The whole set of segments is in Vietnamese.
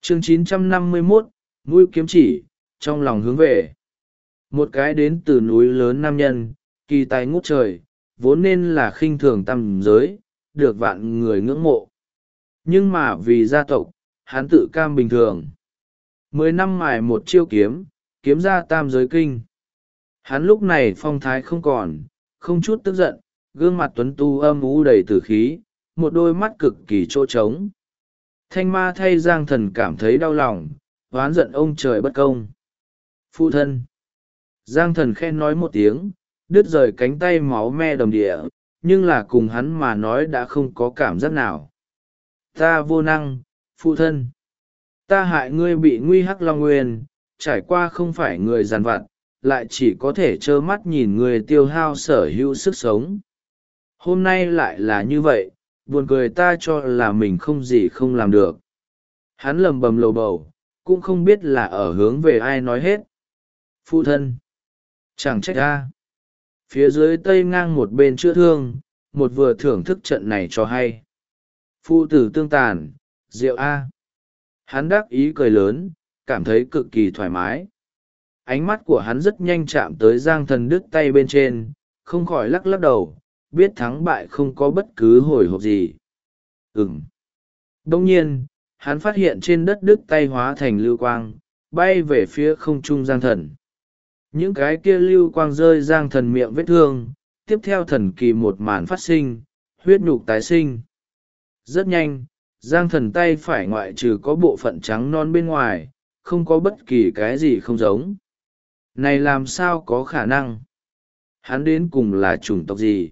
Chương 951, mũi kiếm chỉ, trong lòng hướng về. Một cái đến từ núi lớn nam nhân, kỳ tài ngút trời, vốn nên là khinh thường tầm giới, được vạn người ngưỡng mộ. Nhưng mà vì gia tộc, hắn tự cam bình thường. 10 năm mài một chiêu kiếm, kiếm ra tam giới kinh. Hắn lúc này phong thái không còn, không chút tức giận, gương mặt tuấn tu âm u đầy tử khí, một đôi mắt cực kỳ chỗ trống. Thanh ma thay Giang Thần cảm thấy đau lòng, oán giận ông trời bất công. Phụ thân. Giang Thần khen nói một tiếng, đứt rời cánh tay máu me đầm địa, nhưng là cùng hắn mà nói đã không có cảm giác nào. Ta vô năng, phụ thân. Ta hại ngươi bị nguy hắc long nguyên, trải qua không phải người giàn vặt, lại chỉ có thể trơ mắt nhìn người tiêu hao sở hữu sức sống. Hôm nay lại là như vậy, buồn cười ta cho là mình không gì không làm được. Hắn lầm bầm lầu bầu, cũng không biết là ở hướng về ai nói hết. Phụ thân. Chẳng trách ta. Phía dưới tây ngang một bên chữa thương, một vừa thưởng thức trận này cho hay. Phụ tử tương tàn, rượu A. Hắn đắc ý cười lớn, cảm thấy cực kỳ thoải mái. Ánh mắt của hắn rất nhanh chạm tới Giang Thần đứt tay bên trên, không khỏi lắc lắc đầu, biết thắng bại không có bất cứ hồi hộp gì. Đông nhiên, hắn phát hiện trên đất đứt tay hóa thành lưu quang, bay về phía không trung Giang Thần. Những cái kia lưu quang rơi Giang Thần miệng vết thương, tiếp theo thần kỳ một màn phát sinh, huyết nhục tái sinh. Rất nhanh, Giang Thần tay phải ngoại trừ có bộ phận trắng non bên ngoài, không có bất kỳ cái gì không giống. Này làm sao có khả năng? Hắn đến cùng là chủng tộc gì?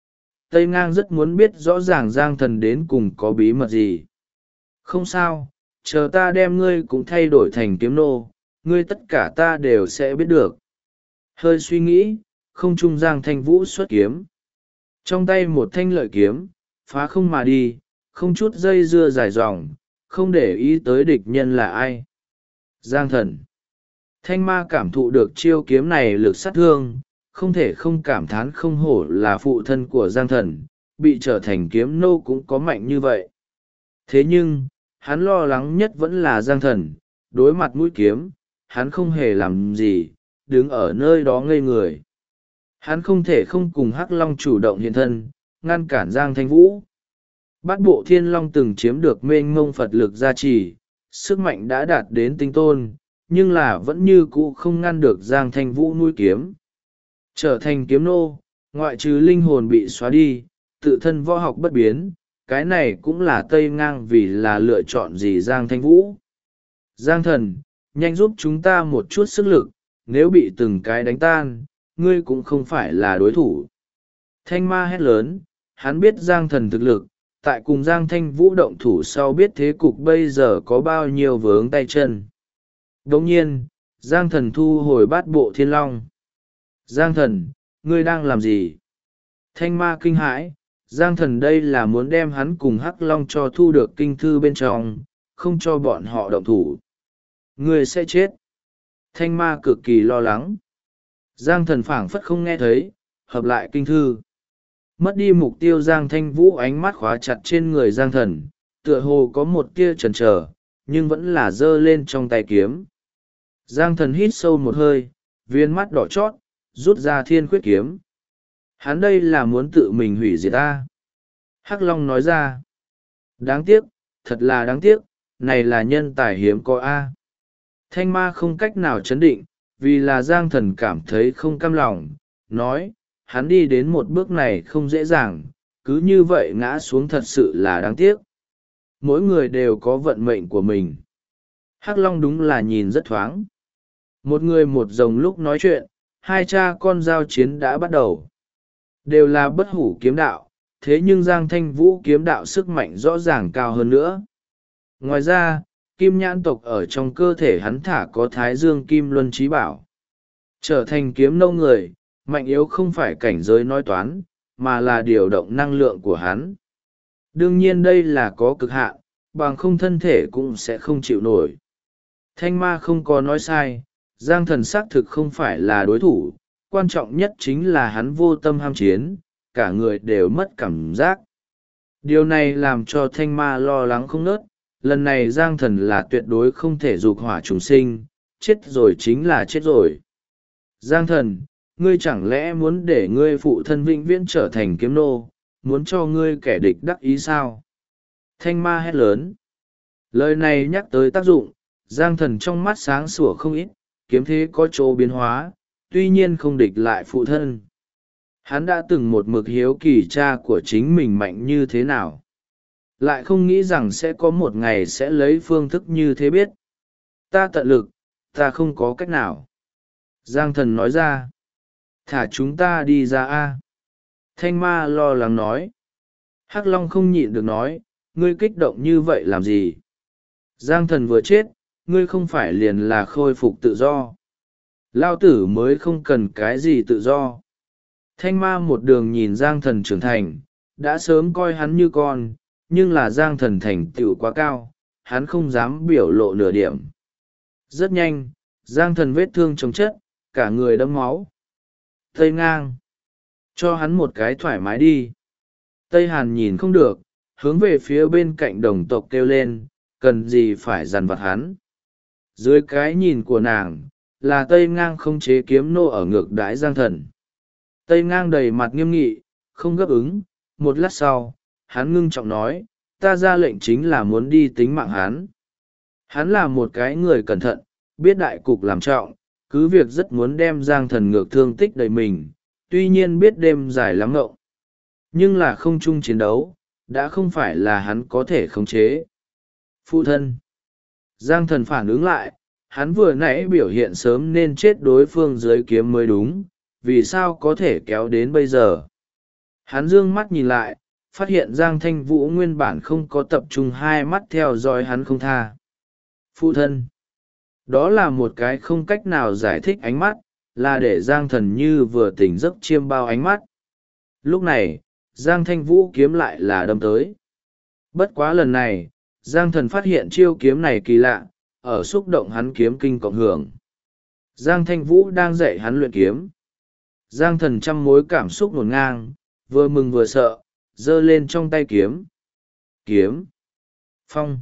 Tây Ngang rất muốn biết rõ ràng Giang Thần đến cùng có bí mật gì. Không sao, chờ ta đem ngươi cũng thay đổi thành kiếm nô, ngươi tất cả ta đều sẽ biết được. Hơi suy nghĩ, không trung Giang Thanh Vũ xuất kiếm. Trong tay một thanh lợi kiếm, phá không mà đi, không chút dây dưa dài dòng, không để ý tới địch nhân là ai. Giang Thần. Thanh ma cảm thụ được chiêu kiếm này lực sát thương, không thể không cảm thán không hổ là phụ thân của Giang Thần, bị trở thành kiếm nô cũng có mạnh như vậy. Thế nhưng, hắn lo lắng nhất vẫn là Giang Thần, đối mặt mũi kiếm, hắn không hề làm gì, đứng ở nơi đó ngây người. Hắn không thể không cùng Hắc Long chủ động hiện thân, ngăn cản Giang Thanh Vũ. Bát bộ thiên long từng chiếm được mênh mông Phật lực gia trì, sức mạnh đã đạt đến tinh tôn, nhưng là vẫn như cũ không ngăn được Giang Thanh Vũ nuôi kiếm. Trở thành kiếm nô, ngoại trừ linh hồn bị xóa đi, tự thân võ học bất biến, cái này cũng là Tây Ngang vì là lựa chọn gì Giang Thanh Vũ. Giang Thần, nhanh giúp chúng ta một chút sức lực, nếu bị từng cái đánh tan, ngươi cũng không phải là đối thủ. Thanh ma hét lớn, hắn biết Giang Thần thực lực, tại cùng Giang Thanh Vũ động thủ sau biết thế cục bây giờ có bao nhiêu vướng tay chân. Đồng nhiên, Giang Thần thu hồi bát bộ thiên long. Giang Thần, ngươi đang làm gì? Thanh ma kinh hãi, Giang Thần đây là muốn đem hắn cùng Hắc Long cho thu được kinh thư bên trong, không cho bọn họ động thủ. Ngươi sẽ chết. Thanh ma cực kỳ lo lắng. Giang Thần phảng phất không nghe thấy, hợp lại kinh thư. Mất đi mục tiêu Giang Thanh Vũ ánh mắt khóa chặt trên người Giang Thần, tựa hồ có một tia chần chờ, nhưng vẫn là giơ lên trong tay kiếm. Giang Thần hít sâu một hơi, viên mắt đỏ chót, rút ra thiên khuyết kiếm. Hắn đây là muốn tự mình hủy diệt ta. Hắc Long nói ra. Đáng tiếc, thật là đáng tiếc, này là nhân tài hiếm có A. Thanh ma không cách nào chấn định, vì là Giang Thần cảm thấy không cam lòng, nói, hắn đi đến một bước này không dễ dàng, cứ như vậy ngã xuống thật sự là đáng tiếc. Mỗi người đều có vận mệnh của mình. Hắc Long đúng là nhìn rất thoáng. Một người một rồng lúc nói chuyện, hai cha con giao chiến đã bắt đầu. Đều là bất hủ kiếm đạo, thế nhưng Giang Thanh Vũ kiếm đạo sức mạnh rõ ràng cao hơn nữa. Ngoài ra, kim nhãn tộc ở trong cơ thể hắn thả có Thái Dương Kim Luân Trí Bảo. Trở thành kiếm nâu người, mạnh yếu không phải cảnh giới nói toán, mà là điều động năng lượng của hắn. Đương nhiên đây là có cực hạn, bằng không thân thể cũng sẽ không chịu nổi. Thanh ma không có nói sai, Giang Thần xác thực không phải là đối thủ, quan trọng nhất chính là hắn vô tâm ham chiến, cả người đều mất cảm giác. Điều này làm cho thanh ma lo lắng không nớt, lần này Giang Thần là tuyệt đối không thể dục hỏa trùng sinh, chết rồi chính là chết rồi. Giang Thần, ngươi chẳng lẽ muốn để ngươi phụ thân vĩnh viễn trở thành kiếm nô, muốn cho ngươi kẻ địch đắc ý sao? Thanh ma hét lớn. Lời này nhắc tới tác dụng, Giang Thần trong mắt sáng sủa không ít, kiếm thế có chỗ biến hóa, tuy nhiên không địch lại phụ thân. Hắn đã từng một mực hiếu kỳ cha của chính mình mạnh như thế nào. Lại không nghĩ rằng sẽ có một ngày sẽ lấy phương thức như thế biết. Ta tận lực, ta không có cách nào. Giang Thần nói ra. Thả chúng ta đi ra a. Thanh ma lo lắng nói. Hắc Long không nhịn được nói, ngươi kích động như vậy làm gì? Giang Thần vừa chết, ngươi không phải liền là khôi phục tự do. Lao tử mới không cần cái gì tự do. Thanh ma một đường nhìn Giang Thần trưởng thành, đã sớm coi hắn như con, nhưng là Giang Thần thành tựu quá cao, hắn không dám biểu lộ nửa điểm. Rất nhanh, Giang Thần vết thương chồng chất, cả người đẫm máu. Tây Ngang, cho hắn một cái thoải mái đi. Tây Hàn nhìn không được, hướng về phía bên cạnh đồng tộc kêu lên, cần gì phải dằn vặt hắn. Dưới cái nhìn của nàng, là Tây Ngang không chế kiếm nô ở ngược đãi Giang Thần. Tây Ngang đầy mặt nghiêm nghị, không gấp ứng, một lát sau, hắn ngưng trọng nói, ta ra lệnh chính là muốn đi tính mạng hắn. Hắn là một cái người cẩn thận, biết đại cục làm trọng, cứ việc rất muốn đem Giang Thần ngược thương tích đầy mình, tuy nhiên biết đêm dài lắm ngộng. Nhưng là không chung chiến đấu, đã không phải là hắn có thể khống chế. Phụ thân. Giang Thần phản ứng lại, hắn vừa nãy biểu hiện sớm nên chết đối phương dưới kiếm mới đúng, vì sao có thể kéo đến bây giờ. Hắn dương mắt nhìn lại, phát hiện Giang Thanh Vũ nguyên bản không có tập trung hai mắt theo dõi hắn không tha. Phụ thân. Đó là một cái không cách nào giải thích ánh mắt, là để Giang Thần như vừa tỉnh giấc chiêm bao ánh mắt. Lúc này, Giang Thanh Vũ kiếm lại là đâm tới. Bất quá lần này, Giang Thần phát hiện chiêu kiếm này kỳ lạ, ở xúc động hắn kiếm kinh cộng hưởng. Giang Thanh Vũ đang dạy hắn luyện kiếm. Giang Thần trăm mối cảm xúc ngổn ngang, vừa mừng vừa sợ, giơ lên trong tay kiếm. Kiếm. Phong.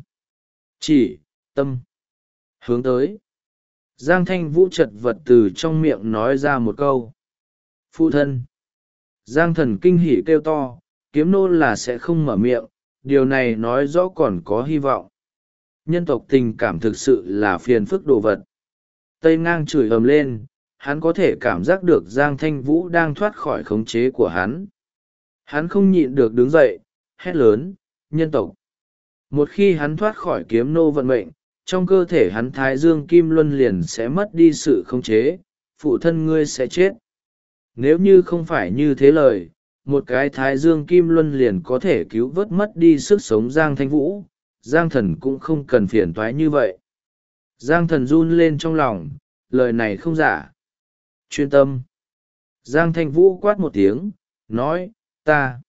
Chỉ. Tâm. Hướng tới. Giang Thanh Vũ chật vật từ trong miệng nói ra một câu. Phụ thân. Giang Thần kinh hỉ kêu to, kiếm nô là sẽ không mở miệng, điều này nói rõ còn có hy vọng. Nhân tộc tình cảm thực sự là phiền phức đồ vật. Tây Ngang chửi ầm lên, hắn có thể cảm giác được Giang Thanh Vũ đang thoát khỏi khống chế của hắn. Hắn không nhịn được đứng dậy, hét lớn, nhân tộc. Một khi hắn thoát khỏi kiếm nô vận mệnh, trong cơ thể hắn Thái Dương Kim Luân liền sẽ mất đi sự khống chế, phụ thân ngươi sẽ chết. Nếu như không phải như thế lời, một cái Thái Dương Kim Luân liền có thể cứu vớt mất đi sức sống Giang Thanh Vũ, Giang Thần cũng không cần phiền toái như vậy. Giang Thần run lên trong lòng, lời này không giả. Chuyên tâm. Giang Thanh Vũ quát một tiếng, nói, ta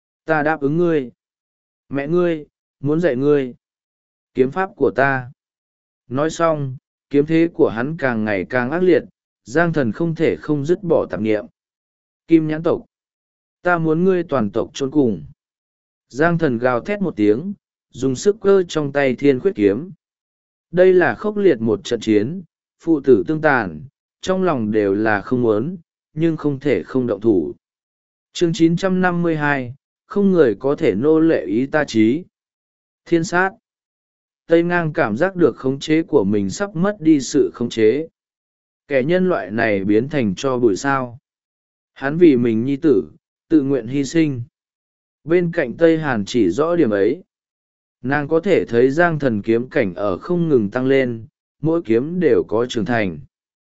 đáp ứng ngươi. Mẹ ngươi, muốn dạy ngươi. Kiếm pháp của ta. Nói xong, kiếm thế của hắn càng ngày càng ác liệt, Giang Thần không thể không dứt bỏ tạp nghiệm. Kim nhãn tộc. Ta muốn ngươi toàn tộc chôn cùng. Giang Thần gào thét một tiếng, dùng sức cơ trong tay thiên khuyết kiếm. Đây là khốc liệt một trận chiến, phụ tử tương tàn, trong lòng đều là không muốn, nhưng không thể không động thủ. Chương 952, không người có thể nô lệ ý ta chí. Thiên sát. Tây Ngang cảm giác được khống chế của mình sắp mất đi sự khống chế. Kẻ nhân loại này biến thành cho bụi sao. Hắn vì mình nhi tử, tự nguyện hy sinh. Bên cạnh Tây Hàn chỉ rõ điểm ấy. Nàng có thể thấy Giang Thần kiếm cảnh ở không ngừng tăng lên, mỗi kiếm đều có trưởng thành.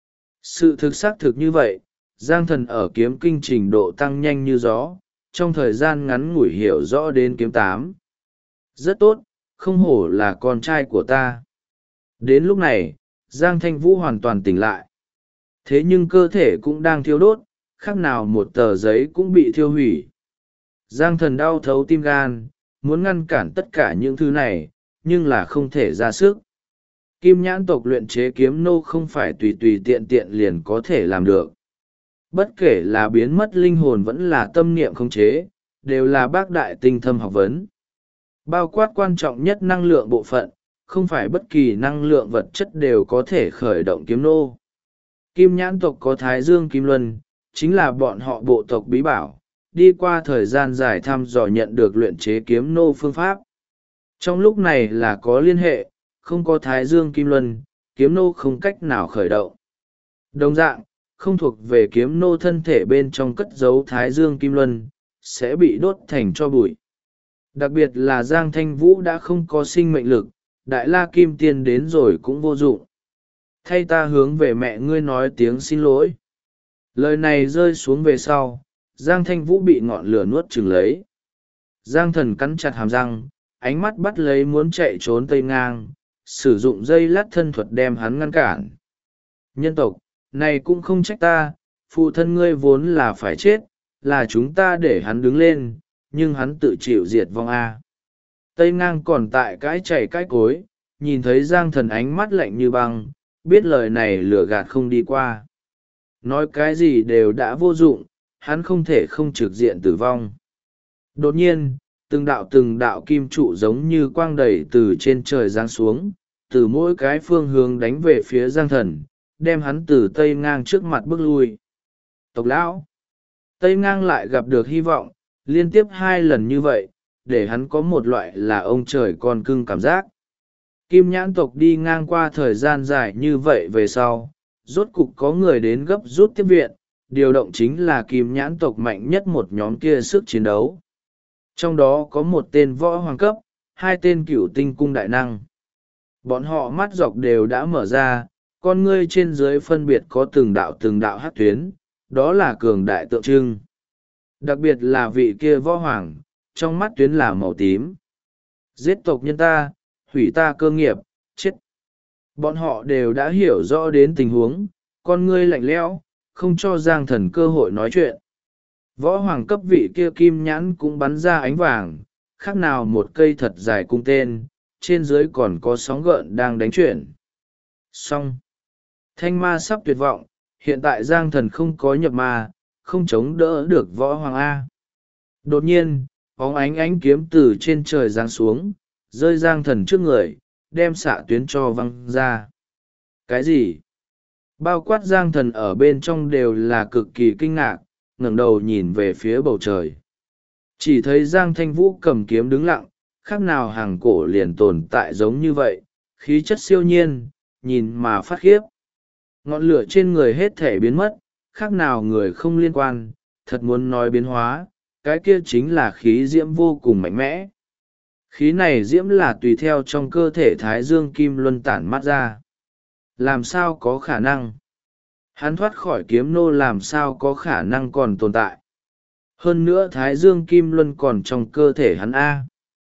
Sự thực xác thực như vậy, Giang Thần ở kiếm kinh trình độ tăng nhanh như gió, trong thời gian ngắn ngủi hiểu rõ đến kiếm 8. Rất tốt, không hổ là con trai của ta. Đến lúc này, Giang Thanh Vũ hoàn toàn tỉnh lại. Thế nhưng cơ thể cũng đang thiêu đốt, khác nào một tờ giấy cũng bị thiêu hủy. Giang Thần đau thấu tim gan, muốn ngăn cản tất cả những thứ này, nhưng là không thể ra sức. Kim nhãn tộc luyện chế kiếm nô không phải tùy tùy tiện tiện liền có thể làm được. Bất kể là biến mất linh hồn vẫn là tâm niệm khống chế, đều là bác đại tinh thâm học vấn. Bao quát quan trọng nhất năng lượng bộ phận, không phải bất kỳ năng lượng vật chất đều có thể khởi động kiếm nô. Kim nhãn tộc có Thái Dương Kim Luân, chính là bọn họ bộ tộc bí bảo, đi qua thời gian dài thăm dò nhận được luyện chế kiếm nô phương pháp. Trong lúc này là có liên hệ, không có Thái Dương Kim Luân, kiếm nô không cách nào khởi động. Đồng dạng, không thuộc về kiếm nô thân thể bên trong cất giấu Thái Dương Kim Luân, sẽ bị đốt thành tro bụi. Đặc biệt là Giang Thanh Vũ đã không có sinh mệnh lực, Đại La Kim Tiên đến rồi cũng vô dụng. Thay ta hướng về mẹ ngươi nói tiếng xin lỗi. Lời này rơi xuống về sau, Giang Thanh Vũ bị ngọn lửa nuốt chửng lấy. Giang Thần cắn chặt hàm răng, ánh mắt bắt lấy muốn chạy trốn Tây Ngang, sử dụng dây lát thân thuật đem hắn ngăn cản. Nhân tộc, này cũng không trách ta, phụ thân ngươi vốn là phải chết, là chúng ta để hắn đứng lên, nhưng hắn tự chịu diệt vong a. Tây Ngang còn tại cái chảy cái cối, nhìn thấy Giang Thần ánh mắt lạnh như băng, biết lời này lừa gạt không đi qua. Nói cái gì đều đã vô dụng, hắn không thể không trực diện tử vong. Đột nhiên, từng đạo kim trụ giống như quang đầy từ trên trời giáng xuống, từ mỗi cái phương hướng đánh về phía Giang Thần, đem hắn từ Tây Ngang trước mặt bước lui. Tộc lão! Tây Ngang lại gặp được hy vọng, liên tiếp 2 lần như vậy, để hắn có một loại là ông trời con cưng cảm giác. Kim nhãn tộc đi ngang qua thời gian dài như vậy về sau, rốt cục có người đến gấp rút tiếp viện, điều động chính là kim nhãn tộc mạnh nhất một nhóm kia sức chiến đấu. Trong đó có một tên võ hoàng cấp, 2 tên cửu tinh cung đại năng. Bọn họ mắt dọc đều đã mở ra, con ngươi trên dưới phân biệt có từng đạo hắc tuyến, đó là cường đại tượng trưng. Đặc biệt là vị kia võ hoàng, trong mắt tuyến là màu tím. Giết tộc nhân ta, hủy ta cơ nghiệp, chết. Bọn họ đều đã hiểu rõ đến tình huống, con ngươi lạnh lẽo, không cho Giang Thần cơ hội nói chuyện. Võ hoàng cấp vị kia kim nhãn cũng bắn ra ánh vàng, khác nào một cây thật dài cung tên, trên dưới còn có sóng gợn đang đánh chuyển. Xong. Thanh ma sắp tuyệt vọng, hiện tại Giang Thần không có nhập ma, không chống đỡ được võ hoàng A. Đột nhiên, bóng ánh kiếm từ trên trời giáng xuống, rơi Giang Thần trước người, đem xạ tuyến cho văng ra. Cái gì? Bao quát Giang Thần ở bên trong đều là cực kỳ kinh ngạc, ngẩng đầu nhìn về phía bầu trời. Chỉ thấy Giang Thanh Vũ cầm kiếm đứng lặng, khác nào hàng cổ liền tồn tại giống như vậy, khí chất siêu nhiên, nhìn mà phát khiếp. Ngọn lửa trên người hết thể biến mất, khác nào người không liên quan, thật muốn nói biến hóa, cái kia chính là khí diễm vô cùng mạnh mẽ. Khí này diễm là tùy theo trong cơ thể Thái Dương Kim Luân tản mắt ra. Làm sao có khả năng? Hắn thoát khỏi kiếm nô làm sao có khả năng còn tồn tại? Hơn nữa Thái Dương Kim Luân còn trong cơ thể hắn A.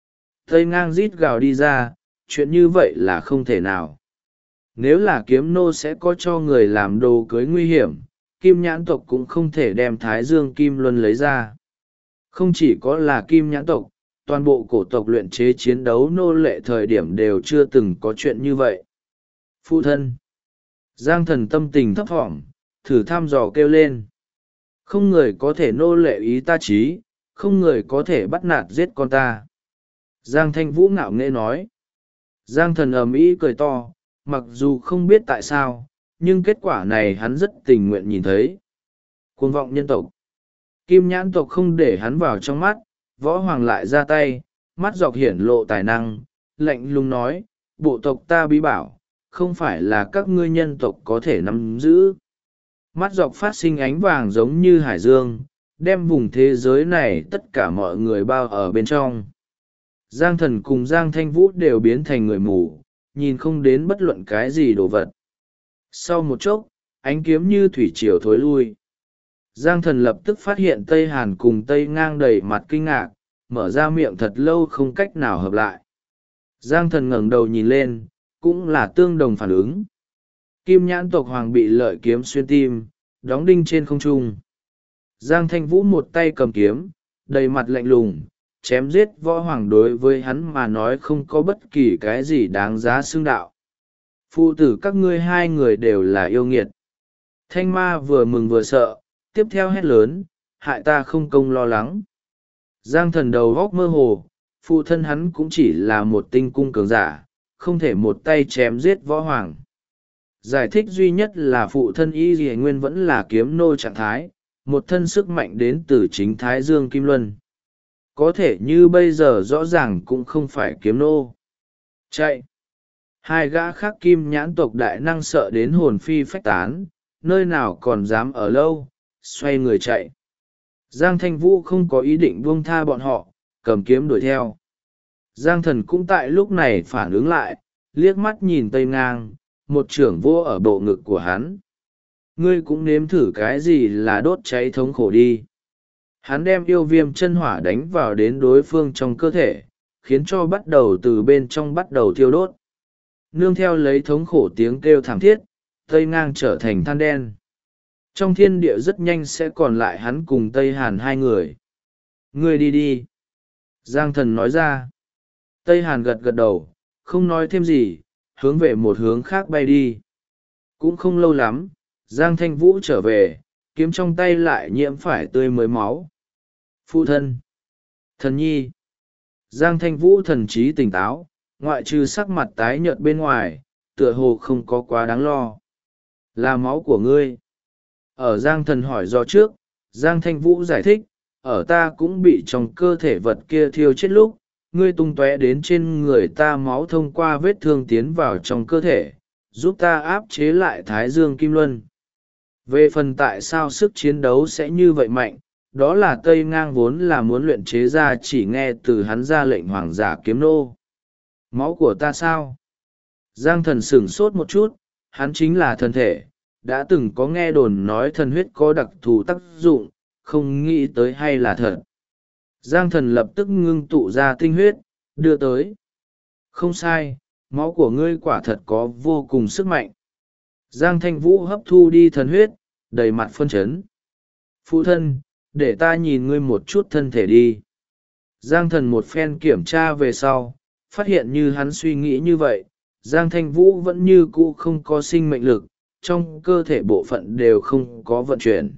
Tây Ngang rít gào đi ra, chuyện như vậy là không thể nào. Nếu là kiếm nô sẽ có cho người làm đồ cưới nguy hiểm, Kim nhãn tộc cũng không thể đem Thái Dương Kim Luân lấy ra. Không chỉ có là Kim nhãn tộc, toàn bộ cổ tộc luyện chế chiến đấu nô lệ thời điểm đều chưa từng có chuyện như vậy. Phụ thân! Giang Thần tâm tình thấp thỏm, thử thăm dò kêu lên. Không người có thể nô lệ ý ta chí, không người có thể bắt nạt giết con ta. Giang Thanh Vũ ngạo nghễ nói. Giang Thần ầm ĩ cười to, mặc dù không biết tại sao, nhưng kết quả này hắn rất tình nguyện nhìn thấy. Cuồng vọng nhân tộc. Kim nhãn tộc không để hắn vào trong mắt, võ hoàng lại ra tay, mắt dọc hiển lộ tài năng, lạnh lùng nói, bộ tộc ta bí bảo, không phải là các ngươi nhân tộc có thể nắm giữ. Mắt dọc phát sinh ánh vàng giống như hải dương, đem vùng thế giới này tất cả mọi người bao ở bên trong. Giang Thần cùng Giang Thanh Vũ đều biến thành người mù, nhìn không đến bất luận cái gì đồ vật. Sau một chốc, ánh kiếm như thủy triều thối lui. Giang Thần lập tức phát hiện Tây Hàn cùng Tây Ngang đầy mặt kinh ngạc, mở ra miệng thật lâu không cách nào hợp lại. Giang Thần ngẩng đầu nhìn lên, cũng là tương đồng phản ứng. Kim nhãn tộc hoàng bị lợi kiếm xuyên tim, đóng đinh trên không trung. Giang Thanh Vũ một tay cầm kiếm, đầy mặt lạnh lùng, chém giết võ hoàng đối với hắn mà nói không có bất kỳ cái gì đáng giá xưng đạo. Phụ tử các ngươi 2 người đều là yêu nghiệt. Thanh ma vừa mừng vừa sợ, tiếp theo hét lớn, hại ta không công lo lắng. Giang Thần đầu góc mơ hồ, phụ thân hắn cũng chỉ là một tinh cung cường giả, không thể một tay chém giết võ hoàng. Giải thích duy nhất là phụ thân y dì nguyên vẫn là kiếm nô trạng thái, một thân sức mạnh đến từ chính Thái Dương Kim Luân. Có thể như bây giờ rõ ràng cũng không phải kiếm nô. Chạy! Hai gã khác kim nhãn tộc đại năng sợ đến hồn phi phách tán, nơi nào còn dám ở lâu, xoay người chạy. Giang Thanh Vũ không có ý định buông tha bọn họ, cầm kiếm đuổi theo. Giang Thần cũng tại lúc này phản ứng lại, liếc mắt nhìn Tây Ngang, một chưởng vô ở bộ ngực của hắn. Ngươi cũng nếm thử cái gì là đốt cháy thống khổ đi. Hắn đem yêu viêm chân hỏa đánh vào đến đối phương trong cơ thể, khiến cho bắt đầu từ bên trong bắt đầu thiêu đốt. Nương theo lấy thống khổ tiếng kêu thảm thiết, Tây Ngang trở thành than đen. Trong thiên địa rất nhanh sẽ còn lại hắn cùng Tây Hàn hai người. Ngươi đi đi. Giang Thần nói ra. Tây Hàn gật gật đầu, không nói thêm gì, hướng về một hướng khác bay đi. Cũng không lâu lắm, Giang Thanh Vũ trở về, kiếm trong tay lại nhiễm phải tươi mới máu. Phụ thân. Thần nhi. Giang Thanh Vũ thần trí tỉnh táo, ngoại trừ sắc mặt tái nhợt bên ngoài, tựa hồ không có quá đáng lo. Là máu của ngươi. Ở Giang Thần hỏi do trước, Giang Thanh Vũ giải thích, ở ta cũng bị trong cơ thể vật kia thiêu chết lúc, ngươi tung tóe đến trên người ta máu thông qua vết thương tiến vào trong cơ thể, giúp ta áp chế lại Thái Dương Kim Luân. Về phần tại sao sức chiến đấu sẽ như vậy mạnh, đó là Tây Ngang vốn là muốn luyện chế ra chỉ nghe từ hắn ra lệnh hoàng giả kiếm nô. Máu của ta sao? Giang Thần sửng sốt một chút, hắn chính là thần thể, đã từng có nghe đồn nói thần huyết có đặc thù tác dụng, không nghĩ tới hay là thật. Giang Thần lập tức ngưng tụ ra tinh huyết, đưa tới. Không sai, máu của ngươi quả thật có vô cùng sức mạnh. Giang Thanh Vũ hấp thu đi thần huyết, đầy mặt phân chấn. Phụ thân, để ta nhìn ngươi một chút thân thể đi. Giang Thần một phen kiểm tra về sau, phát hiện như hắn suy nghĩ như vậy, Giang Thanh Vũ vẫn như cũ không có sinh mệnh lực, trong cơ thể bộ phận đều không có vận chuyển.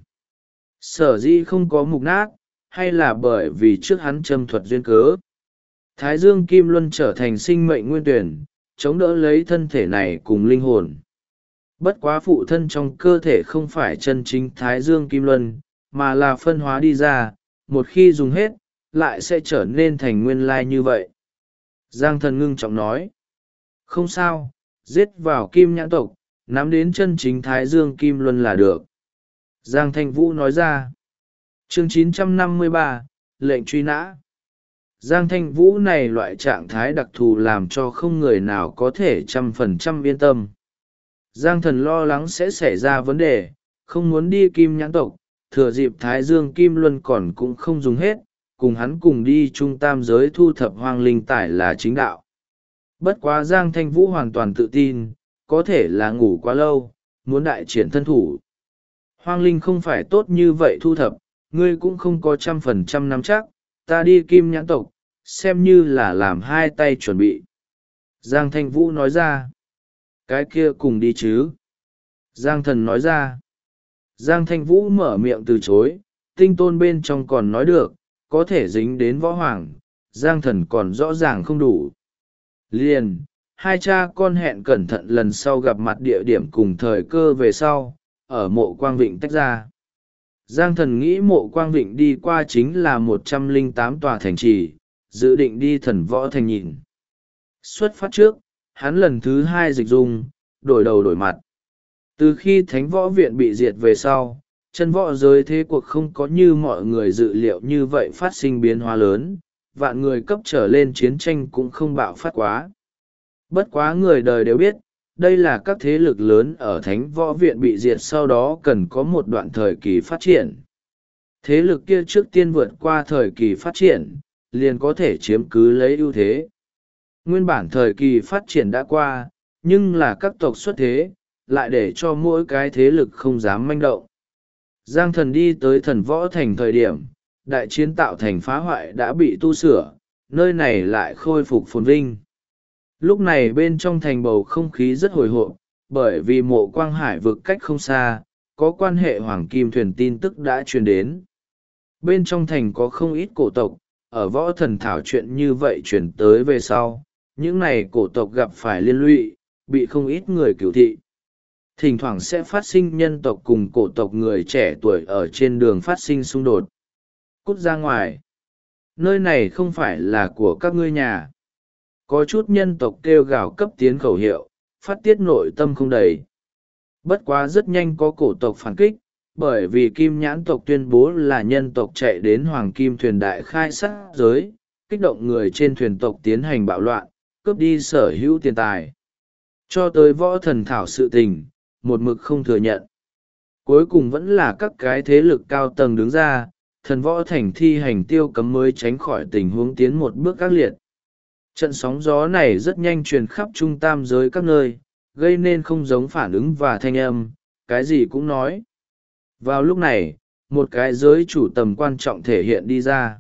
Sở dĩ không có mục nát, hay là bởi vì trước hắn châm thuật duyên cớ. Thái Dương Kim Luân trở thành sinh mệnh nguyên tuyển, chống đỡ lấy thân thể này cùng linh hồn. Bất quá phụ thân trong cơ thể không phải chân chính Thái Dương Kim Luân, mà là phân hóa đi ra, một khi dùng hết, lại sẽ trở nên thành nguyên lai như vậy. Giang Thần ngưng trọng nói. Không sao, giết vào Kim Nhãn tộc, nắm đến chân chính Thái Dương Kim Luân là được. Giang Thanh Vũ nói ra. Chương 953, lệnh truy nã. Giang Thanh Vũ này loại trạng thái đặc thù làm cho không người nào có thể 100% yên tâm. Giang Thần lo lắng sẽ xảy ra vấn đề, không muốn đi Kim Nhãn tộc, thừa dịp Thái Dương Kim Luân còn cũng không dùng hết, cùng hắn cùng đi trung tam giới thu thập hoang linh tải là chính đạo. Bất quá Giang Thanh Vũ hoàn toàn tự tin, có thể là ngủ quá lâu, muốn đại triển thân thủ. Hoang linh không phải tốt như vậy thu thập, ngươi cũng không có 100% nắm chắc, ta đi Kim Nhãn tộc, xem như là làm hai tay chuẩn bị. Giang Thanh Vũ nói ra. Cái kia cùng đi chứ. Giang Thần nói ra. Giang Thanh Vũ mở miệng từ chối, tinh tôn bên trong còn nói được, có thể dính đến võ hoàng, Giang Thần còn rõ ràng không đủ. Liền, hai cha con hẹn cẩn thận lần sau gặp mặt địa điểm cùng thời cơ về sau, ở mộ Quang Vịnh tách ra. Giang Thần nghĩ mộ Quang Vịnh đi qua chính là 108 tòa thành trì, dự định đi Thần Võ Thành nhìn. Xuất phát trước, hắn lần thứ hai dịch dung, đổi đầu đổi mặt. Từ khi Thánh Võ Viện bị diệt về sau, chân võ giới thế cuộc không có như mọi người dự liệu như vậy phát sinh biến hóa lớn, vạn người cấp trở lên chiến tranh cũng không bạo phát quá. Bất quá người đời đều biết, đây là các thế lực lớn ở Thánh Võ Viện bị diệt sau đó cần có một đoạn thời kỳ phát triển. Thế lực kia trước tiên vượt qua thời kỳ phát triển, liền có thể chiếm cứ lấy ưu thế. Nguyên bản thời kỳ phát triển đã qua, nhưng là các tộc xuất thế, lại để cho mỗi cái thế lực không dám manh động. Giang Thần đi tới Thần Võ Thành thời điểm, đại chiến tạo thành phá hoại đã bị tu sửa, nơi này lại khôi phục phồn vinh. Lúc này bên trong thành bầu không khí rất hồi hộp, bởi vì mộ Quang Hải vực cách không xa, có quan hệ hoàng kim thuyền tin tức đã truyền đến. Bên trong thành có không ít cổ tộc, ở võ thần thảo chuyện như vậy truyền tới về sau, những này cổ tộc gặp phải liên lụy, bị không ít người cửu thị. Thỉnh thoảng sẽ phát sinh nhân tộc cùng cổ tộc người trẻ tuổi ở trên đường phát sinh xung đột. Cút ra ngoài. Nơi này không phải là của các ngươi nhà. Có chút nhân tộc kêu gào cấp tiến khẩu hiệu, phát tiết nội tâm không đầy. Bất quá rất nhanh có cổ tộc phản kích, bởi vì Kim Nhãn tộc tuyên bố là nhân tộc chạy đến Hoàng Kim thuyền đại khai sát giới, kích động người trên thuyền tộc tiến hành bạo loạn, cướp đi sở hữu tiền tài. Cho tới võ thần thảo sự tình, một mực không thừa nhận. Cuối cùng vẫn là các cái thế lực cao tầng đứng ra, thần võ thành thi hành tiêu cấm mới tránh khỏi tình huống tiến một bước ác liệt. Trận sóng gió này rất nhanh truyền khắp trung tam giới các nơi, gây nên không giống phản ứng và thanh âm, cái gì cũng nói. Vào lúc này, một cái giới chủ tầm quan trọng thể hiện đi ra.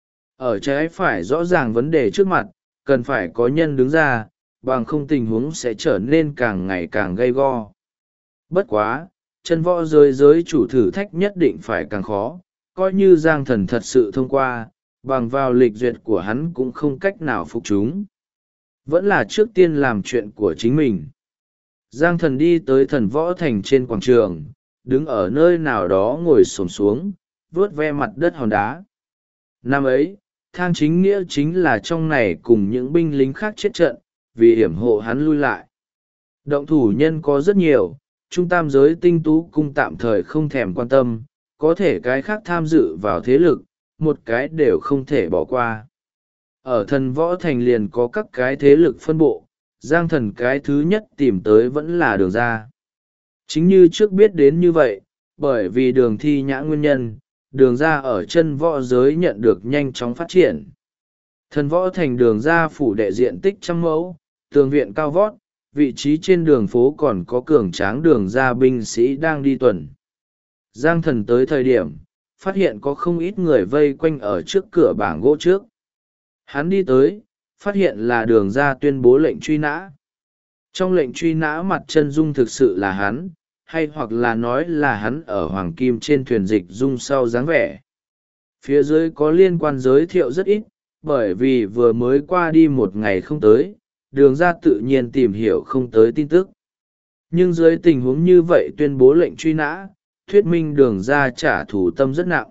Ở trái phải rõ ràng vấn đề trước mặt, cần phải có nhân đứng ra, bằng không tình huống sẽ trở nên càng ngày càng gay go. Bất quá, chân võ giới chủ thử thách nhất định phải càng khó, coi như Giang Thần thật sự thông qua, bằng vào lịch duyệt của hắn cũng không cách nào phục chúng. Vẫn là trước tiên làm chuyện của chính mình. Giang Thần đi tới thần võ thành trên quảng trường, đứng ở nơi nào đó ngồi xổm xuống, vuốt ve mặt đất hòn đá. Năm ấy, Thang Chính Nghĩa chính là trong này cùng những binh lính khác chết trận, vì hiểm hộ hắn lui lại. Động thủ nhân có rất nhiều, trung tam giới tinh tú cung tạm thời không thèm quan tâm, có thể cái khác tham dự vào thế lực, một cái đều không thể bỏ qua. Ở thần võ thành liền có các cái thế lực phân bộ, Giang Thần cái thứ nhất tìm tới vẫn là Đường ra. Chính như trước biết đến như vậy, bởi vì Đường Thi Nhã nguyên nhân, Đường ra ở chân võ giới nhận được nhanh chóng phát triển. Thần võ thành Đường ra phủ đệ diện tích 100 mẫu, tường viện cao vót, vị trí trên đường phố còn có cường tráng Đường ra binh sĩ đang đi tuần. Giang Thần tới thời điểm, phát hiện có không ít người vây quanh ở trước cửa bảng gỗ trước. Hắn đi tới, phát hiện là Đường ra tuyên bố lệnh truy nã. Trong lệnh truy nã mặt chân dung thực sự là hắn, hay hoặc là nói là hắn ở Hoàng Kim trên thuyền dịch dung sau dáng vẻ. Phía dưới có liên quan giới thiệu rất ít, bởi vì vừa mới qua đi một ngày không tới, Đường ra tự nhiên tìm hiểu không tới tin tức. Nhưng dưới tình huống như vậy tuyên bố lệnh truy nã, thuyết minh Đường ra trả thù tâm rất nặng.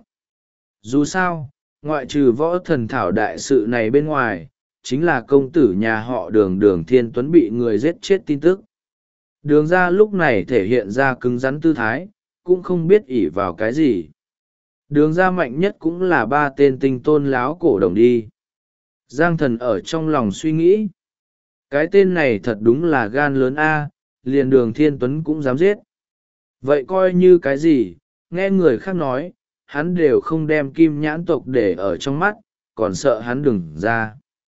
Dù sao, ngoại trừ võ thần thảo đại sự này bên ngoài, chính là công tử nhà họ Đường Thiên Tuấn bị người giết chết tin tức. Đường ra lúc này thể hiện ra cứng rắn tư thái, cũng không biết ỷ vào cái gì. Đường ra mạnh nhất cũng là 3 tên tinh tôn láo cổ đồng đi. Giang Thần ở trong lòng suy nghĩ. Cái tên này thật đúng là gan lớn a, liền Đường Thiên Tuấn cũng dám giết. Vậy coi như cái gì, nghe người khác nói, hắn đều không đem Kim Nhãn tộc để ở trong mắt, còn sợ hắn Đường ra.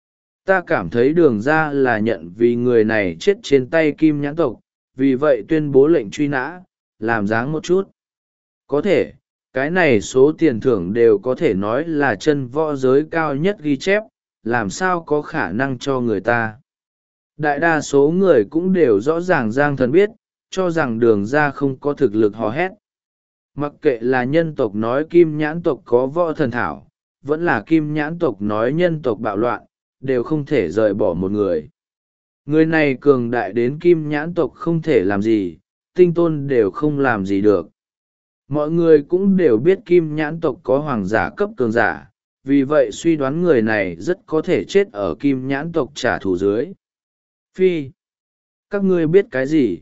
Ta cảm thấy Đường ra là nhận vì người này chết trên tay Kim Nhãn tộc, vì vậy tuyên bố lệnh truy nã, làm dáng một chút. Có thể, cái này số tiền thưởng đều có thể nói là chân võ giới cao nhất ghi chép, làm sao có khả năng cho người ta. Đại đa số người cũng đều rõ ràng Giang Thần biết, cho rằng Đường ra không có thực lực hò hét. Mặc kệ là nhân tộc nói Kim Nhãn tộc có võ thần thảo, vẫn là Kim Nhãn tộc nói nhân tộc bạo loạn, đều không thể rời bỏ một người. Người này cường đại đến Kim Nhãn tộc không thể làm gì, tinh tôn đều không làm gì được. Mọi người cũng đều biết Kim Nhãn tộc có hoàng giả cấp cường giả, vì vậy suy đoán người này rất có thể chết ở Kim Nhãn tộc trả thù dưới. Phi, các ngươi biết cái gì?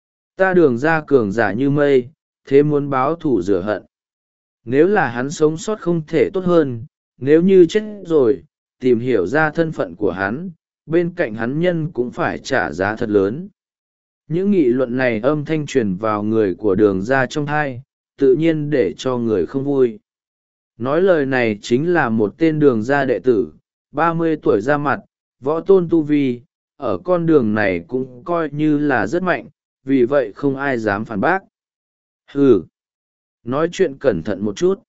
Ta Đường ra cường giả như mây, thế muốn báo thù rửa hận. Nếu là hắn sống sót không thể tốt hơn, nếu như chết rồi, tìm hiểu ra thân phận của hắn, bên cạnh hắn nhân cũng phải trả giá thật lớn. Những nghị luận này âm thanh truyền vào người của Đường ra trong thai, tự nhiên để cho người không vui. Nói lời này chính là một tên Đường ra đệ tử, 30 tuổi ra mặt, võ tôn tu vi, ở con đường này cũng coi như là rất mạnh, vì vậy không ai dám phản bác. Hừ, nói chuyện cẩn thận một chút.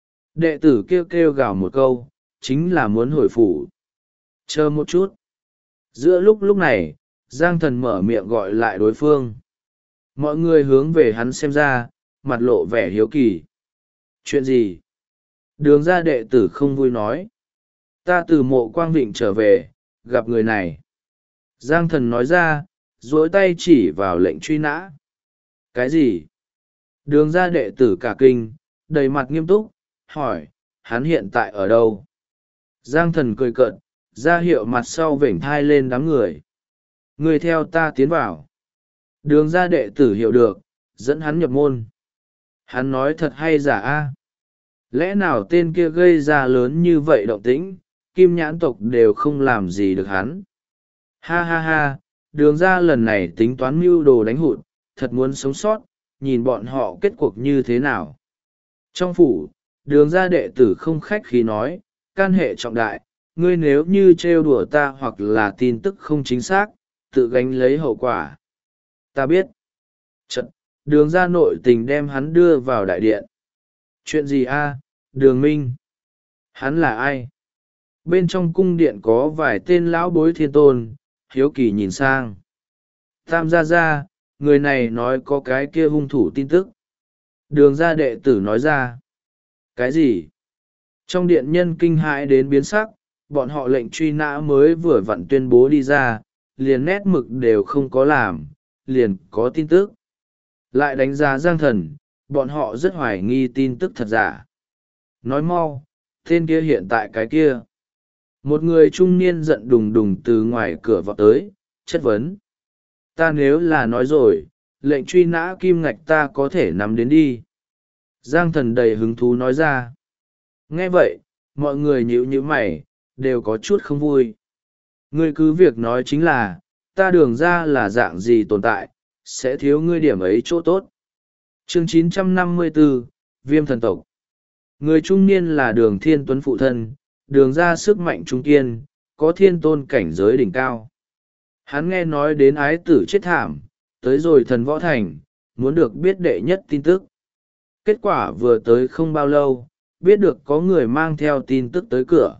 Đệ tử kêu kêu gào một câu, chính là muốn hồi phủ. Chờ một chút. Giữa lúc này, Giang Thần mở miệng gọi lại đối phương. Mọi người hướng về hắn xem ra, mặt lộ vẻ hiếu kỳ. Chuyện gì? Đường ra đệ tử không vui nói. Ta từ Mộ Quang Vịnh trở về, gặp người này. Giang thần nói ra, duỗi tay chỉ vào lệnh truy nã. Cái gì? Đường ra đệ tử cả kinh, đầy mặt nghiêm túc, hỏi, hắn hiện tại ở đâu? Giang thần cười cợt, ra hiệu mặt sau vểnh thai lên đám người. Người theo ta tiến vào. Đường ra đệ tử hiểu được, dẫn hắn nhập môn. Hắn nói thật hay giả a? Lẽ nào tên kia gây ra lớn như vậy động tĩnh, kim nhãn tộc đều không làm gì được hắn? Ha ha ha, đường ra lần này tính toán mưu đồ đánh hụt, thật muốn sống sót, nhìn bọn họ kết cuộc như thế nào. Trong phủ, đường ra đệ tử không khách khí nói, can hệ trọng đại, ngươi nếu như trêu đùa ta hoặc là tin tức không chính xác, tự gánh lấy hậu quả. Ta biết. Trận, đường ra nội tình đem hắn đưa vào đại điện. Chuyện gì a, Đường Minh? Hắn là ai? Bên trong cung điện có vài tên lão bối thiên tôn, hiếu kỳ nhìn sang. Tam gia gia, người này nói có cái kia hung thủ tin tức. Đường ra đệ tử nói ra. Cái gì? Trong điện nhân kinh hãi đến biến sắc, bọn họ lệnh truy nã mới vừa vặn tuyên bố đi ra, liền nét mực đều không có làm, liền có tin tức. Lại đánh giá Giang thần, bọn họ rất hoài nghi tin tức thật giả. Nói mau, tên kia hiện tại cái kia. Một người trung niên giận đùng đùng từ ngoài cửa vọt tới, chất vấn. Ta nếu là nói rồi, lệnh truy nã kim ngạch ta có thể nắm đến đi. Giang thần đầy hứng thú nói ra. Nghe vậy, mọi người nhíu nhíu mày, đều có chút không vui. Ngươi cứ việc nói chính là, ta đường ra là dạng gì tồn tại, sẽ thiếu ngươi điểm ấy chỗ tốt. Chương 954, Viêm thần tộc. Người trung niên là đường thiên tuấn phụ thân, đường ra sức mạnh trung kiên, có thiên tôn cảnh giới đỉnh cao. Hắn nghe nói đến ái tử chết thảm, tới rồi thần võ thành, muốn được biết đệ nhất tin tức. Kết quả vừa tới không bao lâu, biết được có người mang theo tin tức tới cửa.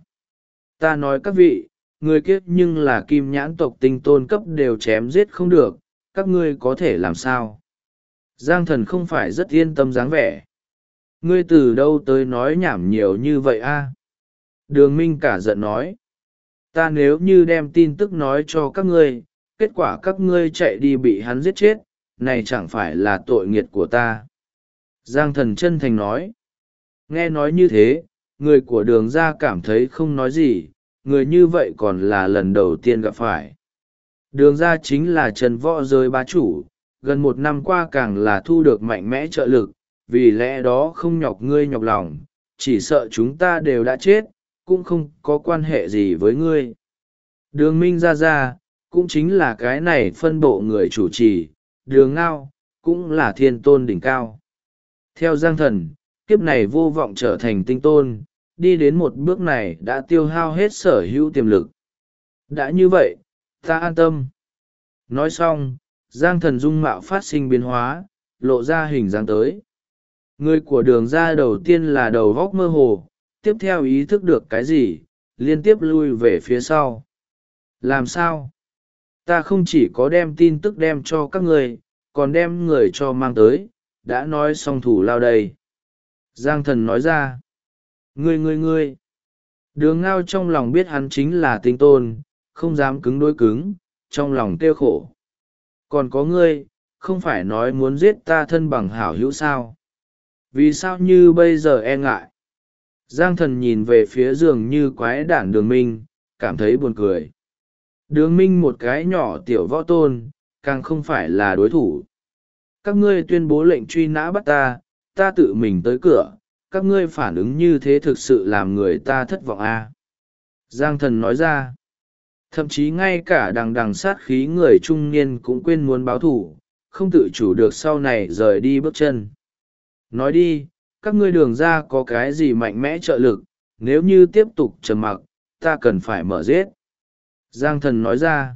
Ta nói các vị, người kiếp nhưng là kim nhãn tộc tinh tôn cấp đều chém giết không được, các ngươi có thể làm sao? Giang thần không phải rất yên tâm dáng vẻ. Ngươi từ đâu tới nói nhảm nhiều như vậy a? Đường Minh cả giận nói. Ta nếu như đem tin tức nói cho các ngươi, kết quả các ngươi chạy đi bị hắn giết chết, này chẳng phải là tội nghiệt của ta. Giang thần chân thành nói. Nghe nói như thế, người của đường ra cảm thấy không nói gì, người như vậy còn là lần đầu tiên gặp phải. Đường ra chính là trần võ giới bá chủ, gần một năm qua càng là thu được mạnh mẽ trợ lực, vì lẽ đó không nhọc ngươi nhọc lòng, chỉ sợ chúng ta đều đã chết, cũng không có quan hệ gì với ngươi. Đường Minh ra, cũng chính là cái này phân bộ người chủ trì, đường ngao, cũng là thiên tôn đỉnh cao. Theo Giang thần, kiếp này vô vọng trở thành tinh tôn, đi đến một bước này đã tiêu hao hết sở hữu tiềm lực. Đã như vậy, ta an tâm. Nói xong, Giang thần dung mạo phát sinh biến hóa, lộ ra hình dáng tới. Người của đường ra đầu tiên là đầu góc mơ hồ, tiếp theo ý thức được cái gì, liên tiếp lui về phía sau. Làm sao? Ta không chỉ có đem tin tức đem cho các người, còn đem người cho mang tới, đã nói xong thủ lao đây. Giang thần nói ra. Ngươi. Đường ngao trong lòng biết hắn chính là tinh tôn, không dám cứng đối cứng, trong lòng kêu khổ. Còn có ngươi, không phải nói muốn giết ta thân bằng hảo hữu sao? Vì sao như bây giờ e ngại? Giang thần nhìn về phía giường như quái đản đường minh, cảm thấy buồn cười. Đường minh một cái nhỏ tiểu võ tôn, càng không phải là đối thủ. Các ngươi tuyên bố lệnh truy nã bắt ta, ta tự mình tới cửa, các ngươi phản ứng như thế thực sự làm người ta thất vọng à? Giang thần nói ra. Thậm chí ngay cả đằng sát khí người trung niên cũng quên muốn báo thù, không tự chủ được sau này rời đi bước chân. Nói đi, các ngươi đường ra có cái gì mạnh mẽ trợ lực, nếu như tiếp tục trầm mặc, ta cần phải mở giết. Giang thần nói ra.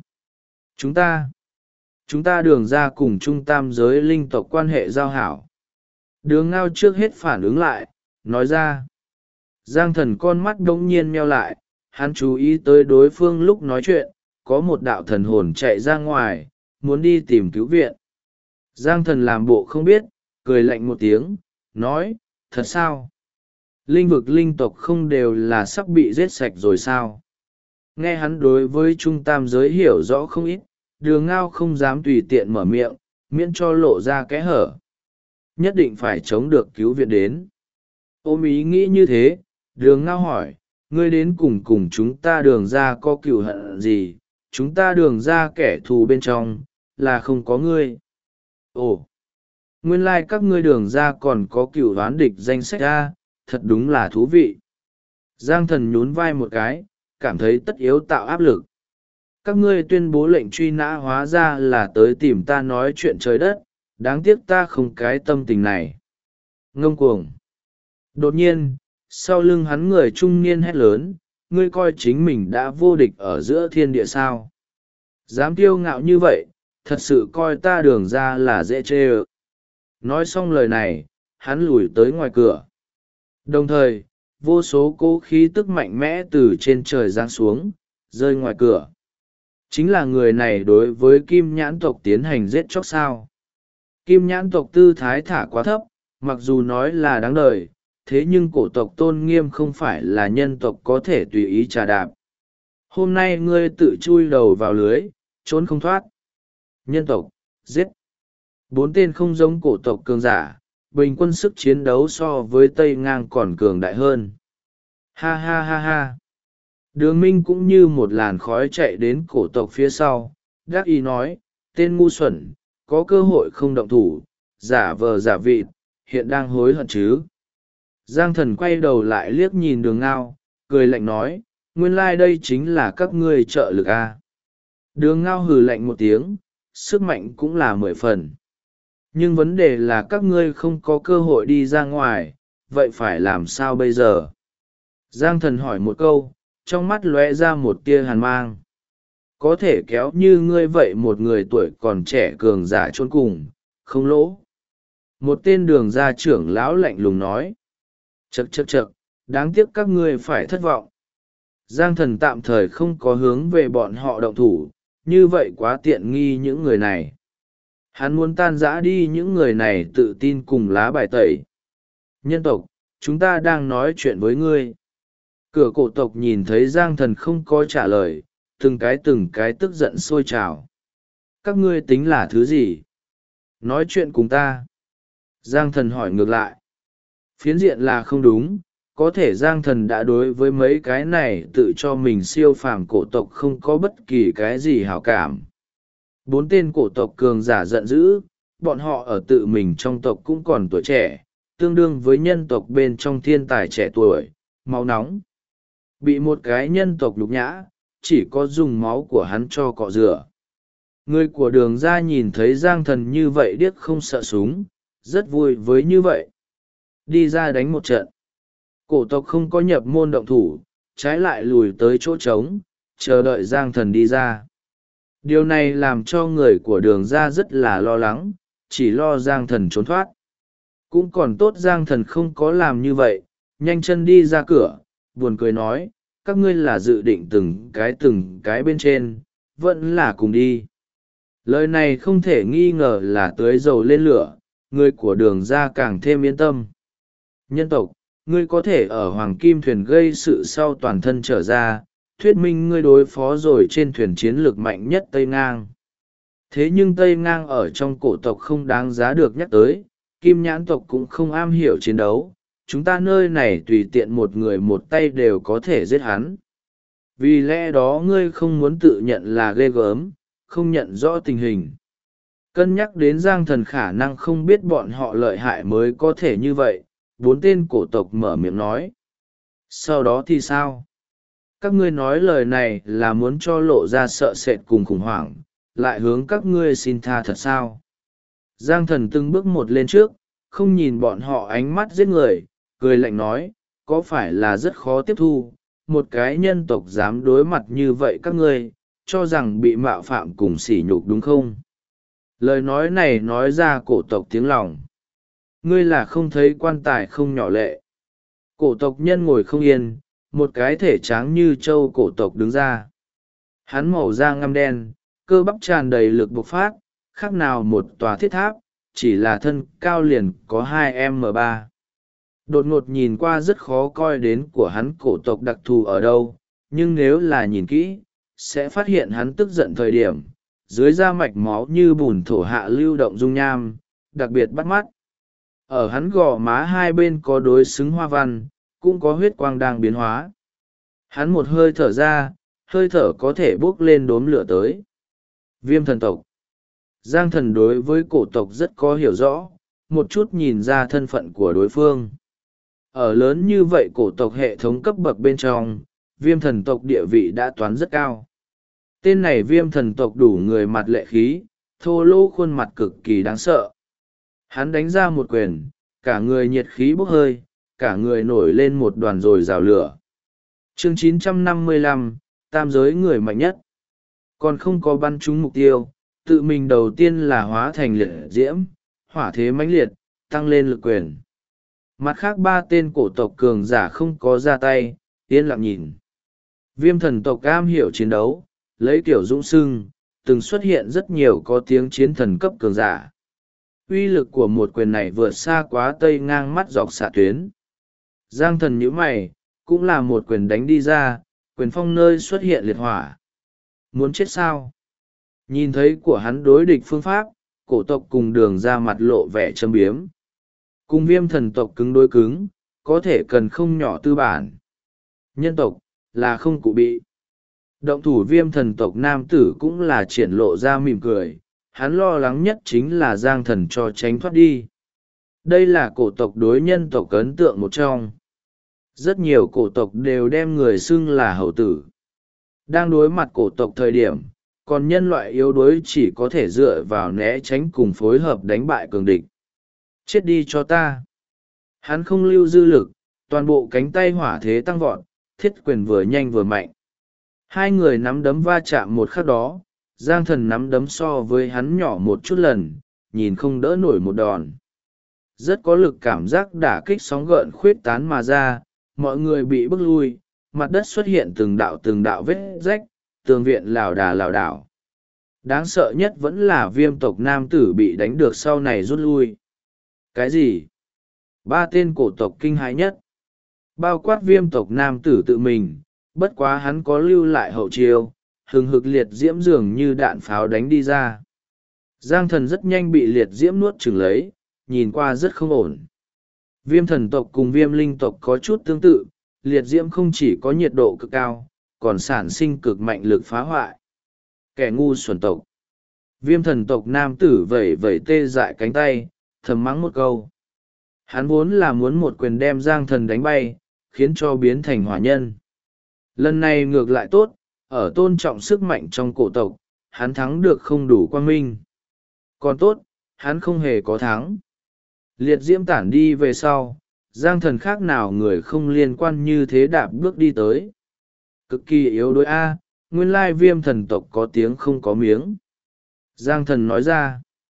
Chúng ta đường ra cùng trung tam giới linh tộc quan hệ giao hảo. Đường ngao trước hết phản ứng lại, nói ra. Giang thần con mắt đống nhiên meo lại, hắn chú ý tới đối phương lúc nói chuyện, có một đạo thần hồn chạy ra ngoài, muốn đi tìm cứu viện. Giang thần làm bộ không biết, cười lạnh một tiếng, nói, thật sao? Linh vực linh tộc không đều là sắp bị giết sạch rồi sao? Nghe hắn đối với trung tam giới hiểu rõ không ít, Đường Ngao không dám tùy tiện mở miệng, miễn cho lộ ra kẽ hở. Nhất định phải chống được cứu viện đến. Ôm ý nghĩ như thế, Đường Ngao hỏi, ngươi đến cùng cùng chúng ta Đường ra có cừu hận gì? Chúng ta Đường ra kẻ thù bên trong, là không có ngươi. Ồ, nguyên lai các ngươi Đường ra còn có cừu đoán địch danh sách ra, thật đúng là thú vị. Giang Thần nhún vai một cái, cảm thấy tất yếu tạo áp lực. Các ngươi tuyên bố lệnh truy nã hóa ra là tới tìm ta nói chuyện trời đất, đáng tiếc ta không cái tâm tình này. Ngông cuồng. Đột nhiên, sau lưng hắn người trung niên hét lớn, ngươi coi chính mình đã vô địch ở giữa thiên địa sao. Dám kiêu ngạo như vậy, thật sự coi ta Đường ra là dễ chê ơ. Nói xong lời này, hắn lùi tới ngoài cửa. Đồng thời, vô số cỗ khí tức mạnh mẽ từ trên trời giáng xuống, rơi ngoài cửa. Chính là người này đối với kim nhãn tộc tiến hành giết chóc sao. Kim nhãn tộc tư thái thả quá thấp, mặc dù nói là đáng đời, thế nhưng cổ tộc tôn nghiêm không phải là nhân tộc có thể tùy ý trà đạp. Hôm nay ngươi tự chui đầu vào lưới, trốn không thoát. Nhân tộc, giết. 4 tên không giống cổ tộc cường giả, bình quân sức chiến đấu so với Tây Ngang còn cường đại hơn. Ha ha ha ha. Đường Minh cũng như một làn khói chạy đến cổ tộc phía sau, đắc ý nói, tên ngu xuẩn, có cơ hội không động thủ, giả vờ giả vịt, hiện đang hối hận chứ. Giang Thần quay đầu lại liếc nhìn Đường Ngao, cười lạnh nói, nguyên lai đây chính là các ngươi trợ lực a. Đường Ngao hừ lạnh một tiếng, sức mạnh cũng là 10 phần. Nhưng vấn đề là các ngươi không có cơ hội đi ra ngoài, vậy phải làm sao bây giờ? Giang Thần hỏi một câu, trong mắt lóe ra một tia hàn mang. Có thể kéo như ngươi vậy một người tuổi còn trẻ cường giả chôn cùng, không lỗ. Một tên Đường gia trưởng lão lạnh lùng nói. Chậc chậc chậc, đáng tiếc các ngươi phải thất vọng. Giang Thần tạm thời không có hướng về bọn họ động thủ, như vậy quá tiện nghi những người này. Hắn muốn tan rã đi những người này tự tin cùng lá bài tẩy. Nhân tộc, chúng ta đang nói chuyện với ngươi. Cửa cổ tộc nhìn thấy Giang Thần không có trả lời, từng cái tức giận sôi trào. Các ngươi tính là thứ gì? Nói chuyện cùng ta. Giang Thần hỏi ngược lại. Phiến diện là không đúng, có thể Giang Thần đã đối với mấy cái này tự cho mình siêu phàm cổ tộc không có bất kỳ cái gì hảo cảm. 4 tên cổ tộc cường giả giận dữ, bọn họ ở tự mình trong tộc cũng còn tuổi trẻ, tương đương với nhân tộc bên trong thiên tài trẻ tuổi, máu nóng. Bị một cái nhân tộc nhục nhã, chỉ có dùng máu của hắn cho cọ rửa. Người của Đường ra nhìn thấy Giang Thần như vậy điếc không sợ súng, rất vui với như vậy. Đi ra đánh một trận. Cổ tộc không có nhập môn động thủ, trái lại lùi tới chỗ trống, chờ đợi Giang Thần đi ra. Điều này làm cho người của Đường ra rất là lo lắng, chỉ lo Giang Thần trốn thoát. Cũng còn tốt Giang Thần không có làm như vậy, nhanh chân đi ra cửa, buồn cười nói, các ngươi là dự định từng cái bên trên, vẫn là cùng đi. Lời này không thể nghi ngờ là tưới dầu lên lửa, người của Đường ra càng thêm yên tâm. Nhân tộc, ngươi có thể ở Hoàng Kim thuyền gây sự sau toàn thân trở ra, thuyết minh ngươi đối phó rồi trên thuyền chiến lược mạnh nhất Tây Ngang. Thế nhưng Tây Ngang ở trong cổ tộc không đáng giá được nhắc tới, Kim Nhãn tộc cũng không am hiểu chiến đấu, chúng ta nơi này tùy tiện một người một tay đều có thể giết hắn. Vì lẽ đó ngươi không muốn tự nhận là ghê gớm, không nhận rõ tình hình. Cân nhắc đến Giang Thần khả năng không biết bọn họ lợi hại mới có thể như vậy, 4 tên cổ tộc mở miệng nói. Sau đó thì sao? Các ngươi nói lời này là muốn cho lộ ra sợ sệt cùng khủng hoảng, lại hướng các ngươi xin tha thật sao? Giang Thần từng bước một lên trước, không nhìn bọn họ ánh mắt giết người, cười lạnh nói, có phải là rất khó tiếp thu, một cái nhân tộc dám đối mặt như vậy các ngươi, cho rằng bị mạo phạm cùng sỉ nhục đúng không? Lời nói này nói ra cổ tộc tiếng lòng. Ngươi là không thấy quan tài không nhỏ lệ. Cổ tộc nhân ngồi không yên, một cái thể tráng như trâu cổ tộc đứng ra. Hắn màu da ngăm đen, cơ bắp tràn đầy lực bộc phát, khác nào một tòa thiết tháp, chỉ là thân cao liền có 2m3. Đột ngột nhìn qua rất khó coi đến của hắn cổ tộc đặc thù ở đâu, nhưng nếu là nhìn kỹ sẽ phát hiện hắn tức giận thời điểm dưới da mạch máu như bùn thổ hạ lưu động dung nham đặc biệt bắt mắt. Ở hắn gò má hai bên có đối xứng hoa văn, cũng có huyết quang đang biến hóa. Hắn một hơi thở ra, hơi thở có thể bốc lên đốm lửa tới. Viêm thần tộc. Giang Thần đối với cổ tộc rất có hiểu rõ, một chút nhìn ra thân phận của đối phương. Ở lớn như vậy cổ tộc hệ thống cấp bậc bên trong, viêm thần tộc địa vị đã toán rất cao. Tên này viêm thần tộc đủ người mặt lệ khí, thô lỗ khuôn mặt cực kỳ đáng sợ. Hắn đánh ra một quyền, cả người nhiệt khí bốc hơi, cả người nổi lên một đoàn rồi rào lửa. Chương 955, tam giới người mạnh nhất. Còn không có bắn trúng mục tiêu, tự mình đầu tiên là hóa thành liệt diễm, hỏa thế mãnh liệt, tăng lên lực quyền. Mặt khác ba tên cổ tộc cường giả không có ra tay, yên lặng nhìn. Viêm thần tộc am hiểu chiến đấu, lấy kiểu dũng sưng, từng xuất hiện rất nhiều có tiếng chiến thần cấp cường giả. Uy lực của một quyền này vượt xa quá tây ngang mắt dọc xạ tuyến. Giang Thần nhíu mày, cũng là một quyền đánh đi ra, quyền phong nơi xuất hiện liệt hỏa. Muốn chết sao? Nhìn thấy của hắn đối địch phương pháp, cổ tộc cùng đường ra mặt lộ vẻ châm biếm. Cùng viêm thần tộc cứng đối cứng, có thể cần không nhỏ tư bản. Nhân tộc, là không cụ bị. Động thủ viêm thần tộc nam tử cũng là triển lộ ra mỉm cười, hắn lo lắng nhất chính là Giang Thần cho tránh thoát đi. Đây là cổ tộc đối nhân tộc ấn tượng một trong. Rất nhiều cổ tộc đều đem người xưng là hầu tử. Đang đối mặt cổ tộc thời điểm, còn nhân loại yếu đuối chỉ có thể dựa vào né tránh cùng phối hợp đánh bại cường địch. Chết đi cho ta. Hắn không lưu dư lực, toàn bộ cánh tay hỏa thế tăng vọt, thiết quyền vừa nhanh vừa mạnh. Hai người nắm đấm va chạm một khắc đó, Giang Thần nắm đấm so với hắn nhỏ một chút lần, nhìn không đỡ nổi một đòn. Rất có lực cảm giác đả kích sóng gợn khuyết tán mà ra, mọi người bị bức lui, mặt đất xuất hiện từng đạo vết rách, tường viện lảo đảo. Đáng sợ nhất vẫn là viêm tộc nam tử bị đánh được sau này rút lui. Cái gì? Ba tên cổ tộc kinh hãi nhất. Bao quát viêm tộc nam tử tự mình, bất quá hắn có lưu lại hậu chiêu, hừng hực liệt diễm dường như đạn pháo đánh đi ra. Giang Thần rất nhanh bị liệt diễm nuốt chửng lấy, nhìn qua rất không ổn. Viêm thần tộc cùng viêm linh tộc có chút tương tự, liệt diễm không chỉ có nhiệt độ cực cao, còn sản sinh cực mạnh lực phá hoại. Kẻ ngu xuẩn tộc. Viêm thần tộc nam tử vẩy vẩy tê dại cánh tay, thầm mắng một câu. Hắn vốn là muốn một quyền đem Giang Thần đánh bay, khiến cho biến thành hỏa nhân. Lần này ngược lại tốt, ở tôn trọng sức mạnh trong cổ tộc, hắn thắng được không đủ quang minh. Còn tốt, hắn không hề có thắng. Liệt diễm tản đi về sau, Giang Thần khác nào người không liên quan như thế đạp bước đi tới. Cực kỳ yếu đuối A, nguyên lai viêm thần tộc có tiếng không có miếng. Giang Thần nói ra.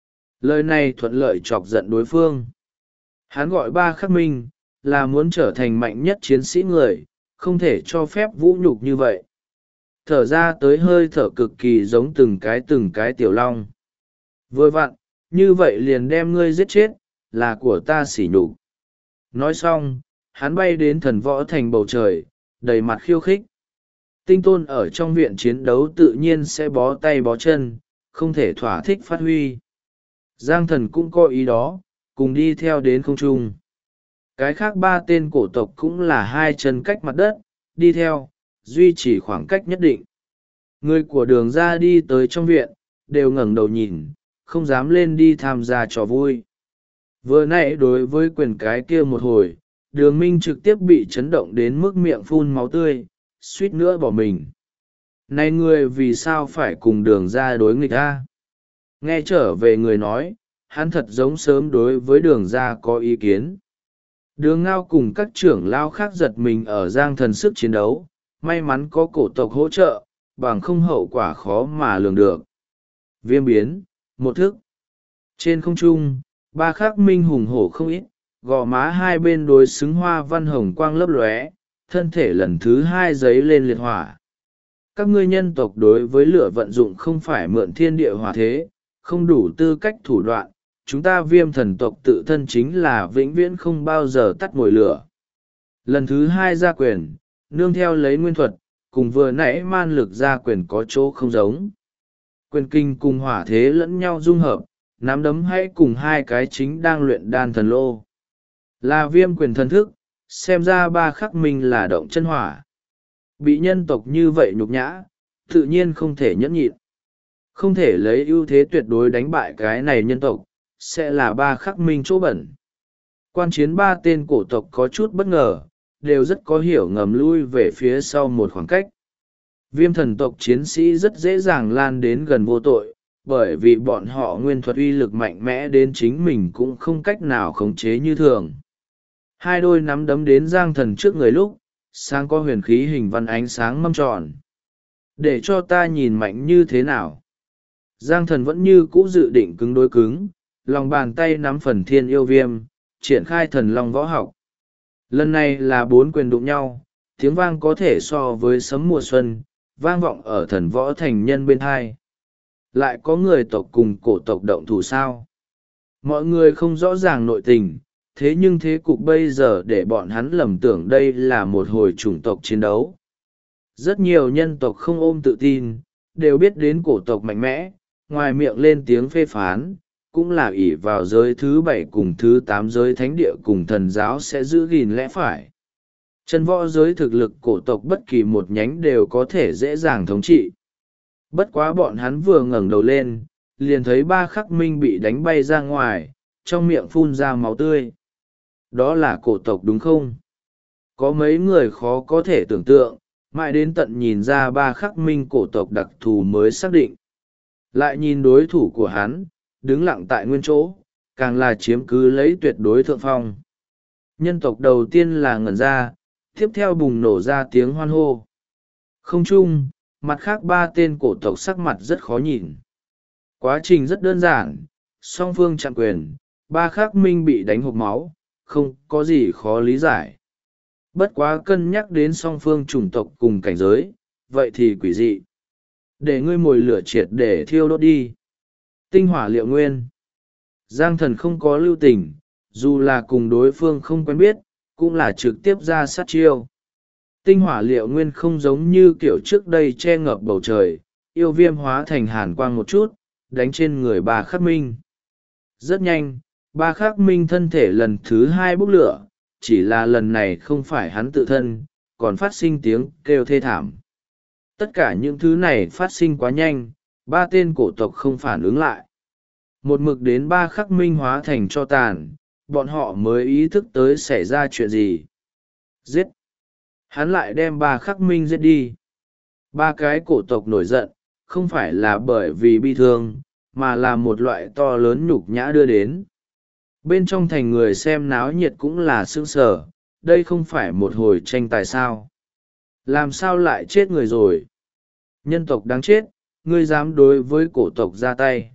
Lời này thuận lợi chọc giận đối phương. Hắn gọi ba khắc minh, là muốn trở thành mạnh nhất chiến sĩ người, không thể cho phép vũ nhục như vậy. Thở ra tới hơi thở cực kỳ giống từng cái tiểu long. Vừa vặn, như vậy liền đem ngươi giết chết, là của ta sỉ nhục. Nói xong, hắn bay đến thần võ thành bầu trời, đầy mặt khiêu khích. Tinh tôn ở trong viện chiến đấu tự nhiên sẽ bó tay bó chân, không thể thỏa thích phát huy. Giang Thần cũng có ý đó, cùng đi theo đến không trung. Cái khác ba tên cổ tộc cũng là hai chân cách mặt đất, đi theo, duy trì khoảng cách nhất định. Người của đường ra đi tới trong viện, đều ngẩng đầu nhìn, không dám lên đi tham gia trò vui. Vừa nãy đối với quyền cái kia một hồi, đường minh trực tiếp bị chấn động đến mức miệng phun máu tươi, suýt nữa bỏ mình. Này người vì sao phải cùng đường ra đối nghịch a? Nghe trở về người nói, hắn thật giống sớm đối với đường ra có ý kiến. Đường Ngao cùng các trưởng lao khác giật mình ở Giang Thần sức chiến đấu, may mắn có cổ tộc hỗ trợ, bằng không hậu quả khó mà lường được. Viêm biến, một thức. Trên không trung, ba khắc minh hùng hổ không ít, gò má hai bên đối xứng hoa văn hồng quang lấp lóe, thân thể lần thứ hai giấy lên liệt hỏa. Các ngươi nhân tộc đối với lửa vận dụng không phải mượn thiên địa hỏa thế, không đủ tư cách thủ đoạn. Chúng ta viêm thần tộc tự thân chính là vĩnh viễn không bao giờ tắt mồi lửa. Lần thứ hai ra quyền, nương theo lấy nguyên thuật, cùng vừa nãy man lực ra quyền có chỗ không giống. Quyền kinh cùng hỏa thế lẫn nhau dung hợp, nắm đấm hãy cùng hai cái chính đang luyện đan thần lô. Là Viêm quyền thần thức, xem ra Ba Khắc Minh là động chân hỏa. Bị nhân tộc như vậy nhục nhã, tự nhiên không thể nhẫn nhịn. Không thể lấy ưu thế tuyệt đối đánh bại cái này nhân tộc, sẽ là Ba Khắc Minh chỗ bẩn. Quan chiến ba tên cổ tộc có chút bất ngờ, đều rất có hiểu ngầm lui về phía sau một khoảng cách. Viêm thần tộc chiến sĩ rất dễ dàng lan đến gần vô tội, bởi vì bọn họ nguyên thuật uy lực mạnh mẽ đến chính mình cũng không cách nào khống chế như thường. Hai đôi nắm đấm đến Giang Thần trước người lúc, sáng có huyền khí hình văn ánh sáng mâm tròn. Để cho ta nhìn mạnh như thế nào. Giang Thần vẫn như cũ dự định cứng đối cứng, lòng bàn tay nắm phần thiên yêu viêm, triển khai thần long võ học. Lần này là 4 quyền đụng nhau, tiếng vang có thể so với sấm mùa xuân, vang vọng ở thần võ thành nhân bên hai. Lại có người tộc cùng cổ tộc động thủ sao? Mọi người không rõ ràng nội tình, thế nhưng thế cục bây giờ để bọn hắn lầm tưởng đây là một hồi chủng tộc chiến đấu. Rất nhiều nhân tộc không ôm tự tin, đều biết đến cổ tộc mạnh mẽ, ngoài miệng lên tiếng phê phán, cũng là ỷ vào giới thứ 7 cùng thứ 8 giới thánh địa cùng thần giáo sẽ giữ gìn lẽ phải. Chân võ giới thực lực cổ tộc bất kỳ một nhánh đều có thể dễ dàng thống trị. Bất quá bọn hắn vừa ngẩng đầu lên, liền thấy Ba Khắc Minh bị đánh bay ra ngoài, trong miệng phun ra máu tươi. Đó là cổ tộc đúng không? Có mấy người khó có thể tưởng tượng, mãi đến tận nhìn ra Ba Khắc Minh cổ tộc đặc thù mới xác định. Lại nhìn đối thủ của hắn, đứng lặng tại nguyên chỗ, càng là chiếm cứ lấy tuyệt đối thượng phong. Nhân tộc đầu tiên là ngẩn ra, tiếp theo bùng nổ ra tiếng hoan hô. Không chung, mặt khác ba tên cổ tộc sắc mặt rất khó nhìn. Quá trình rất đơn giản, song phương chặn quyền, Ba Khắc Minh bị đánh hộc máu, không có gì khó lý giải. Bất quá cân nhắc đến song phương chủng tộc cùng cảnh giới, vậy thì quỷ dị. Để ngươi mồi lửa triệt để thiêu đốt đi. Tinh hỏa liệu nguyên. Giang Thần không có lưu tình, dù là cùng đối phương không quen biết, cũng là trực tiếp ra sát chiêu. Tinh hỏa liệu nguyên không giống như kiểu trước đây che ngập bầu trời, yêu viêm hóa thành hàn quang một chút, đánh trên người Ba Khắc Minh. Rất nhanh, Ba Khắc Minh thân thể lần thứ 2 bốc lửa, chỉ là lần này không phải hắn tự thân, còn phát sinh tiếng kêu thê thảm. Tất cả những thứ này phát sinh quá nhanh, ba tên cổ tộc không phản ứng lại. Một mực đến Ba Khắc Minh hóa thành cho tàn, bọn họ mới ý thức tới xảy ra chuyện gì. Giết! Hắn lại đem Ba Khắc Minh giết đi. Ba cái cổ tộc nổi giận, không phải là bởi vì bi thương, mà là một loại to lớn nhục nhã đưa đến. Bên trong thành người xem náo nhiệt cũng là sững sờ, đây không phải một hồi tranh tài sao. Làm sao lại chết người rồi? Nhân tộc đáng chết, ngươi dám đối với cổ tộc ra tay.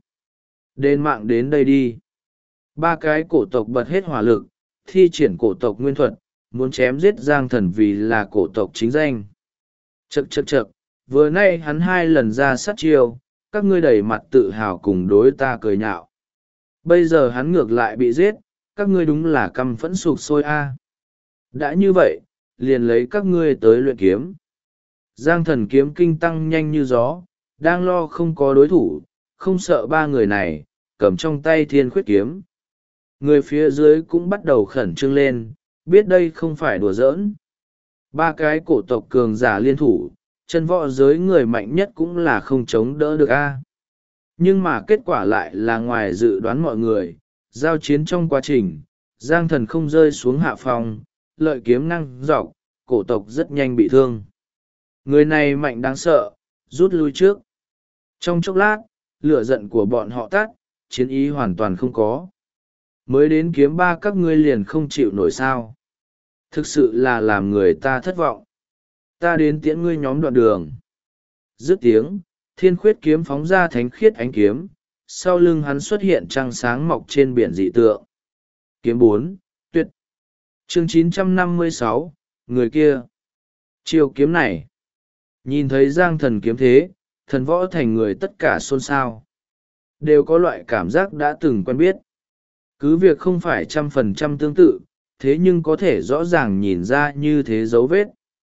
Đền mạng đến đây đi. Ba cái cổ tộc bật hết hỏa lực, thi triển cổ tộc nguyên thuật, muốn chém giết Giang Thần vì là cổ tộc chính danh. Chậc, vừa nay hắn 2 lần ra sát chiêu, các ngươi đẩy mặt tự hào cùng đối ta cười nhạo. Bây giờ hắn ngược lại bị giết, các ngươi đúng là căm phẫn sục sôi a. Đã như vậy, liền lấy các ngươi tới luyện kiếm. Giang Thần kiếm kinh tăng nhanh như gió, đang lo không có đối thủ, không sợ ba người này, cầm trong tay thiên khuyết kiếm. Người phía dưới cũng bắt đầu khẩn trương lên, biết đây không phải đùa giỡn. Ba cái cổ tộc cường giả liên thủ, chân võ giới người mạnh nhất cũng là không chống đỡ được a. Nhưng mà kết quả lại là ngoài dự đoán mọi người, giao chiến trong quá trình, Giang Thần không rơi xuống hạ phòng, lợi kiếm năng dọc, cổ tộc rất nhanh bị thương. Người này mạnh đáng sợ, rút lui trước. Trong chốc lát, lửa giận của bọn họ tắt, chiến ý hoàn toàn không có. Mới đến kiếm ba các ngươi liền không chịu nổi sao. Thực sự là làm người ta thất vọng. Ta đến tiễn ngươi nhóm đoạn đường. Dứt tiếng, thiên khuyết kiếm phóng ra thánh khiết ánh kiếm, sau lưng hắn xuất hiện trăng sáng mọc trên biển dị tượng. Kiếm 4, tuyệt. Chương 956, người kia. Chiêu kiếm này. Nhìn thấy Giang Thần kiếm thế, thần võ thành người tất cả xôn xao. Đều có loại cảm giác đã từng quen biết. Cứ việc không phải 100% tương tự, thế nhưng có thể rõ ràng nhìn ra như thế dấu vết.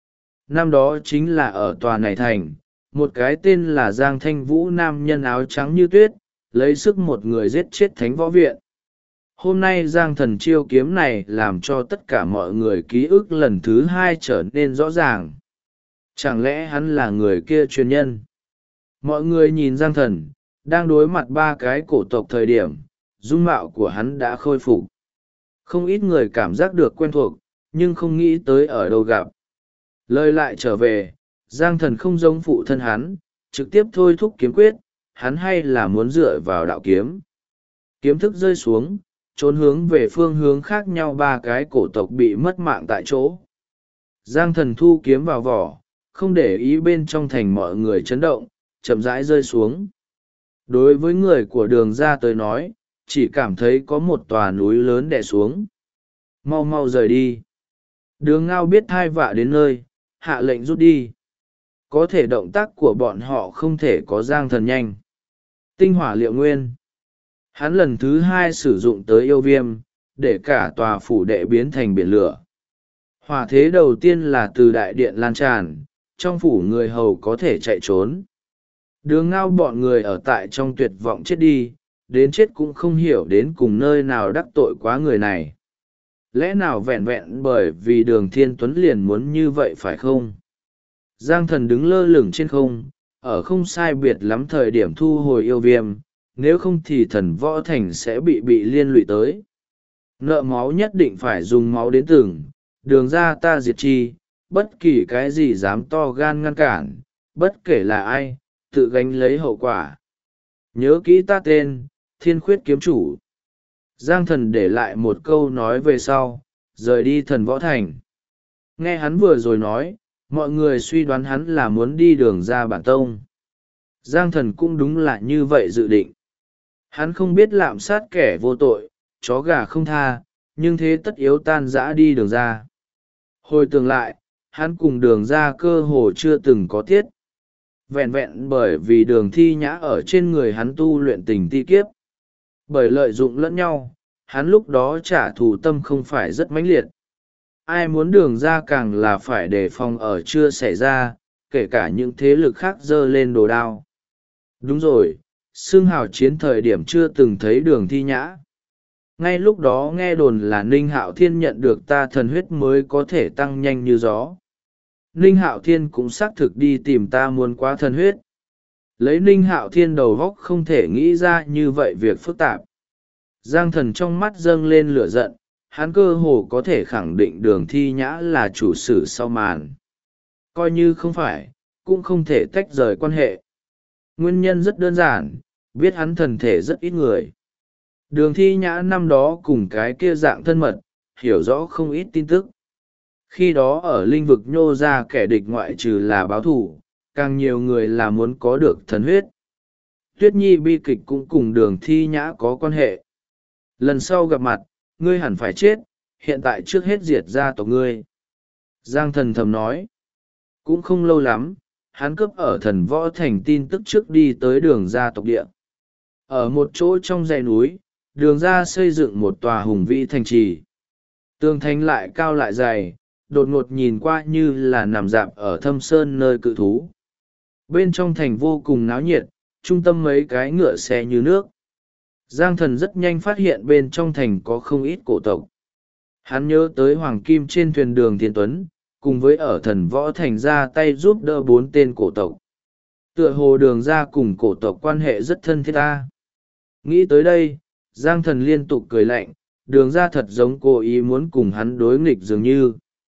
năm đó chính là ở tòa này thành, một cái tên là Giang Thanh Vũ nam nhân áo trắng như tuyết, lấy sức một người giết chết thánh võ viện. Hôm nay Giang Thần chiêu kiếm này làm cho tất cả mọi người ký ức lần thứ hai trở nên rõ ràng. Chẳng lẽ hắn là người kia truyền nhân? Mọi người nhìn Giang Thần, đang đối mặt ba cái cổ tộc thời điểm, dung mạo của hắn đã khôi phục. Không ít người cảm giác được quen thuộc, nhưng không nghĩ tới ở đâu gặp. Lời lại trở về, Giang Thần không giống phụ thân hắn, trực tiếp thôi thúc kiếm quyết, hắn hay là muốn dựa vào đạo kiếm. Kiếm thức rơi xuống, trốn hướng về phương hướng khác nhau, ba cái cổ tộc bị mất mạng tại chỗ. Giang Thần thu kiếm vào vỏ, không để ý bên trong thành mọi người chấn động, chậm rãi rơi xuống. Đối với người của Đường ra tới nói, chỉ cảm thấy có một tòa núi lớn đè xuống. Mau mau rời đi. Đường Ngao biết thai vạ đến nơi, hạ lệnh rút đi. Có thể động tác của bọn họ không thể có Giang Thần nhanh. Tinh hỏa liệu nguyên. Hắn lần thứ hai sử dụng tới yêu viêm, để cả tòa phủ đệ biến thành biển lửa. Hỏa thế đầu tiên là từ đại điện lan tràn, trong phủ người hầu có thể chạy trốn. Đường Ngao bọn người ở tại trong tuyệt vọng chết đi, đến chết cũng không hiểu đến cùng nơi nào đắc tội quá người này. Lẽ nào vẹn vẹn bởi vì Đường Thiên Tuấn liền muốn như vậy phải không? Giang Thần đứng lơ lửng trên không, ở không sai biệt lắm thời điểm thu hồi yêu viêm, nếu không thì thần võ thành sẽ bị liên lụy tới. Nợ máu nhất định phải dùng máu đến từng, Đường ra ta diệt chi, bất kỳ cái gì dám to gan ngăn cản, bất kể là ai, tự gánh lấy hậu quả. Nhớ kỹ ta tên, Thiên Khuyết kiếm chủ. Giang Thần để lại một câu nói về sau, rời đi thần võ thành. Nghe hắn vừa rồi nói, mọi người suy đoán hắn là muốn đi Đường ra bản tông. Giang Thần cũng đúng là như vậy dự định. Hắn không biết lạm sát kẻ vô tội, chó gà không tha, nhưng thế tất yếu tan rã đi Đường ra. Hồi tưởng lại, hắn cùng Đường ra cơ hồ chưa từng có tiết. Vẹn vẹn bởi vì Đường Thi Nhã ở trên người hắn tu luyện tình ti kiếp. Bởi lợi dụng lẫn nhau, hắn lúc đó trả thù tâm không phải rất mãnh liệt. Ai muốn Đường ra càng là phải đề phòng ở chưa xảy ra, kể cả những thế lực khác giơ lên đồ đao. Đúng rồi, xương hào chiến thời điểm chưa từng thấy Đường Thi Nhã. Ngay lúc đó nghe đồn là Ninh Hạo Thiên nhận được ta thần huyết mới có thể tăng nhanh như gió. Ninh Hạo Thiên cũng xác thực đi tìm ta muốn quá thần huyết. Lấy Ninh Hạo Thiên đầu góc không thể nghĩ ra như vậy việc phức tạp. Giang Thần trong mắt dâng lên lửa giận, hắn cơ hồ có thể khẳng định Đường Thi Nhã là chủ sử sau màn. Coi như không phải, cũng không thể tách rời quan hệ. Nguyên nhân rất đơn giản, biết hắn thần thể rất ít người. Đường Thi Nhã năm đó cùng cái kia dạng thân mật, hiểu rõ không ít tin tức. Khi đó ở linh vực nhô ra kẻ địch ngoại trừ là báo thù, càng nhiều người là muốn có được thần huyết. Tuyết Nhi bi kịch cũng cùng Đường Thi Nhã có quan hệ. Lần sau gặp mặt, ngươi hẳn phải chết, hiện tại trước hết diệt gia tộc ngươi. Giang Thần thầm nói. Cũng không lâu lắm, hắn cướp ở thần võ thành tin tức trước đi tới Đường gia tộc địa. Ở một chỗ trong dãy núi, Đường gia xây dựng một tòa hùng vĩ thành trì. Tường thành lại cao lại dày, đột ngột nhìn qua như là nằm rạp ở thâm sơn nơi cự thú. Bên trong thành vô cùng náo nhiệt, trung tâm mấy cái ngựa xe như nước. Giang Thần rất nhanh phát hiện bên trong thành có không ít cổ tộc. Hắn nhớ tới Hoàng Kim trên thuyền Đường Thiên Tuấn, cùng với ở thần võ thành ra tay giúp đỡ 4 tên cổ tộc. Tựa hồ Đường ra cùng cổ tộc quan hệ rất thân thiết ta. Nghĩ tới đây, Giang Thần liên tục cười lạnh, Đường ra thật giống cố ý muốn cùng hắn đối nghịch dường như.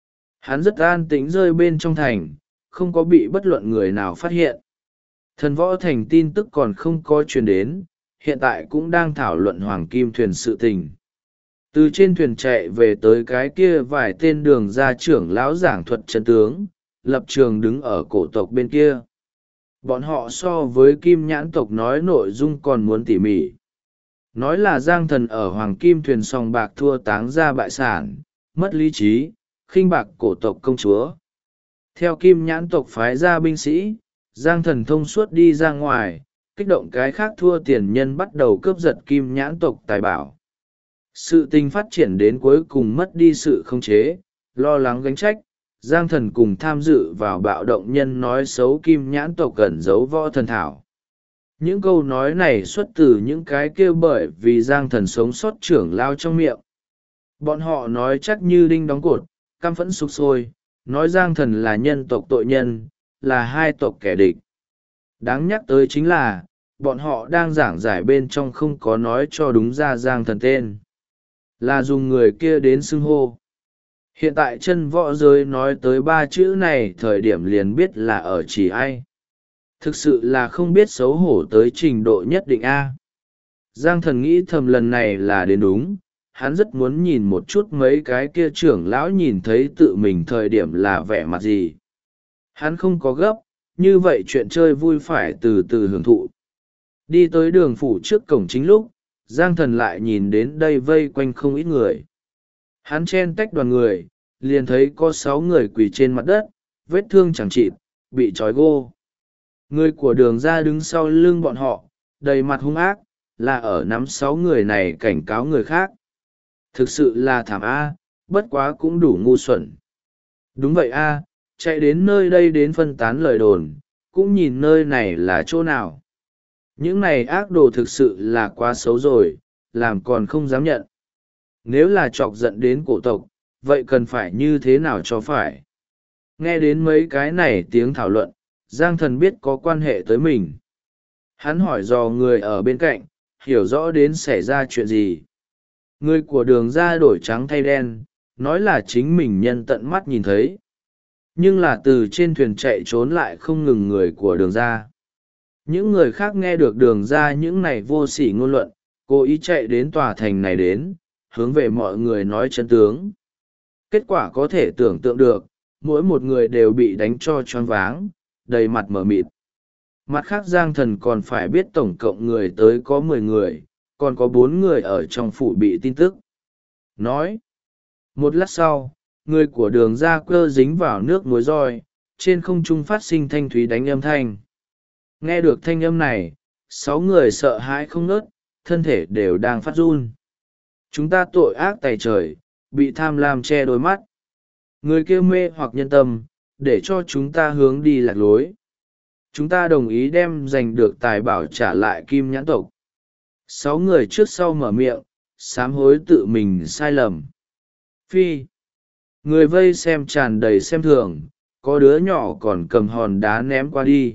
Hắn rất an tĩnh rơi bên trong thành, không có bị bất luận người nào phát hiện. Thần võ thành tin tức còn không có truyền đến, hiện tại cũng đang thảo luận Hoàng Kim thuyền sự tình. Từ trên thuyền chạy về tới cái kia vài tên Đường gia trưởng lão giảng thuật chân tướng, lập trường đứng ở cổ tộc bên kia. Bọn họ so với Kim Nhãn tộc nói nội dung còn muốn tỉ mỉ. Nói là Giang Thần ở Hoàng Kim thuyền sòng bạc thua táng ra bại sản, mất lý trí, khinh bạc cổ tộc công chúa. Theo Kim Nhãn tộc phái ra binh sĩ, Giang Thần thông suốt đi ra ngoài, kích động cái khác thua tiền nhân bắt đầu cướp giật Kim Nhãn tộc tài bảo. Sự tình phát triển đến cuối cùng mất đi sự khống chế, lo lắng gánh trách, Giang Thần cùng tham dự vào bạo động nhân nói xấu Kim Nhãn tộc cẩn giấu võ thần thảo. Những câu nói này xuất từ những cái kia bởi vì Giang Thần sống sót trưởng lao trong miệng. Bọn họ nói chắc như đinh đóng cột, căm phẫn sục sôi, nói Giang Thần là nhân tộc tội nhân, là hai tộc kẻ địch. Đáng nhắc tới chính là, bọn họ đang giảng giải bên trong không có nói cho đúng ra Giang Thần tên, là dùng người kia đến xưng hô. Hiện tại chân võ giới nói tới ba chữ này thời điểm liền biết là ở chỉ ai. Thực sự là không biết xấu hổ tới trình độ nhất định a. Giang Thần nghĩ thầm lần này là đến đúng, hắn rất muốn nhìn một chút mấy cái kia trưởng lão nhìn thấy tự mình thời điểm là vẻ mặt gì. Hắn không có gấp, như vậy chuyện chơi vui phải từ từ hưởng thụ. Đi tới đường phủ trước cổng chính lúc, Giang Thần lại nhìn đến đây vây quanh không ít người. Hắn chen tách đoàn người, liền thấy có 6 người quỳ trên mặt đất, vết thương chẳng chịt, bị trói gô. Người của đường ra đứng sau lưng bọn họ, đầy mặt hung ác, là ở nắm 6 người này cảnh cáo người khác. Thực sự là thảm a, bất quá cũng đủ ngu xuẩn. Đúng vậy a, chạy đến nơi đây đến phân tán lời đồn, cũng nhìn nơi này là chỗ nào. Những này ác đồ thực sự là quá xấu rồi, làm còn không dám nhận. Nếu là chọc giận đến cổ tộc, vậy cần phải như thế nào cho phải? Nghe đến mấy cái này tiếng thảo luận, Giang Thần biết có quan hệ tới mình. Hắn hỏi dò người ở bên cạnh, hiểu rõ đến xảy ra chuyện gì. Người của đường ra đổi trắng thay đen, nói là chính mình nhân tận mắt nhìn thấy. Nhưng là từ trên thuyền chạy trốn lại không ngừng người của đường ra. Những người khác nghe được đường ra những này vô sỉ ngôn luận, cố ý chạy đến tòa thành này đến, hướng về mọi người nói chân tướng. Kết quả có thể tưởng tượng được, mỗi một người đều bị đánh cho choáng váng, đầy mặt mở mịt. Mặt khác Giang Thần còn phải biết tổng cộng người tới có 10 người, còn có 4 người ở trong phủ bị tin tức. Nói, một lát sau, người của đường ra cơ dính vào nước muối roi, trên không trung phát sinh thanh thúy đánh âm thanh. Nghe được thanh âm này, 6 người sợ hãi không ngớt, thân thể đều đang phát run. Chúng ta tội ác tày trời, bị tham lam che đôi mắt. Người kia mê hoặc nhân tâm, để cho chúng ta hướng đi lạc lối. Chúng ta đồng ý đem giành được tài bảo trả lại Kim Nhãn tộc. 6 người trước sau mở miệng, sám hối tự mình sai lầm. Phi. Người vây xem tràn đầy xem thường, có đứa nhỏ còn cầm hòn đá ném qua đi.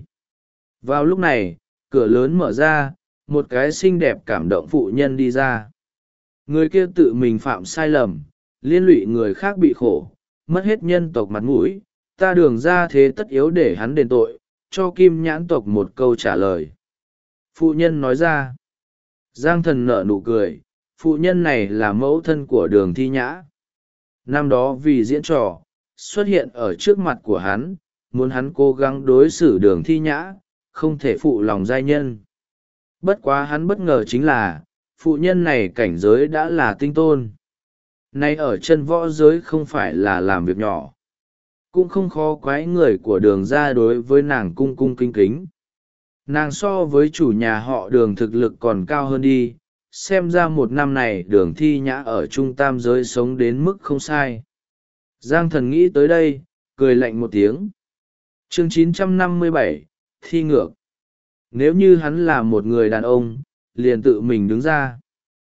Vào lúc này, cửa lớn mở ra, một cái xinh đẹp cảm động phụ nhân đi ra. Người kia tự mình phạm sai lầm, liên lụy người khác bị khổ, mất hết nhân tộc mặt mũi, ta đường ra thế tất yếu để hắn đền tội, cho Kim Nhãn tộc một câu trả lời. Phụ nhân nói ra. Giang Thần nở nụ cười, phụ nhân này là mẫu thân của đường thi nhã. Năm đó vì diễn trò, xuất hiện ở trước mặt của hắn, muốn hắn cố gắng đối xử đường thi nhã, không thể phụ lòng giai nhân. Bất quá hắn bất ngờ chính là, phụ nhân này cảnh giới đã là tinh tôn. Nay ở chân võ giới không phải là làm việc nhỏ. Cũng không khó quái người của đường ra đối với nàng cung cung kính kính. Nàng so với chủ nhà họ đường thực lực còn cao hơn đi, xem ra một năm này đường thi nhã ở trung tam giới sống đến mức không sai. Giang Thần nghĩ tới đây, cười lạnh một tiếng. Chương 957, thi ngược. Nếu như hắn là một người đàn ông, liền tự mình đứng ra.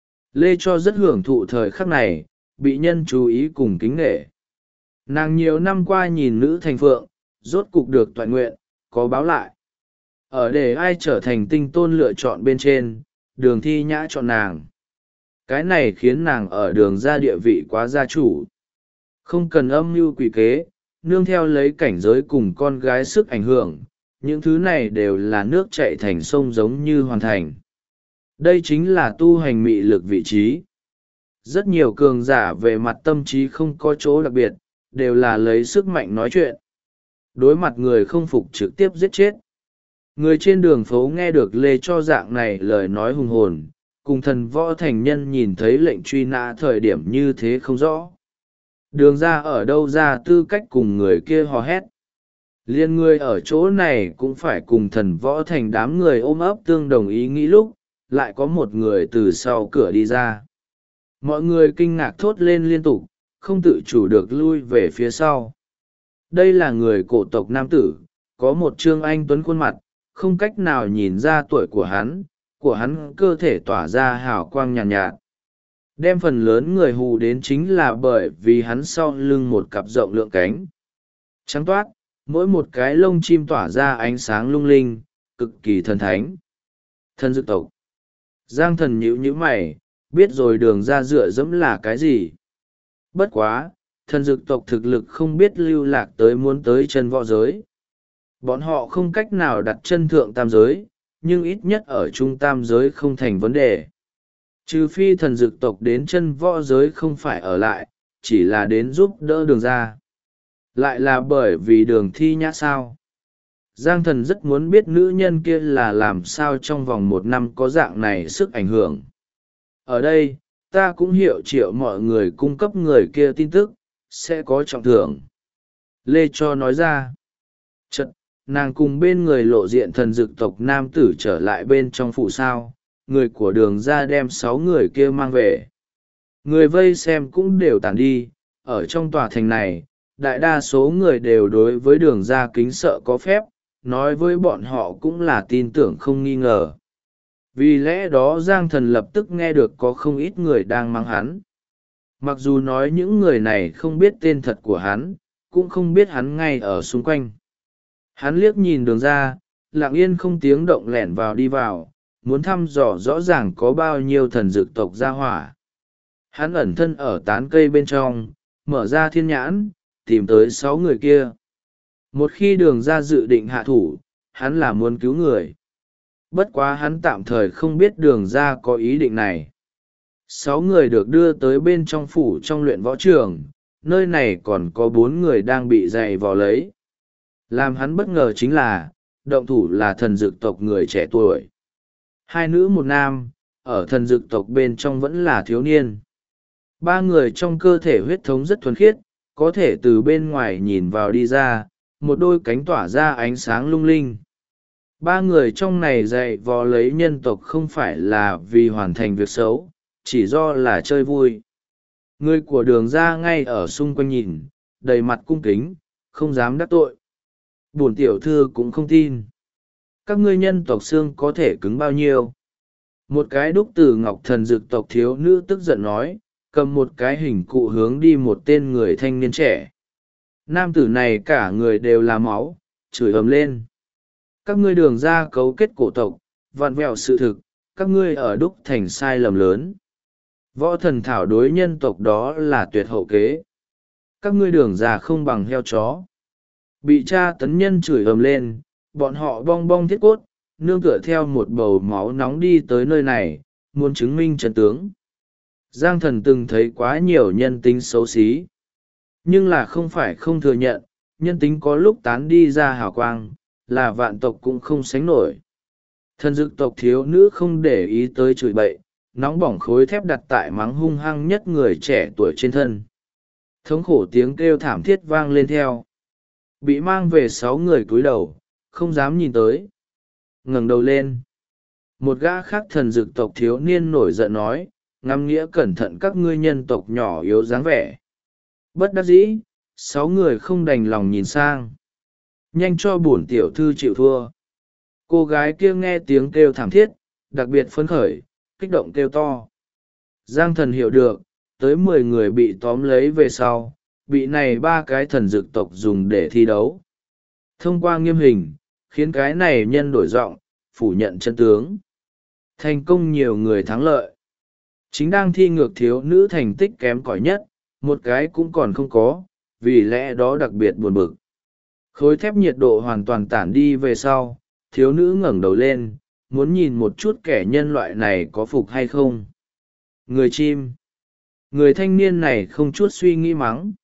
Lê Cho rất hưởng thụ thời khắc này, bị nhân chú ý cùng kính nghệ. Nàng nhiều năm qua nhìn nữ thành phượng, rốt cục được toại nguyện, có báo lại. Ở để ai trở thành tinh tôn lựa chọn bên trên, đường thi nhã chọn nàng. Cái này khiến nàng ở đường ra địa vị quá gia chủ. Không cần âm mưu quỷ kế, nương theo lấy cảnh giới cùng con gái sức ảnh hưởng, những thứ này đều là nước chạy thành sông giống như hoàn thành. Đây chính là tu hành mị lực vị trí. Rất nhiều cường giả về mặt tâm trí không có chỗ đặc biệt, đều là lấy sức mạnh nói chuyện. Đối mặt người không phục trực tiếp giết chết. Người trên đường phố nghe được Lê Cho dạng này lời nói hùng hồn, cùng thần võ thành nhân nhìn thấy lệnh truy nã thời điểm như thế không rõ. Đường ra ở đâu ra tư cách cùng người kia hò hét. Liên người ở chỗ này cũng phải cùng thần võ thành đám người ôm ấp tương đồng ý nghĩ lúc, lại có một người từ sau cửa đi ra. Mọi người kinh ngạc thốt lên liên tục, không tự chủ được lui về phía sau. Đây là người cổ tộc nam tử, có một trương anh tuấn khuôn mặt, không cách nào nhìn ra tuổi của hắn cơ thể tỏa ra hào quang nhàn nhạt. Đem phần lớn người hù đến chính là bởi vì hắn sau lưng một cặp rộng lượng cánh trắng toát, mỗi một cái lông chim tỏa ra ánh sáng lung linh, cực kỳ thần thánh. Thần dực tộc. Giang Thần nhíu nhíu mày, biết rồi đường ra dựa dẫm là cái gì. Bất quá, thần dực tộc thực lực không biết lưu lạc tới muốn tới chân võ giới. Bọn họ không cách nào đặt chân thượng tam giới, nhưng ít nhất ở trung tam giới không thành vấn đề. Trừ phi thần dực tộc đến chân võ giới không phải ở lại, chỉ là đến giúp đỡ đường ra. Lại là bởi vì đường thi nhã sao. Giang Thần rất muốn biết nữ nhân kia là làm sao trong vòng 1 năm có dạng này sức ảnh hưởng. Ở đây, ta cũng hiệu triệu mọi người cung cấp người kia tin tức, sẽ có trọng thưởng. Lê Cho nói ra. Chật, nàng cùng bên người lộ diện thần dực tộc nam tử trở lại bên trong phủ sao, người của đường ra đem 6 người kia mang về. Người vây xem cũng đều tản đi, ở trong tòa thành này, đại đa số người đều đối với đường ra kính sợ có phép, nói với bọn họ cũng là tin tưởng không nghi ngờ. Vì lẽ đó Giang Thần lập tức nghe được có không ít người đang mắng hắn. Mặc dù nói những người này không biết tên thật của hắn, cũng không biết hắn ngay ở xung quanh. Hắn liếc nhìn đường ra, lặng yên không tiếng động lẻn vào đi vào, muốn thăm dò rõ ràng có bao nhiêu thần dực tộc ra hỏa. Hắn ẩn thân ở tán cây bên trong, mở ra thiên nhãn, tìm tới 6 người kia. Một khi đường ra dự định hạ thủ, hắn là muốn cứu người. Bất quá hắn tạm thời không biết đường ra có ý định này. 6 người được đưa tới bên trong phủ trong luyện võ trường, nơi này còn có 4 người đang bị dày vò lấy. Làm hắn bất ngờ chính là, động thủ là thần dực tộc người trẻ tuổi. 2 nữ 1 nam, ở thần dực tộc bên trong vẫn là thiếu niên. 3 người trong cơ thể huyết thống rất thuần khiết, có thể từ bên ngoài nhìn vào đi ra, một đôi cánh tỏa ra ánh sáng lung linh. 3 người trong này dạy vò lấy nhân tộc không phải là vì hoàn thành việc xấu, chỉ do là chơi vui. Người của đường ra ngay ở xung quanh nhìn, đầy mặt cung kính, không dám đắc tội. Bổn tiểu thư cũng không tin. Các ngươi nhân tộc xương có thể cứng bao nhiêu? Một cái đúc từ ngọc thần dực tộc thiếu nữ tức giận nói, cầm một cái hình cụ hướng đi một tên người thanh niên trẻ. Nam tử này cả người đều là máu, chửi ầm lên. Các ngươi đường ra cấu kết cổ tộc, vặn vẹo sự thực, các ngươi ở đúc thành sai lầm lớn. Võ thần thảo đối nhân tộc đó là tuyệt hậu kế. Các ngươi đường ra không bằng heo chó. Bị tra tấn nhân chửi ầm lên, bọn họ bong bong thiết cốt, nương tựa theo một bầu máu nóng đi tới nơi này, muốn chứng minh trận tướng. Giang Thần từng thấy quá nhiều nhân tính xấu xí. Nhưng là không phải không thừa nhận, nhân tính có lúc tán đi ra hào quang, là vạn tộc cũng không sánh nổi. Thần dực tộc thiếu nữ không để ý tới chửi bậy, nóng bỏng khối thép đặt tại mắng hung hăng nhất người trẻ tuổi trên thân. Thống khổ tiếng kêu thảm thiết vang lên theo. Bị mang về 6 người cúi đầu, không dám nhìn tới. Ngẩng đầu lên. Một gã khác thần dực tộc thiếu niên nổi giận nói, ngắm nghĩa cẩn thận các ngươi nhân tộc nhỏ yếu dáng vẻ. Bất đắc dĩ, 6 người không đành lòng nhìn sang. Nhanh cho bổn tiểu thư chịu thua. Cô gái kia nghe tiếng kêu thảm thiết, đặc biệt phấn khởi, kích động kêu to. Giang Thần hiểu được, tới 10 người bị tóm lấy về sau, bị này 3 cái thần dực tộc dùng để thi đấu. Thông qua nghiêm hình, khiến cái này nhân đổi giọng, phủ nhận chân tướng. Thành công nhiều người thắng lợi. Chính đang thi ngược thiếu nữ thành tích kém cỏi nhất, một cái cũng còn không có, vì lẽ đó đặc biệt buồn bực. Khối thép nhiệt độ hoàn toàn tản đi về sau, thiếu nữ ngẩng đầu lên, muốn nhìn một chút kẻ nhân loại này có phục hay không. Người chim. Người thanh niên này không chút suy nghĩ mắng.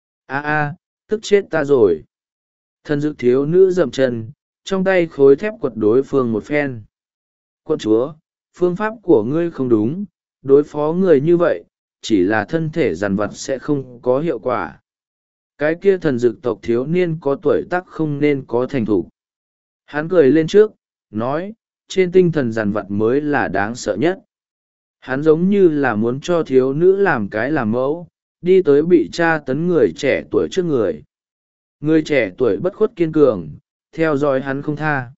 Tức chết ta rồi. Thần dực thiếu nữ dậm chân, trong tay khối thép quật đối phương một phen. Quân chúa, phương pháp của ngươi không đúng, đối phó người như vậy, chỉ là thân thể dằn vặt sẽ không có hiệu quả. Cái kia thần dực tộc thiếu niên có tuổi tác không nên có thành thủ. Hắn cười lên trước, nói, trên tinh thần dằn vặt mới là đáng sợ nhất. Hắn giống như là muốn cho thiếu nữ làm cái làm mẫu, đi tới bị tra tấn người trẻ tuổi trước người. Người trẻ tuổi bất khuất kiên cường, theo dõi hắn không tha.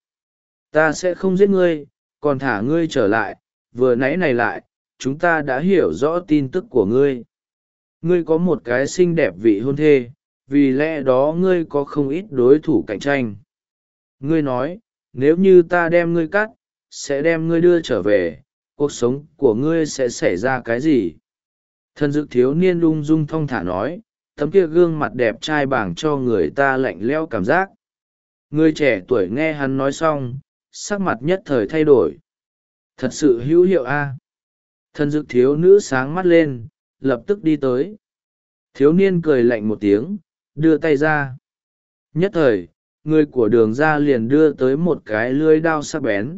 Ta sẽ không giết ngươi, còn thả ngươi trở lại, vừa nãy này lại, chúng ta đã hiểu rõ tin tức của ngươi. Ngươi có một cái xinh đẹp vị hôn thê, vì lẽ đó ngươi có không ít đối thủ cạnh tranh. Ngươi nói, nếu như ta đem ngươi cắt, sẽ đem ngươi đưa trở về, cuộc sống của ngươi sẽ xảy ra cái gì? Thần dực thiếu niên ung dung thong thả nói, tấm kia gương mặt đẹp trai bảng cho người ta lạnh lẽo cảm giác. Người trẻ tuổi nghe hắn nói xong, sắc mặt nhất thời thay đổi. Thật sự hữu hiệu a. Thần dực thiếu nữ sáng mắt lên, lập tức đi tới. Thiếu niên cười lạnh một tiếng, đưa tay ra. Nhất thời, người của đường ra liền đưa tới một cái lưỡi đao sắc bén.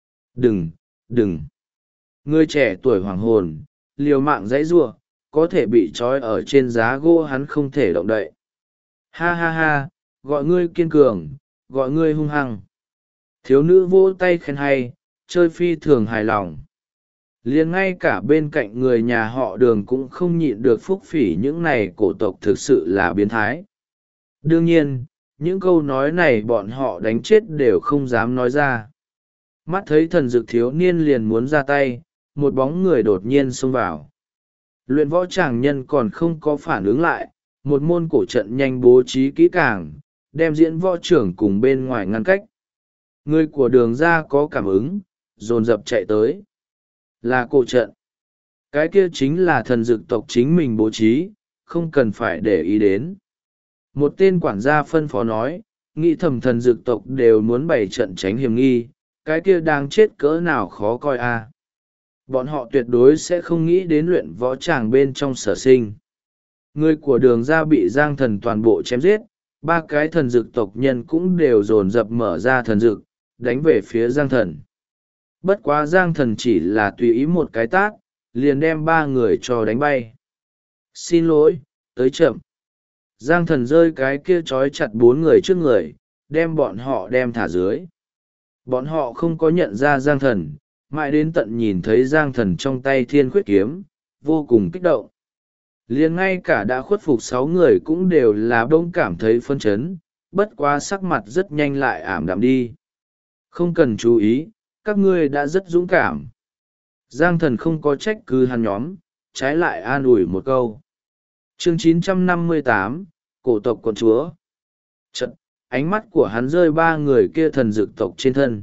Đừng, đừng. Người trẻ tuổi hoảng hồn, liều mạng dãy giụa, có thể bị trói ở trên giá gỗ hắn không thể động đậy. Ha ha ha, gọi ngươi kiên cường, gọi ngươi hung hăng. Thiếu nữ vỗ tay khen hay, chơi phi thường hài lòng. Liền ngay cả bên cạnh người nhà họ đường cũng không nhịn được phúc phỉ những này cổ tộc thực sự là biến thái. Đương nhiên, những câu nói này bọn họ đánh chết đều không dám nói ra. Mắt thấy thần dực thiếu niên liền muốn ra tay, một bóng người đột nhiên xông vào. Luyện võ tràng nhân còn không có phản ứng lại, một môn cổ trận nhanh bố trí kỹ càng, đem diễn võ trưởng cùng bên ngoài ngăn cách. Người của đường ra có cảm ứng, dồn dập chạy tới. Là cổ trận. Cái kia chính là thần dực tộc chính mình bố trí, không cần phải để ý đến. Một tên quản gia phân phó nói, nghĩ thầm thần dực tộc đều muốn bày trận tránh hiểm nghi, cái kia đang chết cỡ nào khó coi a. Bọn họ tuyệt đối sẽ không nghĩ đến luyện võ tràng bên trong sở sinh. Người của đường ra bị giang thần toàn bộ chém giết, ba cái thần dực tộc nhân cũng đều dồn dập mở ra thần dực, đánh về phía giang thần. Bất quá giang thần chỉ là tùy ý một cái tát, liền đem ba người cho đánh bay. Xin lỗi, tới chậm. Giang thần rơi cái kia trói chặt bốn người trước người, đem bọn họ đem thả dưới. Bọn họ không có nhận ra giang thần, mãi đến tận nhìn thấy giang thần trong tay thiên khuyết kiếm, vô cùng kích động. Liền ngay cả đã khuất phục 6 người cũng đều là bỗng cảm thấy phân chấn, bất quá sắc mặt rất nhanh lại ảm đạm đi. Không cần chú ý, các ngươi đã rất dũng cảm. Giang thần không có trách cứ hắn nhóm, trái lại an ủi một câu. Chương 958, cổ tộc con chúa. Chật, ánh mắt của hắn rơi ba người kia thần dực tộc trên thân.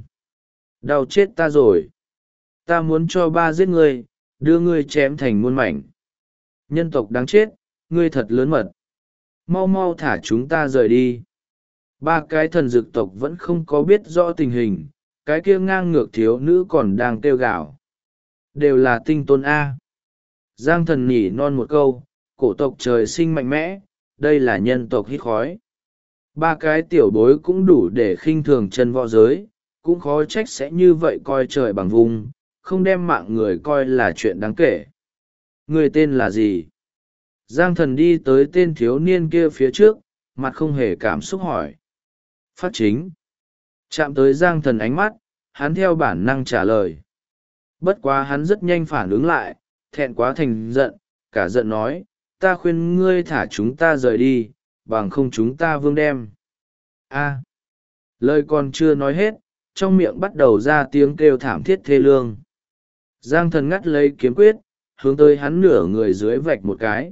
Đau chết ta rồi. Ta muốn cho ba giết ngươi, đưa ngươi chém thành muôn mảnh. Nhân tộc đáng chết, ngươi thật lớn mật. Mau mau thả chúng ta rời đi. Ba cái thần dực tộc vẫn không có biết rõ tình hình, cái kia ngang ngược thiếu nữ còn đang kêu gào. Đều là tinh tôn A. Giang thần nhỉ non một câu, cổ tộc trời sinh mạnh mẽ, đây là nhân tộc hít khói. Ba cái tiểu bối cũng đủ để khinh thường chân võ giới, cũng khó trách sẽ như vậy coi trời bằng vùng, không đem mạng người coi là chuyện đáng kể. Người tên là gì? Giang thần đi tới tên thiếu niên kia phía trước, mặt không hề cảm xúc hỏi. Phát chính. Chạm tới giang thần ánh mắt, hắn theo bản năng trả lời. Bất quá hắn rất nhanh phản ứng lại, thẹn quá thành giận, cả giận nói, ta khuyên ngươi thả chúng ta rời đi, bằng không chúng ta vương đem. A. Lời còn chưa nói hết, trong miệng bắt đầu ra tiếng kêu thảm thiết thê lương. Giang thần ngắt lấy kiếm quyết, hướng tới hắn nửa người dưới vạch một cái.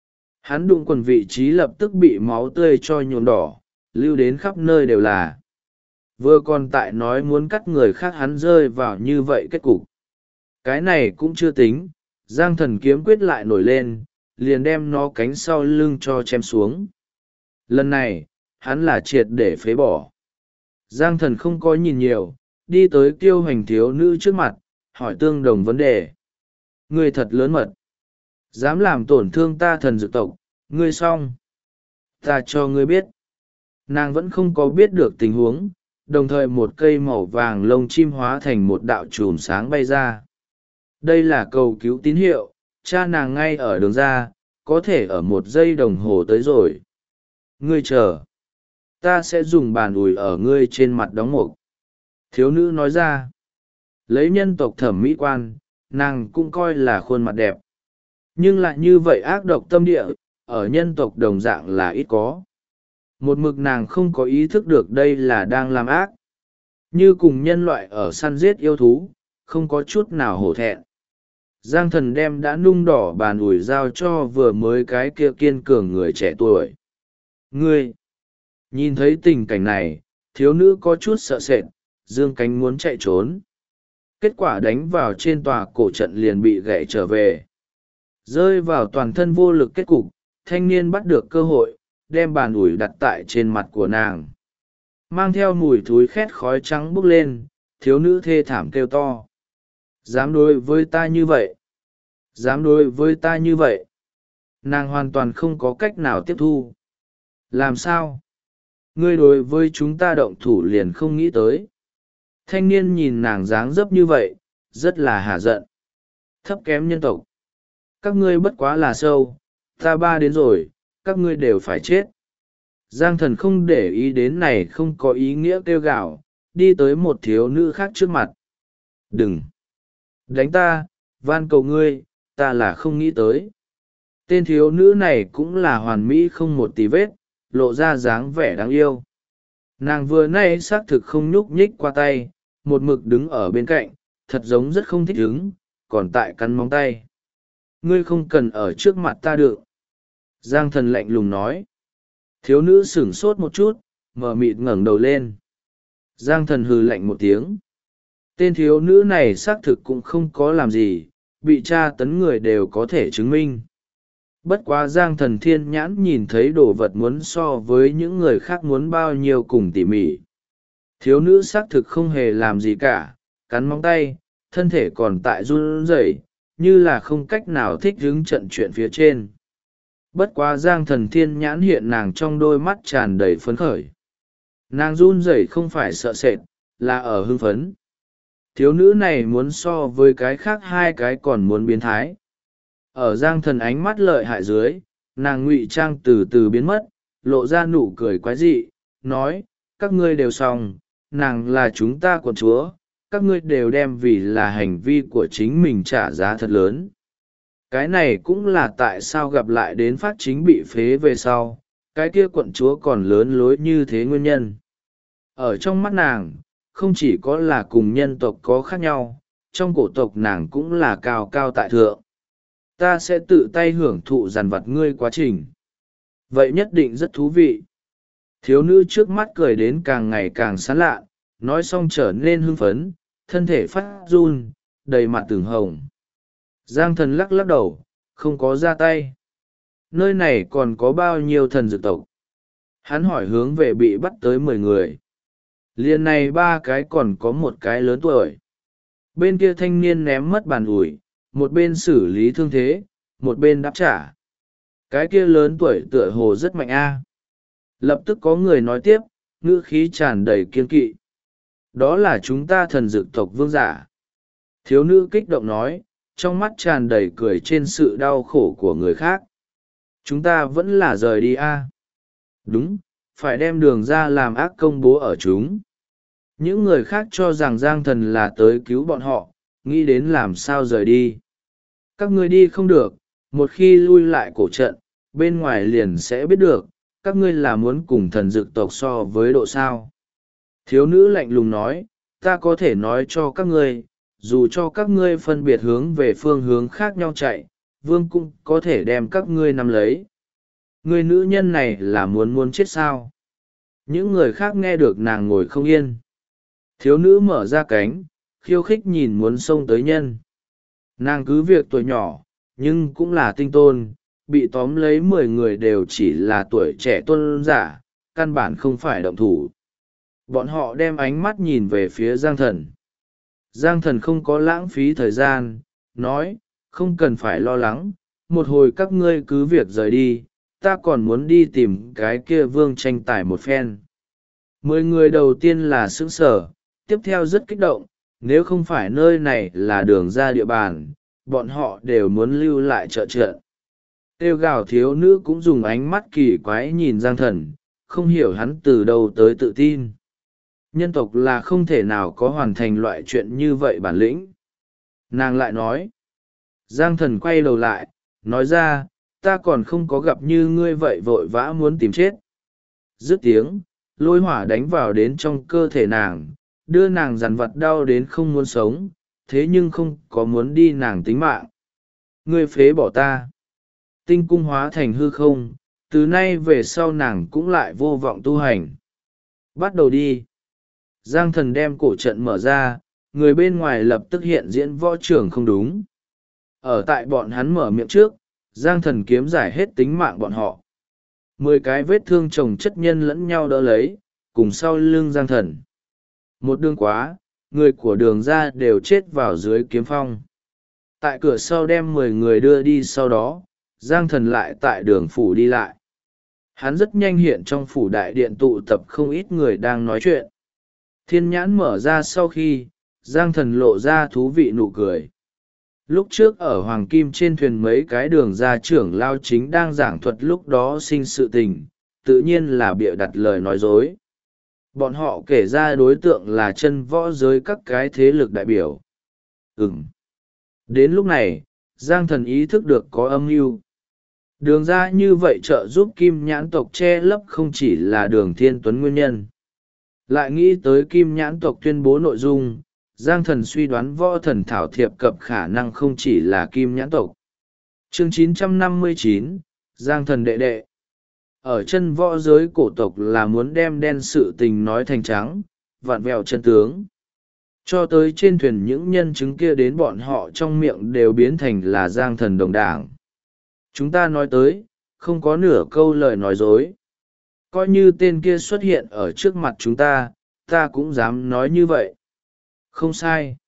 Hắn đụng quần vị trí lập tức bị máu tươi cho nhuộm đỏ, lưu đến khắp nơi đều là. Vừa còn tại nói muốn cắt người khác hắn rơi vào như vậy kết cục. Cái này cũng chưa tính, giang thần kiếm quyết lại nổi lên, liền đem nó cánh sau lưng cho chém xuống. Lần này, hắn là triệt để phế bỏ. Giang thần không có nhìn nhiều, đi tới kiêu hành thiếu nữ trước mặt, hỏi tương đồng vấn đề. Ngươi thật lớn mật. Dám làm tổn thương ta thần dược tộc, ngươi xong. Ta cho ngươi biết. Nàng vẫn không có biết được tình huống, đồng thời một cây màu vàng lông chim hóa thành một đạo chùm sáng bay ra. Đây là cầu cứu tín hiệu, cha nàng ngay ở đường ra, có thể ở 1 giây đồng hồ tới rồi. Ngươi chờ. Ta sẽ dùng bàn ủi ở ngươi trên mặt đóng mục. Thiếu nữ nói ra. Lấy nhân tộc thẩm mỹ quan, nàng cũng coi là khuôn mặt đẹp. Nhưng lại như vậy ác độc tâm địa, ở nhân tộc đồng dạng là ít có. Một mực nàng không có ý thức được đây là đang làm ác, như cùng nhân loại ở săn giết yêu thú, không có chút nào hổ thẹn. Giang Thần đem đã nung đỏ bàn ủi giao cho vừa mới cái kia kiên cường người trẻ tuổi. Ngươi! Nhìn thấy tình cảnh này, thiếu nữ có chút sợ sệt, dương cánh muốn chạy trốn. Kết quả đánh vào trên tòa cổ trận liền bị gãy trở về. Rơi vào toàn thân vô lực kết cục, thanh niên bắt được cơ hội, đem bàn ủi đặt tại trên mặt của nàng. Mang theo mùi thúi khét khói trắng bốc lên, thiếu nữ thê thảm kêu to. Dám đối với ta như vậy? Dám đối với ta như vậy? Nàng hoàn toàn không có cách nào tiếp thu. Làm sao? Ngươi đối với chúng ta động thủ liền không nghĩ tới. Thanh niên nhìn nàng dáng dấp như vậy, rất là hả giận. Thấp kém nhân tộc. Các ngươi bất quá là sâu, ta ba đến rồi, các ngươi đều phải chết. Giang Thần không để ý đến này không có ý nghĩa kêu gào, đi tới một thiếu nữ khác trước mặt. Đừng! Đánh ta, van cầu ngươi, ta là không nghĩ tới. Tên thiếu nữ này cũng là hoàn mỹ không một tí vết, lộ ra dáng vẻ đáng yêu. Nàng vừa nay xác thực không nhúc nhích qua tay, một mực đứng ở bên cạnh, thật giống rất không thích đứng, còn tại cắn móng tay. Ngươi không cần ở trước mặt ta được. Giang Thần lạnh lùng nói. Thiếu nữ sửng sốt một chút, mờ mịt ngẩng đầu lên. Giang Thần hừ lạnh một tiếng. Tên thiếu nữ này xác thực cũng không có làm gì, bị tra tấn người đều có thể chứng minh. Bất quá Giang Thần thiên nhãn nhìn thấy đồ vật muốn so với những người khác muốn bao nhiêu cùng tỉ mỉ. Thiếu nữ xác thực không hề làm gì cả, cắn móng tay, thân thể còn tại run rẩy, như là không cách nào thích ứng trận chuyện phía trên. Bất quá Giang Thần thiên nhãn hiện nàng trong đôi mắt tràn đầy phấn khởi. Nàng run rẩy không phải sợ sệt, là ở hưng phấn. Thiếu nữ này muốn so với cái khác hai cái còn muốn biến thái. Ở Giang Thần ánh mắt lợi hại dưới, nàng ngụy trang từ từ biến mất, lộ ra nụ cười quái dị, nói, các ngươi đều xong, nàng là chúng ta quận chúa, các ngươi đều đem vì là hành vi của chính mình trả giá thật lớn. Cái này cũng là tại sao gặp lại đến phát chính bị phế về sau, cái kia quận chúa còn lớn lối như thế nguyên nhân. Ở trong mắt nàng, không chỉ có là cùng nhân tộc có khác nhau, trong cổ tộc nàng cũng là cao cao tại thượng. Ta sẽ tự tay hưởng thụ dằn vặt ngươi quá trình. Vậy nhất định rất thú vị. Thiếu nữ trước mắt cười đến càng ngày càng sán lạ, nói xong trở nên hưng phấn, thân thể phát run, đầy mặt từng hồng. Giang Thần lắc lắc đầu, không có ra tay. Nơi này còn có bao nhiêu thần dược tộc? Hắn hỏi hướng về bị bắt tới 10 người. Liền này 3 cái còn có một cái lớn tuổi. Bên kia thanh niên ném mất bàn ủi, một bên xử lý thương thế, một bên đáp trả. Cái kia lớn tuổi tựa hồ rất mạnh a. Lập tức có người nói tiếp, ngữ khí tràn đầy kiên kỵ. Đó là chúng ta thần dược tộc vương giả. Thiếu nữ kích động nói, trong mắt tràn đầy cười trên sự đau khổ của người khác. Chúng ta vẫn là rời đi a. Đúng, phải đem đường ra làm ác công bố ở chúng. Những người khác cho rằng Giang Thần là tới cứu bọn họ, nghĩ đến làm sao rời đi. Các ngươi đi không được, một khi lui lại cổ trận, bên ngoài liền sẽ biết được, các ngươi là muốn cùng thần dược tộc so với độ sao. Thiếu nữ lạnh lùng nói, ta có thể nói cho các ngươi, dù cho các ngươi phân biệt hướng về phương hướng khác nhau chạy, vương cũng có thể đem các ngươi nắm lấy. Người nữ nhân này là muốn chết sao? Những người khác nghe được nàng ngồi không yên. Thiếu nữ mở ra cánh, khiêu khích nhìn muốn xông tới nhân. Nàng cứ việc tuổi nhỏ, nhưng cũng là tinh tôn, bị tóm lấy 10 người đều chỉ là tuổi trẻ tôn giả, căn bản không phải động thủ. Bọn họ đem ánh mắt nhìn về phía Giang Thần. Giang Thần không có lãng phí thời gian, nói, không cần phải lo lắng, một hồi các ngươi cứ việc rời đi, ta còn muốn đi tìm cái kia vương tranh tài một phen. 10 người đầu tiên là sững sở, tiếp theo rất kích động, nếu không phải nơi này là đường ra địa bàn, bọn họ đều muốn lưu lại trợ trận. Tiêu gào thiếu nữ cũng dùng ánh mắt kỳ quái nhìn Giang Thần, không hiểu hắn từ đâu tới tự tin. Nhân tộc là không thể nào có hoàn thành loại chuyện như vậy bản lĩnh. Nàng lại nói. Giang Thần quay đầu lại, nói ra, ta còn không có gặp như ngươi vậy vội vã muốn tìm chết. dứt tiếng, lôi hỏa đánh vào đến trong cơ thể nàng, đưa nàng dằn vặt đau đến không muốn sống, thế nhưng không có muốn đi nàng tính mạng. Ngươi phế bỏ ta. Tinh cung hóa thành hư không, từ nay về sau nàng cũng lại vô vọng tu hành. Bắt đầu đi. Giang thần đem cổ trận mở ra, người bên ngoài lập tức hiện diễn võ trưởng không đúng. Ở tại bọn hắn mở miệng trước, Giang thần kiếm giải hết tính mạng bọn họ. 10 cái vết thương chồng chất nhân lẫn nhau đỡ lấy, cùng sau lưng Giang thần. Một đường quá, người của đường ra đều chết vào dưới kiếm phong. Tại cửa sau đem 10 người đưa đi, sau đó Giang thần lại tại đường phủ đi lại. Hắn rất nhanh hiện trong phủ đại điện tụ tập không ít người đang nói chuyện. Thiên nhãn mở ra sau khi, Giang thần lộ ra thú vị nụ cười. Lúc trước ở Hoàng Kim trên thuyền mấy cái đường ra trưởng lao chính đang giảng thuật lúc đó sinh sự tình, tự nhiên là bịa đặt lời nói dối. Bọn họ kể ra đối tượng là chân võ giới các cái thế lực đại biểu. Đến lúc này, Giang thần ý thức được có âm mưu. Đường ra như vậy trợ giúp Kim Nhãn tộc che lấp không chỉ là Đường Thiên Tuấn nguyên nhân. Lại nghĩ tới Kim Nhãn tộc tuyên bố nội dung, Giang thần suy đoán võ thần thảo thiệp cập khả năng không chỉ là Kim Nhãn tộc. Chương 959, Giang thần đệ đệ. Ở chân võ giới cổ tộc là muốn đem đen sự tình nói thành trắng, vặn vẹo chân tướng. Cho tới trên thuyền những nhân chứng kia đến bọn họ trong miệng đều biến thành là Giang thần đồng đảng. Chúng ta nói tới, không có nửa câu lời nói dối. Coi như tên kia xuất hiện ở trước mặt chúng ta cũng dám nói như vậy. Không sai.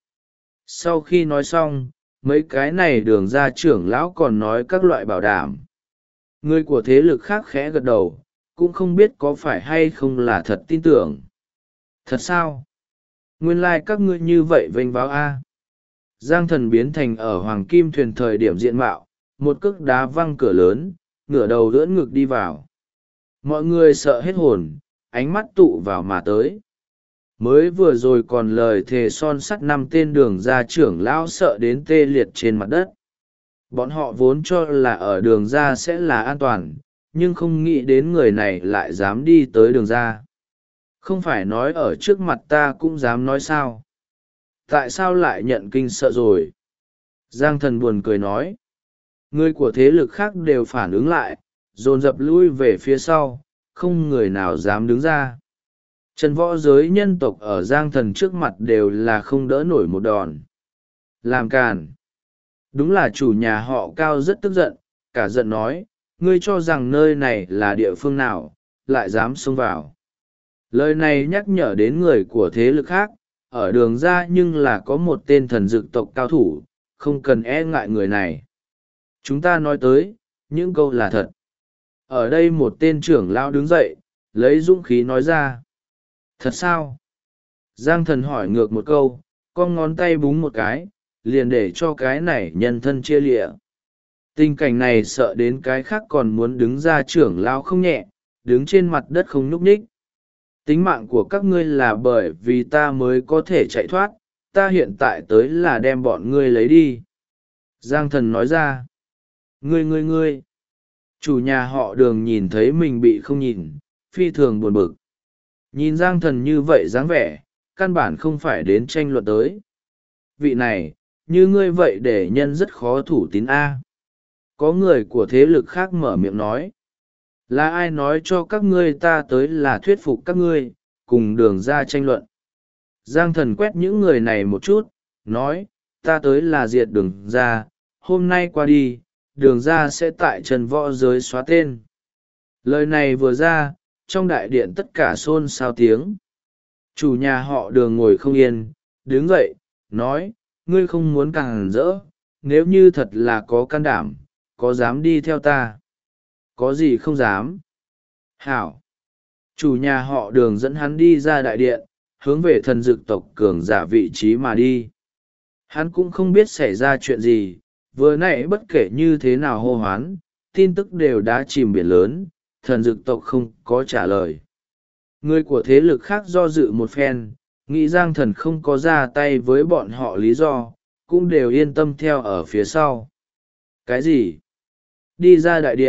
Sau khi nói xong, mấy cái này đường ra trưởng lão còn nói các loại bảo đảm. Người của thế lực khác khẽ gật đầu, cũng không biết có phải hay không là thật tin tưởng. Thật sao? Nguyên lai các ngươi như vậy vênh váo a. Giang thần biến thành ở Hoàng Kim thuyền thời điểm diện mạo, một cước đá văng cửa lớn, ngửa đầu đỡ ngực đi vào. Mọi người sợ hết hồn, ánh mắt tụ vào mà tới. Mới vừa rồi còn lời thề son sắt 5 tên đường ra trưởng lão sợ đến tê liệt trên mặt đất. Bọn họ vốn cho là ở đường ra sẽ là an toàn, nhưng không nghĩ đến người này lại dám đi tới đường ra. Không phải nói ở trước mặt ta cũng dám nói sao? Tại sao lại nhận kinh sợ rồi? Giang thần buồn cười nói. Người của thế lực khác đều phản ứng lại, dồn dập lui về phía sau, không người nào dám đứng ra. Trần võ giới nhân tộc ở Giang thần trước mặt đều là không đỡ nổi một đòn. Làm càn. Đúng là chủ nhà họ Cao rất tức giận, cả giận nói, ngươi cho rằng nơi này là địa phương nào, lại dám xông vào. Lời này nhắc nhở đến người của thế lực khác, ở đường ra nhưng là có một tên thần dực tộc cao thủ, không cần e ngại người này. Chúng ta nói tới, những câu là thật. Ở đây một tên trưởng lão đứng dậy, lấy dũng khí nói ra. Thật sao? Giang thần hỏi ngược một câu, con ngón tay búng một cái, liền để cho cái này nhân thân chia lịa. Tình cảnh này sợ đến cái khác còn muốn đứng ra trưởng lão không nhẹ, đứng trên mặt đất không nhúc nhích. Tính mạng của các ngươi là bởi vì ta mới có thể chạy thoát, ta hiện tại tới là đem bọn ngươi lấy đi. Giang thần nói ra. Ngươi. Chủ nhà họ Đường nhìn thấy mình bị không nhìn, phi thường buồn bực. Nhìn Giang thần như vậy dáng vẻ, căn bản không phải đến tranh luận tới. Vị này, như ngươi vậy để nhân rất khó thủ tín A. Có người của thế lực khác mở miệng nói. Là ai nói cho các ngươi ta tới là thuyết phục các ngươi, cùng đường ra tranh luận. Giang thần quét những người này một chút, nói, ta tới là diệt đường ra, hôm nay qua đi, đường ra sẽ tại trần võ giới xóa tên. Lời này vừa ra, trong đại điện tất cả xôn xao tiếng. Chủ nhà họ Đường ngồi không yên, đứng dậy, nói, ngươi không muốn càng rỡ, nếu như thật là có can đảm, có dám đi theo ta? Có gì không dám? Hảo! Chủ nhà họ Đường dẫn hắn đi ra đại điện, hướng về thần dực tộc cường giả vị trí mà đi. Hắn cũng không biết xảy ra chuyện gì, vừa nãy bất kể như thế nào hô hoán, tin tức đều đã chìm biển lớn, thần dực tộc không có trả lời. Người của thế lực khác do dự một phen, nghĩ Giang thần không có ra tay với bọn họ lý do, cũng đều yên tâm theo ở phía sau. Cái gì? Đi ra đại điện,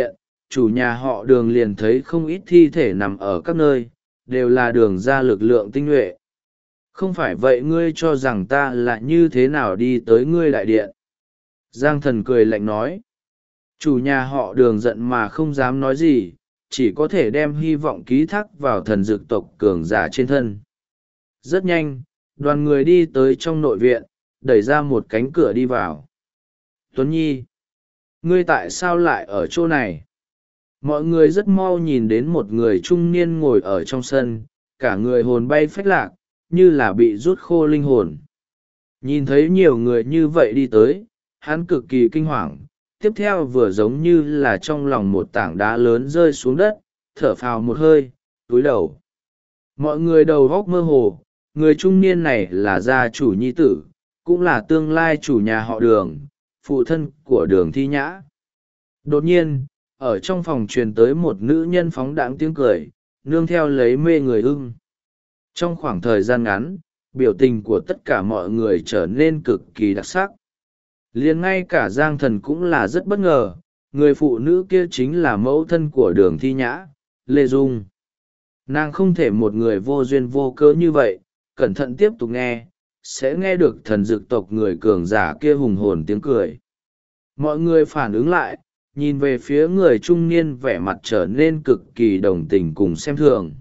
chủ nhà họ Đường liền thấy không ít thi thể nằm ở các nơi, đều là Đường ra lực lượng tinh nhuệ. Không phải vậy ngươi cho rằng ta là như thế nào đi tới ngươi đại điện? Giang Thần cười lạnh nói. Chủ nhà họ Đường giận mà không dám nói gì, chỉ có thể đem hy vọng ký thác vào thần dược tộc cường giả trên thân. Rất nhanh, đoàn người đi tới trong nội viện, đẩy ra một cánh cửa đi vào. Tuấn Nhi, ngươi tại sao lại ở chỗ này? Mọi người rất mau nhìn đến một người trung niên ngồi ở trong sân, cả người hồn bay phách lạc, như là bị rút khô linh hồn. Nhìn thấy nhiều người như vậy đi tới, hắn cực kỳ kinh hoàng, tiếp theo vừa giống như là trong lòng một tảng đá lớn rơi xuống đất, thở phào một hơi, túi đầu. Mọi người đầu góc mơ hồ, người trung niên này là gia chủ nhi tử, cũng là tương lai chủ nhà họ Đường, phụ thân của Đường Thi Nhã. Đột nhiên, ở trong phòng truyền tới một nữ nhân phóng đãng tiếng cười, nương theo lấy mê người ưng. Trong khoảng thời gian ngắn, biểu tình của tất cả mọi người trở nên cực kỳ đặc sắc. Liền ngay cả Giang Thần cũng là rất bất ngờ, người phụ nữ kia chính là mẫu thân của Đường Thi Nhã, Lê Dung. Nàng không thể một người vô duyên vô cớ như vậy, cẩn thận tiếp tục nghe, sẽ nghe được thần dược tộc người cường giả kia hùng hồn tiếng cười. Mọi người phản ứng lại, nhìn về phía người trung niên vẻ mặt trở nên cực kỳ đồng tình cùng xem thường.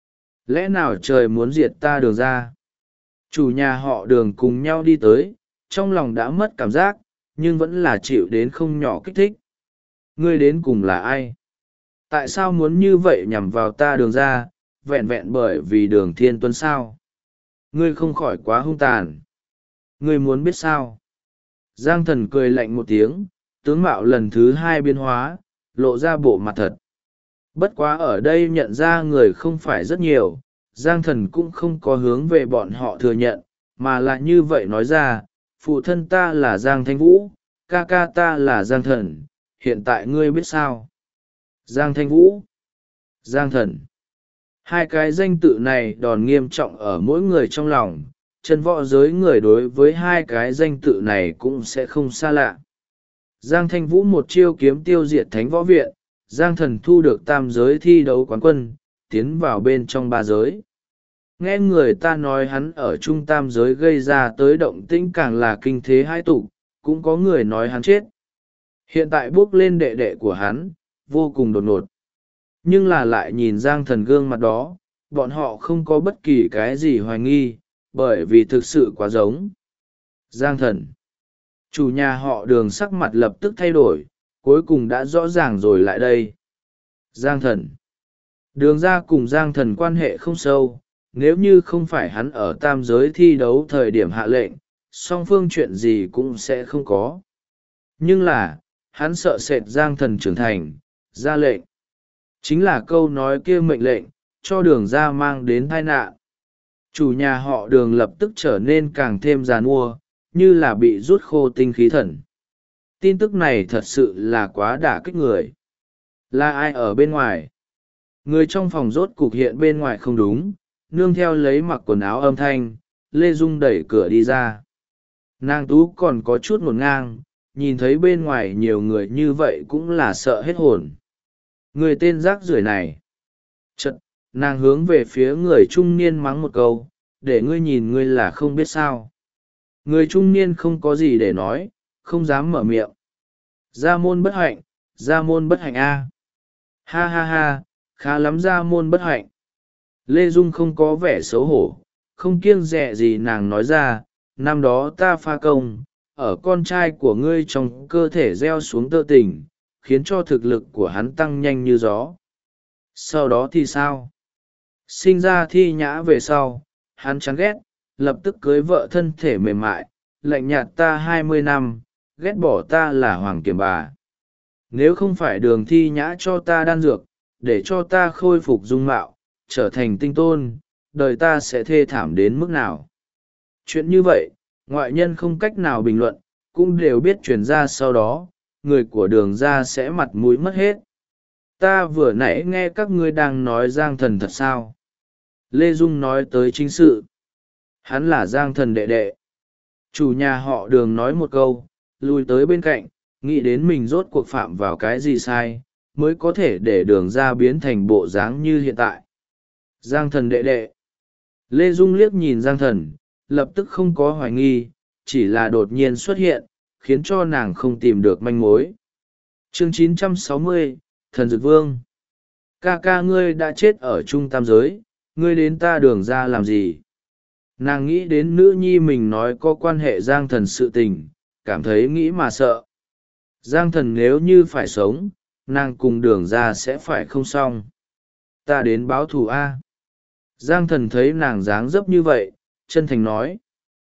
Lẽ nào trời muốn diệt ta Đường ra? Chủ nhà họ Đường cùng nhau đi tới, trong lòng đã mất cảm giác, nhưng vẫn là chịu đến không nhỏ kích thích. Ngươi đến cùng là ai? Tại sao muốn như vậy nhằm vào ta Đường ra, vẹn vẹn bởi vì Đường Thiên Tuấn sao? Ngươi không khỏi quá hung tàn. Ngươi muốn biết sao? Giang Thần cười lạnh một tiếng, tướng mạo lần thứ hai biến hóa, lộ ra bộ mặt thật. Bất quá ở đây nhận ra người không phải rất nhiều, Giang Thần cũng không có hướng về bọn họ thừa nhận, mà là như vậy nói ra, phụ thân ta là Giang Thanh Vũ, ca ca ta là Giang Thần, hiện tại ngươi biết sao? Giang Thanh Vũ, Giang Thần. Hai cái danh tự này đòn nghiêm trọng ở mỗi người trong lòng, chân võ giới người đối với hai cái danh tự này cũng sẽ không xa lạ. Giang Thanh Vũ một chiêu kiếm tiêu diệt Thánh Võ Viện, Giang Thần thu được tam giới thi đấu quán quân, tiến vào bên trong ba giới. Nghe người ta nói hắn ở trung tam giới gây ra tới động tĩnh càng là kinh thế hai tục, cũng có người nói hắn chết. Hiện tại bước lên đệ đệ của hắn, vô cùng đột ngột. Nhưng là lại nhìn Giang Thần gương mặt đó, bọn họ không có bất kỳ cái gì hoài nghi, bởi vì thực sự quá giống. Giang Thần. Chủ nhà họ Đường sắc mặt lập tức thay đổi, cuối cùng đã rõ ràng rồi lại đây. Giang Thần. Đường ra cùng Giang Thần quan hệ không sâu, nếu như không phải hắn ở tam giới thi đấu thời điểm hạ lệnh, song phương chuyện gì cũng sẽ không có. Nhưng là, hắn sợ sệt Giang Thần trưởng thành, ra lệnh. Chính là câu nói kia mệnh lệnh, cho Đường ra mang đến tai nạn. Chủ nhà họ Đường lập tức trở nên càng thêm giàn mua, như là bị rút khô tinh khí thần. Tin tức này thật sự là quá đả kích người. Là ai ở bên ngoài? Người trong phòng rốt cục hiện bên ngoài không đúng, nương theo lấy mặc quần áo âm thanh, Lê Dung đẩy cửa đi ra. Nàng tú còn có chút ngổn ngang, nhìn thấy bên ngoài nhiều người như vậy cũng là sợ hết hồn. Người tên rác rưởi này. Chật, nàng hướng về phía người trung niên mắng một câu, để ngươi nhìn ngươi là không biết sao. Người trung niên không có gì để nói, không dám mở miệng. Gia môn bất hạnh, gia môn bất hạnh a. Ha ha ha, khá lắm gia môn bất hạnh. Lê Dung không có vẻ xấu hổ, không kiêng dè gì nàng nói ra, năm đó ta pha công, ở con trai của ngươi trong cơ thể gieo xuống tơ tình, khiến cho thực lực của hắn tăng nhanh như gió. Sau đó thì sao? Sinh ra Thi Nhã về sau, hắn chán ghét, lập tức cưới vợ thân thể mềm mại, lạnh nhạt ta 20 năm, ghét bỏ ta là hoàng kiểm bà. Nếu không phải Đường Thi Nhã cho ta đan dược, để cho ta khôi phục dung mạo, trở thành tinh tôn, đời ta sẽ thê thảm đến mức nào. Chuyện như vậy, ngoại nhân không cách nào bình luận, cũng đều biết truyền ra sau đó, người của Đường ra sẽ mặt mũi mất hết. Ta vừa nãy nghe các ngươi đang nói Giang Thần thật sao? Lê Dung nói tới chính sự. Hắn là Giang Thần đệ đệ. Chủ nhà họ Đường nói một câu, lùi tới bên cạnh, nghĩ đến mình rốt cuộc phạm vào cái gì sai, mới có thể để đường ra biến thành bộ dáng như hiện tại. Giang thần đệ đệ. Lê Dung liếc nhìn Giang thần, lập tức không có hoài nghi, chỉ là đột nhiên xuất hiện, khiến cho nàng không tìm được manh mối. Chương 960, Thần Dực Vương. Ca ca ngươi đã chết ở trung tam giới, ngươi đến ta đường ra làm gì? Nàng nghĩ đến nữ nhi mình nói có quan hệ Giang thần sự tình, cảm thấy nghĩ mà sợ. Giang thần nếu như phải sống, nàng cùng đường ra sẽ phải không xong. Ta đến báo thù A. Giang thần thấy nàng dáng dấp như vậy, chân thành nói.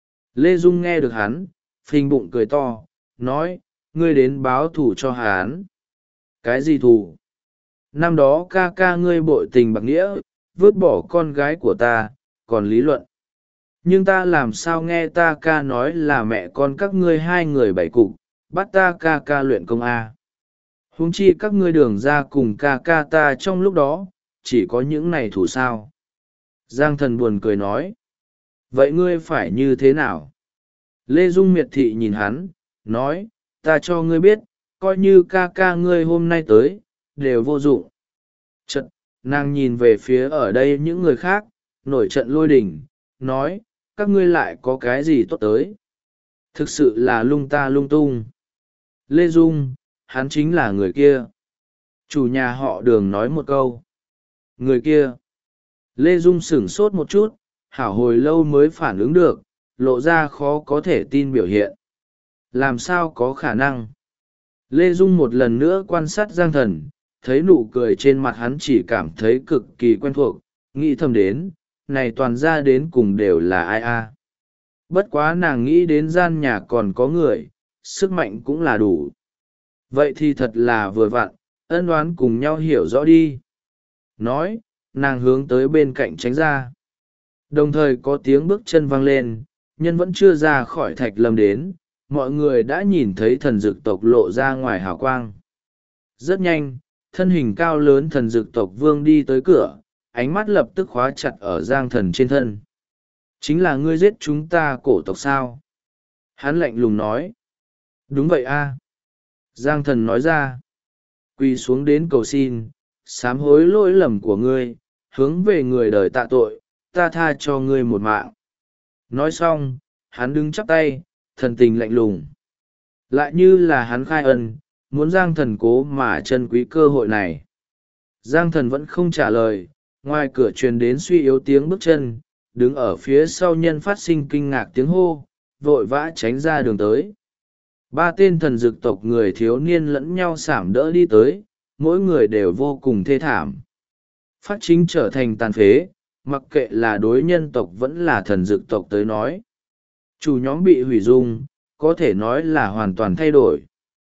Lê Dung nghe được hắn, phình bụng cười to, nói, ngươi đến báo thù cho hắn. Cái gì thù? Năm đó ca ca ngươi bội tình bạc nghĩa, vứt bỏ con gái của ta, còn lý luận. Nhưng ta làm sao nghe ta ca nói là mẹ con các ngươi hai người bảy cục, bắt ta ca ca luyện công A. Huống chi các ngươi đường ra cùng ca ca ta trong lúc đó, chỉ có những này thủ sao. Giang thần buồn cười nói. Vậy ngươi phải như thế nào? Lê Dung miệt thị nhìn hắn, nói, ta cho ngươi biết, coi như ca ca ngươi hôm nay tới, đều vô dụng. Trận, nàng nhìn về phía ở đây những người khác, nổi trận lôi đình, nói, các ngươi lại có cái gì tốt tới. Thực sự là lung ta lung tung. Lê Dung, hắn chính là người kia. Chủ nhà họ Đường nói một câu. Người kia. Lê Dung sửng sốt một chút, hảo hồi lâu mới phản ứng được, lộ ra khó có thể tin biểu hiện. Làm sao có khả năng? Lê Dung một lần nữa quan sát Giang thần, thấy nụ cười trên mặt hắn chỉ cảm thấy cực kỳ quen thuộc, nghĩ thầm đến, này toàn ra đến cùng đều là ai a? Bất quá nàng nghĩ đến gian nhà còn có người, sức mạnh cũng là đủ. Vậy thì thật là vừa vặn, ân oán cùng nhau hiểu rõ đi. Nói, nàng hướng tới bên cạnh tránh ra. Đồng thời có tiếng bước chân vang lên, nhân vẫn chưa ra khỏi thạch lâm đến, mọi người đã nhìn thấy thần dực tộc lộ ra ngoài hào quang. Rất nhanh, thân hình cao lớn thần dực tộc vương đi tới cửa, ánh mắt lập tức khóa chặt ở Giang thần trên thân. Chính là ngươi giết chúng ta cổ tộc sao? Hắn lạnh lùng nói. Đúng vậy a. Giang thần nói ra. Quỳ xuống đến cầu xin, sám hối lỗi lầm của ngươi, hướng về người đời tạ tội, ta tha cho ngươi một mạng. Nói xong, hắn đứng chắp tay, thần tình lạnh lùng. Lại như là hắn khai ân, muốn Giang thần cố mà trân quý cơ hội này. Giang thần vẫn không trả lời, ngoài cửa truyền đến suy yếu tiếng bước chân, đứng ở phía sau nhân phát sinh kinh ngạc tiếng hô, vội vã tránh ra đường tới. Ba tên thần dực tộc người thiếu niên lẫn nhau sảm đỡ đi tới, mỗi người đều vô cùng thê thảm. Phát chính trở thành tàn phế, mặc kệ là đối nhân tộc vẫn là thần dực tộc tới nói. Chủ nhóm bị hủy dung, có thể nói là hoàn toàn thay đổi.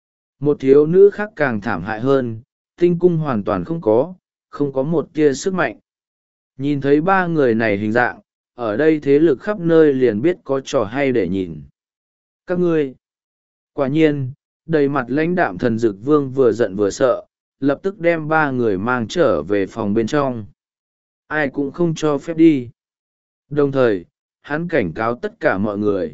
Một thiếu nữ khác càng thảm hại hơn, tinh cung hoàn toàn không có một tia sức mạnh. Nhìn thấy ba người này hình dạng, ở đây thế lực khắp nơi liền biết có trò hay để nhìn. Các ngươi, quả nhiên, đầy mặt lãnh đạm thần dực vương vừa giận vừa sợ, lập tức đem ba người mang trở về phòng bên trong. Ai cũng không cho phép đi. Đồng thời, hắn cảnh cáo tất cả mọi người.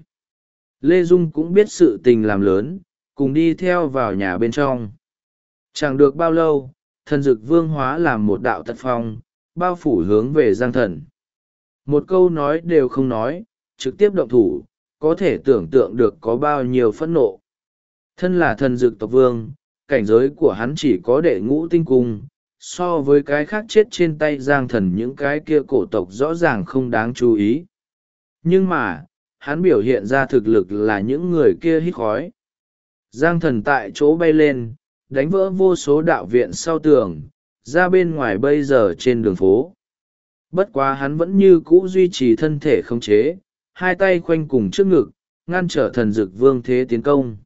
Lê Dung cũng biết sự tình làm lớn, cùng đi theo vào nhà bên trong. Chẳng được bao lâu, thần dực vương hóa làm một đạo tật phong, bao phủ hướng về Giang thần. Một câu nói đều không nói, trực tiếp động thủ, có thể tưởng tượng được có bao nhiêu phẫn nộ. Thân là thần dực tộc vương, cảnh giới của hắn chỉ có đệ ngũ tinh cung, so với cái khác chết trên tay Giang thần những cái kia cổ tộc rõ ràng không đáng chú ý. Nhưng mà, hắn biểu hiện ra thực lực là những người kia hít khói. Giang thần tại chỗ bay lên, đánh vỡ vô số đạo viện sau tường, ra bên ngoài bây giờ trên đường phố. Bất quá hắn vẫn như cũ duy trì thân thể khống chế, hai tay khoanh cùng trước ngực, ngăn trở thần dực vương thế tiến công.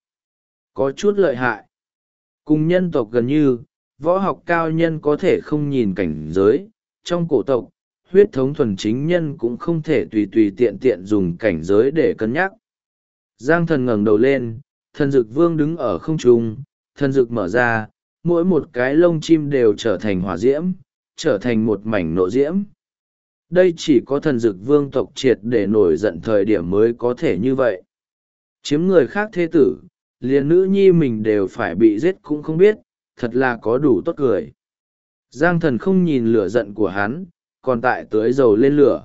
Có chút lợi hại. Cùng nhân tộc gần như, võ học cao nhân có thể không nhìn cảnh giới, trong cổ tộc, huyết thống thuần chính nhân cũng không thể tùy tùy tiện tiện dùng cảnh giới để cân nhắc. Giang thần ngẩng đầu lên, thần dực vương đứng ở không trung, thần dực mở ra, mỗi một cái lông chim đều trở thành hỏa diễm, trở thành một mảnh nộ diễm. Đây chỉ có thần dực vương tộc triệt để nổi giận thời điểm mới có thể như vậy. Chiếm người khác thế tử, liền nữ nhi mình đều phải bị giết cũng không biết, thật là có đủ tốt cười. Giang thần không nhìn lửa giận của hắn, còn tại tưới dầu lên lửa.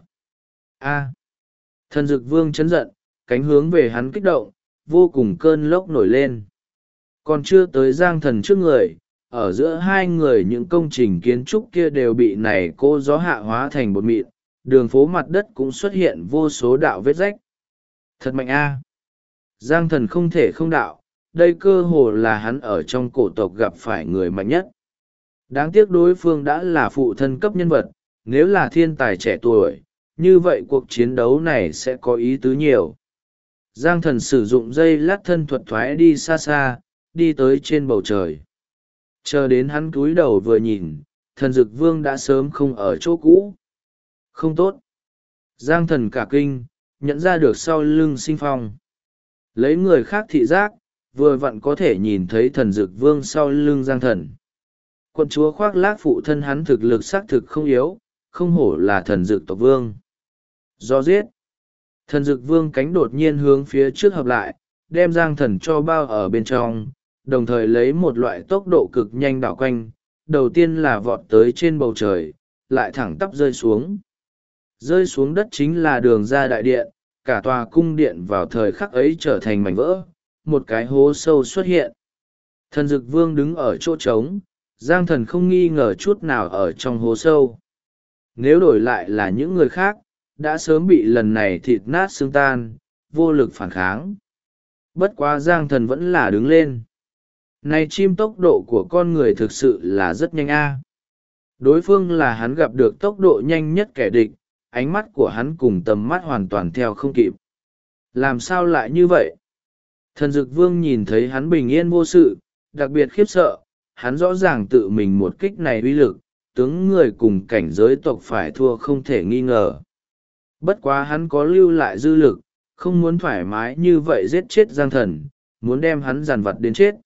A! Thần dực vương chấn giận, cánh hướng về hắn kích động, vô cùng cơn lốc nổi lên. Còn chưa tới giang thần trước người, ở giữa hai người những công trình kiến trúc kia đều bị này cô gió hạ hóa thành bột mịn, đường phố mặt đất cũng xuất hiện vô số đạo vết rách. Thật mạnh a! Giang thần không thể không đạo, đây cơ hồ là hắn ở trong cổ tộc gặp phải người mạnh nhất. Đáng tiếc đối phương đã là phụ thân cấp nhân vật, nếu là thiên tài trẻ tuổi, như vậy cuộc chiến đấu này sẽ có ý tứ nhiều. Giang thần sử dụng dây lát thân thuật thoái đi xa xa, đi tới trên bầu trời. Chờ đến hắn cúi đầu vừa nhìn, thần dực vương đã sớm không ở chỗ cũ. Không tốt. Giang thần cả kinh, nhận ra được sau lưng sinh phong. Lấy người khác thị giác, vừa vặn có thể nhìn thấy thần dực vương sau lưng giang thần. Quận chúa khoác lác phụ thân hắn thực lực xác thực không yếu, không hổ là thần dực tộc vương. Do giết, thần dực vương cánh đột nhiên hướng phía trước hợp lại, đem giang thần cho bao ở bên trong, đồng thời lấy một loại tốc độ cực nhanh đảo quanh, đầu tiên là vọt tới trên bầu trời, lại thẳng tắp rơi xuống. Rơi xuống đất chính là đường ra đại điện, cả tòa cung điện vào thời khắc ấy trở thành mảnh vỡ, một cái hố sâu xuất hiện. Thần dực vương đứng ở chỗ trống, giang thần không nghi ngờ chút nào ở trong hố sâu. Nếu đổi lại là những người khác, đã sớm bị lần này thịt nát xương tan, vô lực phản kháng. Bất quá giang thần vẫn là đứng lên. Này chim tốc độ của con người thực sự là rất nhanh a. Đối phương là hắn gặp được tốc độ nhanh nhất kẻ địch, ánh mắt của hắn cùng tầm mắt hoàn toàn theo không kịp. Làm sao lại như vậy? Thần dực vương nhìn thấy hắn bình yên vô sự, đặc biệt khiếp sợ, hắn rõ ràng tự mình một kích này uy lực, tướng người cùng cảnh giới tộc phải thua không thể nghi ngờ. Bất quá hắn có lưu lại dư lực, không muốn thoải mái như vậy giết chết giang thần, muốn đem hắn dằn vặt đến chết.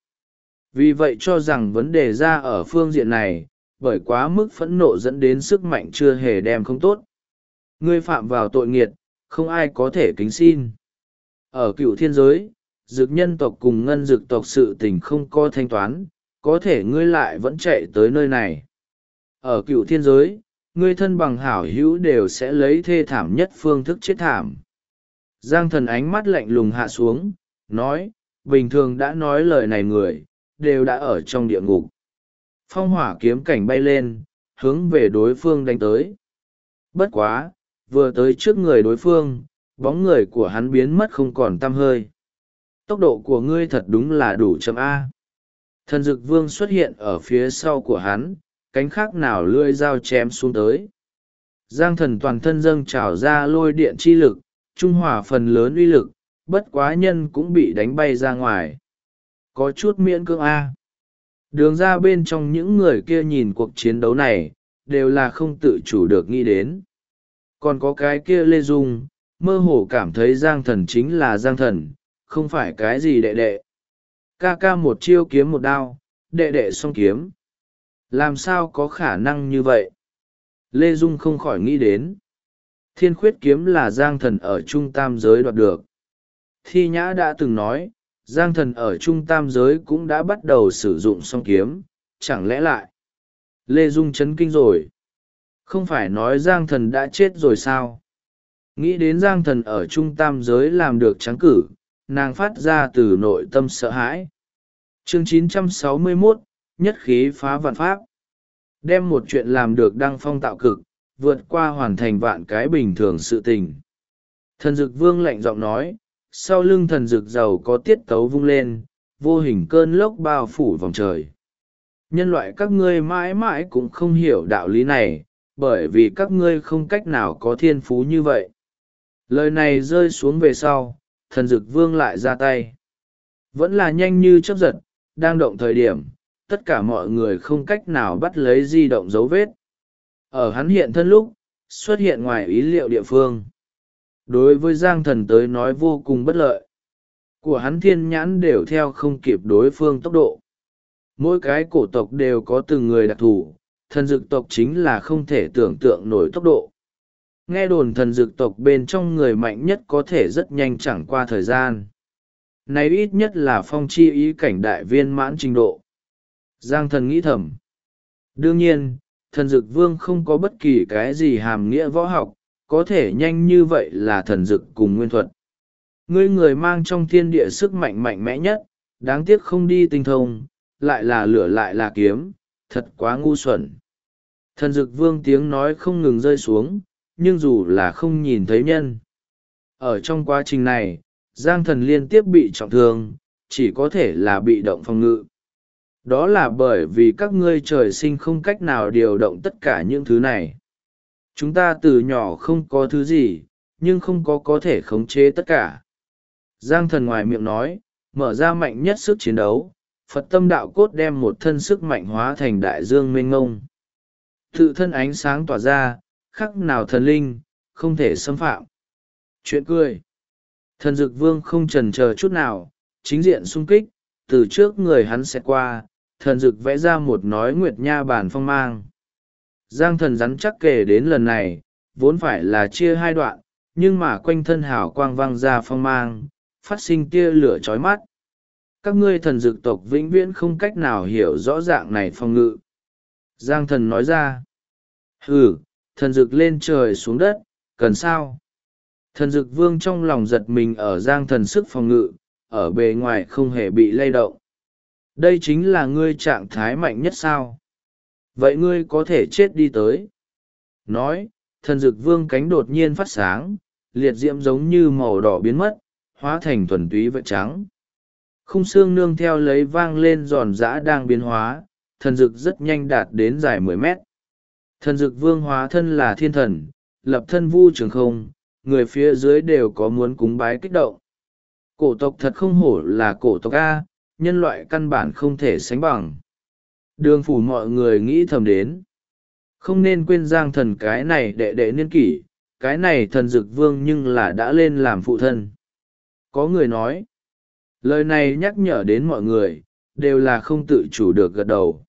Vì vậy cho rằng vấn đề ra ở phương diện này, bởi quá mức phẫn nộ dẫn đến sức mạnh chưa hề đem không tốt. Ngươi phạm vào tội nghiệt, không ai có thể kính xin. Ở cựu thiên giới, dực nhân tộc cùng ngân dực tộc sự tình không có thanh toán, có thể ngươi lại vẫn chạy tới nơi này. Ở cựu thiên giới, ngươi thân bằng hảo hữu đều sẽ lấy thê thảm nhất phương thức chết thảm. Giang thần ánh mắt lạnh lùng hạ xuống, nói, bình thường đã nói lời này người, đều đã ở trong địa ngục. Phong hỏa kiếm cảnh bay lên, hướng về đối phương đánh tới. Bất quá, vừa tới trước người đối phương, bóng người của hắn biến mất không còn tăm hơi. Tốc độ của ngươi thật đúng là đủ chậm A. Thần dực vương xuất hiện ở phía sau của hắn, cánh khác nào lưỡi dao chém xuống tới. Giang thần toàn thân dâng trào ra lôi điện chi lực, trung hòa phần lớn uy lực, bất quá nhân cũng bị đánh bay ra ngoài. Có chút miễn cưỡng A. Đường ra bên trong những người kia nhìn cuộc chiến đấu này, đều là không tự chủ được nghĩ đến. Còn có cái kia Lê Dung, mơ hồ cảm thấy giang thần chính là giang thần, không phải cái gì đệ đệ. Ca ca một chiêu kiếm một đao, đệ đệ song kiếm. Làm sao có khả năng như vậy? Lê Dung không khỏi nghĩ đến. Thiên khuyết kiếm là giang thần ở trung tam giới đoạt được. Thi Nhã đã từng nói, giang thần ở trung tam giới cũng đã bắt đầu sử dụng song kiếm, chẳng lẽ lại? Lê Dung chấn kinh rồi. Không phải nói giang thần đã chết rồi sao? Nghĩ đến giang thần ở trung tam giới làm được trắng cử, nàng phát ra từ nội tâm sợ hãi. Chương 961, nhất khí phá vạn pháp. Đem một chuyện làm được đăng phong tạo cực, vượt qua hoàn thành vạn cái bình thường sự tình. Thần dực vương lạnh giọng nói, sau lưng thần dực giàu có tiết tấu vung lên, vô hình cơn lốc bao phủ vòng trời. Nhân loại các ngươi mãi mãi cũng không hiểu đạo lý này, bởi vì các ngươi không cách nào có thiên phú như vậy. Lời này rơi xuống về sau, thần dực vương lại ra tay. Vẫn là nhanh như chớp giật, đang động thời điểm, tất cả mọi người không cách nào bắt lấy di động dấu vết. Ở hắn hiện thân lúc, xuất hiện ngoài ý liệu địa phương. Đối với giang thần tới nói vô cùng bất lợi. Của hắn thiên nhãn đều theo không kịp đối phương tốc độ. Mỗi cái cổ tộc đều có từng người đặc thù, thần dực tộc chính là không thể tưởng tượng nổi tốc độ. Nghe đồn thần dực tộc bên trong người mạnh nhất có thể rất nhanh chẳng qua thời gian. Này ít nhất là phong chi ý cảnh đại viên mãn trình độ. Giang thần nghĩ thầm. Đương nhiên, thần dực vương không có bất kỳ cái gì hàm nghĩa võ học, có thể nhanh như vậy là thần dực cùng nguyên thuật. Ngươi người mang trong thiên địa sức mạnh mạnh mẽ nhất, đáng tiếc không đi tinh thông, lại là lửa lại là kiếm, thật quá ngu xuẩn. Thần dực vương tiếng nói không ngừng rơi xuống, nhưng dù là không nhìn thấy nhân. Ở trong quá trình này, Giang thần liên tiếp bị trọng thương, chỉ có thể là bị động phòng ngự. Đó là bởi vì các ngươi trời sinh không cách nào điều động tất cả những thứ này. Chúng ta từ nhỏ không có thứ gì, nhưng không có thể khống chế tất cả. Giang thần ngoài miệng nói, mở ra mạnh nhất sức chiến đấu, Phật tâm đạo cốt đem một thân sức mạnh hóa thành đại dương mênh ngông. Tự thân ánh sáng tỏa ra, khắc nào thần linh, không thể xâm phạm. Chuyện cười. Thần dực vương không chần chờ chút nào, chính diện xung kích, từ trước người hắn sẽ qua, thần dực vẽ ra một nói nguyệt nha bản phong mang. Giang thần rắn chắc kể đến lần này, vốn phải là chia hai đoạn, nhưng mà quanh thân hào quang vang ra phong mang, phát sinh tia lửa chói mắt. Các ngươi thần dực tộc vĩnh viễn không cách nào hiểu rõ dạng này phong ngự. Giang thần nói ra. Hừ, thần dực lên trời xuống đất, cần sao? Thần dực vương trong lòng giật mình ở Giang thần sức phòng ngự, ở bề ngoài không hề bị lay động. Đây chính là ngươi trạng thái mạnh nhất sao? Vậy ngươi có thể chết đi tới. Nói, thần dực vương cánh đột nhiên phát sáng, liệt diễm giống như màu đỏ biến mất, hóa thành thuần túy vệt trắng. Khung xương nương theo lấy vang lên giòn giã đang biến hóa, thần dực rất nhanh đạt đến dài 10 mét. Thần dực vương hóa thân là thiên thần, lập thân vu trường không, người phía dưới đều có muốn cúng bái kích động. Cổ tộc thật không hổ là cổ tộc A, nhân loại căn bản không thể sánh bằng. Đường phủ mọi người nghĩ thầm đến. Không nên quên Giang thần cái này đệ đệ niên kỷ, cái này thần dực vương nhưng là đã lên làm phụ thân. Có người nói, lời này nhắc nhở đến mọi người, đều là không tự chủ được gật đầu.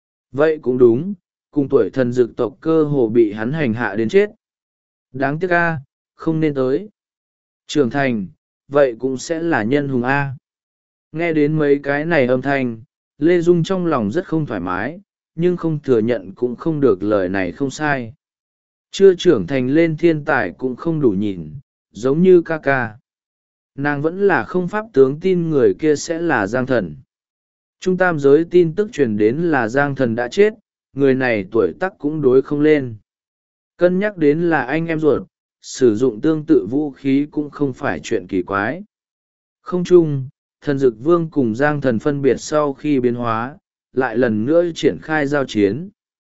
Vậy cũng đúng, cùng tuổi thần dực tộc cơ hồ bị hắn hành hạ đến chết. Đáng tiếc A, không nên tới. Trưởng thành, vậy cũng sẽ là nhân hùng A. Nghe đến mấy cái này âm thanh, Lê Dung trong lòng rất không thoải mái, nhưng không thừa nhận cũng không được lời này không sai. Chưa trưởng thành lên thiên tài cũng không đủ nhìn, giống như ca ca. Nàng vẫn là không pháp tướng tin người kia sẽ là Giang thần. Trung tam giới tin tức truyền đến là Giang thần đã chết, người này tuổi tác cũng đối không lên. Cân nhắc đến là anh em ruột, sử dụng tương tự vũ khí cũng không phải chuyện kỳ quái. Không chung, thần dực vương cùng Giang thần phân biệt sau khi biến hóa, lại lần nữa triển khai giao chiến.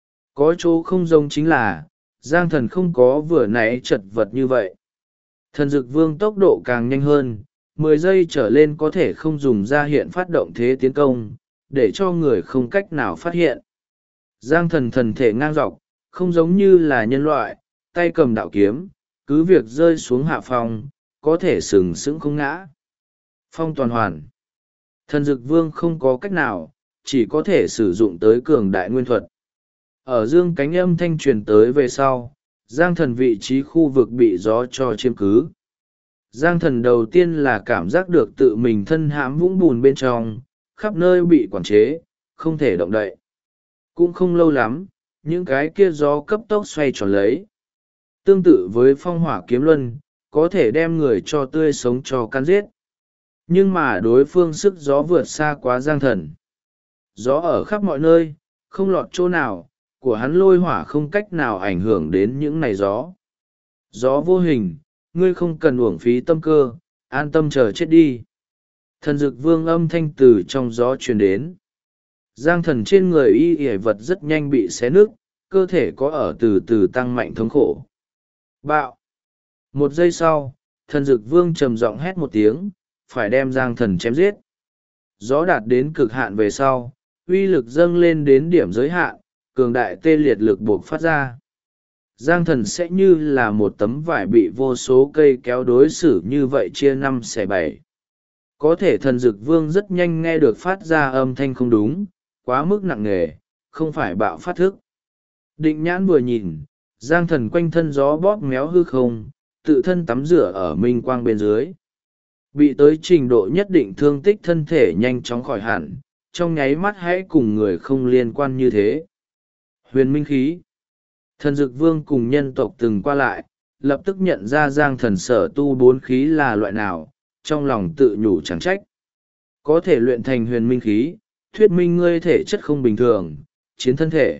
Có chỗ không giống chính là, Giang thần không có vừa nãy chật vật như vậy. Thần dực vương tốc độ càng nhanh hơn, 10 giây trở lên có thể không dùng ra hiện phát động thế tiến công, để cho người không cách nào phát hiện. Giang thần thần thể ngang dọc, không giống như là nhân loại, tay cầm đạo kiếm, cứ việc rơi xuống hạ phòng, có thể sừng sững không ngã. Phong toàn hoàn. Thần dực vương không có cách nào, chỉ có thể sử dụng tới cường đại nguyên thuật. Ở dương cánh âm thanh truyền tới về sau, Giang thần vị trí khu vực bị gió cho chiếm cứ. Giang thần đầu tiên là cảm giác được tự mình thân hãm vũng bùn bên trong, khắp nơi bị quản chế, không thể động đậy. Cũng không lâu lắm, những cái kia gió cấp tốc xoay tròn lấy. Tương tự với phong hỏa kiếm luân, có thể đem người cho tươi sống cho căn giết. Nhưng mà đối phương sức gió vượt xa quá Giang thần. Gió ở khắp mọi nơi, không lọt chỗ nào, của hắn lôi hỏa không cách nào ảnh hưởng đến những này gió. Gió vô hình, ngươi không cần uổng phí tâm cơ, an tâm chờ chết đi. Thần dực vương âm thanh từ trong gió truyền đến. Giang thần trên người y y vật rất nhanh bị xé nứt, cơ thể có ở từ từ tăng mạnh thống khổ. Bạo! Một giây sau, thần dực vương trầm giọng hét một tiếng, phải đem Giang thần chém giết. Gió đạt đến cực hạn về sau, uy lực dâng lên đến điểm giới hạn, cường đại tê liệt lực buộc phát ra. Giang thần sẽ như là một tấm vải bị vô số cây kéo đối xử như vậy chia 5 xẻ 7. Có thể thần dực vương rất nhanh nghe được phát ra âm thanh không đúng, quá mức nặng nề, không phải bạo phát thức. Định nhãn vừa nhìn, Giang thần quanh thân gió bóp méo hư không, tự thân tắm rửa ở minh quang bên dưới. Bị tới trình độ nhất định thương tích thân thể nhanh chóng khỏi hẳn, trong nháy mắt hãy cùng người không liên quan như thế. Huyền minh khí. Thần Dực Vương cùng nhân tộc từng qua lại, lập tức nhận ra Giang Thần sở tu 4 khí là loại nào, trong lòng tự nhủ chẳng trách. Có thể luyện thành huyền minh khí, thuyết minh ngươi thể chất không bình thường, chiến thân thể.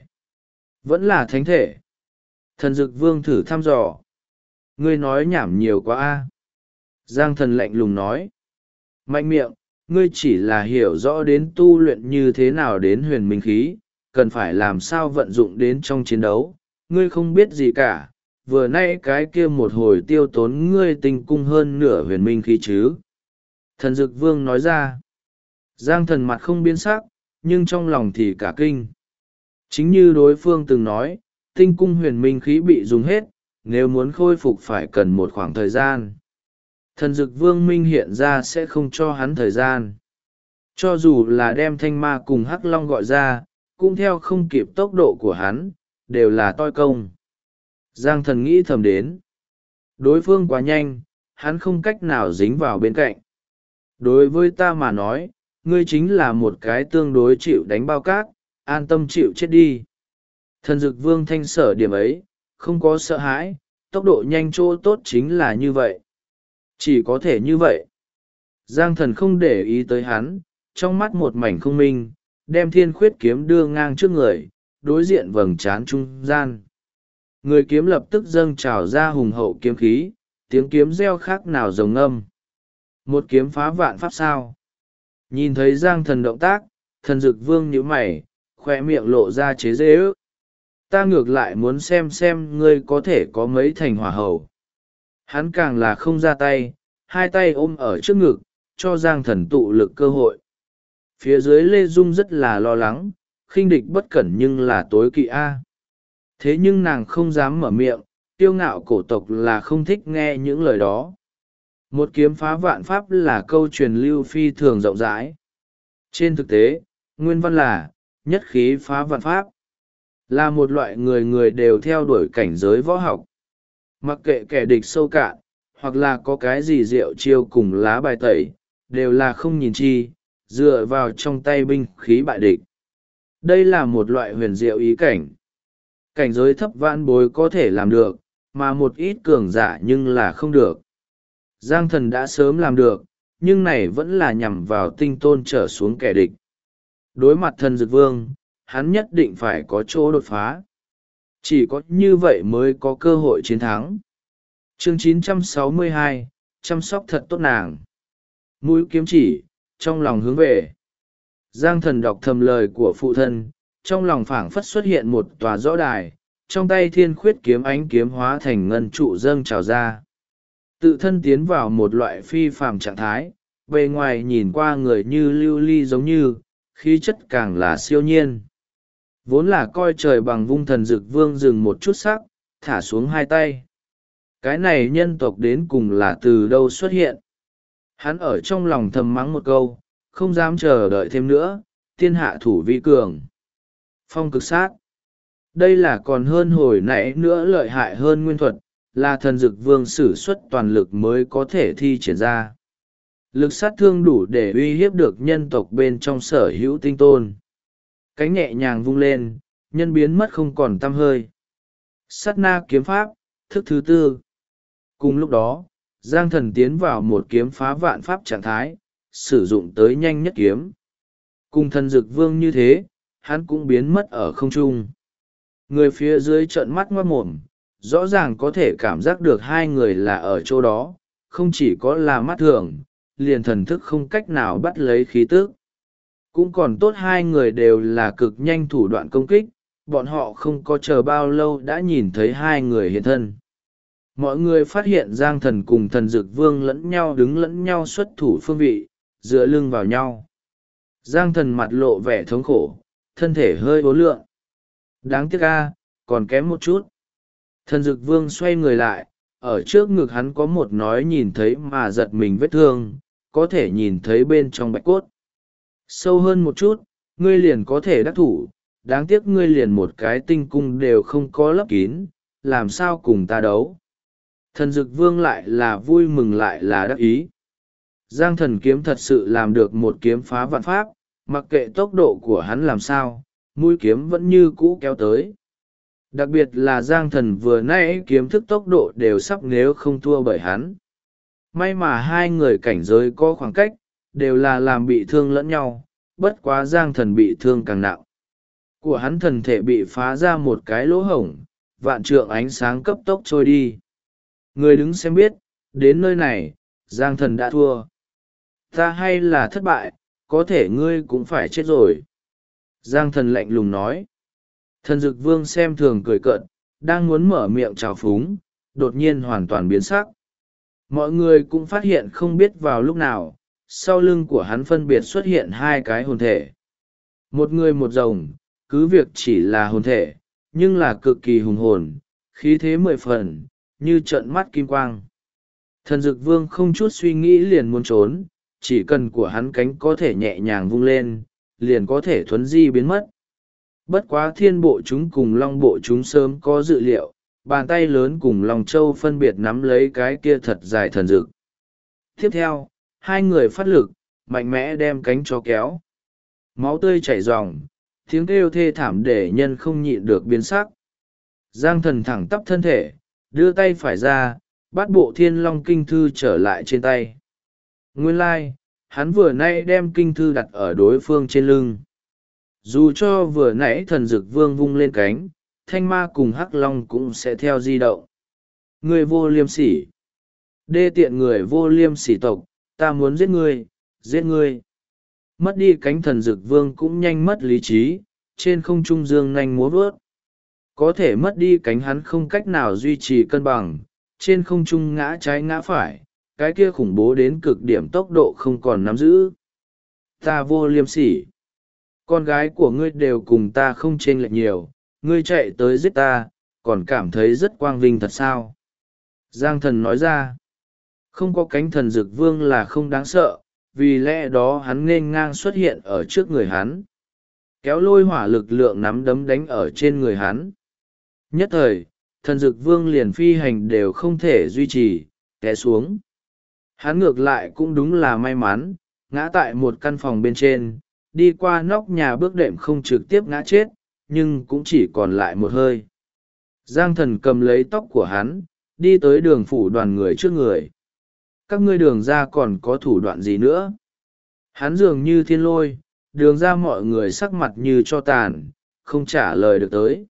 Vẫn là thánh thể. Thần Dực Vương thử thăm dò. Ngươi nói nhảm nhiều quá a. Giang Thần lạnh lùng nói. Mạnh miệng, ngươi chỉ là hiểu rõ đến tu luyện như thế nào đến huyền minh khí, cần phải làm sao vận dụng đến trong chiến đấu, ngươi không biết gì cả, vừa nay cái kia một hồi tiêu tốn ngươi tinh cung hơn nửa huyền minh khí chứ. Thần Dực Vương nói ra. Giang Thần mặt không biến sắc, nhưng trong lòng thì cả kinh. Chính như đối phương từng nói, tinh cung huyền minh khí bị dùng hết, nếu muốn khôi phục phải cần một khoảng thời gian. Thần Dực Vương minh hiện ra sẽ không cho hắn thời gian. Cho dù là đem Thanh Ma cùng Hắc Long gọi ra, cũng theo không kịp tốc độ của hắn, đều là toi công. Giang Thần nghĩ thầm đến. Đối phương quá nhanh, hắn không cách nào dính vào bên cạnh. Đối với ta mà nói, ngươi chính là một cái tương đối chịu đánh bao cát, an tâm chịu chết đi. Thần Dực Vương thanh sở điểm ấy, không có sợ hãi, tốc độ nhanh chỗ tốt chính là như vậy. Chỉ có thể như vậy. Giang Thần không để ý tới hắn, trong mắt một mảnh không minh, đem thiên khuyết kiếm đưa ngang trước người, đối diện vầng trán trung gian. Người kiếm lập tức dâng trào ra hùng hậu kiếm khí, tiếng kiếm reo khác nào rồng âm. Một kiếm phá vạn pháp sao. Nhìn thấy Giang Thần động tác, Thần Dực Vương nhíu mày, khoe miệng lộ ra chế giễu ước. Ta ngược lại muốn xem ngươi có thể có mấy thành hỏa hầu. Hắn càng là không ra tay, hai tay ôm ở trước ngực, cho Giang Thần tụ lực cơ hội. Phía dưới Lê Dung rất là lo lắng, khinh địch bất cẩn nhưng là tối kỵ a. Thế nhưng nàng không dám mở miệng, kiêu ngạo cổ tộc là không thích nghe những lời đó. Một kiếm phá vạn pháp là câu truyền lưu phi thường rộng rãi. Trên thực tế, nguyên văn là, nhất khí phá vạn pháp. Là một loại người người đều theo đuổi cảnh giới võ học. Mặc kệ kẻ địch sâu cạn, hoặc là có cái gì rượu chiêu cùng lá bài tẩy, đều là không nhìn chi, dựa vào trong tay binh khí bại địch. Đây là một loại huyền diệu ý cảnh. Cảnh giới thấp vãn bối có thể làm được, mà một ít cường giả nhưng là không được. Giang Thần đã sớm làm được, nhưng này vẫn là nhằm vào tinh tôn trở xuống kẻ địch. Đối mặt Thần Dực Vương, hắn nhất định phải có chỗ đột phá. Chỉ có như vậy mới có cơ hội chiến thắng. Chương 962, chăm sóc thật tốt nàng. Mũi kiếm chỉ, trong lòng hướng về. Giang Thần đọc thầm lời của phụ thân, trong lòng phảng phất xuất hiện một tòa rõ đài, trong tay thiên khuyết kiếm ánh kiếm hóa thành ngân trụ dâng trào ra. Tự thân tiến vào một loại phi phàm trạng thái, bề ngoài nhìn qua người như lưu ly giống như, khí chất càng là siêu nhiên. Vốn là coi trời bằng vung Thần Dực Vương dừng một chút sắc, thả xuống hai tay. Cái này nhân tộc đến cùng là từ đâu xuất hiện? Hắn ở trong lòng thầm mắng một câu, không dám chờ đợi thêm nữa, thiên hạ thủ vi cường. Phong cực sát. Đây là còn hơn hồi nãy nữa lợi hại hơn nguyên thuật, là Thần Dực Vương sử xuất toàn lực mới có thể thi triển ra. Lực sát thương đủ để uy hiếp được nhân tộc bên trong sở hữu tinh tôn. Cánh nhẹ nhàng vung lên, nhân biến mất không còn tăm hơi. Sát na kiếm pháp, thức thứ tư. Cùng lúc đó, Giang Thần tiến vào một kiếm phá vạn pháp trạng thái, sử dụng tới nhanh nhất kiếm. Cùng Thần Dực Vương như thế, hắn cũng biến mất ở không trung. Người phía dưới trợn mắt ngoát mồm, rõ ràng có thể cảm giác được hai người là ở chỗ đó, không chỉ có là mắt thường, liền thần thức không cách nào bắt lấy khí tức. Cũng còn tốt hai người đều là cực nhanh thủ đoạn công kích, bọn họ không có chờ bao lâu đã nhìn thấy hai người hiện thân. Mọi người phát hiện Giang Thần cùng Thần Dực Vương lẫn nhau đứng lẫn nhau xuất thủ phương vị, dựa lưng vào nhau. Giang Thần mặt lộ vẻ thống khổ, thân thể hơi uốn lượn. Đáng tiếc còn kém một chút. Thần Dực Vương xoay người lại, ở trước ngực hắn có một nói nhìn thấy mà giật mình vết thương, có thể nhìn thấy bên trong bạch cốt. Sâu hơn một chút, ngươi liền có thể đắc thủ, đáng tiếc ngươi liền một cái tinh cung đều không có lấp kín, làm sao cùng ta đấu. Thần Dực Vương lại là vui mừng lại là đắc ý. Giang Thần kiếm thật sự làm được một kiếm phá vạn pháp, mặc kệ tốc độ của hắn làm sao, mũi kiếm vẫn như cũ kéo tới. Đặc biệt là Giang Thần vừa nãy kiếm thức tốc độ đều sắp nếu không thua bởi hắn. May mà hai người cảnh giới có khoảng cách, đều là làm bị thương lẫn nhau, bất quá Giang Thần bị thương càng nặng. Của hắn thần thể bị phá ra một cái lỗ hổng, vạn trượng ánh sáng cấp tốc trôi đi. Người đứng xem biết, đến nơi này, Giang Thần đã thua. Ta hay là thất bại, có thể ngươi cũng phải chết rồi. Giang Thần lạnh lùng nói. Thần Dực Vương xem thường cười cợt, đang muốn mở miệng trào phúng, đột nhiên hoàn toàn biến sắc. Mọi người cũng phát hiện không biết vào lúc nào, sau lưng của hắn phân biệt xuất hiện hai cái hồn thể. Một người một rồng, cứ việc chỉ là hồn thể, nhưng là cực kỳ hùng hồn, khí thế 10 phần, như trợn mắt kim quang. Thần Dực Vương không chút suy nghĩ liền muốn trốn, chỉ cần của hắn cánh có thể nhẹ nhàng vung lên, liền có thể thuấn di biến mất. Bất quá thiên bộ chúng cùng long bộ chúng sớm có dự liệu, bàn tay lớn cùng Long Châu phân biệt nắm lấy cái kia thật dài thần dực. Tiếp theo, hai người phát lực, mạnh mẽ đem cánh cho kéo. Máu tươi chảy ròng, tiếng kêu thê thảm để nhân không nhịn được biến sắc. Giang Thần thẳng tắp thân thể, đưa tay phải ra, bắt bộ Thiên Long Kinh Thư trở lại trên tay. Nguyên lai, hắn vừa nay đem kinh thư đặt ở đối phương trên lưng. Dù cho vừa nãy thần dực vương vung lên cánh, thanh ma cùng hắc long cũng sẽ theo di động. Người vô liêm sỉ, đê tiện người vô liêm sỉ tộc, ta muốn giết ngươi, giết ngươi. Mất đi cánh thần dực vương cũng nhanh mất lý trí, trên không trung dương nhanh múa vớt. Có thể mất đi cánh hắn không cách nào duy trì cân bằng, trên không trung ngã trái ngã phải, cái kia khủng bố đến cực điểm tốc độ không còn nắm giữ. Ta vô liêm sỉ. Con gái của ngươi đều cùng ta không chênh lệch nhiều, ngươi chạy tới giết ta, còn cảm thấy rất quang vinh thật sao? Giang Thần nói ra, không có cánh thần dực vương là không đáng sợ, vì lẽ đó hắn nghênh ngang xuất hiện ở trước người hắn. Kéo lôi hỏa lực lượng nắm đấm đánh ở trên người hắn. Nhất thời, thần dực vương liền phi hành đều không thể duy trì, té xuống. Hắn ngược lại cũng đúng là may mắn, ngã tại một căn phòng bên trên, đi qua nóc nhà bước đệm không trực tiếp ngã chết, nhưng cũng chỉ còn lại một hơi. Giang Thần cầm lấy tóc của hắn, đi tới đường phủ đoàn người trước người. Các ngươi đường ra còn có thủ đoạn gì nữa? Hắn dường như thiên lôi, đường ra mọi người sắc mặt như cho tàn, không trả lời được tới.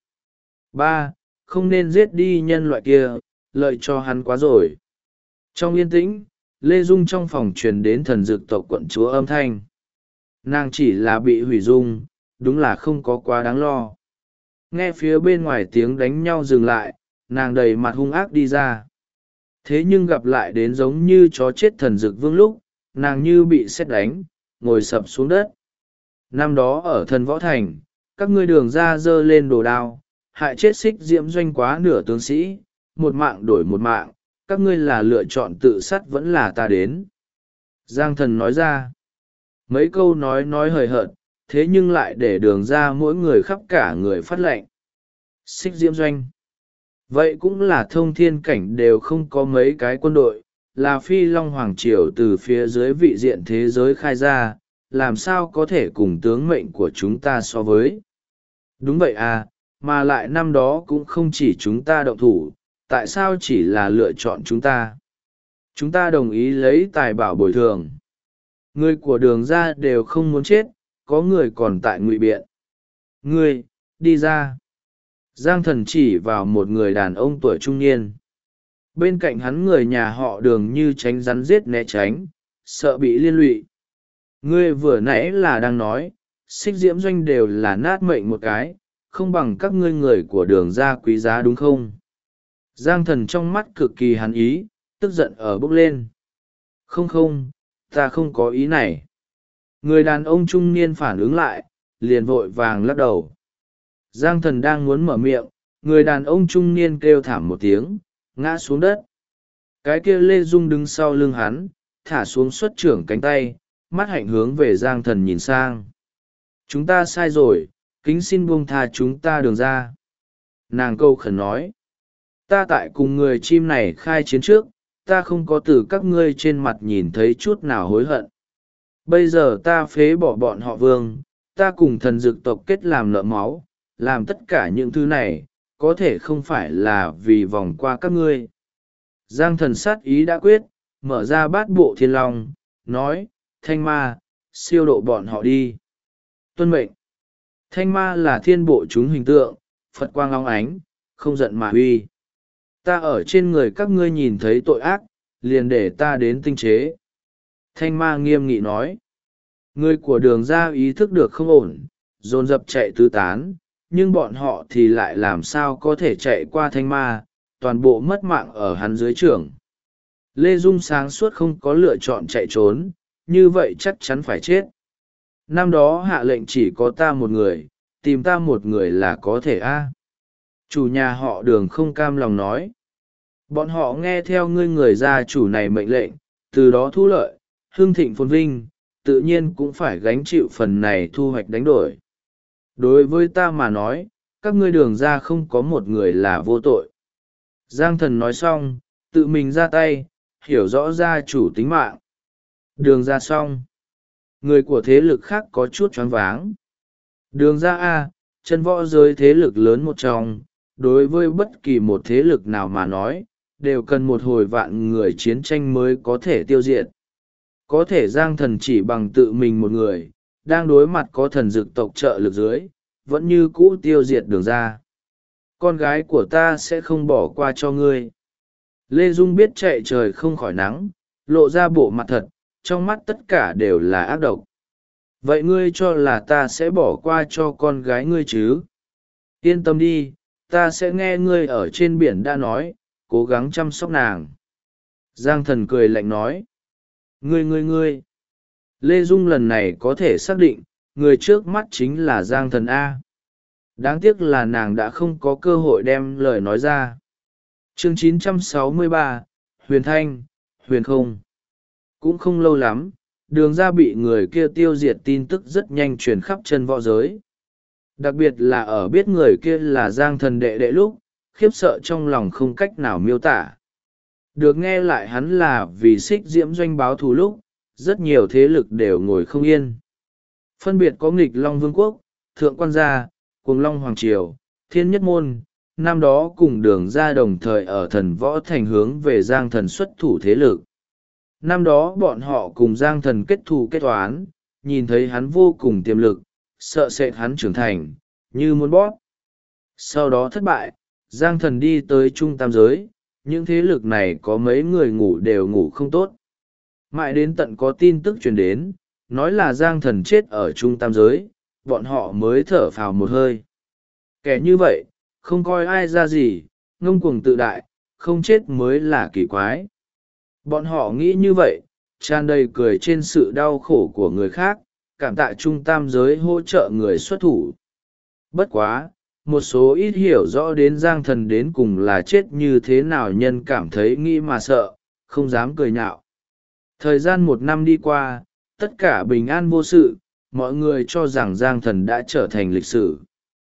Ba, không nên giết đi nhân loại kia, lợi cho hắn quá rồi. Trong yên tĩnh, Lê Dung trong phòng truyền đến thần dực tộc quận chúa âm thanh. Nàng chỉ là bị hủy dung, đúng là không có quá đáng lo. Nghe phía bên ngoài tiếng đánh nhau dừng lại, nàng đầy mặt hung ác đi ra. Thế nhưng gặp lại đến giống như chó chết thần dực vương lúc, nàng như bị sét đánh, ngồi sập xuống đất. Năm đó ở thần võ thành, các ngươi đường ra dơ lên đồ đao, hại chết Xích Diễm Doanh quá nửa tướng sĩ, một mạng đổi một mạng, các ngươi là lựa chọn tự sát vẫn là ta đến. Giang Thần nói ra, mấy câu nói hời hợt, thế nhưng lại để đường ra mỗi người khắp cả người phát lệnh. Xích Diễm Doanh, vậy cũng là thông thiên cảnh đều không có mấy cái quân đội, là Phi Long Hoàng Triều từ phía dưới vị diện thế giới khai ra, làm sao có thể cùng tướng mệnh của chúng ta so với. Đúng vậy à, mà lại năm đó cũng không chỉ chúng ta động thủ, tại sao chỉ là lựa chọn chúng ta? Chúng ta đồng ý lấy tài bảo bồi thường. Người của đường ra đều không muốn chết, có người còn tại ngụy biện. Ngươi, đi ra. Giang Thần chỉ vào một người đàn ông tuổi trung niên. Bên cạnh hắn người nhà họ đường như tránh rắn giết né tránh, sợ bị liên lụy. Ngươi vừa nãy là đang nói, Xích Diễm Doanh đều là nát mệnh một cái, không bằng các ngươi người của đường ra quý giá đúng không? Giang Thần trong mắt cực kỳ hắn ý, tức giận ở bốc lên. Không, ta không có ý này. Người đàn ông trung niên phản ứng lại, liền vội vàng lắc đầu. Giang Thần đang muốn mở miệng, người đàn ông trung niên kêu thảm một tiếng, ngã xuống đất. Cái kia Lê Dung đứng sau lưng hắn, thả xuống xuất trưởng cánh tay, mắt hạnh hướng về Giang Thần nhìn sang. Chúng ta sai rồi, kính xin buông tha chúng ta đường ra. Nàng câu khẩn nói. Ta tại cùng người chim này khai chiến trước, ta không có từ các ngươi trên mặt nhìn thấy chút nào hối hận. Bây giờ ta phế bỏ bọn họ Vương, ta cùng thần dực tộc kết làm nợ máu, làm tất cả những thứ này, có thể không phải là vì vòng qua các ngươi. Giang thần sát ý đã quyết, mở ra bát bộ thiên long, nói, thanh ma, siêu độ bọn họ đi. Tuân mệnh. Thanh ma là thiên bộ chúng hình tượng, Phật quang long ánh, không giận mà uy. Ta ở trên người các ngươi nhìn thấy tội ác, liền để ta đến tinh chế. Thanh ma nghiêm nghị nói. Người của đường ra ý thức được không ổn, dồn dập chạy tứ tán, nhưng bọn họ thì lại làm sao có thể chạy qua thanh ma, toàn bộ mất mạng ở hắn dưới trưởng. Lê Dung sáng suốt không có lựa chọn chạy trốn, như vậy chắc chắn phải chết. Năm đó hạ lệnh chỉ có ta một người, tìm ta một người là có thể a. Chủ nhà họ đường không cam lòng nói. Bọn họ nghe theo ngươi người gia chủ này mệnh lệnh, từ đó thu lợi, hưng thịnh phồn vinh, tự nhiên cũng phải gánh chịu phần này thu hoạch đánh đổi. Đối với ta mà nói, các ngươi đường ra không có một người là vô tội. Giang thần nói xong, tự mình ra tay, hiểu rõ gia chủ tính mạng. Đường ra xong. Người của thế lực khác có chút choáng váng. Đường ra A, chân võ giới thế lực lớn một trong, đối với bất kỳ một thế lực nào mà nói, đều cần một hồi vạn người chiến tranh mới có thể tiêu diệt. Có thể Giang thần chỉ bằng tự mình một người, đang đối mặt có thần dực tộc trợ lực dưới, vẫn như cũ tiêu diệt đường ra. Con gái của ta sẽ không bỏ qua cho ngươi. Lê Dung biết chạy trời không khỏi nắng, lộ ra bộ mặt thật, trong mắt tất cả đều là ác độc. Vậy ngươi cho là ta sẽ bỏ qua cho con gái ngươi chứ? Yên tâm đi, ta sẽ nghe ngươi ở trên biển đã nói, cố gắng chăm sóc nàng. Giang thần cười lạnh nói. Ngươi. Lê Dung lần này có thể xác định, người trước mắt chính là Giang thần A. Đáng tiếc là nàng đã không có cơ hội đem lời nói ra. Chương 963, Huyền Thanh, Huyền Không. Cũng không lâu lắm, đường ra bị người kia tiêu diệt tin tức rất nhanh truyền khắp chân võ giới. Đặc biệt là ở biết người kia là Giang thần đệ đệ lúc, khiếp sợ trong lòng không cách nào miêu tả. Được nghe lại hắn là vì xích diễm doanh báo thù lúc, rất nhiều thế lực đều ngồi không yên. Phân biệt có nghịch Long Vương quốc, Thượng Quan gia, Cuồng Long Hoàng Triều, Thiên Nhất Môn, năm đó cùng đường ra đồng thời ở thần võ thành hướng về Giang thần xuất thủ thế lực. Năm đó bọn họ cùng Giang thần kết thù kết toán, nhìn thấy hắn vô cùng tiềm lực, sợ sệt hắn trưởng thành, như muốn bóp. Sau đó thất bại, Giang thần đi tới trung tam giới, những thế lực này có mấy người ngủ đều ngủ không tốt. Mãi đến tận có tin tức truyền đến, nói là Giang thần chết ở trung tam giới, bọn họ mới thở phào một hơi. Kẻ như vậy, không coi ai ra gì, ngông cuồng tự đại, không chết mới là kỳ quái. Bọn họ nghĩ như vậy, tràn đầy cười trên sự đau khổ của người khác, cảm tạ trung tam giới hỗ trợ người xuất thủ. Bất quá, một số ít hiểu rõ đến Giang thần đến cùng là chết như thế nào nhân cảm thấy nghĩ mà sợ, không dám cười nhạo. Thời gian 1 năm đi qua, tất cả bình an vô sự, mọi người cho rằng Giang thần đã trở thành lịch sử.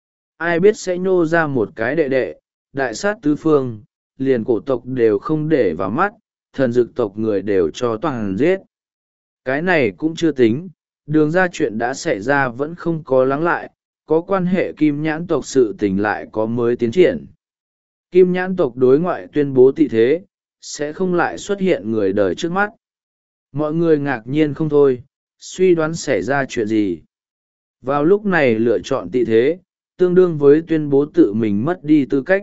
Ai biết sẽ nhô ra một cái đệ đệ, đại sát tứ phương, liền cổ tộc đều không để vào mắt, thần dực tộc người đều cho toàn giết. Cái này cũng chưa tính, đường ra chuyện đã xảy ra vẫn không có lắng lại, có quan hệ kim nhãn tộc sự tình lại có mới tiến triển. Kim nhãn tộc đối ngoại tuyên bố tị thế, sẽ không lại xuất hiện người đời trước mắt. Mọi người ngạc nhiên không thôi, suy đoán xảy ra chuyện gì. Vào lúc này lựa chọn tị thế, tương đương với tuyên bố tự mình mất đi tư cách.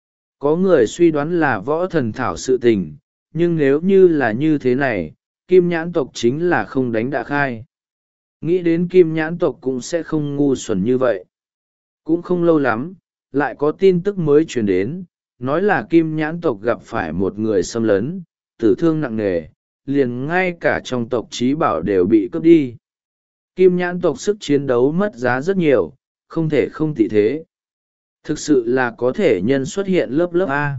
Có người suy đoán là võ thần thảo sự tình, nhưng nếu như là như thế này, kim nhãn tộc chính là không đánh đã khai. Nghĩ đến kim nhãn tộc cũng sẽ không ngu xuẩn như vậy. Cũng không lâu lắm, lại có tin tức mới truyền đến, nói là kim nhãn tộc gặp phải một người xâm lấn, tử thương nặng nề, liền ngay cả trong tộc trí bảo đều bị cướp đi. Kim nhãn tộc sức chiến đấu mất giá rất nhiều, không thể không tị thế. Thực sự là có thể nhân xuất hiện lớp lớp A.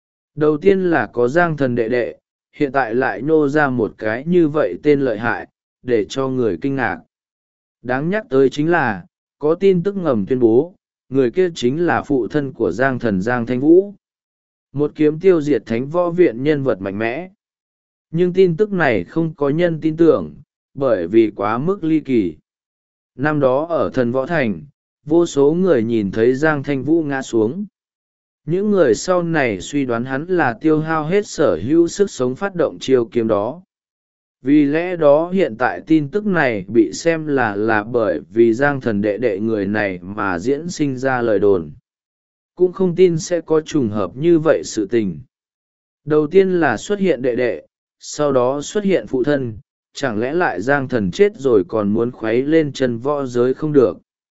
Đầu tiên là có Giang thần đệ đệ, hiện tại lại nô ra một cái như vậy tên lợi hại, để cho người kinh ngạc. Đáng nhắc tới chính là, có tin tức ngầm tuyên bố, người kia chính là phụ thân của Giang thần Giang Thanh Vũ. Một kiếm tiêu diệt thánh võ viện nhân vật mạnh mẽ. Nhưng tin tức này không có nhân tin tưởng, bởi vì quá mức ly kỳ. Năm đó ở thần võ thành, vô số người nhìn thấy Giang Thanh Vũ ngã xuống. Những người sau này suy đoán hắn là tiêu hao hết sở hữu sức sống phát động chiêu kiếm đó. Vì lẽ đó hiện tại tin tức này bị xem là bởi vì Giang thần đệ đệ người này mà diễn sinh ra lời đồn. Cũng không tin sẽ có trùng hợp như vậy sự tình. Đầu tiên là xuất hiện đệ đệ, sau đó xuất hiện phụ thân, chẳng lẽ lại Giang thần chết rồi còn muốn khuấy lên chân võ giới không được.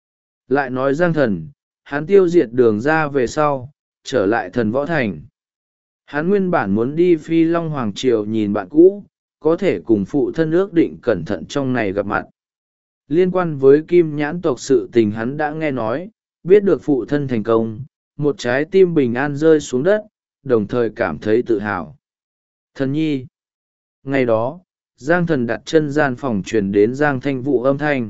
Lại nói Giang thần, hắn tiêu diệt Đường ra về sau, trở lại thần võ thành. Hắn nguyên bản muốn đi Phi Long Hoàng Triều nhìn bạn cũ, có thể cùng phụ thân ước định cẩn thận trong này gặp mặt. Liên quan với Kim Nhãn tộc sự tình hắn đã nghe nói, biết được phụ thân thành công, một trái tim bình an rơi xuống đất, đồng thời cảm thấy tự hào. Thần nhi. Ngày đó, Giang thần đặt chân gian phòng truyền đến Giang Thanh Vũ âm thanh.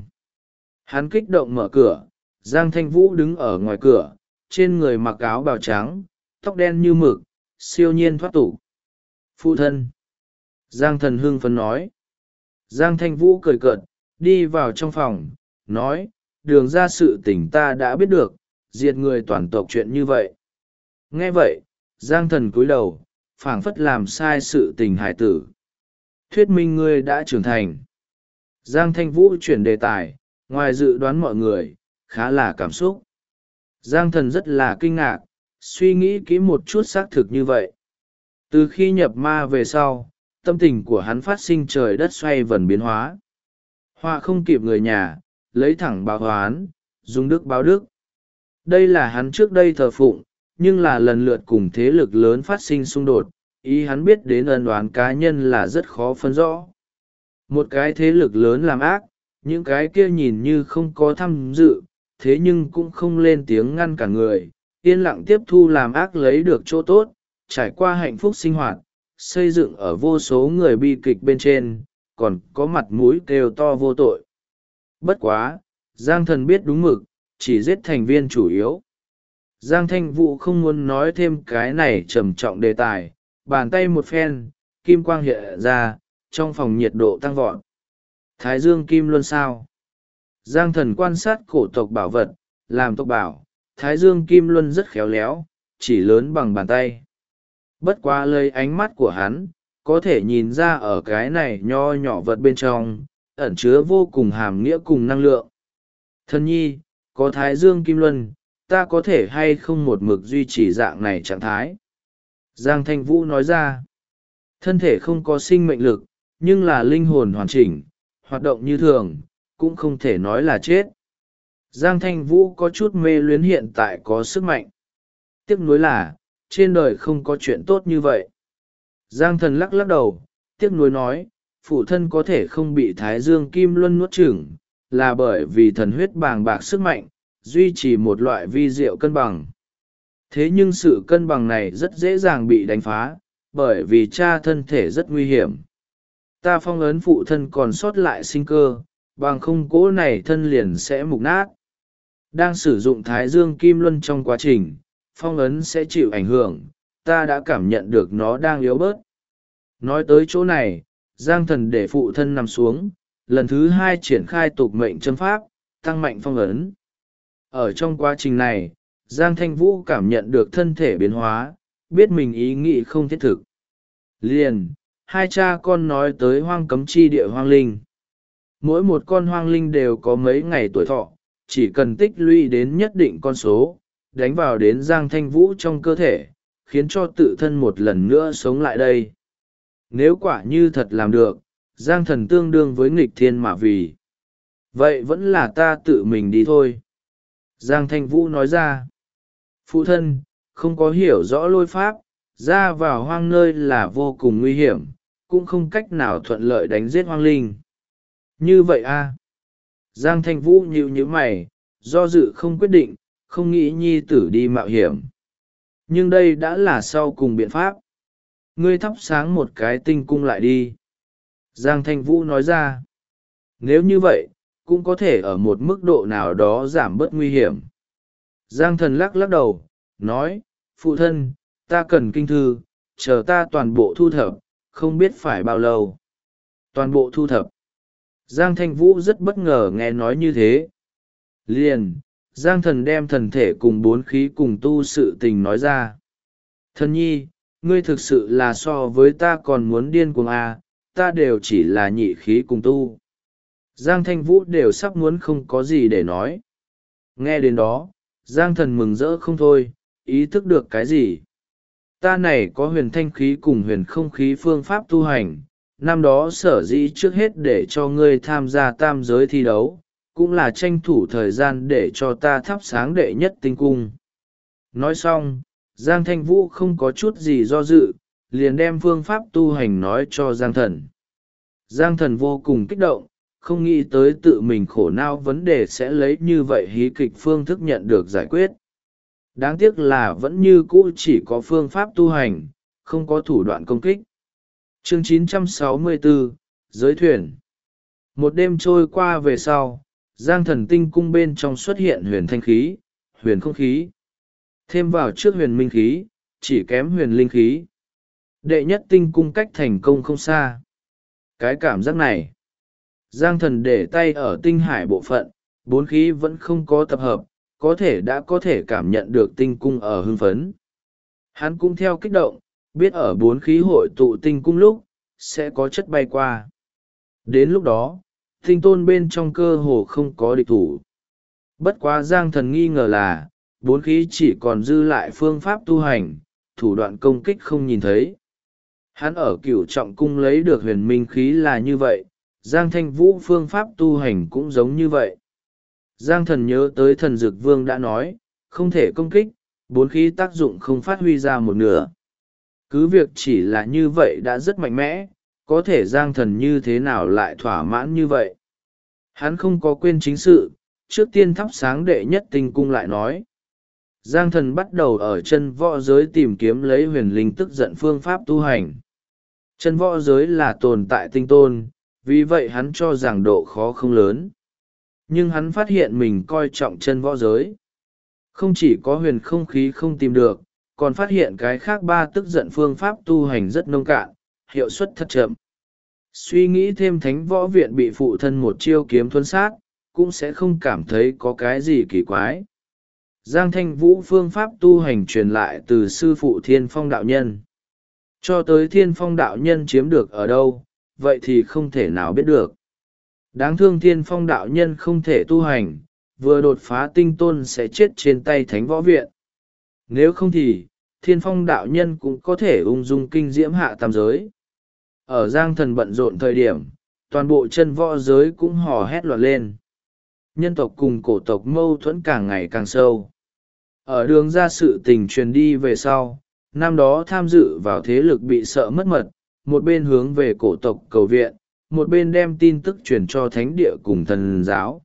Hắn kích động mở cửa, Giang Thanh Vũ đứng ở ngoài cửa, trên người mặc áo bào trắng, tóc đen như mực, siêu nhiên thoát tục. Phụ thân. Giang thần hưng phấn nói. Giang Thanh Vũ cười cợt, đi vào trong phòng, nói, Đường ra sự tình ta đã biết được, diệt người toàn tộc chuyện như vậy. Nghe vậy, Giang thần cúi đầu, phảng phất làm sai sự tình hải tử. Thuyết minh ngươi đã trưởng thành. Giang Thanh Vũ chuyển đề tài, ngoài dự đoán mọi người, khá là cảm xúc. Giang thần rất là kinh ngạc, suy nghĩ kỹ một chút xác thực như vậy. Từ khi nhập ma về sau, tâm tình của hắn phát sinh trời đất xoay vần biến hóa. Họa không kịp người nhà, lấy thẳng báo oán, dùng đức báo đức. Đây là hắn trước đây thờ phụng, nhưng là lần lượt cùng thế lực lớn phát sinh xung đột, ý hắn biết đến ân oán cá nhân là rất khó phân rõ. Một cái thế lực lớn làm ác, những cái kia nhìn như không có tham dự, thế nhưng cũng không lên tiếng ngăn cả người, yên lặng tiếp thu làm ác lấy được chỗ tốt, trải qua hạnh phúc sinh hoạt, xây dựng ở vô số người bi kịch bên trên, còn có mặt mũi kêu to vô tội. Bất quá, Giang thần biết đúng mực, chỉ giết thành viên chủ yếu. Giang Thanh Vũ không muốn nói thêm cái này trầm trọng đề tài, bàn tay một phen, kim quang hiện ra, trong phòng nhiệt độ tăng vọt. Thái Dương Kim Luân sao? Giang thần quan sát cổ tộc bảo vật, làm tộc bảo, Thái Dương Kim Luân rất khéo léo, chỉ lớn bằng bàn tay. Bất quá lấy ánh mắt của hắn, có thể nhìn ra ở cái này nho nhỏ vật bên trong, ẩn chứa vô cùng hàm nghĩa cùng năng lượng. Thân nhi, có Thái Dương Kim Luân, ta có thể hay không một mực duy trì dạng này trạng thái? Giang Thanh Vũ nói ra, thân thể không có sinh mệnh lực, nhưng là linh hồn hoàn chỉnh, hoạt động như thường, cũng không thể nói là chết. Giang Thanh Vũ có chút mê luyến hiện tại có sức mạnh. Tiếc nuối là, trên đời không có chuyện tốt như vậy. Giang thần lắc lắc đầu, tiếc nuối nói, phụ thân có thể không bị Thái Dương Kim Luân nuốt chửng, là bởi vì thần huyết bàng bạc sức mạnh, duy trì một loại vi diệu cân bằng. Thế nhưng sự cân bằng này rất dễ dàng bị đánh phá, bởi vì cha thân thể rất nguy hiểm. Ta phong ấn phụ thân còn sót lại sinh cơ, bằng không cỗ này thân liền sẽ mục nát. Đang sử dụng Thái Dương Kim Luân trong quá trình, phong ấn sẽ chịu ảnh hưởng, ta đã cảm nhận được nó đang yếu bớt. Nói tới chỗ này, Giang thần để phụ thân nằm xuống, lần thứ hai triển khai tục mệnh châm pháp, tăng mạnh phong ấn. Ở trong quá trình này, Giang Thanh Vũ cảm nhận được thân thể biến hóa, biết mình ý nghĩ không thiết thực. Liền, hai cha con nói tới hoang cấm chi địa hoang linh. Mỗi một con hoang linh đều có mấy ngày tuổi thọ, chỉ cần tích lũy đến nhất định con số, đánh vào đến Giang Thanh Vũ trong cơ thể, khiến cho tự thân một lần nữa sống lại đây. Nếu quả như thật làm được, Giang thần tương đương với nghịch thiên mà vì. Vậy vẫn là ta tự mình đi thôi. Giang Thanh Vũ nói ra. Phụ thân, không có hiểu rõ lôi pháp, ra vào hoang nơi là vô cùng nguy hiểm, cũng không cách nào thuận lợi đánh giết hoang linh. Như vậy a? Giang Thanh Vũ nhíu mày, do dự không quyết định, không nghĩ nhi tử đi mạo hiểm. Nhưng đây đã là sau cùng biện pháp. Ngươi thắp sáng một cái tinh cung lại đi. Giang Thanh Vũ nói ra. Nếu như vậy, cũng có thể ở một mức độ nào đó giảm bớt nguy hiểm. Giang thần lắc lắc đầu, nói, phụ thân, ta cần kinh thư, chờ ta toàn bộ thu thập, không biết phải bao lâu. Toàn bộ thu thập. Giang Thanh Vũ rất bất ngờ nghe nói như thế. Liền, Giang Thần đem thần thể cùng bốn khí cùng tu sự tình nói ra. Thần nhi, ngươi thực sự là so với ta còn muốn điên cuồng à, ta đều chỉ là nhị khí cùng tu. Giang Thanh Vũ đều sắp muốn không có gì để nói. Nghe đến đó, Giang Thần mừng rỡ không thôi, ý thức được cái gì. Ta này có huyền thanh khí cùng huyền không khí phương pháp tu hành, năm đó sở dĩ trước hết để cho ngươi tham gia tam giới thi đấu, cũng là tranh thủ thời gian để cho ta thắp sáng đệ nhất tinh cung. Nói xong, Giang Thanh Vũ không có chút gì do dự, liền đem phương pháp tu hành nói cho Giang Thần. Giang Thần vô cùng kích động, không nghĩ tới tự mình khổ não vấn đề sẽ lấy như vậy hí kịch phương thức nhận được giải quyết. Đáng tiếc là vẫn như cũ chỉ có phương pháp tu hành, không có thủ đoạn công kích. Chương 964, Giới thuyền. Một đêm trôi qua về sau, Giang Thần tinh cung bên trong xuất hiện huyền thanh khí, huyền không khí. Thêm vào trước huyền minh khí, chỉ kém huyền linh khí. Đệ nhất tinh cung cách thành công không xa. Cái cảm giác này, Giang Thần để tay ở tinh hải bộ phận, bốn khí vẫn không có tập hợp, có thể đã có thể cảm nhận được tinh cung ở hưng phấn. Hắn cũng theo kích động, biết ở bốn khí hội tụ tinh cung lúc, sẽ có chất bay qua. Đến lúc đó, tinh tôn bên trong cơ hồ không có địch thủ. Bất quá Giang Thần nghi ngờ là, bốn khí chỉ còn dư lại phương pháp tu hành, thủ đoạn công kích không nhìn thấy. Hắn ở Cửu Trọng cung lấy được huyền minh khí là như vậy, Giang Thanh Vũ phương pháp tu hành cũng giống như vậy. Giang Thần nhớ tới Thần Dực Vương đã nói, không thể công kích, bốn khí tác dụng không phát huy ra một nửa. Cứ việc chỉ là như vậy đã rất mạnh mẽ, có thể Giang Thần như thế nào lại thỏa mãn như vậy. Hắn không có quên chính sự, trước tiên thắp sáng đệ nhất tinh cung lại nói. Giang Thần bắt đầu ở chân võ giới tìm kiếm lấy huyền linh tức giận phương pháp tu hành. Chân võ giới là tồn tại tinh tôn, vì vậy hắn cho rằng độ khó không lớn. Nhưng hắn phát hiện mình coi trọng chân võ giới. Không chỉ có huyền không khí không tìm được, còn phát hiện cái khác ba tức giận phương pháp tu hành rất nông cạn, hiệu suất thật chậm. Suy nghĩ thêm thánh võ viện bị phụ thân một chiêu kiếm thuấn sát, cũng sẽ không cảm thấy có cái gì kỳ quái. Giang Thanh Vũ phương pháp tu hành truyền lại từ sư phụ Thiên Phong đạo nhân. Cho tới Thiên Phong đạo nhân chiếm được ở đâu, vậy thì không thể nào biết được. Đáng thương Thiên Phong đạo nhân không thể tu hành, vừa đột phá tinh tôn sẽ chết trên tay thánh võ viện. Nếu không thì, Thiên Phong đạo nhân cũng có thể ung dung kinh diễm hạ tam giới. Ở Giang Thần bận rộn thời điểm, toàn bộ chân võ giới cũng hò hét loạn lên. Nhân tộc cùng cổ tộc mâu thuẫn càng ngày càng sâu. Ở đường ra sự tình truyền đi về sau, năm đó tham dự vào thế lực bị sợ mất mật, một bên hướng về cổ tộc cầu viện, một bên đem tin tức truyền cho thánh địa cùng thần giáo.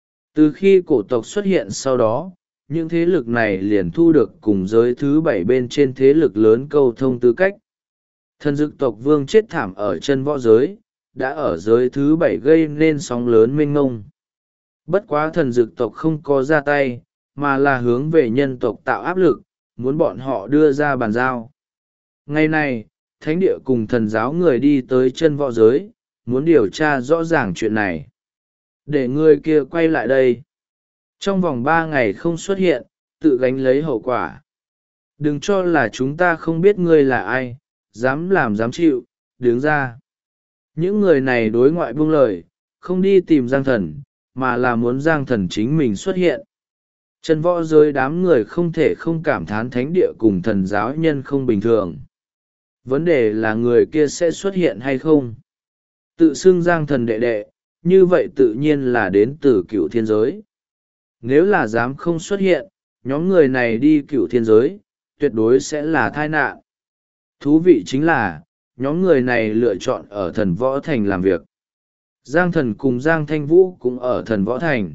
Từ khi cổ tộc xuất hiện sau đó, những thế lực này liền thu được cùng giới thứ 7 bên trên thế lực lớn câu thông tư cách. Thần dực tộc vương chết thảm ở chân võ giới, đã ở giới thứ 7 gây nên sóng lớn mênh ngông. Bất quá thần dực tộc không có ra tay, mà là hướng về nhân tộc tạo áp lực, muốn bọn họ đưa ra bàn giao. Ngày này, thánh địa cùng thần giáo người đi tới chân võ giới, muốn điều tra rõ ràng chuyện này. Để người kia quay lại đây. Trong vòng 3 ngày không xuất hiện, tự gánh lấy hậu quả. Đừng cho là chúng ta không biết ngươi là ai, dám làm dám chịu, đứng ra. Những người này đối ngoại buông lời, không đi tìm Giang Thần, mà là muốn Giang Thần chính mình xuất hiện. Chân võ giới đám người không thể không cảm thán thánh địa cùng thần giáo nhân không bình thường. Vấn đề là người kia sẽ xuất hiện hay không? Tự xưng Giang Thần đệ đệ, như vậy tự nhiên là đến từ cựu thiên giới. Nếu là dám không xuất hiện, nhóm người này đi cựu thiên giới, tuyệt đối sẽ là tai nạn. Thú vị chính là, nhóm người này lựa chọn ở thần võ thành làm việc. Giang Thần cùng Giang Thanh Vũ cũng ở thần võ thành.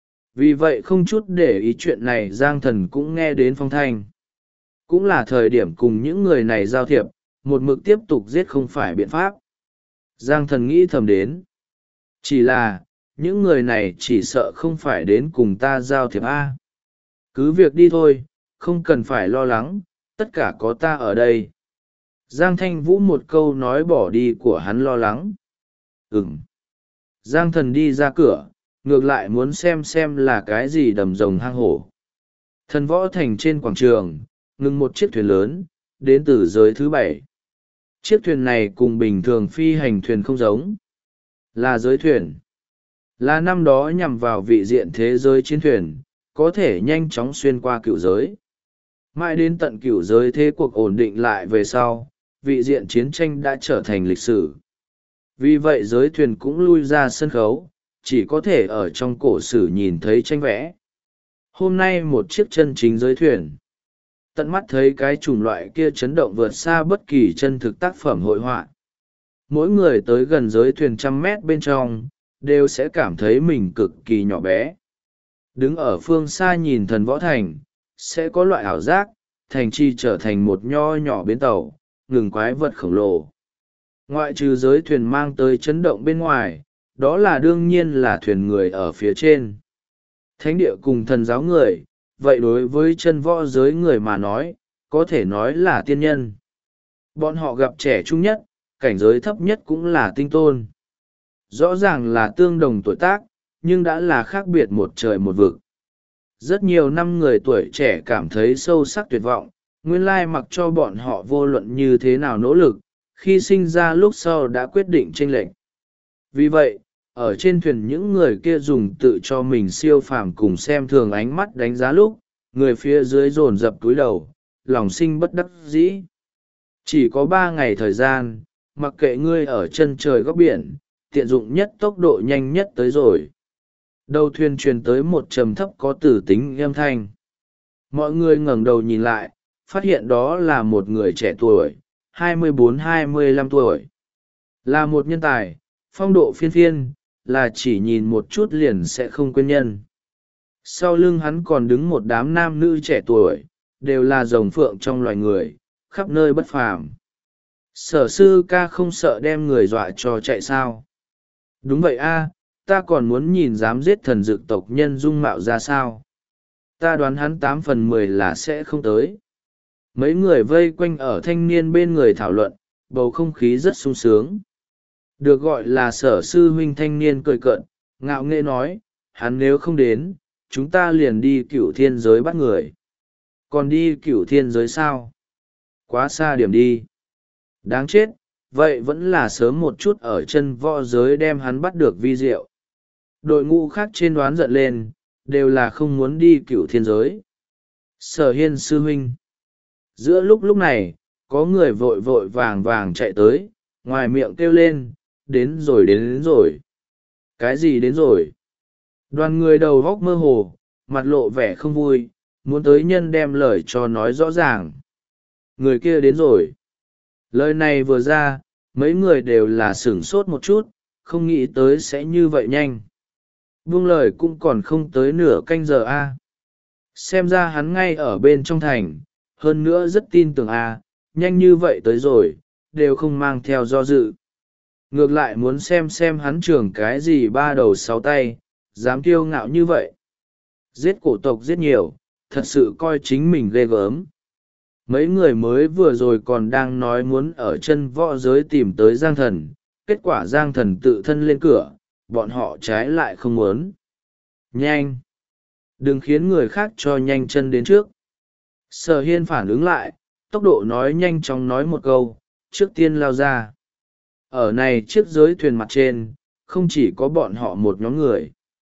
Vì vậy không chút để ý chuyện này Giang Thần cũng nghe đến phong thanh. Cũng là thời điểm cùng những người này giao thiệp, một mực tiếp tục giết không phải biện pháp. Giang Thần nghĩ thầm đến. Chỉ là, những người này chỉ sợ không phải đến cùng ta giao thiệp A. Cứ việc đi thôi, không cần phải lo lắng, tất cả có ta ở đây. Giang Thanh Vũ một câu nói bỏ đi của hắn lo lắng. Giang thần đi ra cửa, ngược lại muốn xem là cái gì đầm rồng hang hổ. Thần võ thành trên quảng trường, ngừng một chiếc thuyền lớn, đến từ giới thứ 7. Chiếc thuyền này cùng bình thường phi hành thuyền không giống. Là giới thuyền. Là năm đó nhằm vào vị diện thế giới chiến thuyền, có thể nhanh chóng xuyên qua cựu giới. Mãi đến tận cựu giới thế cuộc ổn định lại về sau, vị diện chiến tranh đã trở thành lịch sử. Vì vậy giới thuyền cũng lui ra sân khấu, chỉ có thể ở trong cổ sử nhìn thấy tranh vẽ. Hôm nay một chiếc chân chính giới thuyền. Tận mắt thấy cái chủng loại kia chấn động vượt xa bất kỳ chân thực tác phẩm hội họa. Mỗi người tới gần giới thuyền 100 mét bên trong, đều sẽ cảm thấy mình cực kỳ nhỏ bé. Đứng ở phương xa nhìn thần võ thành, sẽ có loại ảo giác, thành chi trở thành một nho nhỏ bến tàu, ngừng quái vật khổng lồ. Ngoại trừ giới thuyền mang tới chấn động bên ngoài, đó là đương nhiên là thuyền người ở phía trên. Thánh địa cùng thần giáo người, vậy đối với chân võ giới người mà nói, có thể nói là tiên nhân. Bọn họ gặp trẻ trung nhất, cảnh giới thấp nhất cũng là tinh tôn. Rõ ràng là tương đồng tuổi tác, nhưng đã là khác biệt một trời một vực. Rất nhiều năm người tuổi trẻ cảm thấy sâu sắc tuyệt vọng, nguyên lai mặc cho bọn họ vô luận như thế nào nỗ lực, khi sinh ra lúc sau đã quyết định chênh lệch. Vì vậy, ở trên thuyền những người kia dùng tự cho mình siêu phàm cùng xem thường ánh mắt đánh giá lúc, người phía dưới dồn dập túi đầu, lòng sinh bất đắc dĩ. Chỉ có 3 ngày thời gian, mặc kệ ngươi ở chân trời góc biển, tiện dụng nhất tốc độ nhanh nhất tới rồi. Đầu thuyền truyền tới một trầm thấp có tử tính âm thanh. Mọi người ngẩng đầu nhìn lại, phát hiện đó là một người trẻ tuổi, 24-25 tuổi. Là một nhân tài, phong độ phiên phiên, là chỉ nhìn một chút liền sẽ không quên nhân. Sau lưng hắn còn đứng một đám nam nữ trẻ tuổi, đều là rồng phượng trong loài người, khắp nơi bất phàm. Sở sư ca không sợ đem người dọa cho chạy sao? Đúng vậy a, ta còn muốn nhìn dám giết thần dược tộc nhân dung mạo ra sao. Ta đoán hắn 8/10 là sẽ không tới. Mấy người vây quanh ở thanh niên bên người thảo luận, bầu không khí rất sung sướng. Được gọi là sở sư huynh thanh niên cười cợt, ngạo nghễ nói, hắn nếu không đến, chúng ta liền đi cửu thiên giới bắt người. Còn đi cửu thiên giới sao? Quá xa điểm đi. Đáng chết, vậy vẫn là sớm một chút ở chân võ giới đem hắn bắt được vi diệu. Đội ngũ khác trên đoán giận lên, đều là không muốn đi cửu thiên giới. Sở hiên sư huynh. Giữa lúc này, có người vội vội vàng vàng chạy tới, ngoài miệng kêu lên, đến rồi đến rồi. Cái gì đến rồi? Đoàn người đầu góc mơ hồ, mặt lộ vẻ không vui, muốn tới nhân đem lời cho nói rõ ràng. Người kia đến rồi. Lời này vừa ra, mấy người đều là sửng sốt một chút, không nghĩ tới sẽ như vậy nhanh. Buông lời cũng còn không tới nửa canh giờ a. Xem ra hắn ngay ở bên trong thành, hơn nữa rất tin tưởng a, nhanh như vậy tới rồi, đều không mang theo do dự. Ngược lại muốn xem hắn trưởng cái gì 3 đầu 6 tay, dám kiêu ngạo như vậy. Giết cổ tộc giết nhiều, thật sự coi chính mình ghê gớm. Mấy người mới vừa rồi còn đang nói muốn ở chân võ giới tìm tới Giang Thần, kết quả Giang Thần tự thân lên cửa, bọn họ trái lại không muốn. Nhanh! Đừng khiến người khác cho nhanh chân đến trước. Sở Hiên phản ứng lại, tốc độ nói nhanh chóng nói một câu, trước tiên lao ra. Ở này chiếc giới thuyền mặt trên, không chỉ có bọn họ một nhóm người.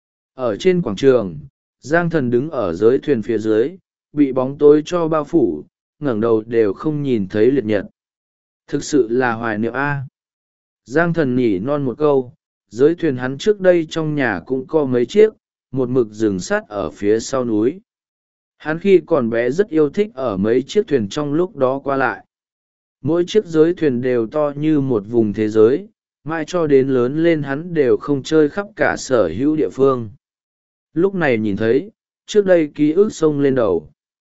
Ở trên quảng trường, Giang Thần đứng ở giới thuyền phía dưới, bị bóng tối cho bao phủ, ngẩng đầu đều không nhìn thấy liệt nhật. Thực sự là hoài niệm a. Giang Thần nhỉ non một câu, giới thuyền hắn trước đây trong nhà cũng có mấy chiếc, một mực dừng sát ở phía sau núi. Hắn khi còn bé rất yêu thích ở mấy chiếc thuyền trong lúc đó qua lại. Mỗi chiếc giới thuyền đều to như một vùng thế giới, mãi cho đến lớn lên hắn đều không chơi khắp cả sở hữu địa phương. Lúc này nhìn thấy, trước đây ký ức xông lên đầu.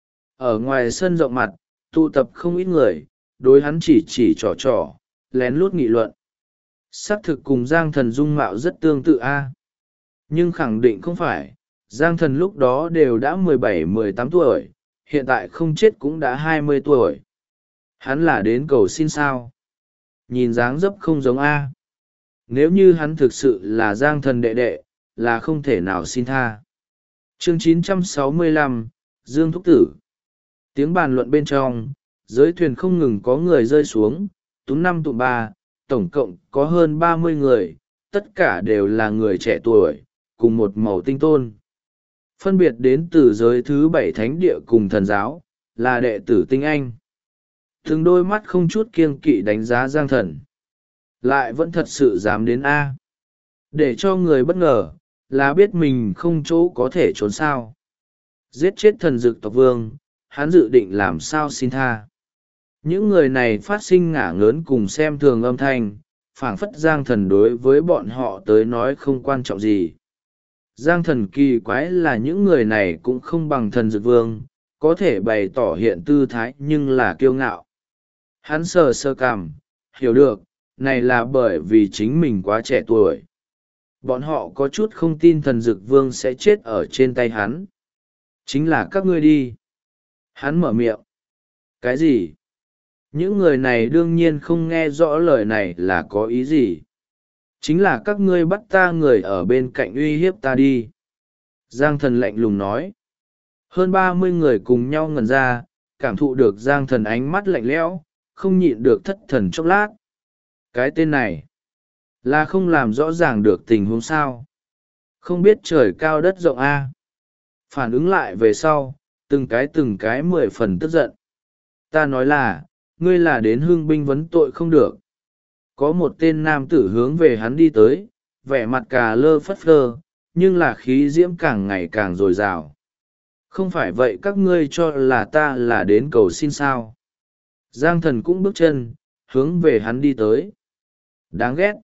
Ở ngoài sân rộng mặt, tụ tập không ít người, đối hắn chỉ trò, lén lút nghị luận. Xác thực cùng Giang Thần dung mạo rất tương tự a. Nhưng khẳng định không phải, Giang Thần lúc đó đều đã 17-18 tuổi, hiện tại không chết cũng đã 20 tuổi. Hắn là đến cầu xin sao? Nhìn dáng dấp không giống a. nếu như hắn thực sự là Giang Thần đệ đệ, là không thể nào xin tha. Chương 965, Dương Thúc Tử. Tiếng bàn luận bên trong, dưới thuyền không ngừng có người rơi xuống, túm năm tụm ba, tổng cộng có hơn 30 người, tất cả đều là người trẻ tuổi, cùng một màu tinh tôn. Phân biệt đến từ giới thứ 7 thánh địa cùng thần giáo, là đệ tử tinh anh. Từng đôi mắt không chút kiêng kỵ đánh giá Giang Thần. Lại vẫn thật sự dám đến A. Để cho người bất ngờ, là biết mình không chỗ có thể trốn sao. Giết chết thần dực tộc vương, hắn dự định làm sao xin tha. Những người này phát sinh ngả ngớn cùng xem thường âm thanh, phảng phất Giang Thần đối với bọn họ tới nói không quan trọng gì. Giang Thần kỳ quái là những người này cũng không bằng thần dực vương, có thể bày tỏ hiện tư thái nhưng là kiêu ngạo. Hắn sờ sơ cằm, hiểu được, này là bởi vì chính mình quá trẻ tuổi. Bọn họ có chút không tin thần dực vương sẽ chết ở trên tay hắn. Chính là các ngươi đi. Hắn mở miệng. Cái gì? Những người này đương nhiên không nghe rõ lời này là có ý gì. Chính là các ngươi bắt ta người ở bên cạnh uy hiếp ta đi. Giang Thần lạnh lùng nói. Hơn 30 người cùng nhau ngẩn ra, cảm thụ được Giang Thần ánh mắt lạnh lẽo, không nhịn được thất thần chốc lát. Cái tên này, là không làm rõ ràng được tình huống sao. Không biết trời cao đất rộng a. Phản ứng lại về sau, từng cái 10 phần tức giận. Ta nói là, ngươi là đến hương binh vấn tội không được. Có một tên nam tử hướng về hắn đi tới, vẻ mặt cà lơ phất phơ, nhưng là khí diễm càng ngày càng dồi dào. Không phải vậy các ngươi cho là ta là đến cầu xin sao. Giang Thần cũng bước chân, hướng về hắn đi tới. Đáng ghét.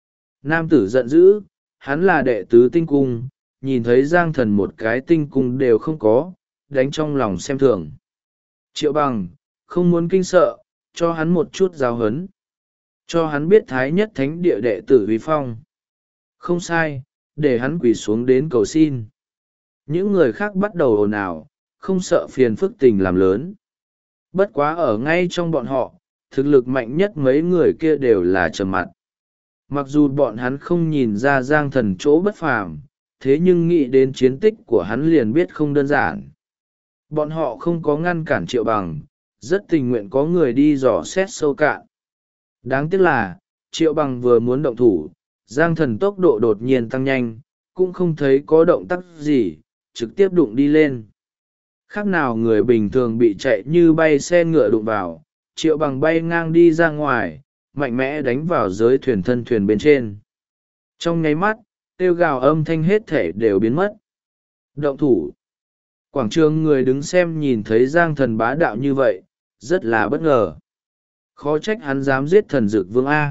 Nam tử giận dữ, hắn là đệ tứ tinh cung, nhìn thấy Giang Thần một cái tinh cung đều không có, đánh trong lòng xem thường. Triệu Bằng, không muốn kinh sợ, cho hắn một chút giáo huấn. Cho hắn biết thái nhất thánh địa đệ tử uy phong. Không sai, để hắn quỳ xuống đến cầu xin. Những người khác bắt đầu ồn ào, không sợ phiền phức tình làm lớn. Bất quá ở ngay trong bọn họ, thực lực mạnh nhất mấy người kia đều là trầm mặt. Mặc dù bọn hắn không nhìn ra Giang Thần chỗ bất phàm, thế nhưng nghĩ đến chiến tích của hắn liền biết không đơn giản. Bọn họ không có ngăn cản Triệu Bằng, rất tình nguyện có người đi dò xét sâu cạn. Đáng tiếc là, Triệu Bằng vừa muốn động thủ, Giang Thần tốc độ đột nhiên tăng nhanh, cũng không thấy có động tác gì, trực tiếp đụng đi lên. Khác nào người bình thường bị chạy như bay xe ngựa đụng vào, Triệu Bằng bay ngang đi ra ngoài, mạnh mẽ đánh vào giới thuyền thân thuyền bên trên. Trong nháy mắt, kêu gào âm thanh hết thể đều biến mất. Động thủ. Quảng trường người đứng xem nhìn thấy Giang Thần bá đạo như vậy, rất là bất ngờ. Khó trách hắn dám giết thần dực vương A.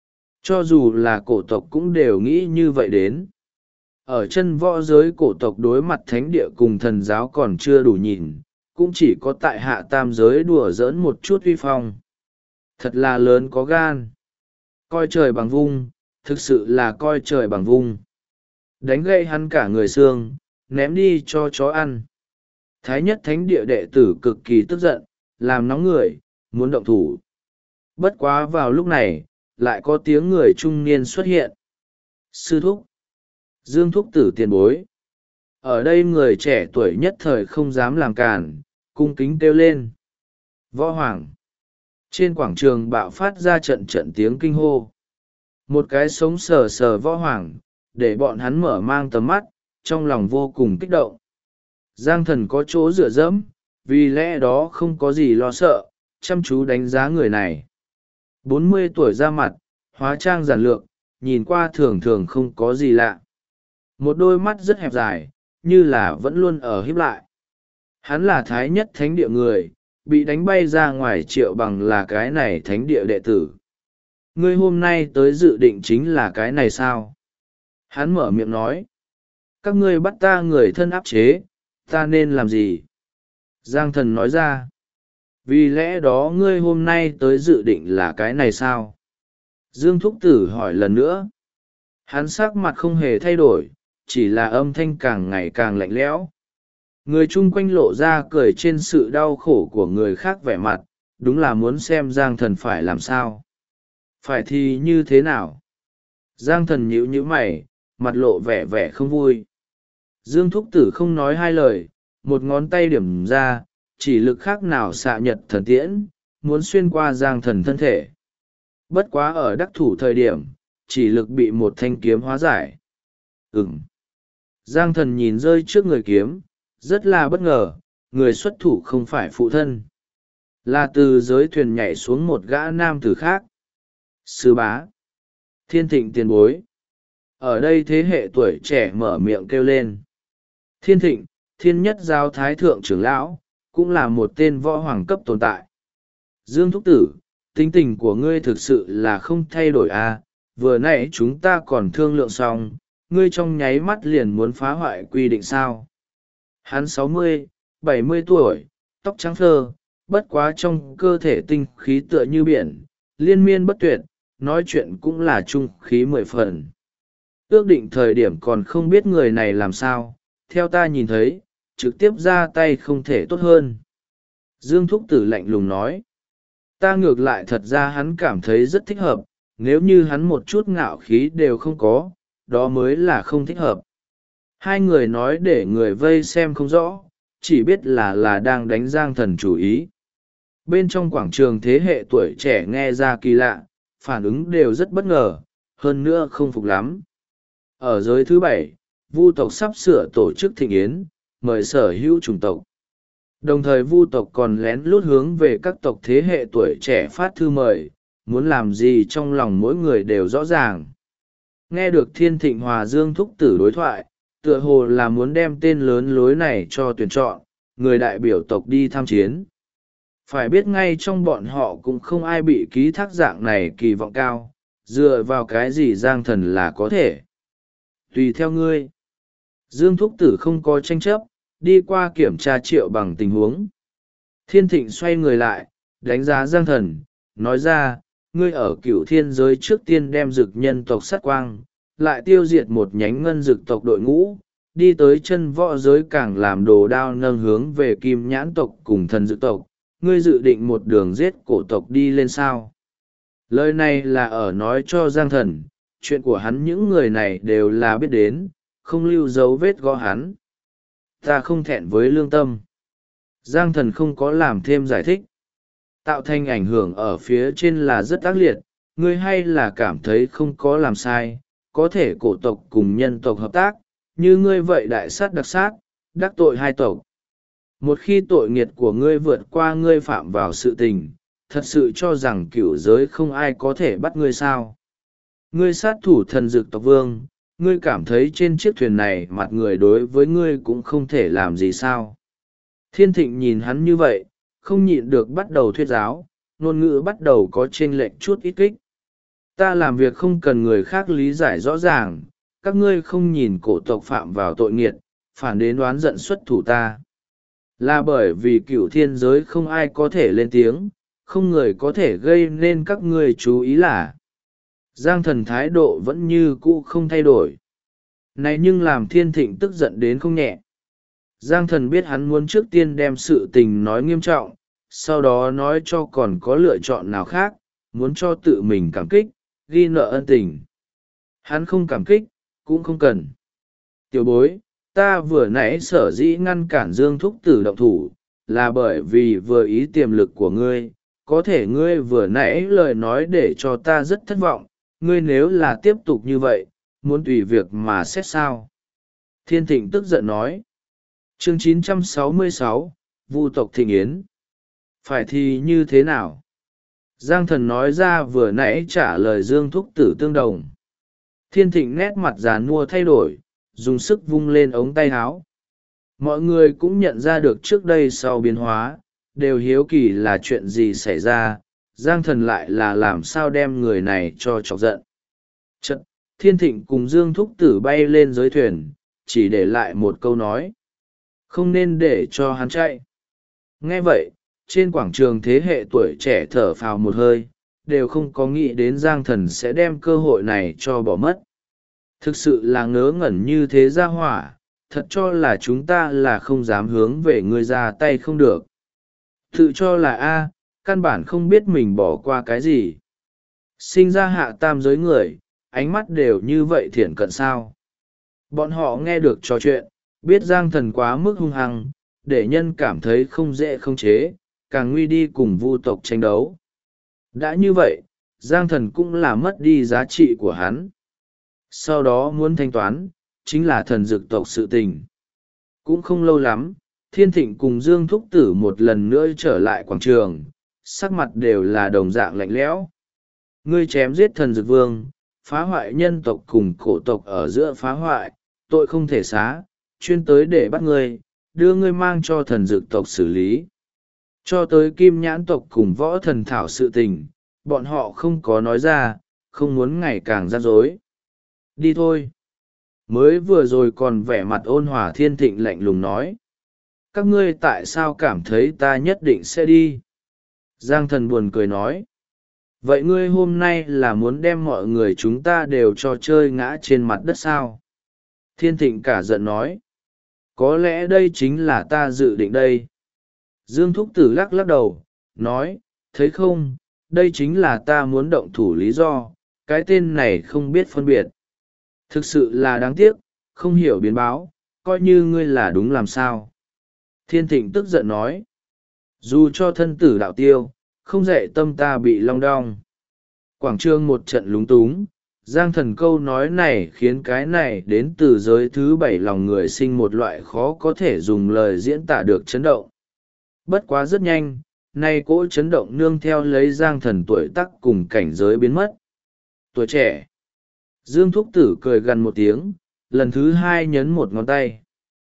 Cho dù là cổ tộc cũng đều nghĩ như vậy đến. Ở chân võ giới cổ tộc đối mặt thánh địa cùng thần giáo còn chưa đủ nhìn, cũng chỉ có tại hạ tam giới đùa giỡn một chút uy phong. Thật là lớn có gan. Coi trời bằng vung, thực sự là coi trời bằng vung. Đánh gãy hắn cả người xương, ném đi cho chó ăn. Thái nhất thánh địa đệ tử cực kỳ tức giận, làm nóng người, muốn động thủ. Bất quá vào lúc này, lại có tiếng người trung niên xuất hiện. Sư thúc. Dương Thúc Tử tiền bối. Ở đây người trẻ tuổi nhất thời không dám làm cản, cung kính kêu lên. Võ Hoàng. Trên quảng trường bạo phát ra trận trận tiếng kinh hô. Một cái sống sờ sờ Võ Hoàng, để bọn hắn mở mang tầm mắt, trong lòng vô cùng kích động. Giang Thần có chỗ dựa dẫm, vì lẽ đó không có gì lo sợ, chăm chú đánh giá người này. 40 tuổi ra mặt, hóa trang giản lược, nhìn qua thường thường không có gì lạ. Một đôi mắt rất hẹp dài, như là vẫn luôn ở híp lại. Hắn là thái nhất thánh địa người, bị đánh bay ra ngoài Triệu Bằng là cái này thánh địa đệ tử. Ngươi hôm nay tới dự định chính là cái này sao? Hắn mở miệng nói. Các ngươi bắt ta người thân áp chế, ta nên làm gì? Giang Thần nói ra. Vì lẽ đó ngươi hôm nay tới dự định là cái này sao? Dương Thúc Tử hỏi lần nữa. Hắn sắc mặt không hề thay đổi, chỉ là âm thanh càng ngày càng lạnh lẽo. Người chung quanh lộ ra cười trên sự đau khổ của người khác vẻ mặt, đúng là muốn xem Giang Thần phải làm sao. Phải thì như thế nào? Giang Thần nhíu nhíu mày, mặt lộ vẻ vẻ không vui. Dương Thúc Tử không nói hai lời, một ngón tay điểm ra, chỉ lực khác nào xạ nhật thần tiễn, muốn xuyên qua Giang Thần thân thể. Bất quá ở đắc thủ thời điểm, chỉ lực bị một thanh kiếm hóa giải. Giang Thần nhìn rơi trước người kiếm, rất là bất ngờ, người xuất thủ không phải phụ thân, là từ dưới thuyền nhảy xuống một gã nam tử khác. Sư bá, Thiên Thịnh tiền bối. Ở đây thế hệ tuổi trẻ mở miệng kêu lên. Thiên Thịnh, thiên nhất giáo thái thượng trưởng lão, cũng là một tên võ hoàng cấp tồn tại. Dương Thúc Tử, tính tình của ngươi thực sự là không thay đổi à, vừa nãy chúng ta còn thương lượng xong, ngươi trong nháy mắt liền muốn phá hoại quy định sao. Hắn 60, 70 tuổi, tóc trắng phơ, bất quá trong cơ thể tinh khí tựa như biển, liên miên bất tuyệt, nói chuyện cũng là trung khí 10 phần. Ước định thời điểm còn không biết người này làm sao, theo ta nhìn thấy, trực tiếp ra tay không thể tốt hơn. Dương Thúc Tử lạnh lùng nói. Ta ngược lại thật ra hắn cảm thấy rất thích hợp, nếu như hắn một chút ngạo khí đều không có, đó mới là không thích hợp. Hai người nói để người vây xem không rõ, chỉ biết là đang đánh Giang Thần chủ ý. Bên trong quảng trường thế hệ tuổi trẻ nghe ra kỳ lạ, phản ứng đều rất bất ngờ, hơn nữa không phục lắm. Ở giới thứ 7, Vu tộc sắp sửa tổ chức thịnh yến, mời sở hữu chủng tộc. Đồng thời Vu tộc còn lén lút hướng về các tộc thế hệ tuổi trẻ phát thư mời, muốn làm gì trong lòng mỗi người đều rõ ràng. Nghe được Thiên Thịnh Hòa Dương Thúc Tử đối thoại, tựa hồ là muốn đem tên lớn lối này cho tuyển chọn, người đại biểu tộc đi tham chiến. Phải biết ngay trong bọn họ cũng không ai bị ký thác dạng này kỳ vọng cao, dựa vào cái gì Giang Thần là có thể. Tùy theo ngươi. Dương Thúc Tử không có tranh chấp, đi qua kiểm tra Triệu Bằng tình huống. Thiên Thịnh xoay người lại, đánh giá Giang Thần, nói ra, ngươi ở Cửu Thiên giới trước tiên đem dực nhân tộc sát quang, lại tiêu diệt một nhánh ngân dực tộc đội ngũ, đi tới chân võ giới càng làm đồ đao nâng hướng về Kim Nhãn tộc cùng thần dực tộc, ngươi dự định một đường giết cổ tộc đi lên sao. Lời này là ở nói cho Giang Thần, chuyện của hắn những người này đều là biết đến, không lưu dấu vết gõ hắn. Ta không thẹn với lương tâm. Giang Thần không có làm thêm giải thích. Tạo thành ảnh hưởng ở phía trên là rất ác liệt, ngươi hay là cảm thấy không có làm sai, có thể cổ tộc cùng nhân tộc hợp tác, như ngươi vậy đại sát đặc sát, đắc tội hai tộc. Một khi tội nghiệt của ngươi vượt qua ngươi phạm vào sự tình, thật sự cho rằng cửu giới không ai có thể bắt ngươi sao. Ngươi sát thủ thần dực tộc vương, ngươi cảm thấy trên chiếc thuyền này mặt người đối với ngươi cũng không thể làm gì sao. Thiên Thịnh nhìn hắn như vậy, không nhịn được bắt đầu thuyết giáo, ngôn ngữ bắt đầu có chênh lệch chút ít kích. Ta làm việc không cần người khác lý giải rõ ràng, các ngươi không nhìn cổ tộc phạm vào tội nghiệt, phản đến đoán giận xuất thủ ta. Là bởi vì Cửu Thiên giới không ai có thể lên tiếng, không người có thể gây nên các ngươi chú ý là. Giang Thần thái độ vẫn như cũ không thay đổi. Này nhưng làm Thiên Thịnh tức giận đến không nhẹ. Giang Thần biết hắn muốn trước tiên đem sự tình nói nghiêm trọng, sau đó nói cho còn có lựa chọn nào khác, muốn cho tự mình cảm kích, ghi nợ ân tình. Hắn không cảm kích, cũng không cần. Tiểu bối, ta vừa nãy sở dĩ ngăn cản Dương Thúc Tử động thủ, là bởi vì vừa ý tiềm lực của ngươi, có thể ngươi vừa nãy lời nói để cho ta rất thất vọng, ngươi nếu là tiếp tục như vậy, muốn tùy việc mà xét sao. Thiên Thịnh tức giận nói. Chương 966, Vu tộc thịnh yến. Phải thì như thế nào? Giang Thần nói ra vừa nãy trả lời Dương Thúc Tử tương đồng. Thiên Thịnh nét mặt già nua thay đổi, dùng sức vung lên ống tay áo. Mọi người cũng nhận ra được trước đây sau biến hóa, đều hiếu kỳ là chuyện gì xảy ra, Giang Thần lại là làm sao đem người này cho chọc giận. Chật, Thiên Thịnh cùng Dương Thúc Tử bay lên dưới thuyền, chỉ để lại một câu nói. Không nên để cho hắn chạy. Nghe vậy, trên quảng trường thế hệ tuổi trẻ thở phào một hơi, đều không có nghĩ đến Giang Thần sẽ đem cơ hội này cho bỏ mất. Thực sự là ngớ ngẩn như thế ra hỏa, thật cho là chúng ta là không dám hướng về ngươi ra tay không được. Tự cho là A, căn bản không biết mình bỏ qua cái gì. Sinh ra hạ tam giới người, ánh mắt đều như vậy thiển cận sao? Bọn họ nghe được trò chuyện, biết Giang Thần quá mức hung hăng, để nhân cảm thấy không dễ khống chế, càng nguy đi cùng vu tộc tranh đấu. Đã như vậy, Giang Thần cũng là mất đi giá trị của hắn. Sau đó muốn thanh toán, chính là thần dực tộc sự tình. Cũng không lâu lắm, Thiên Thịnh cùng Dương Thúc Tử một lần nữa trở lại quảng trường, sắc mặt đều là đồng dạng lạnh lẽo. Ngươi chém giết thần dực vương, phá hoại nhân tộc cùng cổ tộc ở giữa phá hoại, tội không thể xá, chuyên tới để bắt ngươi, đưa ngươi mang cho thần dực tộc xử lý. Cho tới Kim Nhãn tộc cùng võ thần thảo sự tình, bọn họ không có nói ra, không muốn ngày càng rắc rối. Đi thôi. Mới vừa rồi còn vẻ mặt ôn hòa Thiên Thịnh lạnh lùng nói. Các ngươi tại sao cảm thấy ta nhất định sẽ đi? Giang Thần buồn cười nói. Vậy ngươi hôm nay là muốn đem mọi người chúng ta đều cho chơi ngã trên mặt đất sao? Thiên Thịnh cả giận nói. Có lẽ đây chính là ta dự định đây. Dương Thúc Tử lắc lắc đầu, nói, thấy không, đây chính là ta muốn động thủ lý do, cái tên này không biết phân biệt. Thực sự là đáng tiếc, không hiểu biến báo, coi như ngươi là đúng làm sao. Thiên Thịnh tức giận nói, dù cho thân tử đạo tiêu, không dạy tâm ta bị long đong. Quảng trường một trận lúng túng, Giang Thần câu nói này khiến cái này đến từ giới thứ bảy lòng người sinh một loại khó có thể dùng lời diễn tả được chấn động. Bất quá rất nhanh, nay cỗ chấn động nương theo lấy Giang Thần tuổi tác cùng cảnh giới biến mất. Tuổi trẻ. Dương Thúc Tử cười gần một tiếng, lần thứ hai nhấn một ngón tay.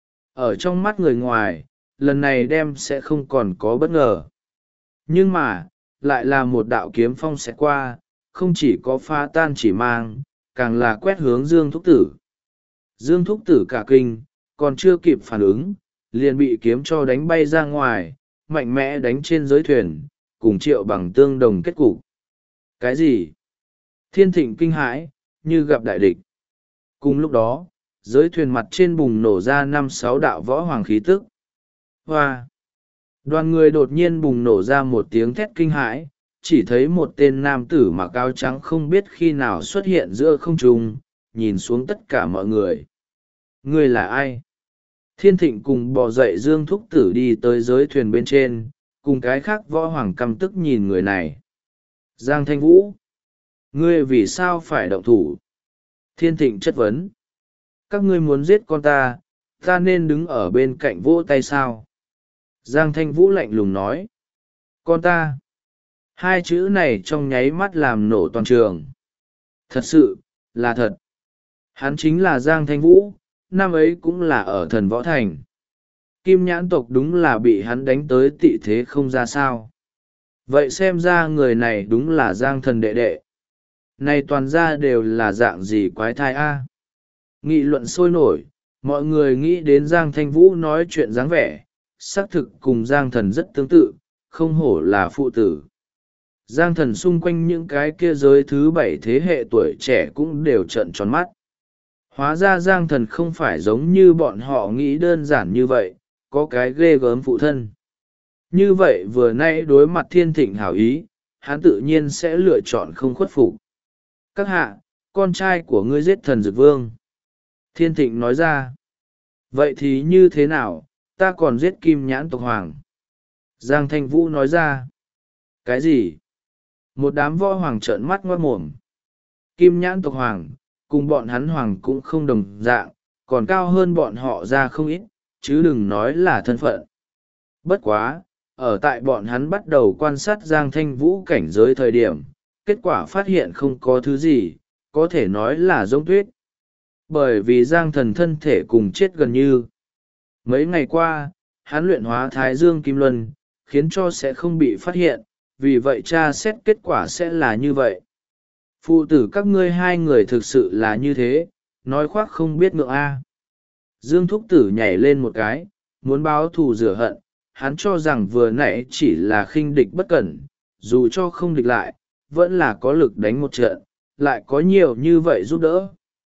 Ở trong mắt người ngoài, lần này đem sẽ không còn có bất ngờ. Nhưng mà, lại là một đạo kiếm phong sẽ qua, không chỉ có phá tan chỉ mang, càng là quét hướng Dương Thúc Tử. Dương Thúc Tử cả kinh, còn chưa kịp phản ứng, liền bị kiếm cho đánh bay ra ngoài, mạnh mẽ đánh trên giới thuyền, cùng Triệu Bằng tương đồng kết cục. Cái gì? Thiên Thịnh kinh hãi, như gặp đại địch. Cùng lúc đó, giới thuyền mặt trên bùng nổ ra 5-6 đạo võ hoàng khí tức. Hoa! Đoàn người đột nhiên bùng nổ ra một tiếng thét kinh hãi, chỉ thấy một tên nam tử mặc áo trắng không biết khi nào xuất hiện giữa không trung, nhìn xuống tất cả mọi người. Người là ai? Thiên Thịnh cùng bò dậy Dương Thúc Tử đi tới giới thuyền bên trên, cùng cái khác võ hoàng căm tức nhìn người này. Giang Thanh Vũ! Ngươi vì sao phải động thủ? Thiên Thịnh chất vấn. Các ngươi muốn giết con ta nên đứng ở bên cạnh vỗ tay sao? Giang Thanh Vũ lạnh lùng nói. Con ta. Hai chữ này trong nháy mắt làm nổ toàn trường. Thật sự, là thật. Hắn chính là Giang Thanh Vũ, năm ấy cũng là ở Thần Võ Thành. Kim Nhãn tộc đúng là bị hắn đánh tới tị thế không ra sao. Vậy xem ra người này đúng là Giang Thần đệ đệ. Này toàn ra đều là dạng gì quái thai a? Nghị luận sôi nổi, mọi người nghĩ đến Giang Thanh Vũ nói chuyện dáng vẻ, xác thực cùng Giang Thần rất tương tự, không hổ là phụ tử. Giang Thần xung quanh những cái kia giới thứ bảy thế hệ tuổi trẻ cũng đều trợn tròn mắt. Hóa ra Giang Thần không phải giống như bọn họ nghĩ đơn giản như vậy, có cái ghê gớm phụ thân. Như vậy vừa nay đối mặt Thiên Thịnh hảo ý, hắn tự nhiên sẽ lựa chọn không khuất phục. Các hạ, con trai của ngươi giết thần dược vương. Thiên Thịnh nói ra. Vậy thì như thế nào, ta còn giết Kim Nhãn tộc hoàng. Giang Thanh Vũ nói ra. Cái gì? Một đám võ hoàng trợn mắt ngoát mồm. Kim Nhãn tộc hoàng, cùng bọn hắn hoàng cũng không đồng dạng, còn cao hơn bọn họ ra không ít, chứ đừng nói là thân phận. Bất quá, ở tại bọn hắn bắt đầu quan sát Giang Thanh Vũ cảnh giới thời điểm, kết quả phát hiện không có thứ gì, có thể nói là giống tuyết. Bởi vì Giang Thần thân thể cùng chết gần như. Mấy ngày qua, hắn luyện hóa Thái Dương Kim Luân, khiến cho sẽ không bị phát hiện, vì vậy tra xét kết quả sẽ là như vậy. Phụ tử các ngươi hai người thực sự là như thế, nói khoác không biết ngượng a. Dương Thúc Tử nhảy lên một cái, muốn báo thù rửa hận, hắn cho rằng vừa nãy chỉ là khinh địch bất cẩn, dù cho không địch lại, vẫn là có lực đánh một trận, lại có nhiều như vậy giúp đỡ.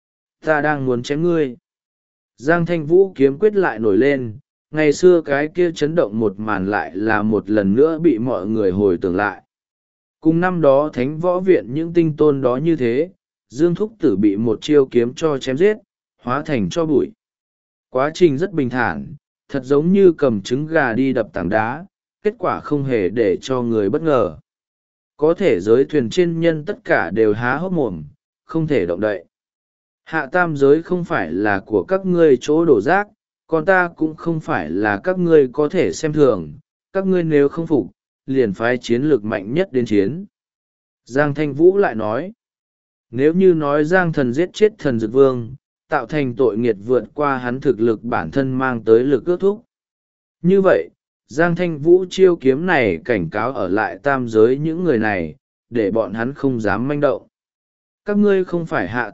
Ta đang muốn chém ngươi. Giang Thanh Vũ kiếm quyết lại nổi lên, ngày xưa cái kia chấn động một màn lại là một lần nữa bị mọi người hồi tưởng lại. Cùng năm đó Thánh Võ Viện những tinh tôn đó như thế, Dương Thúc Tử bị một chiêu kiếm cho chém giết, hóa thành tro bụi. Quá trình rất bình thản, thật giống như cầm trứng gà đi đập tảng đá, kết quả không hề để cho người bất ngờ. Có thể giới thuyền trên nhân tất cả đều há hốc mồm, không thể động đậy. Hạ tam giới không phải là của các ngươi chỗ đổ rác, còn ta cũng không phải là các ngươi có thể xem thường, các ngươi nếu không phục, liền phái chiến lược mạnh nhất đến chiến. Giang Thanh Vũ lại nói, nếu như nói Giang Thần giết chết Thần Dực Vương, tạo thành tội nghiệt vượt qua hắn thực lực bản thân mang tới lực ước thúc. Như vậy, Giang Thanh Vũ chiêu kiếm này cảnh cáo ở lại tam giới những người này, để bọn hắn không dám manh động. Các ngươi không phải hạ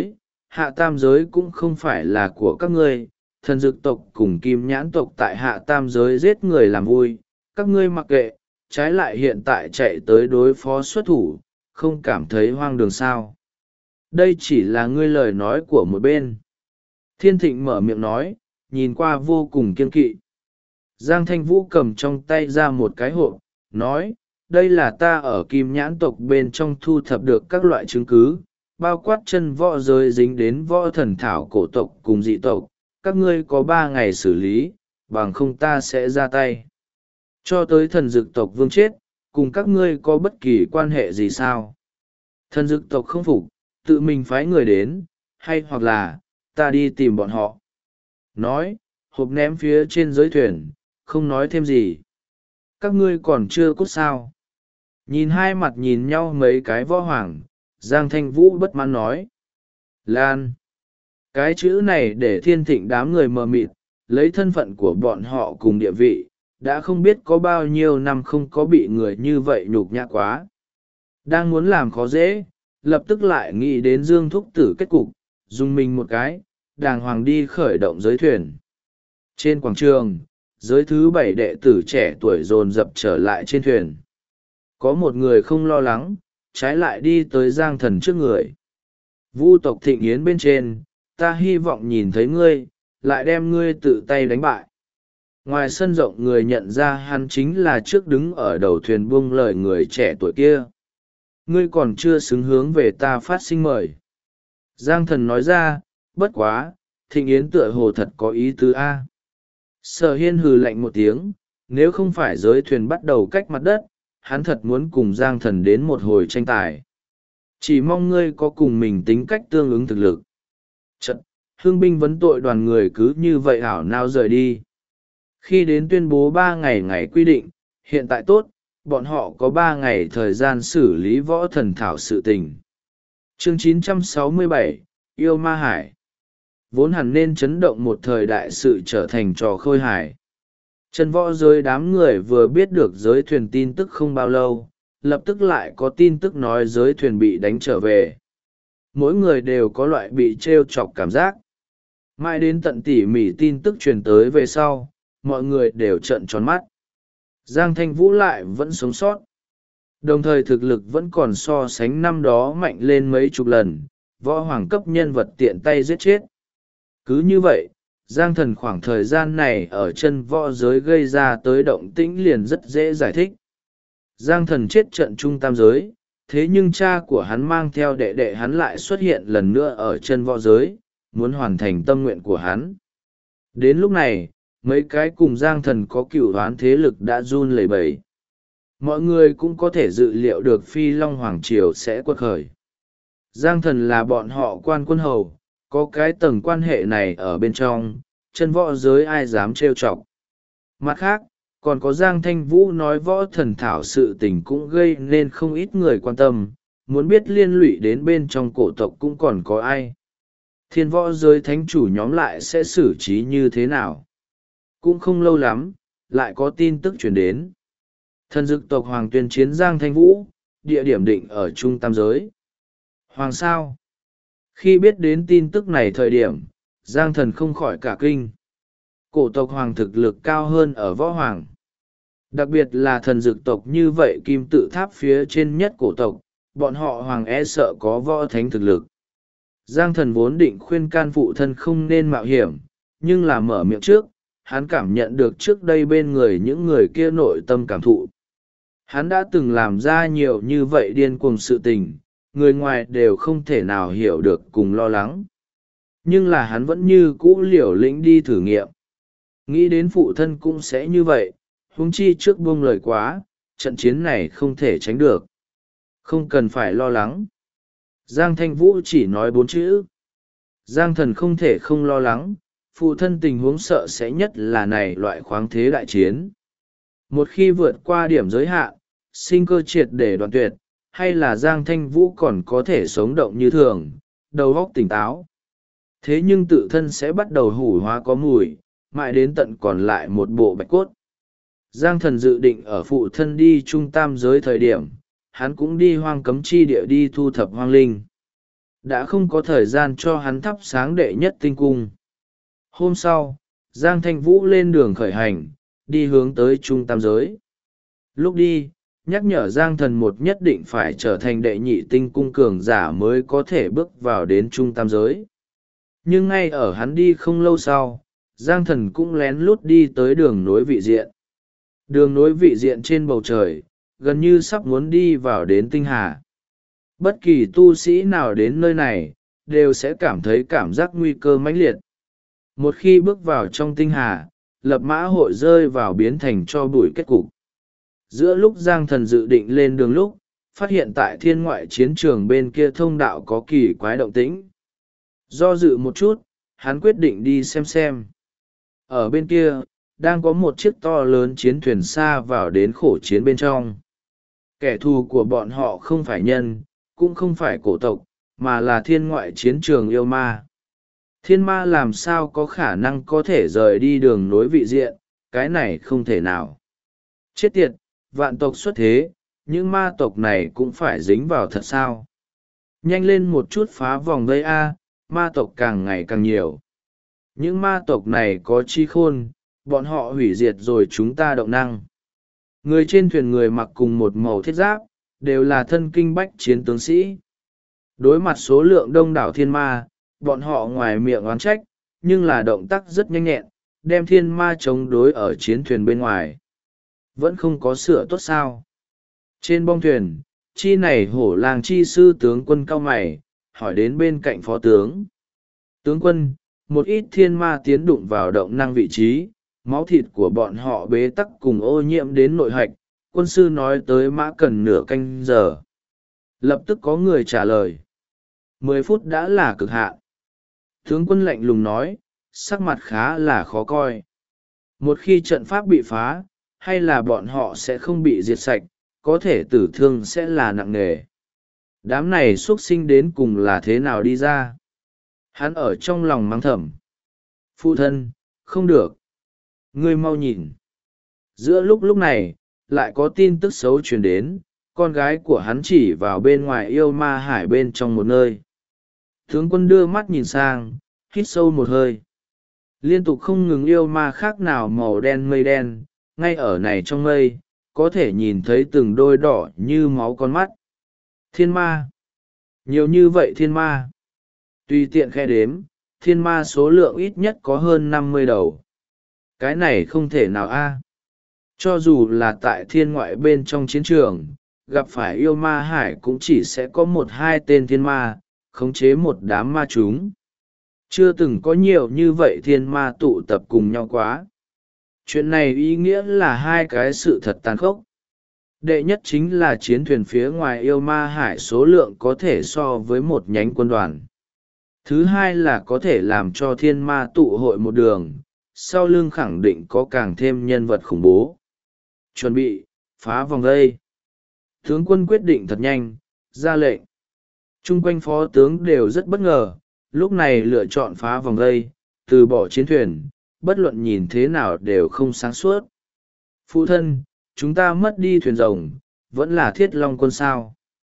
tam giới cũng không phải là của các ngươi, Thần Dực tộc cùng Kim Nhãn tộc tại hạ tam giới giết người làm vui, các ngươi mặc kệ, trái lại hiện tại chạy tới đối phó xuất thủ, không cảm thấy hoang đường sao. Đây chỉ là ngươi lời nói của một bên. Thiên Thịnh mở miệng nói, nhìn qua vô cùng kiên kỵ. Giang Thanh Vũ cầm trong tay ra một cái hộp, nói, đây là ta ở Kim Nhãn tộc bên trong thu thập được các loại chứng cứ, bao quát chân võ giới dính đến võ thần thảo cổ tộc cùng dị tộc, các ngươi có 3 ngày xử lý, bằng không ta sẽ ra tay. Cho tới Thần Dực tộc vương chết, cùng các ngươi có bất kỳ quan hệ gì sao? Thần Dực tộc không phục, tự mình phái người đến, hay hoặc là, ta đi tìm bọn họ. Nói, hộp ném phía trên giới thuyền, không nói thêm gì. Các ngươi còn chưa cút sao? Nhìn hai mặt nhìn nhau mấy cái võ hoàng, Giang Thanh Vũ bất mãn nói. Lan. Cái chữ này để Thiên Thịnh đám người mờ mịt, lấy thân phận của bọn họ cùng địa vị, đã không biết có bao nhiêu năm không có bị người như vậy nhục nhã quá. Đang muốn làm khó dễ, lập tức lại nghĩ đến Dương Thúc Tử kết cục, dùng mình một cái, đàng hoàng đi khởi động giới thuyền. Trên quảng trường, giới thứ 7 đệ tử trẻ tuổi dồn dập trở lại trên thuyền. Có một người không lo lắng, trái lại đi tới Giang Thần trước người. Vu tộc Thịnh Yến bên trên, ta hy vọng nhìn thấy ngươi, lại đem ngươi tự tay đánh bại. Ngoài sân rộng người nhận ra hắn chính là trước đứng ở đầu thuyền buông lời người trẻ tuổi kia. Ngươi còn chưa xứng hướng về ta phát sinh mời. Giang Thần nói ra, bất quá, Thịnh Yến tựa hồ thật có ý tứ A. Sở Hiên hừ lạnh một tiếng, nếu không phải giới thuyền bắt đầu cách mặt đất, hắn thật muốn cùng Giang Thần đến một hồi tranh tài. Chỉ mong ngươi có cùng mình tính cách tương ứng thực lực. Chật, hương binh vấn tội đoàn người cứ như vậy ảo nao rời đi. Khi đến tuyên bố 3 ngày ngày quy định, hiện tại tốt, bọn họ có 3 ngày thời gian xử lý võ thần thảo sự tình. Chương 967, Yêu Ma Hải. Vốn hẳn nên chấn động một thời đại sự trở thành trò khôi hài. Chân võ giới đám người vừa biết được giới thuyền tin tức không bao lâu, lập tức lại có tin tức nói giới thuyền bị đánh trở về. Mỗi người đều có loại bị trêu chọc cảm giác. Mãi đến tận tỉ mỉ tin tức truyền tới về sau, mọi người đều trợn tròn mắt. Giang Thanh Vũ lại vẫn sống sót. Đồng thời thực lực vẫn còn so sánh năm đó mạnh lên mấy chục lần, võ hoàng cấp nhân vật tiện tay giết chết. Cứ như vậy, Giang Thần khoảng thời gian này ở chân võ giới gây ra tới động tĩnh liền rất dễ giải thích. Giang Thần chết trận trung tam giới, thế nhưng cha của hắn mang theo đệ đệ hắn lại xuất hiện lần nữa ở chân võ giới, muốn hoàn thành tâm nguyện của hắn. Đến lúc này, mấy cái cùng Giang Thần có cửu đoán thế lực đã run lẩy bẩy. Mọi người cũng có thể dự liệu được Phi Long Hoàng Triều sẽ quật khởi. Giang Thần là bọn họ quan quân hầu, có cái tầng quan hệ này ở bên trong, chân võ giới ai dám trêu chọc. Mặt khác, còn có Giang Thanh Vũ nói võ thần thảo sự tình cũng gây nên không ít người quan tâm, muốn biết liên lụy đến bên trong cổ tộc cũng còn có ai. Thiên võ giới thánh chủ nhóm lại sẽ xử trí như thế nào? Cũng không lâu lắm, lại có tin tức chuyển đến. Thần Dực tộc Hoàng tuyên chiến Giang Thanh Vũ, địa điểm định ở Trung Tam Giới. Hoàng sao? Khi biết đến tin tức này thời điểm, Giang Thần không khỏi cả kinh. Cổ tộc Hoàng thực lực cao hơn ở võ hoàng. Đặc biệt là thần Dực tộc như vậy kim tự tháp phía trên nhất cổ tộc, bọn họ Hoàng e sợ có võ thánh thực lực. Giang Thần vốn định khuyên can phụ thân không nên mạo hiểm, nhưng là mở miệng trước, hắn cảm nhận được trước đây bên người những người kia nội tâm cảm thụ. Hắn đã từng làm ra nhiều như vậy điên cuồng sự tình, người ngoài đều không thể nào hiểu được cùng lo lắng. Nhưng là hắn vẫn như cũ liều lĩnh đi thử nghiệm. Nghĩ đến phụ thân cũng sẽ như vậy, huống chi trước buông lời quá, trận chiến này không thể tránh được. Không cần phải lo lắng. Giang Thanh Vũ chỉ nói 4 chữ. Giang Thần không thể không lo lắng, phụ thân tình huống sợ sẽ nhất là này loại khoáng thế đại chiến. Một khi vượt qua điểm giới hạn, sinh cơ triệt để đoạn tuyệt, hay là Giang Thanh Vũ còn có thể sống động như thường, đầu óc tỉnh táo. Thế nhưng tự thân sẽ bắt đầu hủ hóa có mùi, mãi đến tận còn lại một bộ bạch cốt. Giang Thần dự định ở phụ thân đi trung tam giới thời điểm, hắn cũng đi hoang cấm chi địa đi thu thập hoang linh. Đã không có thời gian cho hắn thắp sáng đệ nhất tinh cung. Hôm sau, Giang Thanh Vũ lên đường khởi hành, đi hướng tới trung tam giới. Lúc đi, nhắc nhở Giang Thần một nhất định phải trở thành đệ nhị tinh cung cường giả mới có thể bước vào đến trung tam giới. Nhưng ngay ở hắn đi không lâu sau, Giang Thần cũng lén lút đi tới đường nối vị diện. Đường nối vị diện trên bầu trời, gần như sắp muốn đi vào đến tinh hà. Bất kỳ tu sĩ nào đến nơi này, đều sẽ cảm thấy cảm giác nguy cơ mãnh liệt. Một khi bước vào trong tinh hà, lập mã hội rơi vào biến thành cho bụi kết cục. Giữa lúc Giang Thần dự định lên đường lúc, phát hiện tại thiên ngoại chiến trường bên kia thông đạo có kỳ quái động tĩnh. Do dự một chút, hắn quyết định đi xem. Ở bên kia, đang có một chiếc to lớn chiến thuyền xa vào đến khổ chiến bên trong. Kẻ thù của bọn họ không phải nhân, cũng không phải cổ tộc, mà là thiên ngoại chiến trường yêu ma. Thiên ma làm sao có khả năng có thể rời đi đường nối vị diện, cái này không thể nào. Chết tiệt, vạn tộc xuất thế, những ma tộc này cũng phải dính vào thật sao. Nhanh lên một chút phá vòng vây A, ma tộc càng ngày càng nhiều. Những ma tộc này có trí khôn, bọn họ hủy diệt rồi chúng ta động năng. Người trên thuyền người mặc cùng một màu thiết giáp, đều là thân kinh bách chiến tướng sĩ. Đối mặt số lượng đông đảo thiên ma, bọn họ ngoài miệng oán trách, nhưng là động tác rất nhanh nhẹn, đem thiên ma chống đối ở chiến thuyền bên ngoài. Vẫn không có sửa tốt sao. Trên bong thuyền, chi này hổ làng chi sư tướng quân cao mày, hỏi đến bên cạnh phó tướng. Tướng quân, một ít thiên ma tiến đụng vào động năng vị trí, máu thịt của bọn họ bế tắc cùng ô nhiễm đến nội hạch, quân sư nói tới mã cần nửa canh giờ. Lập tức có người trả lời. 10 phút đã là cực hạn. Tướng quân lạnh lùng nói, sắc mặt khá là khó coi. Một khi trận pháp bị phá, hay là bọn họ sẽ không bị diệt sạch, có thể tử thương sẽ là nặng nề. Đám này xuất sinh đến cùng là thế nào đi ra? Hắn ở trong lòng mắng thầm. Phụ thân, không được. Ngươi mau nhìn. Giữa lúc này, lại có tin tức xấu truyền đến, con gái của hắn chỉ vào bên ngoài yêu ma hải bên trong một nơi. Tướng quân đưa mắt nhìn sang, hít sâu một hơi. Liên tục không ngừng yêu ma khác nào màu đen mây đen, ngay ở này trong mây, có thể nhìn thấy từng đôi đỏ như máu con mắt. Thiên ma. Nhiều như vậy thiên ma. Tùy tiện khe đếm, thiên ma số lượng ít nhất có hơn 50 đầu. Cái này không thể nào a. Cho dù là tại thiên ngoại bên trong chiến trường, gặp phải yêu ma hải cũng chỉ sẽ có 1-2 tên thiên ma, khống chế một đám ma chúng. Chưa từng có nhiều như vậy thiên ma tụ tập cùng nhau quá. Chuyện này ý nghĩa là hai cái sự thật tàn khốc. Đệ nhất chính là chiến thuyền phía ngoài yêu ma hải số lượng có thể so với một nhánh quân đoàn. Thứ hai là có thể làm cho thiên ma tụ hội một đường, sau lưng khẳng định có càng thêm nhân vật khủng bố. Chuẩn bị, phá vòng vây. Tướng quân quyết định thật nhanh, ra lệnh. Trung quanh phó tướng đều rất bất ngờ, lúc này lựa chọn phá vòng vây, từ bỏ chiến thuyền, bất luận nhìn thế nào đều không sáng suốt. Phụ thân, chúng ta mất đi thuyền rồng, vẫn là Thiết Long quân sao.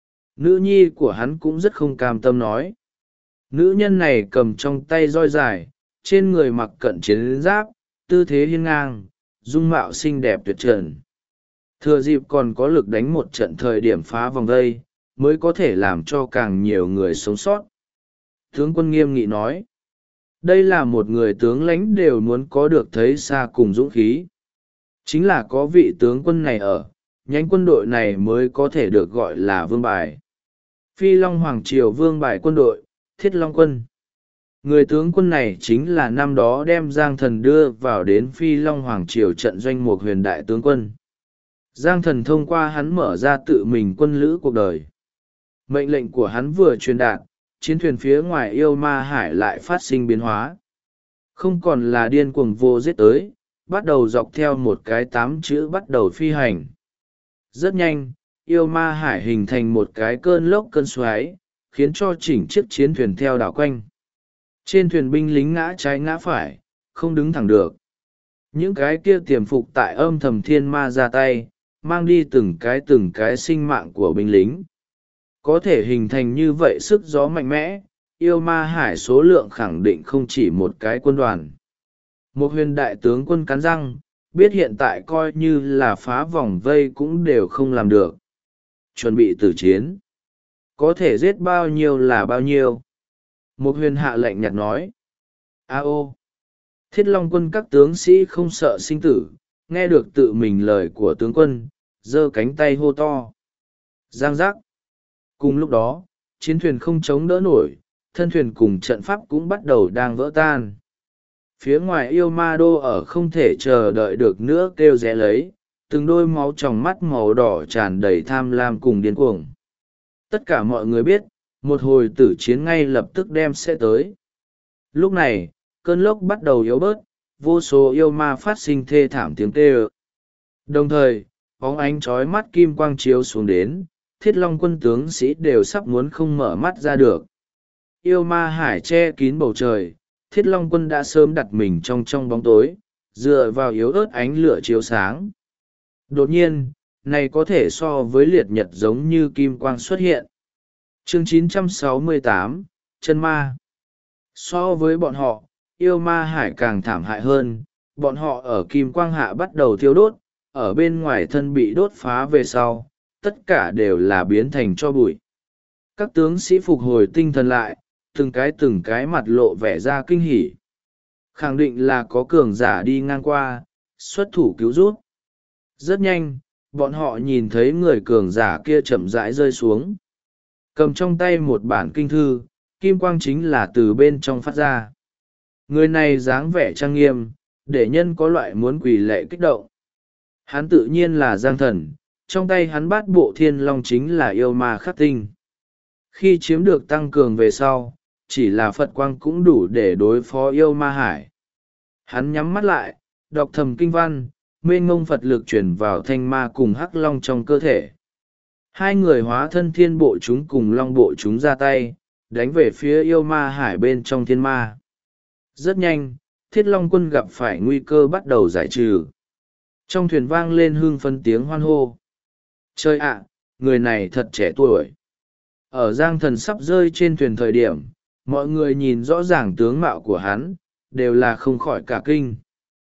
Nữ nhi của hắn cũng rất không cam tâm nói. Nữ nhân này cầm trong tay roi dài, trên người mặc cận chiến giáp, tư thế hiên ngang, dung mạo xinh đẹp tuyệt trần. Thừa dịp còn có lực đánh một trận thời điểm phá vòng vây, mới có thể làm cho càng nhiều người sống sót. Tướng quân nghiêm nghị nói, đây là một người tướng lãnh đều muốn có được thấy xa cùng dũng khí. Chính là có vị tướng quân này ở, nhánh quân đội này mới có thể được gọi là vương bài. Phi Long Hoàng Triều vương bài quân đội, Thiết Long Quân. Người tướng quân này chính là năm đó đem Giang Thần đưa vào đến Phi Long Hoàng Triều trận doanh một huyền đại tướng quân. Giang Thần thông qua hắn mở ra tự mình quân lữ cuộc đời. Mệnh lệnh của hắn vừa truyền đạt, chiến thuyền phía ngoài yêu ma hải lại phát sinh biến hóa. Không còn là điên cuồng vô giết tới, bắt đầu dọc theo một cái 8 chữ bắt đầu phi hành. Rất nhanh, yêu ma hải hình thành một cái cơn lốc cơn xoáy, khiến cho chỉnh chiếc chiến thuyền theo đảo quanh. Trên thuyền binh lính ngã trái ngã phải, không đứng thẳng được. Những cái kia tiềm phục tại âm thầm thiên ma ra tay, mang đi từng cái sinh mạng của binh lính. Có thể hình thành như vậy sức gió mạnh mẽ, yêu ma hải số lượng khẳng định không chỉ một cái quân đoàn. Một huyền đại tướng quân cắn răng, biết hiện tại coi như là phá vòng vây cũng đều không làm được. Chuẩn bị tử chiến. Có thể giết bao nhiêu là bao nhiêu. Một huyền hạ lệnh nhạt nói. Ô! Thiết Long Quân các tướng sĩ không sợ sinh tử, nghe được tự mình lời của tướng quân, giơ cánh tay hô to. Giang giác! Cùng lúc đó, chiến thuyền không chống đỡ nổi, thân thuyền cùng trận pháp cũng bắt đầu đang vỡ tan. Phía ngoài yêu ma đô ở không thể chờ đợi được nữa kêu rẽ lấy, từng đôi máu tròng mắt màu đỏ tràn đầy tham lam cùng điên cuồng. Tất cả mọi người biết, một hồi tử chiến ngay lập tức đem sẽ tới. Lúc này, cơn lốc bắt đầu yếu bớt, vô số yêu ma phát sinh thê thảm tiếng kêu. Đồng thời, bóng ánh chói mắt kim quang chiếu xuống đến, Thiết Long Quân tướng sĩ đều sắp muốn không mở mắt ra được. Yêu ma hải che kín bầu trời, Thiết Long Quân đã sớm đặt mình trong bóng tối, dựa vào yếu ớt ánh lửa chiếu sáng. Đột nhiên, này có thể so với liệt nhật giống như kim quang xuất hiện. Chương 968, Chân Ma. So với bọn họ, yêu ma hải càng thảm hại hơn, bọn họ ở kim quang hạ bắt đầu thiêu đốt, ở bên ngoài thân bị đốt phá về sau, tất cả đều là biến thành tro bụi. Các tướng sĩ phục hồi tinh thần lại, từng cái mặt lộ vẻ ra kinh hỉ. Khẳng định là có cường giả đi ngang qua, xuất thủ cứu rút. Rất nhanh, bọn họ nhìn thấy người cường giả kia chậm rãi rơi xuống. Cầm trong tay một bản kinh thư, kim quang chính là từ bên trong phát ra. Người này dáng vẻ trang nghiêm, để nhân có loại muốn quỳ lệ kích động. Hắn tự nhiên là Giang Thần, trong tay hắn bát bộ thiên long chính là yêu ma khắc tinh. Khi chiếm được tăng cường về sau, chỉ là Phật quang cũng đủ để đối phó yêu ma hải. Hắn nhắm mắt lại, đọc thầm kinh văn, mênh ngông Phật lực chuyển vào thanh ma cùng hắc long trong cơ thể. Hai người hóa thân thiên bộ chúng cùng long bộ chúng ra tay, đánh về phía yêu ma hải bên trong thiên ma. Rất nhanh, Thiết Long Quân gặp phải nguy cơ bắt đầu giải trừ. Trong thuyền vang lên hương phấn tiếng hoan hô. Trời ạ, người này thật trẻ tuổi. Ở Giang Thần sắp rơi trên thuyền thời điểm, mọi người nhìn rõ ràng tướng mạo của hắn, đều là không khỏi cả kinh.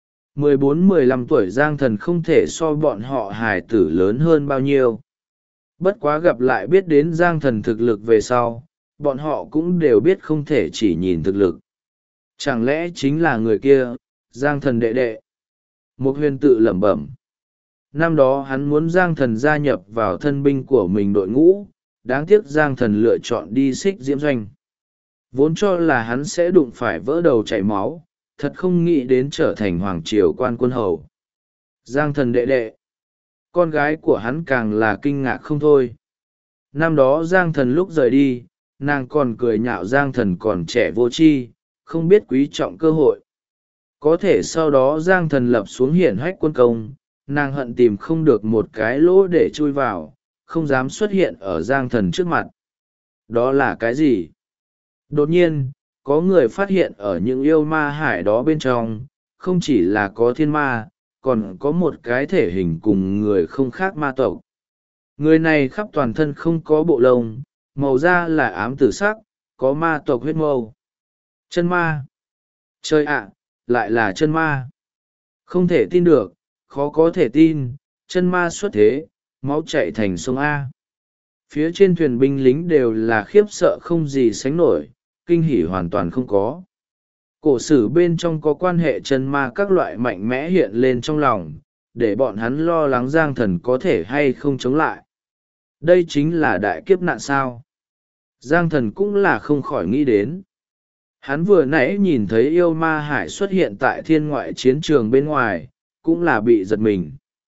14-15 tuổi Giang Thần không thể so bọn họ hài tử lớn hơn bao nhiêu. Bất quá gặp lại biết đến Giang Thần thực lực về sau, bọn họ cũng đều biết không thể chỉ nhìn thực lực. Chẳng lẽ chính là người kia, Giang Thần đệ đệ? Một huyền tự lẩm bẩm. Năm đó hắn muốn Giang Thần gia nhập vào thân binh của mình đội ngũ, đáng tiếc Giang Thần lựa chọn đi xích diễm doanh. Vốn cho là hắn sẽ đụng phải vỡ đầu chảy máu, thật không nghĩ đến trở thành hoàng triều quan quân hầu. Giang Thần đệ đệ. Con gái của hắn càng là kinh ngạc không thôi. Năm đó Giang Thần lúc rời đi, nàng còn cười nhạo Giang Thần còn trẻ vô tri, không biết quý trọng cơ hội. Có thể sau đó Giang Thần lập xuống hiển hách quân công, nàng hận tìm không được một cái lỗ để chui vào, không dám xuất hiện ở Giang Thần trước mặt. Đó là cái gì? Đột nhiên, có người phát hiện ở những yêu ma hải đó bên trong, không chỉ là có thiên ma, còn có một cái thể hình cùng người không khác ma tộc. Người này khắp toàn thân không có bộ lông, màu da là ám tử sắc, có ma tộc huyết mâu. Chân ma. Trời ạ, lại là chân ma. Không thể tin được, khó có thể tin, chân ma xuất thế, máu chạy thành sông A. Phía trên thuyền binh lính đều là khiếp sợ không gì sánh nổi, kinh hỉ hoàn toàn không có. Cổ sử bên trong có quan hệ chân ma các loại mạnh mẽ hiện lên trong lòng, để bọn hắn lo lắng Giang Thần có thể hay không chống lại. Đây chính là đại kiếp nạn sao. Giang thần cũng là không khỏi nghĩ đến. Hắn vừa nãy nhìn thấy yêu ma hải xuất hiện tại thiên ngoại chiến trường bên ngoài, cũng là bị giật mình.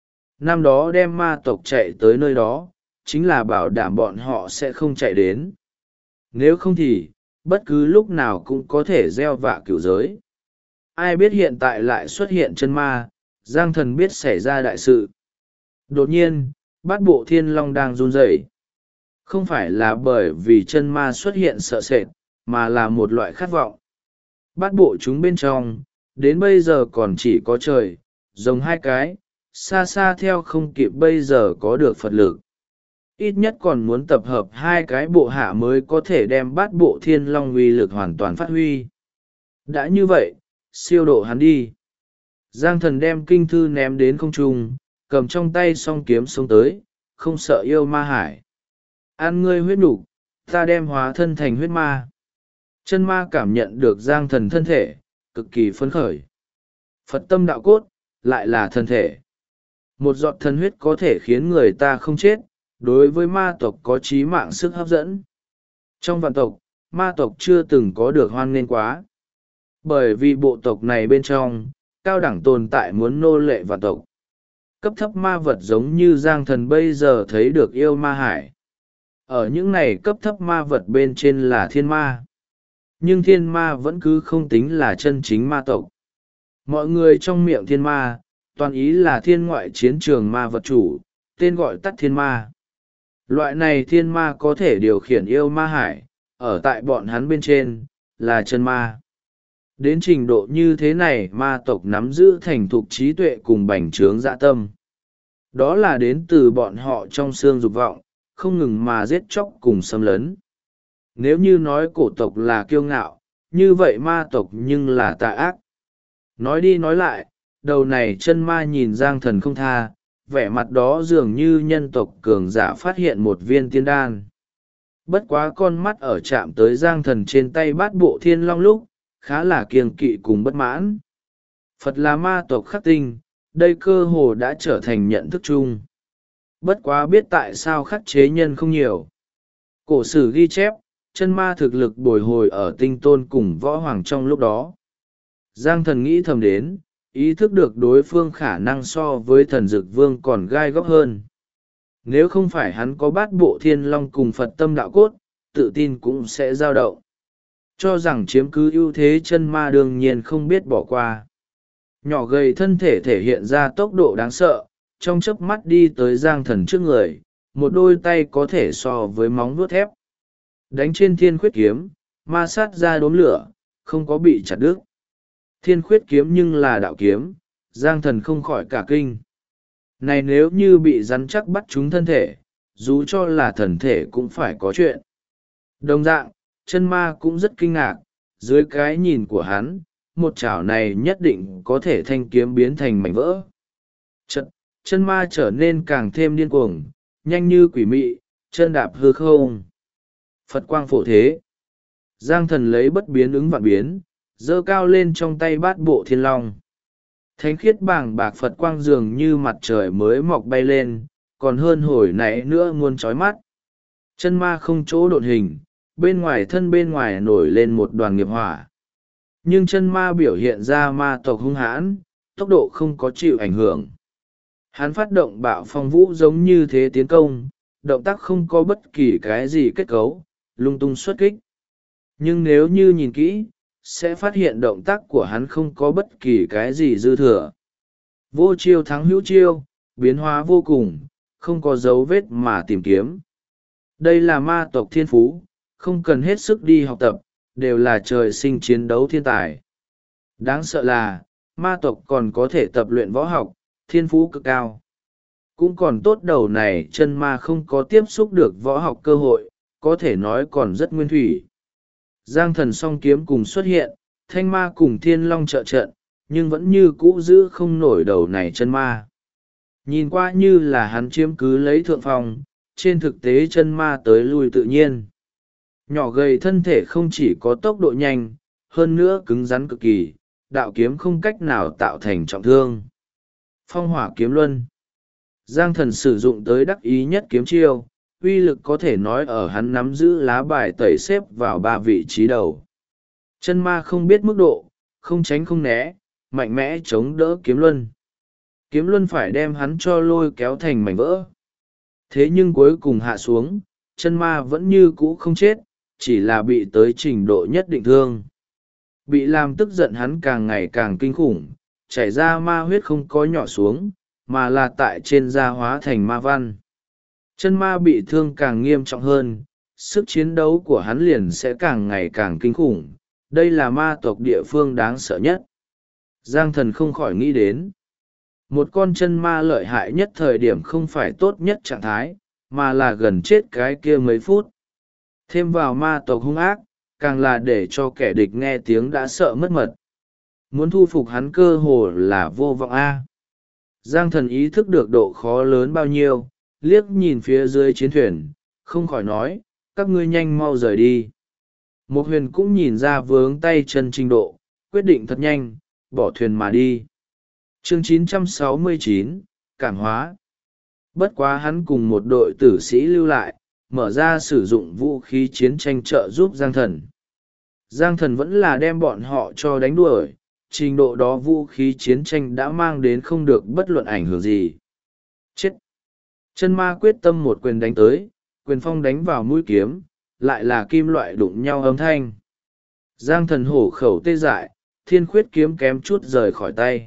Năm đó đem ma tộc chạy tới nơi đó, chính là bảo đảm bọn họ sẽ không chạy đến. Nếu không thì, bất cứ lúc nào cũng có thể gieo vạ cửu giới. Ai biết hiện tại lại xuất hiện chân ma, Giang thần biết xảy ra đại sự. Đột nhiên, bát bộ thiên long đang run rẩy. Không phải là bởi vì chân ma xuất hiện sợ sệt, mà là một loại khát vọng. Bát bộ chúng bên trong, đến bây giờ còn chỉ có trời, rồng hai cái, xa xa theo không kịp bây giờ có được Phật lực. Ít nhất còn muốn tập hợp hai cái bộ hạ mới có thể đem bát bộ thiên long uy lực hoàn toàn phát huy. Đã như vậy, siêu độ hắn đi. Giang thần đem kinh thư ném đến không trung, cầm trong tay song kiếm xông tới, không sợ yêu ma hải. Ăn ngươi huyết nục, ta đem hóa thân thành huyết ma. Chân ma cảm nhận được Giang thần thân thể, cực kỳ phấn khởi. Phật tâm đạo cốt, lại là thân thể. Một giọt thân huyết có thể khiến người ta không chết, đối với ma tộc có chí mạng sức hấp dẫn. Trong vạn tộc, ma tộc chưa từng có được hoan nghênh quá. Bởi vì bộ tộc này bên trong, cao đẳng tồn tại muốn nô lệ vạn tộc. Cấp thấp ma vật giống như Giang thần bây giờ thấy được yêu ma hải. Ở những này cấp thấp ma vật bên trên là thiên ma. Nhưng thiên ma vẫn cứ không tính là chân chính ma tộc. Mọi người trong miệng thiên ma, toàn ý là thiên ngoại chiến trường ma vật chủ, tên gọi tắt thiên ma. Loại này thiên ma có thể điều khiển yêu ma hải, ở tại bọn hắn bên trên, là chân ma. Đến trình độ như thế này ma tộc nắm giữ thành thục trí tuệ cùng bành trướng dạ tâm. Đó là đến từ bọn họ trong xương dục vọng, không ngừng mà giết chóc cùng xâm lấn. Nếu như nói cổ tộc là kiêu ngạo, như vậy ma tộc nhưng là tà ác. Nói đi nói lại, đầu này chân ma nhìn Giang thần không tha, vẻ mặt đó dường như nhân tộc cường giả phát hiện một viên tiên đan. Bất quá con mắt ở chạm tới Giang thần trên tay bát bộ thiên long lúc, khá là kiêng kỵ cùng bất mãn. Phật là ma tộc khắc tinh, đây cơ hồ đã trở thành nhận thức chung. Bất quá biết tại sao khắc chế nhân không nhiều. Cổ sử ghi chép, chân ma thực lực bồi hồi ở tinh tôn cùng võ hoàng trong lúc đó. Giang thần nghĩ thầm đến, ý thức được đối phương khả năng so với thần dực vương còn gai góc hơn. Nếu không phải hắn có bát bộ thiên long cùng Phật tâm đạo cốt, tự tin cũng sẽ dao động. Cho rằng chiếm cứ ưu thế chân ma đương nhiên không biết bỏ qua. Nhỏ gầy thân thể thể hiện ra tốc độ đáng sợ, trong chớp mắt đi tới Giang thần trước người, một đôi tay có thể so với móng vuốt thép. Đánh trên thiên khuyết kiếm, ma sát ra đốm lửa, không có bị chặt đứt. Thiên khuyết kiếm nhưng là đạo kiếm, Giang thần không khỏi cả kinh. Này nếu như bị rắn chắc bắt trúng thân thể, dù cho là thần thể cũng phải có chuyện. Đồng dạng, chân ma cũng rất kinh ngạc, dưới cái nhìn của hắn, một chảo này nhất định có thể thanh kiếm biến thành mảnh vỡ. Chân ma trở nên càng thêm điên cuồng, nhanh như quỷ mị, chân đạp hư không. Phật quang phổ thế. Giang thần lấy bất biến ứng vạn biến, giơ cao lên trong tay bát bộ thiên long. Thánh khiết bàng bạc Phật quang dường như mặt trời mới mọc bay lên, còn hơn hồi nãy nữa muôn chói mắt. Chân ma không chỗ độn hình, bên ngoài thân bên ngoài nổi lên một đoàn nghiệp hỏa. Nhưng chân ma biểu hiện ra ma tộc hung hãn, tốc độ không có chịu ảnh hưởng. Hắn phát động bạo phong vũ giống như thế tiến công, động tác không có bất kỳ cái gì kết cấu, lung tung xuất kích. Nhưng nếu như nhìn kỹ, sẽ phát hiện động tác của hắn không có bất kỳ cái gì dư thừa. Vô chiêu thắng hữu chiêu, biến hóa vô cùng, không có dấu vết mà tìm kiếm. Đây là ma tộc thiên phú, không cần hết sức đi học tập, đều là trời sinh chiến đấu thiên tài. Đáng sợ là, ma tộc còn có thể tập luyện võ học, thiên phú cực cao. Cũng còn tốt đầu này chân ma không có tiếp xúc được võ học cơ hội, có thể nói còn rất nguyên thủy. Giang thần song kiếm cùng xuất hiện, thanh ma cùng thiên long trợ trận, nhưng vẫn như cũ giữ không nổi đầu này chân ma. Nhìn qua như là hắn chiếm cứ lấy thượng phong, trên thực tế chân ma tới lui tự nhiên. Nhỏ gầy thân thể không chỉ có tốc độ nhanh, hơn nữa cứng rắn cực kỳ, đạo kiếm không cách nào tạo thành trọng thương. Phong hỏa kiếm luân. Giang thần sử dụng tới đắc ý nhất kiếm chiêu, uy lực có thể nói ở hắn nắm giữ lá bài tẩy xếp vào 3 vị trí đầu. Chân ma không biết mức độ, không tránh không né, mạnh mẽ chống đỡ kiếm luân. Kiếm luân phải đem hắn cho lôi kéo thành mảnh vỡ. Thế nhưng cuối cùng hạ xuống, chân ma vẫn như cũ không chết, chỉ là bị tới trình độ nhất định thương. Bị làm tức giận hắn càng ngày càng kinh khủng, chảy ra ma huyết không có nhỏ xuống, mà là tại trên da hóa thành ma văn. Chân ma bị thương càng nghiêm trọng hơn, sức chiến đấu của hắn liền sẽ càng ngày càng kinh khủng. Đây là ma tộc địa phương đáng sợ nhất. Giang Thần không khỏi nghĩ đến. Một con chân ma lợi hại nhất thời điểm không phải tốt nhất trạng thái, mà là gần chết cái kia mấy phút. Thêm vào ma tộc hung ác, càng là để cho kẻ địch nghe tiếng đã sợ mất mật. Muốn thu phục hắn cơ hồ là vô vọng a. Giang Thần ý thức được độ khó lớn bao nhiêu, liếc nhìn phía dưới chiến thuyền, không khỏi nói, các ngươi nhanh mau rời đi. Một huyền cũng nhìn ra vướng tay chân trình độ, quyết định thật nhanh, bỏ thuyền mà đi. Chương 969, Cảm hóa. Bất quá hắn cùng một đội tử sĩ lưu lại, mở ra sử dụng vũ khí chiến tranh trợ giúp Giang Thần. Giang Thần vẫn là đem bọn họ cho đánh đuổi, trình độ đó vũ khí chiến tranh đã mang đến không được bất luận ảnh hưởng gì. Chết! Chân ma quyết tâm một quyền đánh tới, quyền phong đánh vào mũi kiếm, lại là kim loại đụng nhau âm thanh. Giang Thần hổ khẩu tê dại, thiên khuyết kiếm kém chút rời khỏi tay.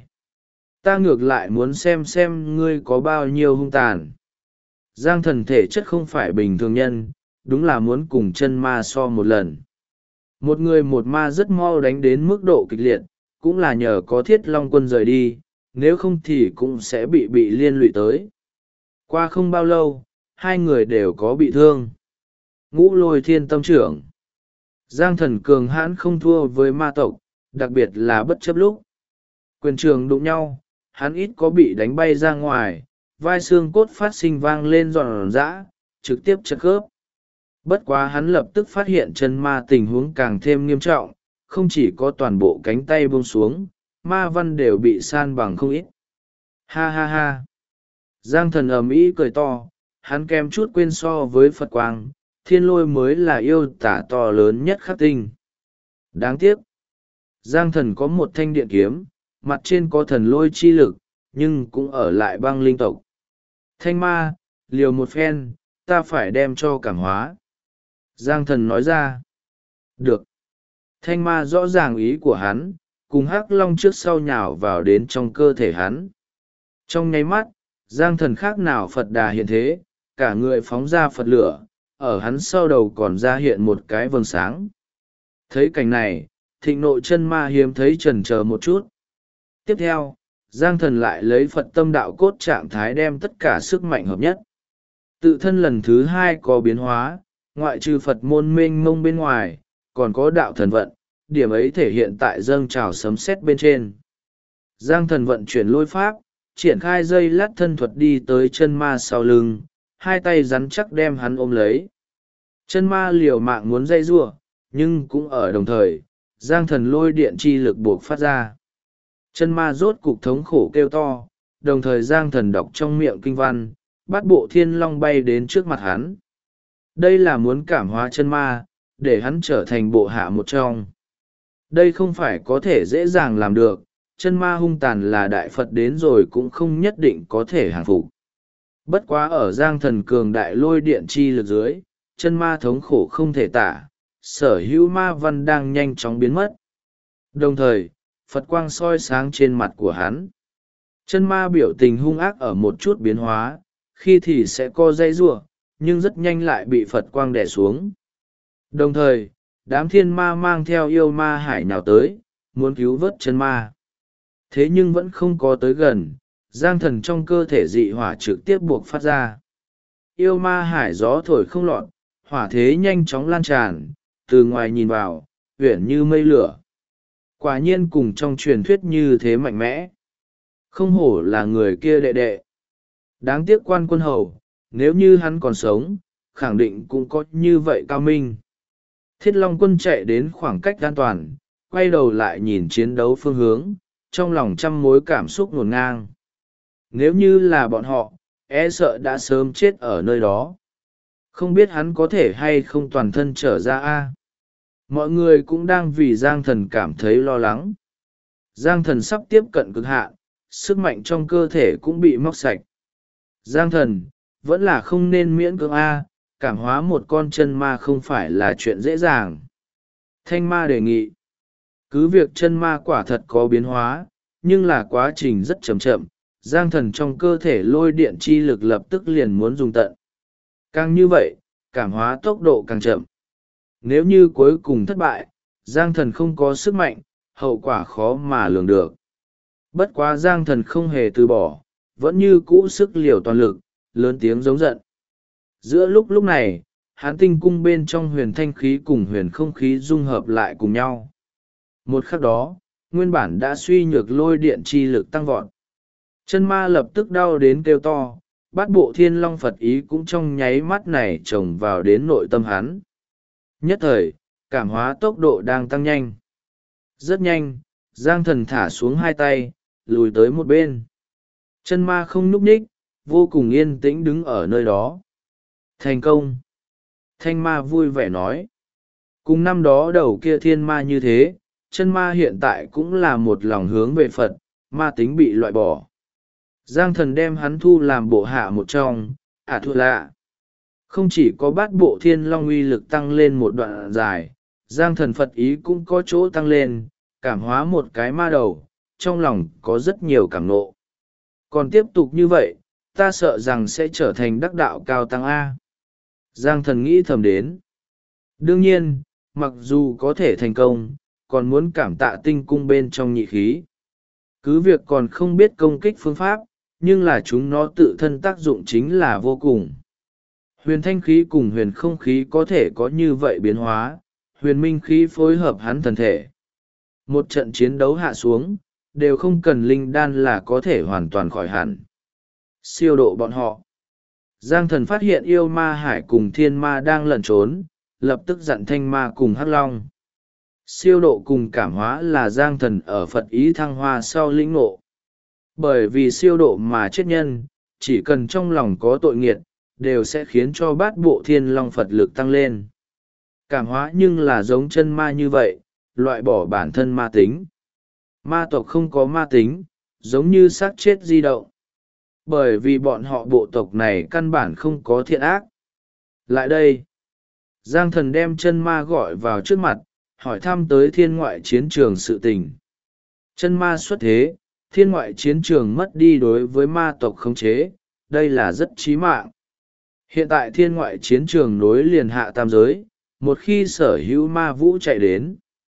Ta ngược lại muốn xem ngươi có bao nhiêu hung tàn. Giang Thần thể chất không phải bình thường nhân, đúng là muốn cùng chân ma so một lần. Một người một ma rất mau đánh đến mức độ kịch liệt, cũng là nhờ có Thiết Long Quân rời đi, nếu không thì cũng sẽ bị liên lụy tới. Qua không bao lâu, hai người đều có bị thương. Ngũ Lôi Thiên Tâm trưởng. Giang Thần cường hãn không thua với ma tộc, đặc biệt là bất chấp lúc. Quyền trường đụng nhau, hắn ít có bị đánh bay ra ngoài, vai xương cốt phát sinh vang lên giòn giã, trực tiếp chật khớp. Bất quá hắn lập tức phát hiện chân ma tình huống càng thêm nghiêm trọng, không chỉ có toàn bộ cánh tay buông xuống, ma văn đều bị san bằng không ít. Ha ha ha! Giang Thần ầm ĩ cười to, hắn kèm chút quên so với Phật Quang, Thiên Lôi mới là yêu tả to lớn nhất khắc tinh. Đáng tiếc! Giang Thần có một thanh điện kiếm, mặt trên có thần lôi chi lực, nhưng cũng ở lại băng linh tộc. Thanh ma, liều một phen, ta phải đem cho cảm hóa. Giang Thần nói ra. Được. Thanh ma rõ ràng ý của hắn, cùng hắc long trước sau nhào vào đến trong cơ thể hắn. Trong nháy mắt, Giang Thần khác nào Phật Đà hiện thế, cả người phóng ra Phật lửa, ở hắn sau đầu còn ra hiện một cái vầng sáng. Thấy cảnh này, thịnh nộ chân ma hiếm thấy chần chờ một chút. Tiếp theo, Giang Thần lại lấy Phật tâm đạo cốt trạng thái đem tất cả sức mạnh hợp nhất. Tự thân lần thứ hai có biến hóa, ngoại trừ Phật môn mênh mông bên ngoài, còn có đạo thần vận, điểm ấy thể hiện tại dâng trào sấm sét bên trên. Giang Thần vận chuyển lôi pháp, triển khai dây lát thân thuật đi tới chân ma sau lưng, hai tay rắn chắc đem hắn ôm lấy. Chân ma liều mạng muốn dây giụa, nhưng cũng ở đồng thời, Giang Thần lôi điện chi lực buộc phát ra. Chân ma rốt cục thống khổ kêu to, đồng thời Giang Thần đọc trong miệng kinh văn, bát bộ thiên long bay đến trước mặt hắn. Đây là muốn cảm hóa chân ma, để hắn trở thành bộ hạ một trong. Đây không phải có thể dễ dàng làm được, chân ma hung tàn là đại Phật đến rồi cũng không nhất định có thể hàng phục. Bất quá ở Giang Thần cường đại lôi điện chi lực dưới, chân ma thống khổ không thể tả, sở hữu ma văn đang nhanh chóng biến mất. Đồng thời, Phật quang soi sáng trên mặt của hắn. Chân ma biểu tình hung ác ở một chút biến hóa, khi thì sẽ co dây giụa, nhưng rất nhanh lại bị Phật quang đè xuống. Đồng thời, đám thiên ma mang theo yêu ma hải nhào tới, muốn cứu vớt chân ma. Thế nhưng vẫn không có tới gần, Giang Thần trong cơ thể dị hỏa trực tiếp buộc phát ra. Yêu ma hải gió thổi không lọt, hỏa thế nhanh chóng lan tràn, từ ngoài nhìn vào, uyển như mây lửa. Quả nhiên cùng trong truyền thuyết như thế mạnh mẽ. Không hổ là người kia đệ đệ. Đáng tiếc Quan Quân Hầu, nếu như hắn còn sống, khẳng định cũng có như vậy cao minh. Thiết Long Quân chạy đến khoảng cách an toàn, quay đầu lại nhìn chiến đấu phương hướng, trong lòng trăm mối cảm xúc ngổn ngang. Nếu như là bọn họ, e sợ đã sớm chết ở nơi đó. Không biết hắn có thể hay không toàn thân trở ra a. Mọi người cũng đang vì Giang Thần cảm thấy lo lắng. Giang Thần sắp tiếp cận cực hạn, sức mạnh trong cơ thể cũng bị móc sạch. Giang Thần, vẫn là không nên miễn cưỡng a, cảm hóa một con chân ma không phải là chuyện dễ dàng. Thanh ma đề nghị. Cứ việc chân ma quả thật có biến hóa, nhưng là quá trình rất chậm chậm, Giang Thần trong cơ thể lôi điện chi lực lập tức liền muốn dùng tận. Càng như vậy, cảm hóa tốc độ càng chậm. Nếu như cuối cùng thất bại, Giang Thần không có sức mạnh, hậu quả khó mà lường được. Bất quá Giang Thần không hề từ bỏ, vẫn như cũ sức liều toàn lực, lớn tiếng giống giận. Giữa lúc này, Hán Tinh cung bên trong huyền thanh khí cùng huyền không khí dung hợp lại cùng nhau. Một khắc đó, nguyên bản đã suy nhược lôi điện chi lực tăng vọt. Chân ma lập tức đau đến kêu to, bát bộ thiên long Phật ý cũng trong nháy mắt này trồng vào đến nội tâm hắn. Nhất thời, cảm hóa tốc độ đang tăng nhanh. Rất nhanh, Giang Thần thả xuống hai tay, lùi tới một bên. Chân ma không nhúc nhích, vô cùng yên tĩnh đứng ở nơi đó. Thành công! Thanh ma vui vẻ nói. Cùng năm đó đầu kia thiên ma như thế, chân ma hiện tại cũng là một lòng hướng về Phật, ma tính bị loại bỏ. Giang Thần đem hắn thu làm bộ hạ một trong, thua lạ. Không chỉ có bát bộ thiên long uy lực tăng lên một đoạn dài, Giang Thần Phật ý cũng có chỗ tăng lên, cảm hóa một cái ma đầu, trong lòng có rất nhiều cảm nộ. Còn tiếp tục như vậy, ta sợ rằng sẽ trở thành đắc đạo cao tăng A. Giang Thần nghĩ thầm đến. Đương nhiên, mặc dù có thể thành công, còn muốn cảm tạ tinh cung bên trong nhị khí. Cứ việc còn không biết công kích phương pháp, nhưng là chúng nó tự thân tác dụng chính là vô cùng. Huyền thanh khí cùng huyền không khí có thể có như vậy biến hóa, huyền minh khí phối hợp hắn thần thể. Một trận chiến đấu hạ xuống, đều không cần linh đan là có thể hoàn toàn khỏi hẳn. Siêu độ bọn họ. Giang Thần phát hiện yêu ma hải cùng thiên ma đang lẩn trốn, lập tức dặn thanh ma cùng hắc long. Siêu độ cùng cảm hóa là Giang Thần ở Phật ý thăng hoa sau lĩnh ngộ. Bởi vì siêu độ mà chết nhân, chỉ cần trong lòng có tội nghiệt, đều sẽ khiến cho bát bộ thiên long Phật lực tăng lên. Cảm hóa nhưng là giống chân ma như vậy, loại bỏ bản thân ma tính. Ma tộc không có ma tính, giống như xác chết di động. Bởi vì bọn họ bộ tộc này căn bản không có thiện ác. Lại đây, Giang Thần đem chân ma gọi vào trước mặt, hỏi thăm tới thiên ngoại chiến trường sự tình. Chân ma xuất thế, thiên ngoại chiến trường mất đi đối với ma tộc khống chế, đây là rất chí mạng. Hiện tại thiên ngoại chiến trường nối liền hạ tam giới, một khi sở hữu ma vũ chạy đến,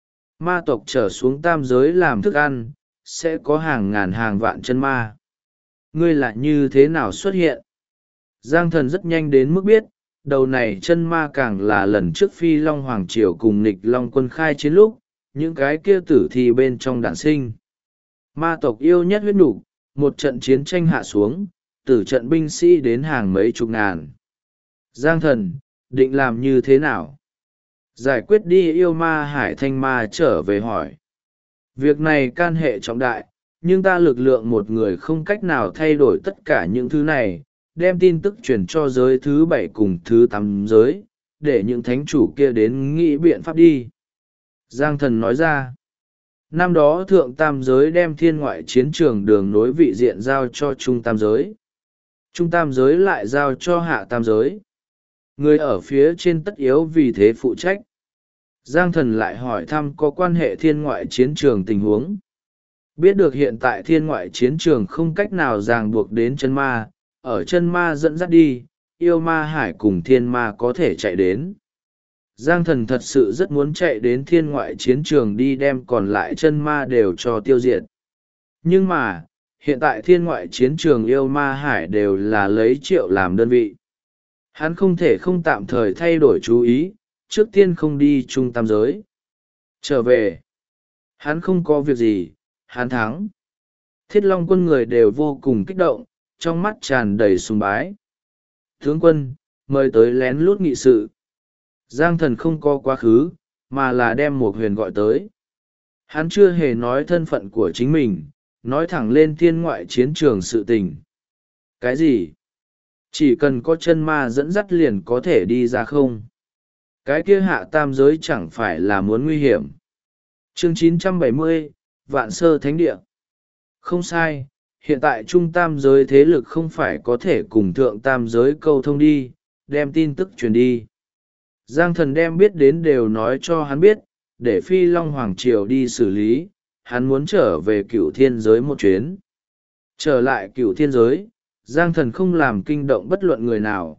ma tộc trở xuống tam giới làm thức ăn, sẽ có hàng ngàn hàng vạn chân ma. Ngươi là như thế nào xuất hiện? Giang Thần rất nhanh đến mức biết, đầu này chân ma càng là lần trước Phi Long Hoàng Triều cùng nghịch Long quân khai chiến lúc, những cái kia tử thi bên trong đản sinh. Ma tộc yêu nhất huyết nục, một trận chiến tranh hạ xuống, từ trận binh sĩ đến hàng mấy chục ngàn. Giang Thần, định làm như thế nào? Giải quyết đi yêu ma hải thanh ma trở về hỏi. Việc này can hệ trọng đại, nhưng ta lực lượng một người không cách nào thay đổi tất cả những thứ này, đem tin tức truyền cho giới thứ 7 cùng thứ 8 giới, để những thánh chủ kia đến nghĩ biện pháp đi. Giang Thần nói ra, năm đó thượng tam giới đem thiên ngoại chiến trường đường nối vị diện giao cho trung tam giới. Trung tam giới lại giao cho hạ tam giới. Người ở phía trên tất yếu vì thế phụ trách. Giang Thần lại hỏi thăm có quan hệ thiên ngoại chiến trường tình huống. Biết được hiện tại thiên ngoại chiến trường không cách nào ràng buộc đến chân ma, ở chân ma dẫn dắt đi, yêu ma hải cùng thiên ma có thể chạy đến. Giang Thần thật sự rất muốn chạy đến thiên ngoại chiến trường đi đem còn lại chân ma đều cho tiêu diệt. Nhưng mà, hiện tại thiên ngoại chiến trường yêu ma hải đều là lấy triệu làm đơn vị. Hắn không thể không tạm thời thay đổi chú ý, trước tiên không đi trung tam giới. Trở về, hắn không có việc gì, hắn thắng. Thiết Long quân người đều vô cùng kích động, trong mắt tràn đầy sùng bái. Tướng quân, mời tới lén lút nghị sự. Giang Thần không có quá khứ, mà là đem một huyền gọi tới. Hắn chưa hề nói thân phận của chính mình, nói thẳng lên thiên ngoại chiến trường sự tình. Cái gì? Chỉ cần có chân ma dẫn dắt liền có thể đi ra không. Cái kia hạ tam giới chẳng phải là muốn nguy hiểm. Chương 970, Vạn Sơ Thánh Địa. Không sai, hiện tại trung tam giới thế lực không phải có thể cùng thượng tam giới câu thông đi, đem tin tức truyền đi. Giang Thần đem biết đến đều nói cho hắn biết, để Phi Long Hoàng Triều đi xử lý, hắn muốn trở về Cửu Thiên Giới một chuyến. Trở lại Cửu Thiên Giới, Giang Thần không làm kinh động bất luận người nào,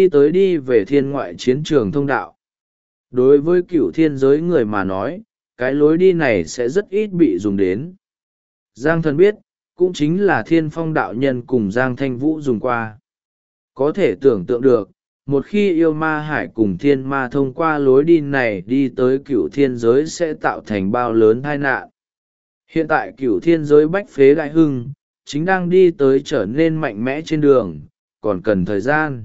đi về thiên ngoại chiến trường thông đạo. Đối với Cửu Thiên Giới người mà nói, cái lối đi này sẽ rất ít bị dùng đến. Giang Thần biết, cũng chính là Thiên Phong đạo nhân cùng Giang Thanh Vũ dùng qua. Có thể tưởng tượng được, một khi yêu ma hải cùng thiên ma thông qua lối đi này đi tới Cửu Thiên Giới sẽ tạo thành bao lớn tai nạn. Hiện tại Cửu Thiên Giới bách phế đại hưng, chính đang đi tới trở nên mạnh mẽ trên đường, còn cần thời gian.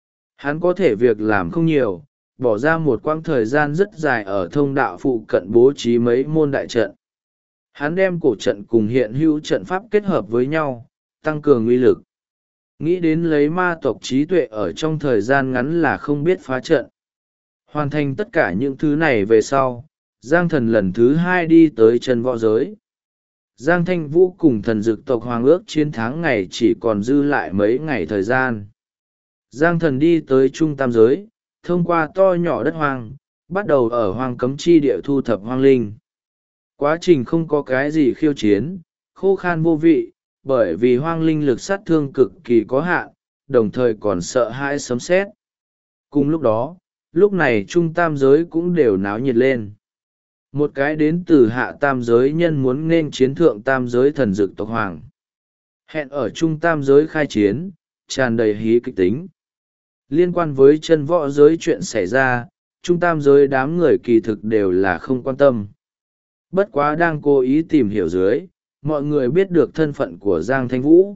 Hắn có thể việc làm không nhiều, bỏ ra một quãng thời gian rất dài ở thông đạo phụ cận bố trí mấy môn đại trận. Hắn đem cổ trận cùng hiện hữu trận pháp kết hợp với nhau, tăng cường uy lực. Nghĩ đến lấy ma tộc trí tuệ ở trong thời gian ngắn là không biết phá trận. Hoàn thành tất cả những thứ này về sau, Giang Thần lần thứ hai đi tới chân võ giới. Giang Thanh Vũ cùng thần dực tộc hoàng ước chiến thắng ngày chỉ còn dư lại mấy ngày thời gian. Giang Thần đi tới trung tam giới, thông qua to nhỏ đất hoang, bắt đầu ở hoang cấm chi địa thu thập hoang linh. Quá trình không có cái gì khiêu chiến, khô khan vô vị, bởi vì hoang linh lực sát thương cực kỳ có hạn, đồng thời còn sợ hãi sấm sét. Cùng lúc đó, lúc này trung tam giới cũng đều náo nhiệt lên. Một cái đến từ hạ tam giới nhân muốn nên chiến thượng tam giới thần dực tộc hoàng. Hẹn ở trung tam giới khai chiến, tràn đầy hí kịch tính. Liên quan với chân võ giới chuyện xảy ra, trung tam giới đám người kỳ thực đều là không quan tâm. Bất quá đang cố ý tìm hiểu dưới, mọi người biết được thân phận của Giang Thanh Vũ.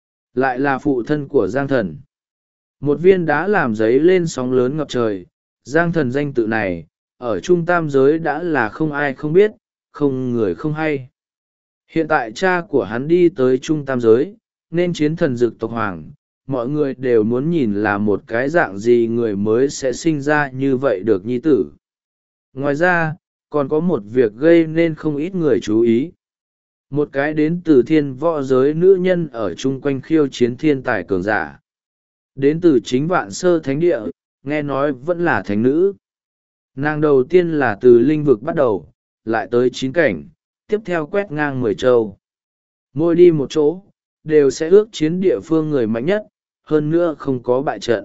Lại là phụ thân của Giang Thần. Một viên đá làm giấy lên sóng lớn ngập trời, Giang Thần danh tự này, ở trung tam giới đã là không ai không biết, không người không hay. Hiện tại cha của hắn đi tới trung tam giới, nên chiến thần dực tộc hoàng, mọi người đều muốn nhìn là một cái dạng gì người mới sẽ sinh ra như vậy được nhi tử. Ngoài ra, còn có một việc gây nên không ít người chú ý. Một cái đến từ thiên võ giới nữ nhân ở chung quanh khiêu chiến thiên tài cường giả. Đến từ chính Vạn Sơ Thánh Địa, nghe nói vẫn là thánh nữ. Nàng đầu tiên là từ linh vực bắt đầu, lại tới 9 cảnh, tiếp theo quét ngang 10 châu. Mỗi đi một chỗ, đều sẽ ước chiến địa phương người mạnh nhất, hơn nữa không có bại trận.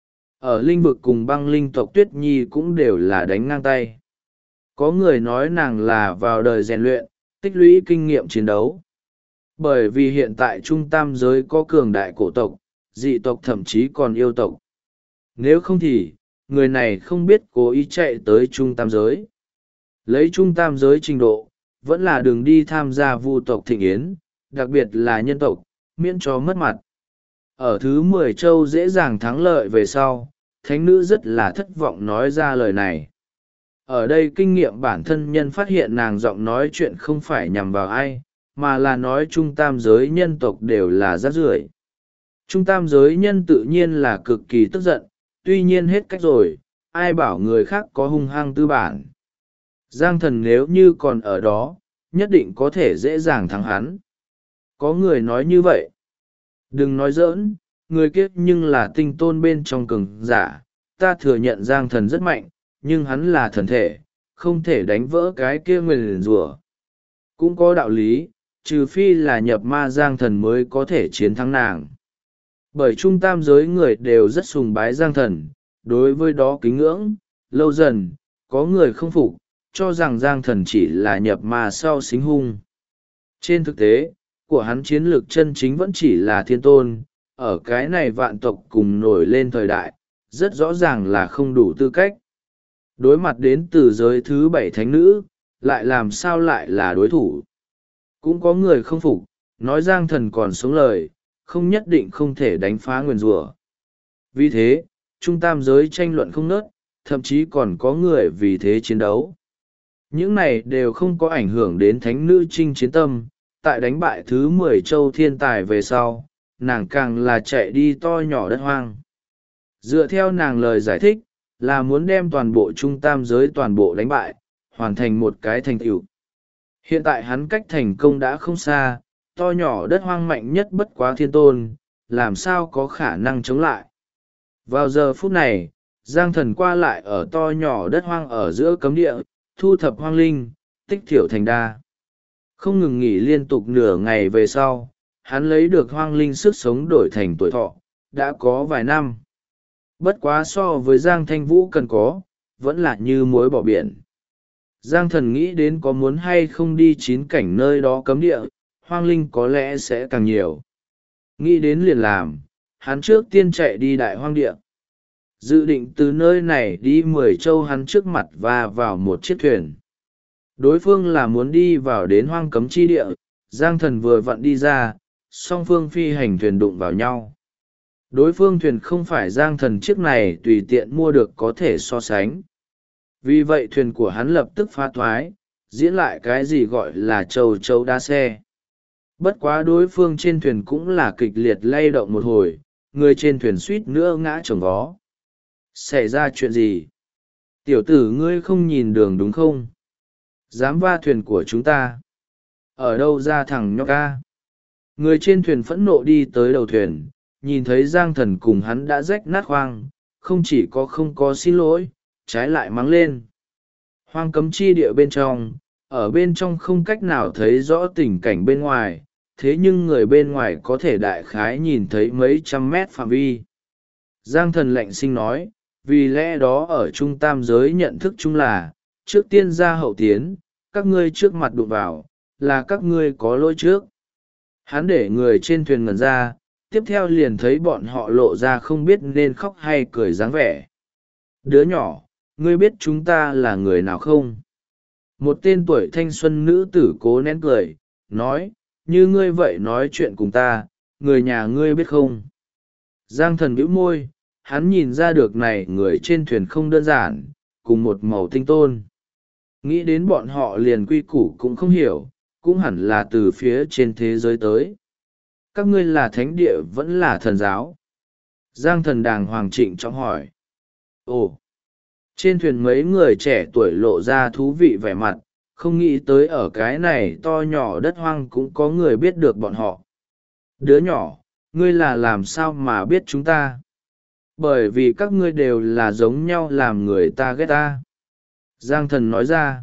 Ở linh vực cùng băng linh tộc Tuyết Nhi cũng đều là đánh ngang tay. Có người nói nàng là vào đời rèn luyện, tích lũy kinh nghiệm chiến đấu. Bởi vì hiện tại trung tam giới có cường đại cổ tộc, dị tộc thậm chí còn yêu tộc. Nếu không thì, người này không biết cố ý chạy tới trung tam giới. Lấy trung tam giới trình độ, vẫn là đường đi tham gia vu tộc thịnh yến, đặc biệt là nhân tộc, miễn cho mất mặt. Ở thứ 10 châu dễ dàng thắng lợi về sau, thánh nữ rất là thất vọng nói ra lời này. Ở đây kinh nghiệm bản thân nhân phát hiện nàng giọng nói chuyện không phải nhằm vào ai, mà là nói trung tam giới nhân tộc đều là rác rưởi. Trung tam giới nhân tự nhiên là cực kỳ tức giận, tuy nhiên hết cách rồi, ai bảo người khác có hung hăng tư bản. Giang Thần nếu như còn ở đó, nhất định có thể dễ dàng thắng hắn. Có người nói như vậy. Đừng nói giỡn, người kiếp nhưng là tinh tôn bên trong cường giả, ta thừa nhận Giang Thần rất mạnh, nhưng hắn là thần thể, không thể đánh vỡ cái kia nguyền rủa. Cũng có đạo lý, trừ phi là nhập ma Giang Thần mới có thể chiến thắng nàng. Bởi trung tam giới người đều rất sùng bái Giang Thần, đối với đó kính ngưỡng, lâu dần, có người không phục, cho rằng Giang Thần chỉ là nhập ma sau xính hung. Trên thực tế, của hắn chiến lược chân chính vẫn chỉ là thiên tôn, ở cái này vạn tộc cùng nổi lên thời đại, rất rõ ràng là không đủ tư cách. Đối mặt đến từ giới thứ 7 thánh nữ, lại làm sao lại là đối thủ. Cũng có người không phục, nói Giang Thần còn sống lời, không nhất định không thể đánh phá nguyền rủa. Vì thế, trung tam giới tranh luận không nớt, thậm chí còn có người vì thế chiến đấu. Những này đều không có ảnh hưởng đến thánh nữ Trinh chiến tâm, tại đánh bại thứ 10 châu thiên tài về sau, nàng càng là chạy đi to nhỏ đất hoang. Dựa theo nàng lời giải thích là muốn đem toàn bộ trung tam giới toàn bộ đánh bại, hoàn thành một cái thành tựu. Hiện tại hắn cách thành công đã không xa, to nhỏ đất hoang mạnh nhất bất quá thiên tôn, làm sao có khả năng chống lại. Vào giờ phút này, Giang Thần qua lại ở to nhỏ đất hoang ở giữa cấm địa, thu thập hoang linh, tích thiểu thành đa. Không ngừng nghỉ liên tục nửa ngày về sau, hắn lấy được hoang linh sức sống đổi thành tuổi thọ, đã có vài năm. Bất quá so với Giang Thanh Vũ cần có, vẫn là như muối bỏ biển. Giang Thần nghĩ đến có muốn hay không đi 9 cảnh nơi đó cấm địa, hoang linh có lẽ sẽ càng nhiều. Nghĩ đến liền làm, hắn trước tiên chạy đi đại hoang địa. Dự định từ nơi này đi 10 châu hắn trước mặt và vào một chiếc thuyền. Đối phương là muốn đi vào đến hoang cấm chi địa, Giang Thần vừa vặn đi ra, song phương phi hành thuyền đụng vào nhau. Đối phương thuyền không phải Giang Thần chiếc này tùy tiện mua được có thể so sánh. Vì vậy thuyền của hắn lập tức phá thoái, diễn lại cái gì gọi là châu châu đa xe. Bất quá đối phương trên thuyền cũng là kịch liệt lay động một hồi, người trên thuyền suýt nữa ngã chồng vó. Xảy ra chuyện gì? Tiểu tử ngươi không nhìn đường đúng không? Dám va thuyền của chúng ta? Ở đâu ra thằng nhóc ca? Người trên thuyền phẫn nộ đi tới đầu thuyền, nhìn thấy Giang Thần cùng hắn đã rách nát khoang, không chỉ có không có xin lỗi, trái lại mắng lên. Hoang cấm chi địa bên trong, ở bên trong không cách nào thấy rõ tình cảnh bên ngoài, thế nhưng người bên ngoài có thể đại khái nhìn thấy mấy trăm mét phạm vi. Giang Thần lạnh sinh nói, vì lẽ đó ở trung tam giới nhận thức chung là, trước tiên ra hậu tiến, các ngươi trước mặt đụng vào, là các ngươi có lỗi trước. Hắn để người trên thuyền ngẩn ra, tiếp theo liền thấy bọn họ lộ ra không biết nên khóc hay cười dáng vẻ. Đứa nhỏ, ngươi biết chúng ta là người nào không? Một tên tuổi thanh xuân nữ tử cố nén cười, nói, như ngươi vậy nói chuyện cùng ta, người nhà ngươi biết không? Giang Thần bĩu môi, hắn nhìn ra được này người trên thuyền không đơn giản, cùng một màu tinh tôn. Nghĩ đến bọn họ liền quy củ cũng không hiểu, cũng hẳn là từ phía trên thế giới tới. Các ngươi là thánh địa vẫn là thần giáo? Giang Thần đàng hoàng trịnh trọng hỏi. Ồ! Trên thuyền mấy người trẻ tuổi lộ ra thú vị vẻ mặt, không nghĩ tới ở cái này to nhỏ đất hoang cũng có người biết được bọn họ. Đứa nhỏ, ngươi là làm sao mà biết chúng ta? Bởi vì các ngươi đều là giống nhau làm người ta ghét ta. Giang Thần nói ra.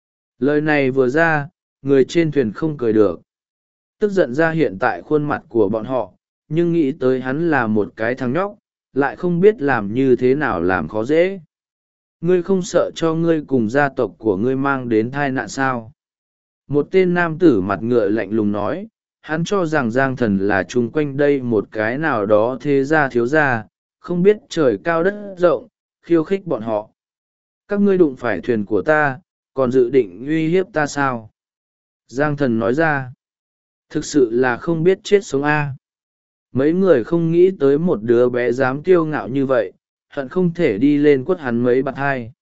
Lời này vừa ra, người trên thuyền không cười được. Tức giận ra hiện tại khuôn mặt của bọn họ, nhưng nghĩ tới hắn là một cái thằng nhóc, lại không biết làm như thế nào làm khó dễ. Ngươi không sợ cho ngươi cùng gia tộc của ngươi mang đến tai nạn sao? Một tên nam tử mặt ngựa lạnh lùng nói, hắn cho rằng Giang Thần là chung quanh đây một cái nào đó thế gia thiếu gia, không biết trời cao đất rộng, khiêu khích bọn họ. Các ngươi đụng phải thuyền của ta, còn dự định uy hiếp ta sao? Giang Thần nói ra, thực sự là không biết chết sống a. Mấy người không nghĩ tới một đứa bé dám kiêu ngạo như vậy, hận không thể đi lên quất hắn mấy bạt hai.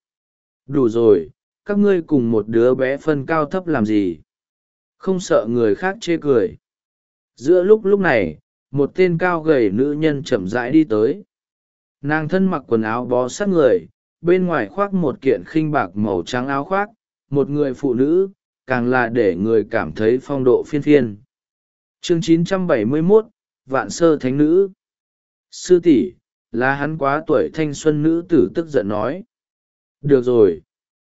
Đủ rồi, các ngươi cùng một đứa bé phân cao thấp làm gì? Không sợ người khác chê cười. Giữa lúc này, một tên cao gầy nữ nhân chậm rãi đi tới. Nàng thân mặc quần áo bó sát người, bên ngoài khoác một kiện khinh bạc màu trắng áo khoác, một người phụ nữ, càng là để người cảm thấy phong độ phiên phiên. Chương 971, Vạn Sơ Thánh Nữ. Sư tỷ, là hắn quá tuổi thanh xuân, nữ tử tức giận nói. Được rồi.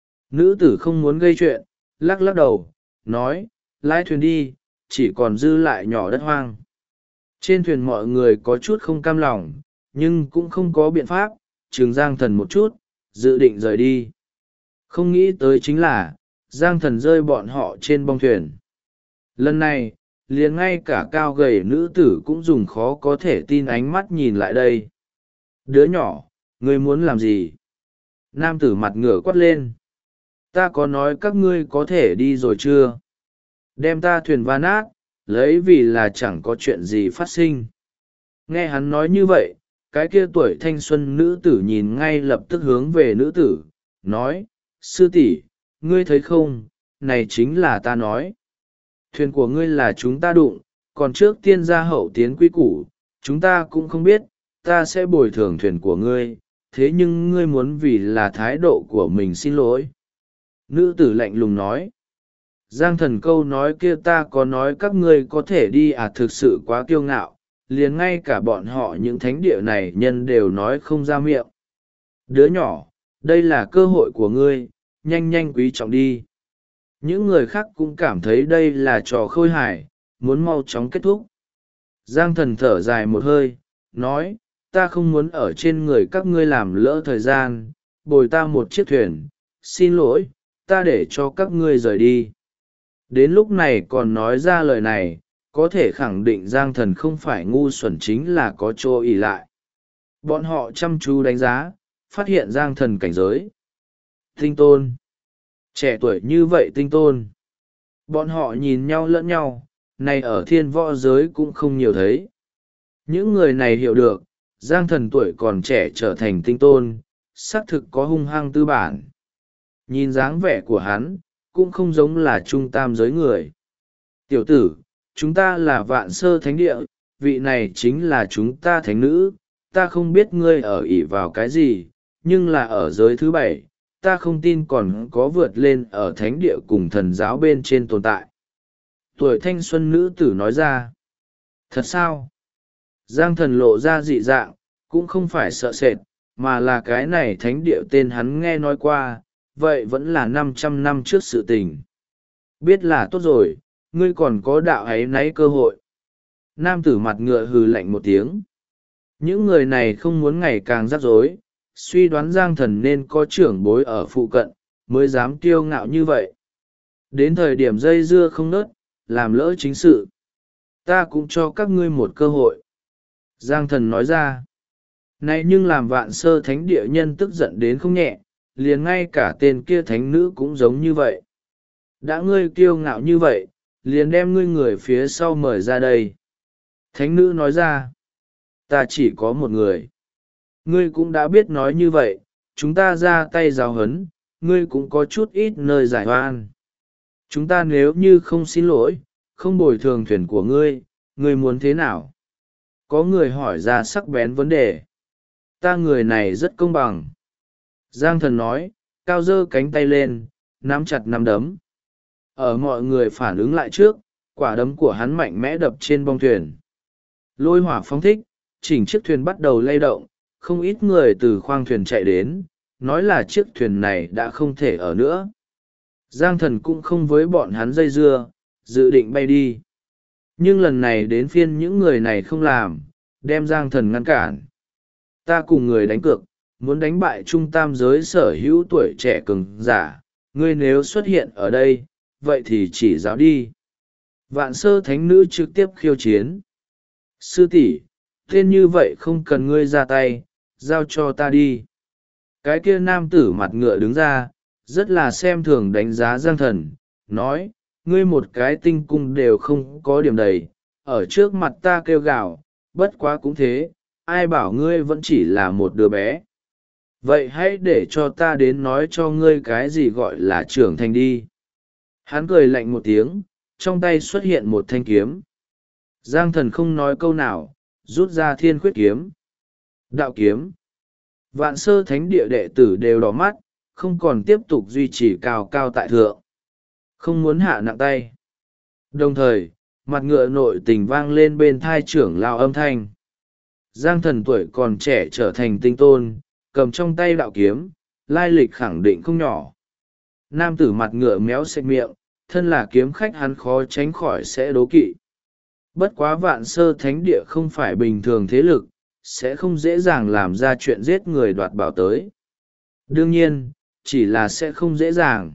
Nữ tử không muốn gây chuyện, lắc lắc đầu, nói, lái thuyền đi, chỉ còn dư lại nhỏ đất hoang. Trên thuyền mọi người có chút không cam lòng, nhưng cũng không có biện pháp, trừng Giang Thần một chút, dự định rời đi. Không nghĩ tới chính là, Giang Thần rơi bọn họ trên bong thuyền. Lần này, liền ngay cả cao gầy nữ tử cũng dùng khó có thể tin ánh mắt nhìn lại đây. Đứa nhỏ, ngươi muốn làm gì? Nam tử mặt ngửa quát lên. Ta có nói các ngươi có thể đi rồi chưa? Đem ta thuyền va nát, lấy vì là chẳng có chuyện gì phát sinh. Nghe hắn nói như vậy, cái kia tuổi thanh xuân nữ tử nhìn ngay lập tức hướng về nữ tử, nói, sư tỷ, ngươi thấy không, này chính là ta nói. Thuyền của ngươi là chúng ta đụng, còn trước tiên ra hậu tiến quy củ, chúng ta cũng không biết, ta sẽ bồi thường thuyền của ngươi, thế nhưng ngươi muốn vì là thái độ của mình xin lỗi. Nữ tử lạnh lùng nói. Giang Thần câu nói kia ta có nói các ngươi có thể đi à, thực sự quá kiêu ngạo, liền ngay cả bọn họ những thánh địa này nhân đều nói không ra miệng. Đứa nhỏ, đây là cơ hội của ngươi, nhanh nhanh quý trọng đi. Những người khác cũng cảm thấy đây là trò khôi hài, muốn mau chóng kết thúc. Giang Thần thở dài một hơi, nói, ta không muốn ở trên người các ngươi làm lỡ thời gian, bồi ta một chiếc thuyền, xin lỗi, ta để cho các ngươi rời đi. Đến lúc này còn nói ra lời này, có thể khẳng định Giang Thần không phải ngu xuẩn, chính là có chỗ ỷ lại. Bọn họ chăm chú đánh giá, phát hiện Giang Thần cảnh giới. Tinh tôn. Trẻ tuổi như vậy tinh tôn. Bọn họ nhìn nhau lẫn nhau, này ở thiên võ giới cũng không nhiều thấy. Những người này hiểu được, Giang Thần tuổi còn trẻ trở thành tinh tôn, xác thực có hung hăng tư bản. Nhìn dáng vẻ của hắn, cũng không giống là trung tam giới người. Tiểu tử, chúng ta là Vạn Sơ Thánh Địa, vị này chính là chúng ta thánh nữ, ta không biết ngươi ở ỷ vào cái gì, nhưng là ở giới thứ 7, ta không tin còn có vượt lên ở thánh địa cùng thần giáo bên trên tồn tại. Tuổi thanh xuân nữ tử nói ra. Thật sao? Giang Thần lộ ra dị dạng, cũng không phải sợ sệt, mà là cái này thánh địa tên hắn nghe nói qua, vậy vẫn là 500 năm trước sự tình. Biết là tốt rồi, ngươi còn có đạo ấy nấy cơ hội. Nam tử mặt ngựa hừ lạnh một tiếng. Những người này không muốn ngày càng rắc rối, suy đoán Giang Thần nên có trưởng bối ở phụ cận, mới dám kiêu ngạo như vậy. Đến thời điểm dây dưa không nớt, làm lỡ chính sự. Ta cũng cho các ngươi một cơ hội. Giang Thần nói ra. Này nhưng làm Vạn Sơ Thánh Địa nhân tức giận đến không nhẹ, liền ngay cả tên kia thánh nữ cũng giống như vậy. Đã ngươi kiêu ngạo như vậy, liền đem ngươi người phía sau mời ra đây. Thánh nữ nói ra. Ta chỉ có một người. Ngươi cũng đã biết nói như vậy, chúng ta ra tay giáo hấn, ngươi cũng có chút ít nơi giải oan. Chúng ta nếu như không xin lỗi, không bồi thường thuyền của ngươi, ngươi muốn thế nào? Có người hỏi ra sắc bén vấn đề. Ta người này rất công bằng. Giang Thần nói, cao giơ cánh tay lên, nắm chặt nắm đấm. Ở mọi người phản ứng lại trước, quả đấm của hắn mạnh mẽ đập trên bong thuyền. Lôi hỏa phóng thích, chỉnh chiếc thuyền bắt đầu lay động, không ít người từ khoang thuyền chạy đến, nói là chiếc thuyền này đã không thể ở nữa. Giang Thần cũng không với bọn hắn dây dưa, dự định bay đi. Nhưng lần này đến phiên những người này không làm, đem Giang Thần ngăn cản. Ta cùng người đánh cược, muốn đánh bại trung tam giới sở hữu tuổi trẻ cường giả, ngươi nếu xuất hiện ở đây, vậy thì chỉ giáo đi. Vạn Sơ Thánh Nữ trực tiếp khiêu chiến. Sư tỷ, tên như vậy không cần ngươi ra tay, giao cho ta đi. Cái kia nam tử mặt ngựa đứng ra, rất là xem thường đánh giá Giang Thần, nói, ngươi một cái tinh cung đều không có điểm đầy, ở trước mặt ta kêu gào, bất quá cũng thế, ai bảo ngươi vẫn chỉ là một đứa bé. Vậy hãy để cho ta đến nói cho ngươi cái gì gọi là trưởng thành đi. Hắn cười lạnh một tiếng, trong tay xuất hiện một thanh kiếm. Giang Thần không nói câu nào, rút ra thiên khuyết kiếm. Đạo kiếm. Vạn Sơ Thánh Địa đệ tử đều đỏ mắt, không còn tiếp tục duy trì cao cao tại thượng. Không muốn hạ nặng tay. Đồng thời, mặt ngựa nội tình vang lên bên thai trưởng lao âm thanh. Giang Thần tuổi còn trẻ trở thành tinh tôn, cầm trong tay đạo kiếm, lai lịch khẳng định không nhỏ. Nam tử mặt ngựa méo xệch miệng, thân là kiếm khách hắn khó tránh khỏi sẽ đố kỵ. Bất quá Vạn Sơ Thánh Địa không phải bình thường thế lực, sẽ không dễ dàng làm ra chuyện giết người đoạt bảo tới. Đương nhiên, chỉ là sẽ không dễ dàng.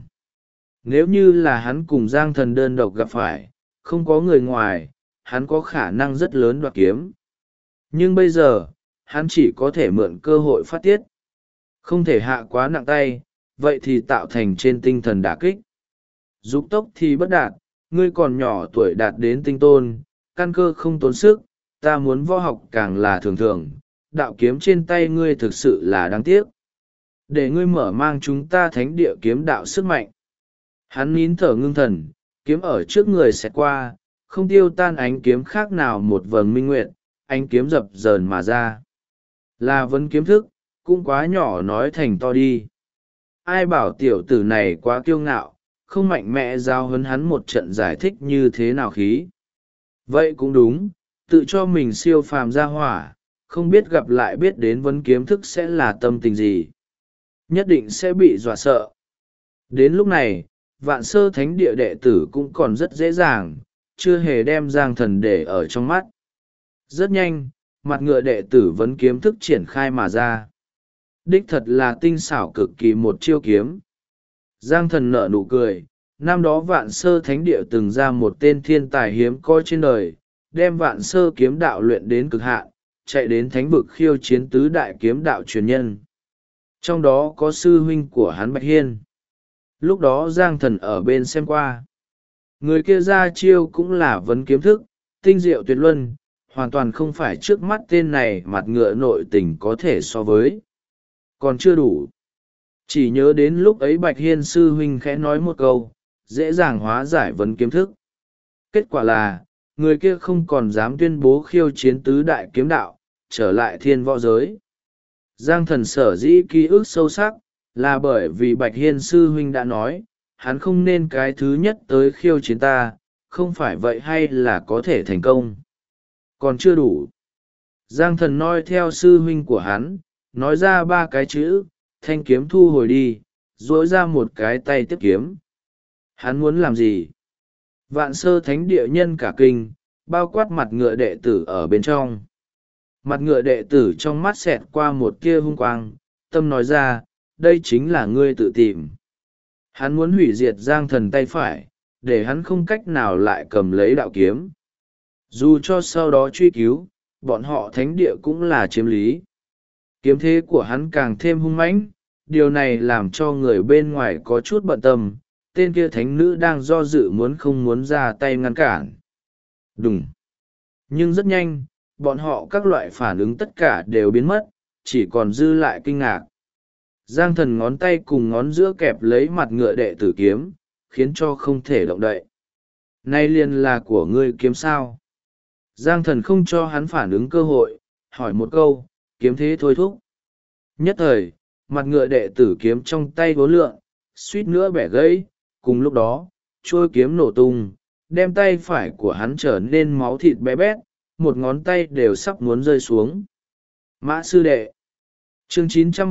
Nếu như là hắn cùng Giang Thần đơn độc gặp phải, không có người ngoài, hắn có khả năng rất lớn đoạt kiếm. Nhưng bây giờ, hắn chỉ có thể mượn cơ hội phát tiết. Không thể hạ quá nặng tay, vậy thì tạo thành trên tinh thần đả kích. Dục tốc thì bất đạt, ngươi còn nhỏ tuổi đạt đến tinh tôn, căn cơ không tốn sức, ta muốn võ học càng là thường thường, đạo kiếm trên tay ngươi thực sự là đáng tiếc. Để ngươi mở mang chúng ta thánh địa kiếm đạo sức mạnh. Hắn nín thở ngưng thần, kiếm ở trước người xẹt qua, không tiêu tan ánh kiếm khác nào một vầng minh nguyệt, ánh kiếm dập dờn mà ra. Là vấn kiếm thức, cũng quá nhỏ nói thành to đi. Ai bảo tiểu tử này quá kiêu ngạo, không mạnh mẽ giao huấn hắn một trận giải thích như thế nào khí. Vậy cũng đúng, tự cho mình siêu phàm ra hỏa, không biết gặp lại biết đến vấn kiếm thức sẽ là tâm tình gì. Nhất định sẽ bị dọa sợ. Đến lúc này, Vạn Sơ Thánh Địa đệ tử cũng còn rất dễ dàng, chưa hề đem Giang Thần để ở trong mắt. Rất nhanh, mặt ngựa đệ tử vấn kiếm thức triển khai mà ra. Đích thật là tinh xảo cực kỳ một chiêu kiếm. Giang Thần nở nụ cười, năm đó Vạn Sơ Thánh Địa từng ra một tên thiên tài hiếm có trên đời, đem Vạn Sơ kiếm đạo luyện đến cực hạn, chạy đến thánh vực khiêu chiến tứ đại kiếm đạo truyền nhân. Trong đó có sư huynh của hắn Bạch Hiên. Lúc đó Giang Thần ở bên xem qua. Người kia ra chiêu cũng là vấn kiếm thức, tinh diệu tuyệt luân, hoàn toàn không phải trước mắt tên này mặt ngựa nội tình có thể so với. Còn chưa đủ. Chỉ nhớ đến lúc ấy Bạch Hiên sư huynh khẽ nói một câu, dễ dàng hóa giải vấn kiếm thức. Kết quả là, người kia không còn dám tuyên bố khiêu chiến tứ đại kiếm đạo, trở lại thiên võ giới. Giang Thần sở dĩ ký ức sâu sắc, là bởi vì Bạch Hiên sư huynh đã nói, hắn không nên cái thứ nhất tới khiêu chiến ta, không phải vậy hay là có thể thành công. Còn chưa đủ. Giang Thần noi theo sư huynh của hắn, nói ra ba cái chữ, thanh kiếm thu hồi đi, duỗi ra một cái tay tiếp kiếm. Hắn muốn làm gì? Vạn Sơ Thánh Địa nhân cả kinh, bao quát mặt ngựa đệ tử ở bên trong. Mặt ngựa đệ tử trong mắt xẹt qua một tia hung quang, tâm nói ra, đây chính là ngươi tự tìm. Hắn muốn hủy diệt Giang Thần tay phải, để hắn không cách nào lại cầm lấy đạo kiếm. Dù cho sau đó truy cứu, bọn họ thánh địa cũng là chiếm lý. Kiếm thế của hắn càng thêm hung mãnh, điều này làm cho người bên ngoài có chút bận tâm, tên kia thánh nữ đang do dự muốn không muốn ra tay ngăn cản. Đúng. Nhưng rất nhanh, bọn họ các loại phản ứng tất cả đều biến mất, chỉ còn dư lại kinh ngạc. Giang Thần ngón tay cùng ngón giữa kẹp lấy mặt ngựa đệ tử kiếm, khiến cho không thể động đậy. Nay liền là của ngươi kiếm sao? Giang Thần không cho hắn phản ứng cơ hội, hỏi một câu, kiếm thế thôi thúc. Nhất thời, mặt ngựa đệ tử kiếm trong tay vố lượn, suýt nữa bẻ gãy, cùng lúc đó, trôi kiếm nổ tung, đem tay phải của hắn trở nên máu thịt bé bét, một ngón tay đều sắp muốn rơi xuống. Mã sư đệ. Chương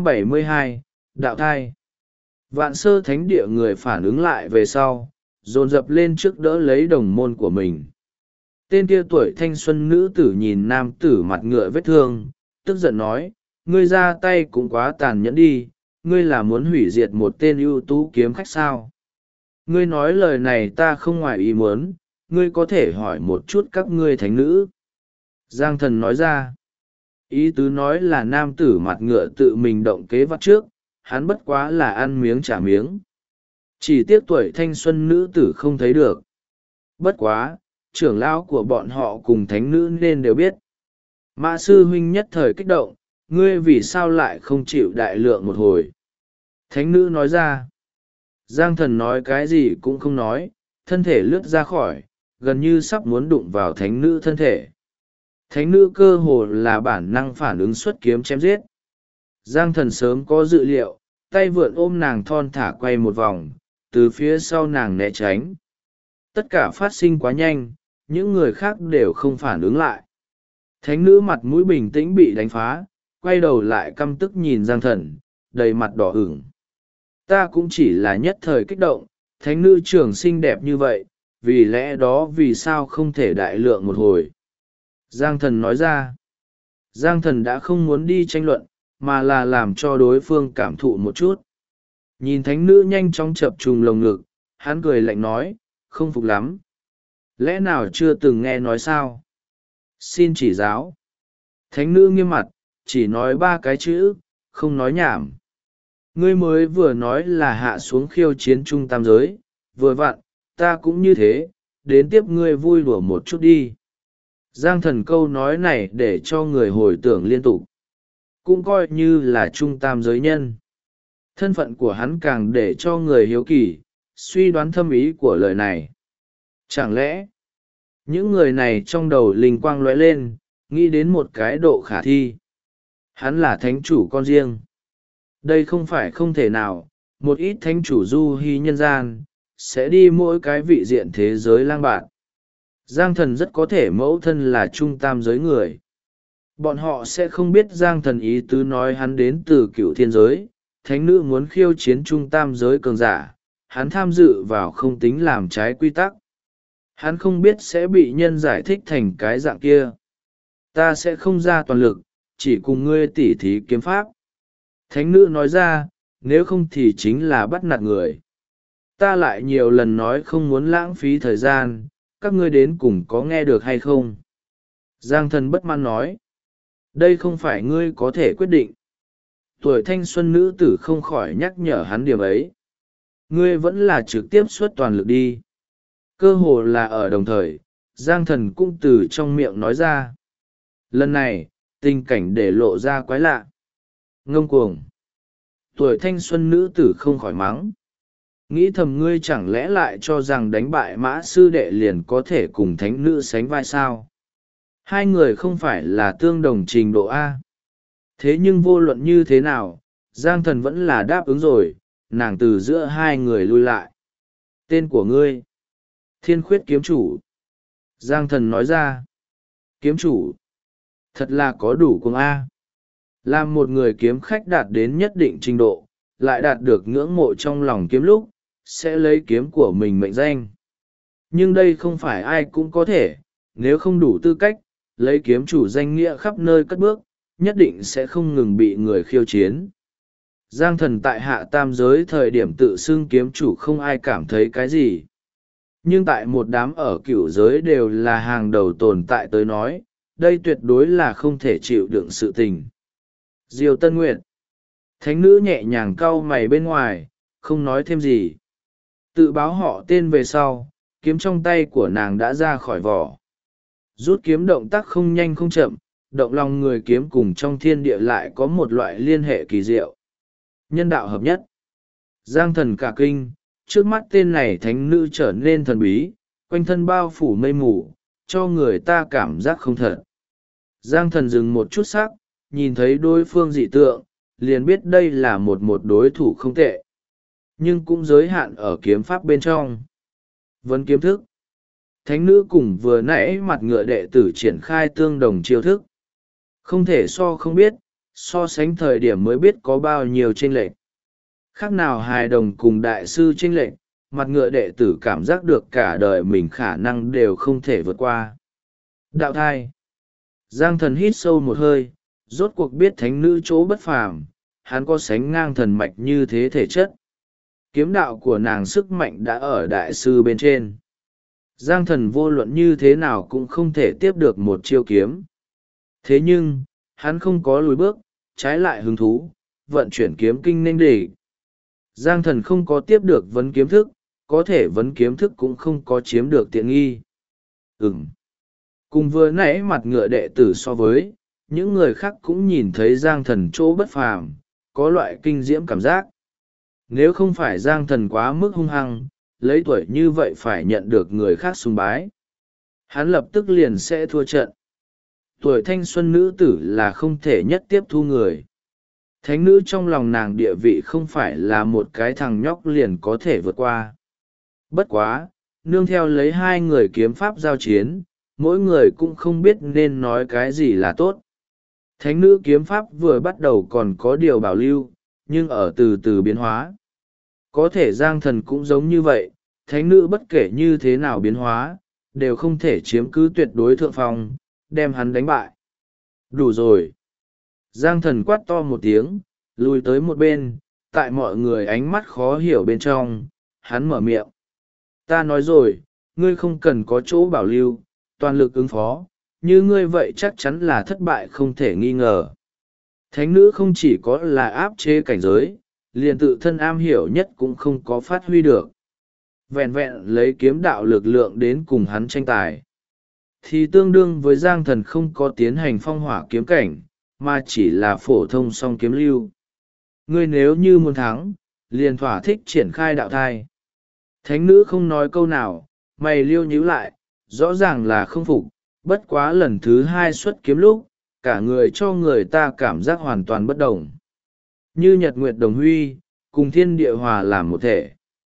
972, Đạo thai. Vạn Sơ Thánh Địa người phản ứng lại về sau, dồn dập lên trước đỡ lấy đồng môn của mình. Tên kia tuổi thanh xuân nữ tử nhìn nam tử mặt ngựa vết thương, tức giận nói, ngươi ra tay cũng quá tàn nhẫn đi, ngươi là muốn hủy diệt một tên ưu tú kiếm khách sao. Ngươi nói lời này ta không ngoài ý muốn, ngươi có thể hỏi một chút các ngươi thánh nữ. Giang Thần nói ra, ý tứ nói là nam tử mặt ngựa tự mình động kế vắt trước, hắn bất quá là ăn miếng trả miếng. Chỉ tiếc tuổi thanh xuân nữ tử không thấy được. Bất quá, trưởng lão của bọn họ cùng thánh nữ nên đều biết. Mã sư huynh nhất thời kích động, ngươi vì sao lại không chịu đại lượng một hồi. Thánh nữ nói ra. Giang Thần nói cái gì cũng không nói, thân thể lướt ra khỏi, gần như sắp muốn đụng vào thánh nữ thân thể. Thánh nữ cơ hồ là bản năng phản ứng xuất kiếm chém giết. Giang Thần sớm có dự liệu, tay vượn ôm nàng thon thả quay một vòng, từ phía sau nàng né tránh. Tất cả phát sinh quá nhanh, những người khác đều không phản ứng lại. Thánh nữ mặt mũi bình tĩnh bị đánh phá, quay đầu lại căm tức nhìn Giang Thần, đầy mặt đỏ ửng. Ta cũng chỉ là nhất thời kích động, thánh nữ trưởng xinh đẹp như vậy, vì lẽ đó vì sao không thể đại lượng một hồi. Giang Thần nói ra. Giang Thần đã không muốn đi tranh luận, mà là làm cho đối phương cảm thụ một chút. Nhìn thánh nữ nhanh chóng chập trùng lồng ngực, hắn cười lạnh nói, không phục lắm. Lẽ nào chưa từng nghe nói sao? Xin chỉ giáo. Thánh nữ nghiêm mặt, chỉ nói ba cái chữ, không nói nhảm. Ngươi mới vừa nói là hạ xuống khiêu chiến trung tam giới, vừa vặn, ta cũng như thế, đến tiếp ngươi vui đùa một chút đi. Giang Thần câu nói này để cho người hồi tưởng liên tục. Cũng coi như là trung tam giới nhân. Thân phận của hắn càng để cho người hiếu kỳ, suy đoán thâm ý của lời này. Chẳng lẽ, những người này trong đầu linh quang lóe lên, nghĩ đến một cái độ khả thi. Hắn là thánh chủ con riêng. Đây không phải không thể nào, một ít thánh chủ du hy nhân gian, sẽ đi mỗi cái vị diện thế giới lang bạt. Giang thần rất có thể mẫu thân là trung tam giới người. Bọn họ sẽ không biết Giang thần ý tứ nói hắn đến từ cựu thiên giới, thánh nữ muốn khiêu chiến trung tam giới cường giả, hắn tham dự vào không tính làm trái quy tắc. Hắn không biết sẽ bị nhân giải thích thành cái dạng kia. Ta sẽ không ra toàn lực, chỉ cùng ngươi tỉ thí kiếm pháp. Thánh nữ nói ra, nếu không thì chính là bắt nạt người. Ta lại nhiều lần nói không muốn lãng phí thời gian, các ngươi đến cùng có nghe được hay không? Giang thần bất mãn nói. Đây không phải ngươi có thể quyết định. Tuổi thanh xuân nữ tử không khỏi nhắc nhở hắn điểm ấy. Ngươi vẫn là trực tiếp xuất toàn lực đi. Cơ hồ là ở đồng thời, Giang thần cũng từ trong miệng nói ra. Lần này, tình cảnh để lộ ra quái lạ. Ngông cuồng. Tuổi thanh xuân nữ tử không khỏi mắng. Nghĩ thầm ngươi chẳng lẽ lại cho rằng đánh bại mã sư đệ liền có thể cùng thánh nữ sánh vai sao? Hai người không phải là tương đồng trình độ A. Thế nhưng vô luận như thế nào, Giang thần vẫn là đáp ứng rồi, nàng từ giữa hai người lui lại. Tên của ngươi? Thiên khuyết kiếm chủ. Giang thần nói ra. Kiếm chủ. Thật là có đủ cùng A. Làm một người kiếm khách đạt đến nhất định trình độ, lại đạt được ngưỡng mộ trong lòng kiếm lúc, sẽ lấy kiếm của mình mệnh danh. Nhưng đây không phải ai cũng có thể, nếu không đủ tư cách, lấy kiếm chủ danh nghĩa khắp nơi cất bước, nhất định sẽ không ngừng bị người khiêu chiến. Giang thần tại hạ tam giới thời điểm tự xưng kiếm chủ không ai cảm thấy cái gì. Nhưng tại một đám ở cửu giới đều là hàng đầu tồn tại tới nói, đây tuyệt đối là không thể chịu đựng sự tình. Diêu Tân Nguyệt. Thánh nữ nhẹ nhàng cau mày bên ngoài, không nói thêm gì. Tự báo họ tên về sau, kiếm trong tay của nàng đã ra khỏi vỏ. Rút kiếm động tác không nhanh không chậm, động lòng người kiếm cùng trong thiên địa lại có một loại liên hệ kỳ diệu. Nhân đạo hợp nhất. Giang thần cả kinh, trước mắt tên này thánh nữ trở nên thần bí, quanh thân bao phủ mây mù, cho người ta cảm giác không thật. Giang thần dừng một chút sắc, nhìn thấy đối phương dị tượng, liền biết đây là một đối thủ không tệ. Nhưng cũng giới hạn ở kiếm pháp bên trong. Vấn kiếm thức. Thánh nữ cùng vừa nãy mặt ngựa đệ tử triển khai tương đồng chiêu thức. Không thể so không biết, so sánh thời điểm mới biết có bao nhiêu chênh lệch. Khác nào hài đồng cùng đại sư chênh lệch, mặt ngựa đệ tử cảm giác được cả đời mình khả năng đều không thể vượt qua. Đạo thai. Giang thần hít sâu một hơi, rốt cuộc biết thánh nữ chỗ bất phàm, hắn có sánh ngang thần mạch như thế thể chất. Kiếm đạo của nàng sức mạnh đã ở đại sư bên trên. Giang thần vô luận như thế nào cũng không thể tiếp được một chiêu kiếm. Thế nhưng, hắn không có lùi bước, trái lại hứng thú, vận chuyển kiếm kinh nên địch. Giang thần không có tiếp được vấn kiếm thức, có thể vấn kiếm thức cũng không có chiếm được tiện nghi. Cùng vừa nãy mặt ngựa đệ tử so với, những người khác cũng nhìn thấy Giang thần chỗ bất phàm, có loại kinh diễm cảm giác. Nếu không phải Giang thần quá mức hung hăng, lấy tuổi như vậy phải nhận được người khác sùng bái, hắn lập tức liền sẽ thua trận. Tuổi thanh xuân nữ tử là không thể nhất tiếp thu người. Thánh nữ trong lòng nàng địa vị không phải là một cái thằng nhóc liền có thể vượt qua. Bất quá, nương theo lấy hai người kiếm pháp giao chiến, mỗi người cũng không biết nên nói cái gì là tốt. Thánh nữ kiếm pháp vừa bắt đầu còn có điều bảo lưu, nhưng ở từ từ biến hóa. Có thể Giang thần cũng giống như vậy, thánh nữ bất kể như thế nào biến hóa, đều không thể chiếm cứ tuyệt đối thượng phong, đem hắn đánh bại. Đủ rồi. Giang thần quát to một tiếng, lùi tới một bên, tại mọi người ánh mắt khó hiểu bên trong, hắn mở miệng. Ta nói rồi, ngươi không cần có chỗ bảo lưu, toàn lực ứng phó, như ngươi vậy chắc chắn là thất bại không thể nghi ngờ. Thánh nữ không chỉ có là áp chế cảnh giới, liền tự thân am hiểu nhất cũng không có phát huy được. Vẹn vẹn lấy kiếm đạo lực lượng đến cùng hắn tranh tài, thì tương đương với Giang thần không có tiến hành phong hỏa kiếm cảnh, mà chỉ là phổ thông song kiếm lưu. Ngươi nếu như muốn thắng, liền thỏa thích triển khai đạo thai. Thánh nữ không nói câu nào, mày liêu nhíu lại, rõ ràng là không phục, bất quá lần thứ hai xuất kiếm lúc cả người cho người ta cảm giác hoàn toàn bất đồng, như nhật nguyệt đồng huy, cùng thiên địa hòa làm một thể.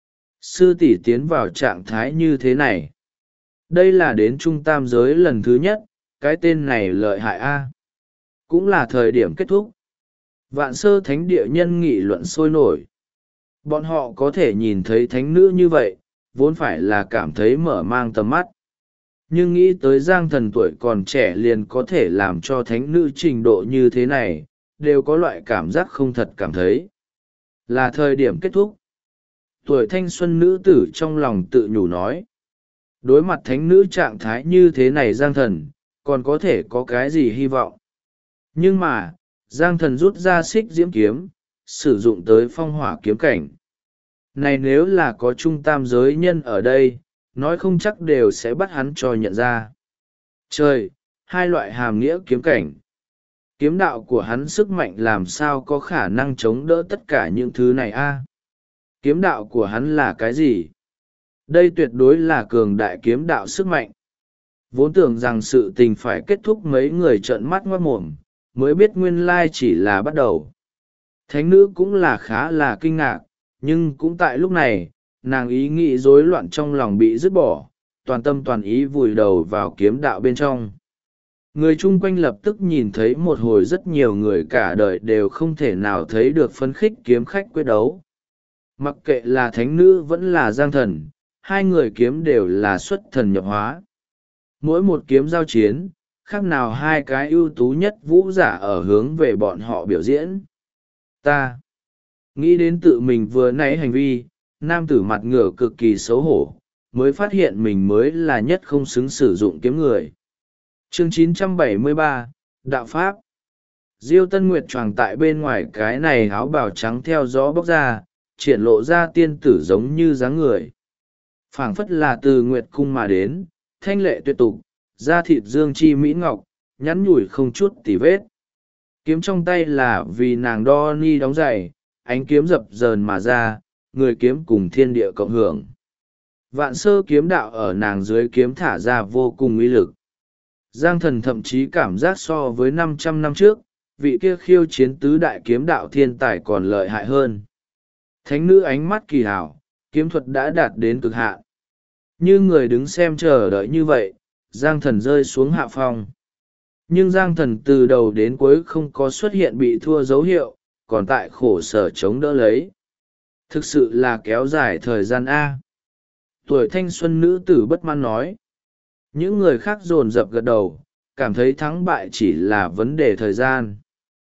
Sư tỷ tiến vào trạng thái như thế này, đây là đến trung tam giới lần thứ nhất, cái tên này lợi hại a. Cũng là thời điểm kết thúc. Vạn sơ thánh địa nhân nghị luận sôi nổi. Bọn họ có thể nhìn thấy thánh nữ như vậy, vốn phải là cảm thấy mở mang tầm mắt. Nhưng nghĩ tới Giang Thần tuổi còn trẻ liền có thể làm cho thánh nữ trình độ như thế này, đều có loại cảm giác không thật cảm thấy. Là thời điểm kết thúc. Tuổi thanh xuân nữ tử trong lòng tự nhủ nói. Đối mặt thánh nữ trạng thái như thế này Giang Thần, còn có thể có cái gì hy vọng. Nhưng mà, Giang Thần rút ra xích diễm kiếm, sử dụng tới phong hỏa kiếm cảnh. Này nếu là có trung tam giới nhân ở đây, nói không chắc đều sẽ bắt hắn cho nhận ra. Trời, hai loại hàm nghĩa kiếm cảnh. Kiếm đạo của hắn sức mạnh làm sao có khả năng chống đỡ tất cả những thứ này a? Kiếm đạo của hắn là cái gì? Đây tuyệt đối là cường đại kiếm đạo sức mạnh. Vốn tưởng rằng sự tình phải kết thúc mấy người trợn mắt ngoác mồm, mới biết nguyên lai chỉ là bắt đầu. Thánh nữ cũng là khá là kinh ngạc, nhưng cũng tại lúc này, nàng ý nghĩ rối loạn trong lòng bị dứt bỏ, toàn tâm toàn ý vùi đầu vào kiếm đạo bên trong. Người chung quanh lập tức nhìn thấy một hồi rất nhiều người cả đời đều không thể nào thấy được phấn khích kiếm khách quyết đấu. Mặc kệ là thánh nữ vẫn là Giang Thần, hai người kiếm đều là xuất thần nhập hóa. Mỗi một kiếm giao chiến, khác nào hai cái ưu tú nhất vũ giả ở hướng về bọn họ biểu diễn. Ta nghĩ đến tự mình vừa nãy hành vi, nam tử mặt ngửa cực kỳ xấu hổ, mới phát hiện mình mới là nhất không xứng sử dụng kiếm người. Chương 973, Đạo Pháp. Diêu Tân Nguyệt choàng tại bên ngoài cái này áo bào trắng theo gió bốc ra, triển lộ ra tiên tử giống như dáng người. Phảng phất là từ Nguyệt Cung mà đến, thanh lệ tuyệt tục, da thịt dương chi mỹ ngọc, nhắn nhủi không chút tì vết. Kiếm trong tay là vì nàng đo ni đóng giày, ánh kiếm dập dờn mà ra, người kiếm cùng thiên địa cộng hưởng. Vạn sơ kiếm đạo ở nàng dưới kiếm thả ra vô cùng uy lực. Giang Thần thậm chí cảm giác so với 500 năm trước, vị kia khiêu chiến tứ đại kiếm đạo thiên tài còn lợi hại hơn. Thánh nữ ánh mắt kỳ hảo, kiếm thuật đã đạt đến cực hạn. Như người đứng xem chờ đợi như vậy, Giang Thần rơi xuống hạ phong. Nhưng Giang Thần từ đầu đến cuối không có xuất hiện bị thua dấu hiệu, còn tại khổ sở chống đỡ lấy. Thực sự là kéo dài thời gian A. Tuổi thanh xuân nữ tử bất mãn nói. Những người khác dồn dập gật đầu, cảm thấy thắng bại chỉ là vấn đề thời gian.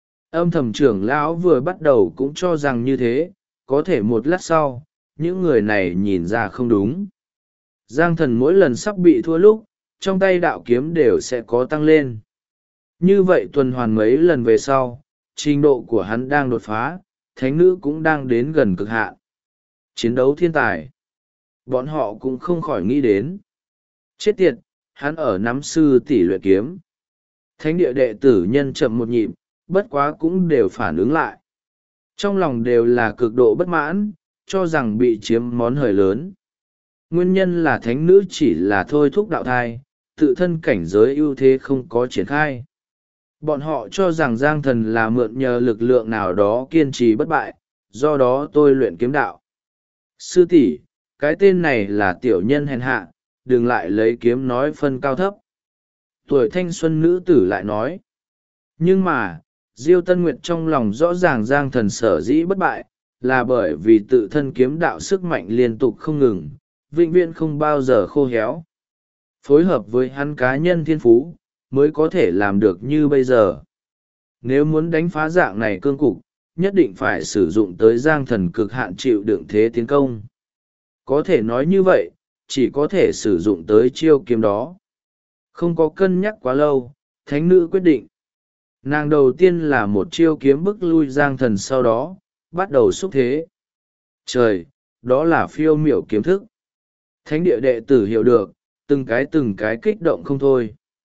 Âm thầm trưởng lão vừa bắt đầu cũng cho rằng như thế, có thể một lát sau, những người này nhìn ra không đúng. Giang Thần mỗi lần sắp bị thua lúc, trong tay đạo kiếm đều sẽ có tăng lên. Như vậy tuần hoàn mấy lần về sau, trình độ của hắn đang đột phá, thánh nữ cũng đang đến gần cực hạn. Chiến đấu thiên tài. Bọn họ cũng không khỏi nghĩ đến. Chết tiệt, hắn ở nắm sư tỷ luyện kiếm. Thánh địa đệ tử nhân chậm một nhịp, bất quá cũng đều phản ứng lại. Trong lòng đều là cực độ bất mãn, cho rằng bị chiếm món hời lớn. Nguyên nhân là thánh nữ chỉ là thôi thúc đạo thai, tự thân cảnh giới ưu thế không có triển khai. Bọn họ cho rằng Giang Thần là mượn nhờ lực lượng nào đó kiên trì bất bại, do đó tôi luyện kiếm đạo. Sư tỷ, cái tên này là tiểu nhân hèn hạ, đừng lại lấy kiếm nói phân cao thấp. Tuổi thanh xuân nữ tử lại nói. Nhưng mà, Diêu Tân Nguyệt trong lòng rõ ràng Giang Thần sở dĩ bất bại, là bởi vì tự thân kiếm đạo sức mạnh liên tục không ngừng, vĩnh viễn không bao giờ khô héo. Phối hợp với hắn cá nhân thiên phú, mới có thể làm được như bây giờ. Nếu muốn đánh phá dạng này cương cục, nhất định phải sử dụng tới Giang Thần cực hạn chịu đựng thế tiến công. Có thể nói như vậy, chỉ có thể sử dụng tới chiêu kiếm đó. Không có cân nhắc quá lâu, thánh nữ quyết định. Nàng đầu tiên là một chiêu kiếm bức lui Giang Thần, sau đó bắt đầu xúc thế. Trời, đó là phiêu miểu kiếm thức. Thánh địa đệ tử hiểu được, từng cái kích động không thôi.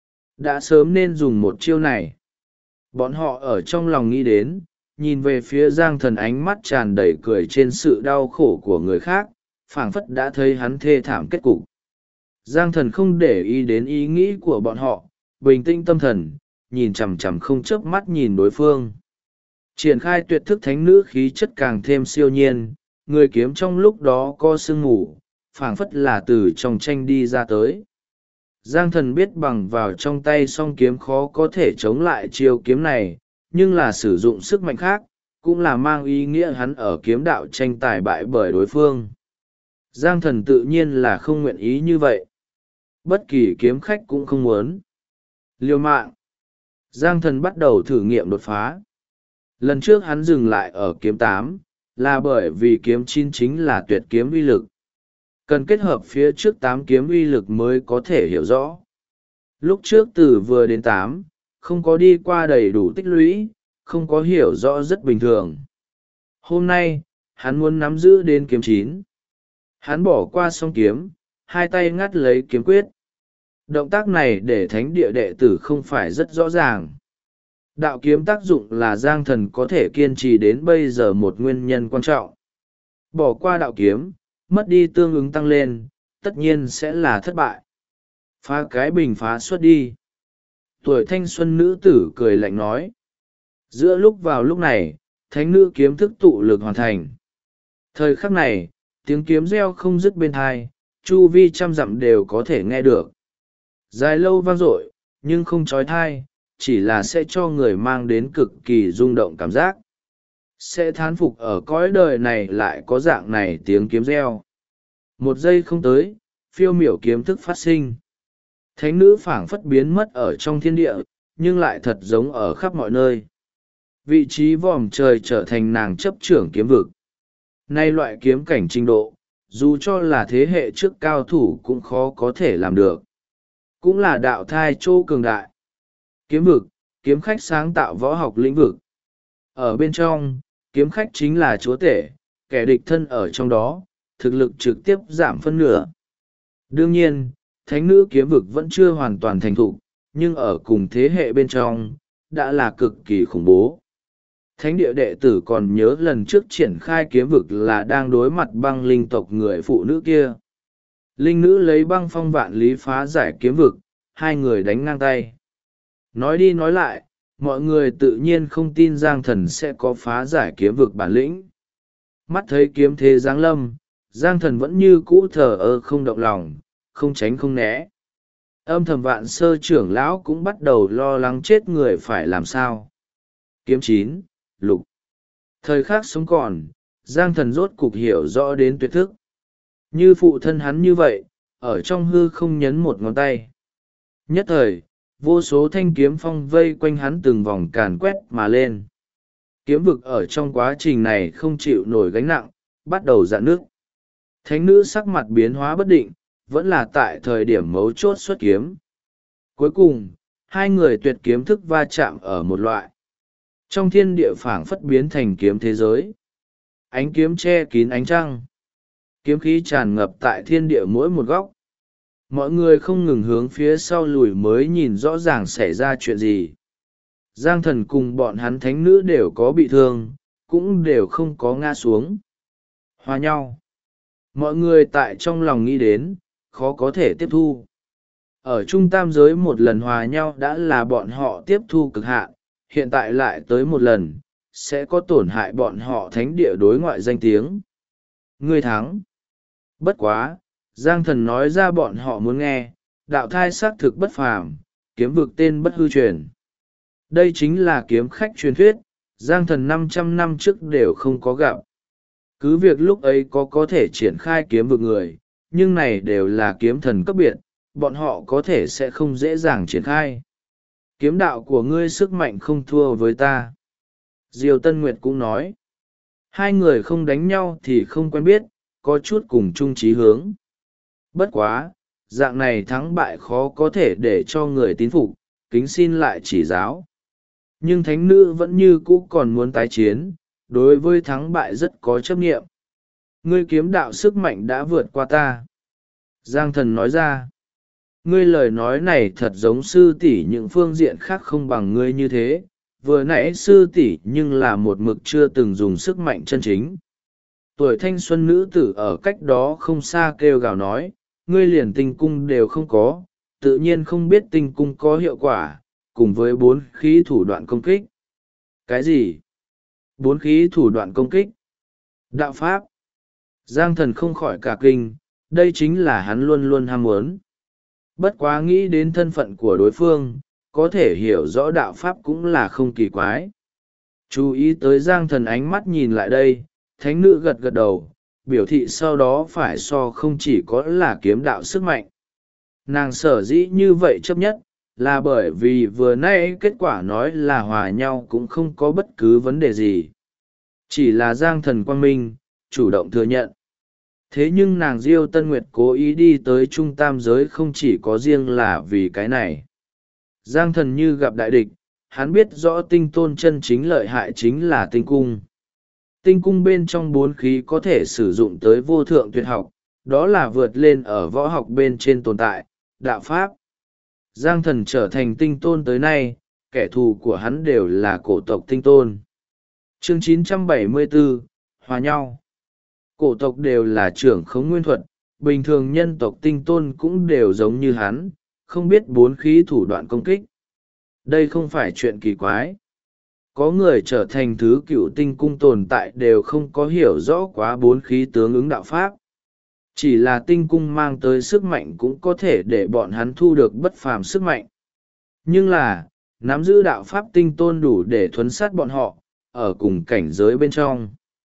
Đã sớm nên dùng một chiêu này. Bọn họ ở trong lòng nghĩ đến, nhìn về phía Giang Thần ánh mắt tràn đầy cười trên sự đau khổ của người khác, phảng phất đã thấy hắn thê thảm kết cục. Giang thần không để ý đến ý nghĩ của bọn họ, bình tĩnh tâm thần, nhìn chằm chằm không chớp mắt nhìn đối phương. Triển khai tuyệt thức thánh nữ khí chất càng thêm siêu nhiên, người kiếm trong lúc đó có sương mù, phảng phất là từ trong tranh đi ra tới. Giang thần biết bằng vào trong tay song kiếm khó có thể chống lại chiêu kiếm này, nhưng là sử dụng sức mạnh khác, cũng là mang ý nghĩa hắn ở kiếm đạo tranh tài bại bởi đối phương. Giang thần tự nhiên là không nguyện ý như vậy. Bất kỳ kiếm khách cũng không muốn. Liều mạng. Giang thần bắt đầu thử nghiệm đột phá. Lần trước hắn dừng lại ở kiếm 8, là bởi vì kiếm 9 chính là tuyệt kiếm uy lực. Cần kết hợp phía trước 8 kiếm uy lực mới có thể hiểu rõ. Lúc trước từ vừa đến 8, không có đi qua đầy đủ tích lũy, không có hiểu rõ rất bình thường. Hôm nay, hắn muốn nắm giữ đến kiếm 9. Hắn bỏ qua song kiếm, hai tay ngắt lấy kiếm quyết. Động tác này để thánh địa đệ tử không phải rất rõ ràng. Đạo kiếm tác dụng là Giang thần có thể kiên trì đến bây giờ một nguyên nhân quan trọng. Bỏ qua đạo kiếm, mất đi tương ứng tăng lên, tất nhiên sẽ là thất bại. Phá cái bình phá xuất đi. Tuổi thanh xuân nữ tử cười lạnh nói. Giữa lúc này, thánh nữ kiếm thức tụ lực hoàn thành. Thời khắc này, tiếng kiếm reo không dứt bên tai, chu vi trăm dặm đều có thể nghe được. Dài lâu vang dội, nhưng không trói thai, chỉ là sẽ cho người mang đến cực kỳ rung động cảm giác. Sẽ thán phục ở cõi đời này lại có dạng này tiếng kiếm reo. Một giây không tới, phiêu miểu kiếm thức phát sinh. Thánh nữ phảng phất biến mất ở trong thiên địa, nhưng lại thật giống ở khắp mọi nơi. Vị trí vòm trời trở thành nàng chấp trưởng kiếm vực. Nay loại kiếm cảnh trình độ, dù cho là thế hệ trước cao thủ cũng khó có thể làm được. Cũng là đạo thai chỗ cường đại. Kiếm vực, kiếm khách sáng tạo võ học lĩnh vực. Ở bên trong, kiếm khách chính là chúa tể, kẻ địch thân ở trong đó, thực lực trực tiếp giảm phân nửa. Đương nhiên, thánh nữ kiếm vực vẫn chưa hoàn toàn thành thục, nhưng ở cùng thế hệ bên trong, đã là cực kỳ khủng bố. Thánh địa đệ tử còn nhớ lần trước triển khai kiếm vực là đang đối mặt băng linh tộc người phụ nữ kia. Linh nữ lấy băng phong vạn lý phá giải kiếm vực, hai người đánh ngang tay. Nói đi nói lại, mọi người tự nhiên không tin Giang thần sẽ có phá giải kiếm vực bản lĩnh. Mắt thấy kiếm thế giáng lâm, Giang thần vẫn như cũ thờ ơ không động lòng, không tránh không né. Âm thầm Vạn Sơ trưởng lão cũng bắt đầu lo lắng chết người phải làm sao. Kiếm 9, lục. Thời khắc sống còn, Giang thần rốt cục hiểu rõ đến tuyệt thức. Như phụ thân hắn như vậy, ở trong hư không nhấn một ngón tay. Nhất thời, vô số thanh kiếm phong vây quanh hắn từng vòng càn quét mà lên. Kiếm vực ở trong quá trình này không chịu nổi gánh nặng, bắt đầu rạn nước. Thánh nữ sắc mặt biến hóa bất định, vẫn là tại thời điểm mấu chốt xuất kiếm. Cuối cùng, hai người tuyệt kiếm thức va chạm ở một loại. Trong thiên địa phảng phất biến thành kiếm thế giới. Ánh kiếm che kín ánh trăng. Kiếm khí tràn ngập tại thiên địa mỗi một góc. Mọi người không ngừng hướng phía sau lùi mới nhìn rõ ràng xảy ra chuyện gì. Giang thần cùng bọn hắn thánh nữ đều có bị thương, cũng đều không có ngã xuống. Hòa nhau. Mọi người tại trong lòng nghĩ đến, khó có thể tiếp thu. Ở trung tam giới một lần hòa nhau đã là bọn họ tiếp thu cực hạn, hiện tại lại tới một lần, sẽ có tổn hại bọn họ thánh địa đối ngoại danh tiếng. Ngươi thắng. Bất quá, Giang thần nói ra bọn họ muốn nghe, đạo thai xác thực bất phàm, kiếm vực tên bất hư truyền. Đây chính là kiếm khách truyền thuyết, Giang thần 500 năm trước đều không có gặp. Cứ việc lúc ấy có thể triển khai kiếm vực người, nhưng này đều là kiếm thần cấp biệt, bọn họ có thể sẽ không dễ dàng triển khai. Kiếm đạo của ngươi sức mạnh không thua với ta. Diều Tân Nguyệt cũng nói. Hai người không đánh nhau thì không quen biết, có chút cùng chung chí hướng. Bất quá, dạng này thắng bại khó có thể để cho người tín phục, kính xin lại chỉ giáo. Nhưng thánh nữ vẫn như cũ còn muốn tái chiến, đối với thắng bại rất có chấp niệm. Ngươi kiếm đạo sức mạnh đã vượt qua ta. Giang thần nói ra. Ngươi lời nói này thật giống sư tỷ những phương diện khác không bằng ngươi như thế, vừa nãy sư tỷ nhưng là một mực chưa từng dùng sức mạnh chân chính. Tuổi thanh xuân nữ tử ở cách đó không xa kêu gào nói, ngươi liền tinh cung đều không có, tự nhiên không biết tinh cung có hiệu quả, cùng với 4 khí thủ đoạn công kích. Cái gì? 4 khí thủ đoạn công kích? Đạo pháp? Giang thần không khỏi cả kinh, đây chính là hắn luôn luôn ham muốn. Bất quá nghĩ đến thân phận của đối phương, có thể hiểu rõ đạo pháp cũng là không kỳ quái. Chú ý tới Giang thần ánh mắt nhìn lại đây, thánh nữ gật gật đầu, biểu thị sau đó phải so không chỉ có là kiếm đạo sức mạnh. Nàng sở dĩ như vậy chấp nhất, là bởi vì vừa nay kết quả nói là hòa nhau cũng không có bất cứ vấn đề gì. Chỉ là Giang thần quang minh, chủ động thừa nhận. Thế nhưng nàng Diêu Tân Nguyệt cố ý đi tới trung tam giới không chỉ có riêng là vì cái này. Giang thần như gặp đại địch, hắn biết rõ tinh tôn chân chính lợi hại chính là tinh cung. Tinh cung bên trong 4 khí có thể sử dụng tới vô thượng tuyệt học, đó là vượt lên ở võ học bên trên tồn tại, đạo pháp. Giang thần trở thành tinh tôn tới nay, kẻ thù của hắn đều là cổ tộc tinh tôn. Chương 974, Hòa nhau. Cổ tộc đều là trưởng khống nguyên thuật, bình thường nhân tộc tinh tôn cũng đều giống như hắn, không biết 4 khí thủ đoạn công kích. Đây không phải chuyện kỳ quái. Có người trở thành thứ cựu tinh cung tồn tại đều không có hiểu rõ quá 4 khí tướng ứng đạo pháp. Chỉ là tinh cung mang tới sức mạnh cũng có thể để bọn hắn thu được bất phàm sức mạnh. Nhưng là, nắm giữ đạo pháp tinh tôn đủ để thuấn sát bọn họ, ở cùng cảnh giới bên trong.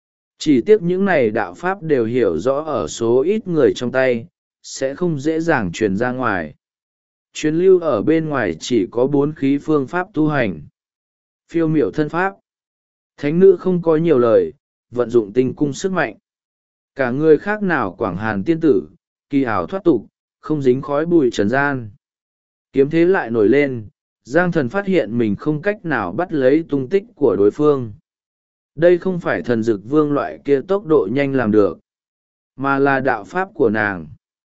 Chỉ tiếc những này đạo pháp đều hiểu rõ ở số ít người trong tay, sẽ không dễ dàng truyền ra ngoài. Truyền lưu ở bên ngoài chỉ có 4 khí phương pháp tu hành. Phiêu miểu thân pháp. Thánh nữ không có nhiều lời, vận dụng tinh cung sức mạnh. Cả người khác nào quảng hàn tiên tử, kỳ ảo thoát tục, không dính khói bụi trần gian. Kiếm thế lại nổi lên, Giang thần phát hiện mình không cách nào bắt lấy tung tích của đối phương. Đây không phải thần dực vương loại kia tốc độ nhanh làm được, mà là đạo pháp của nàng.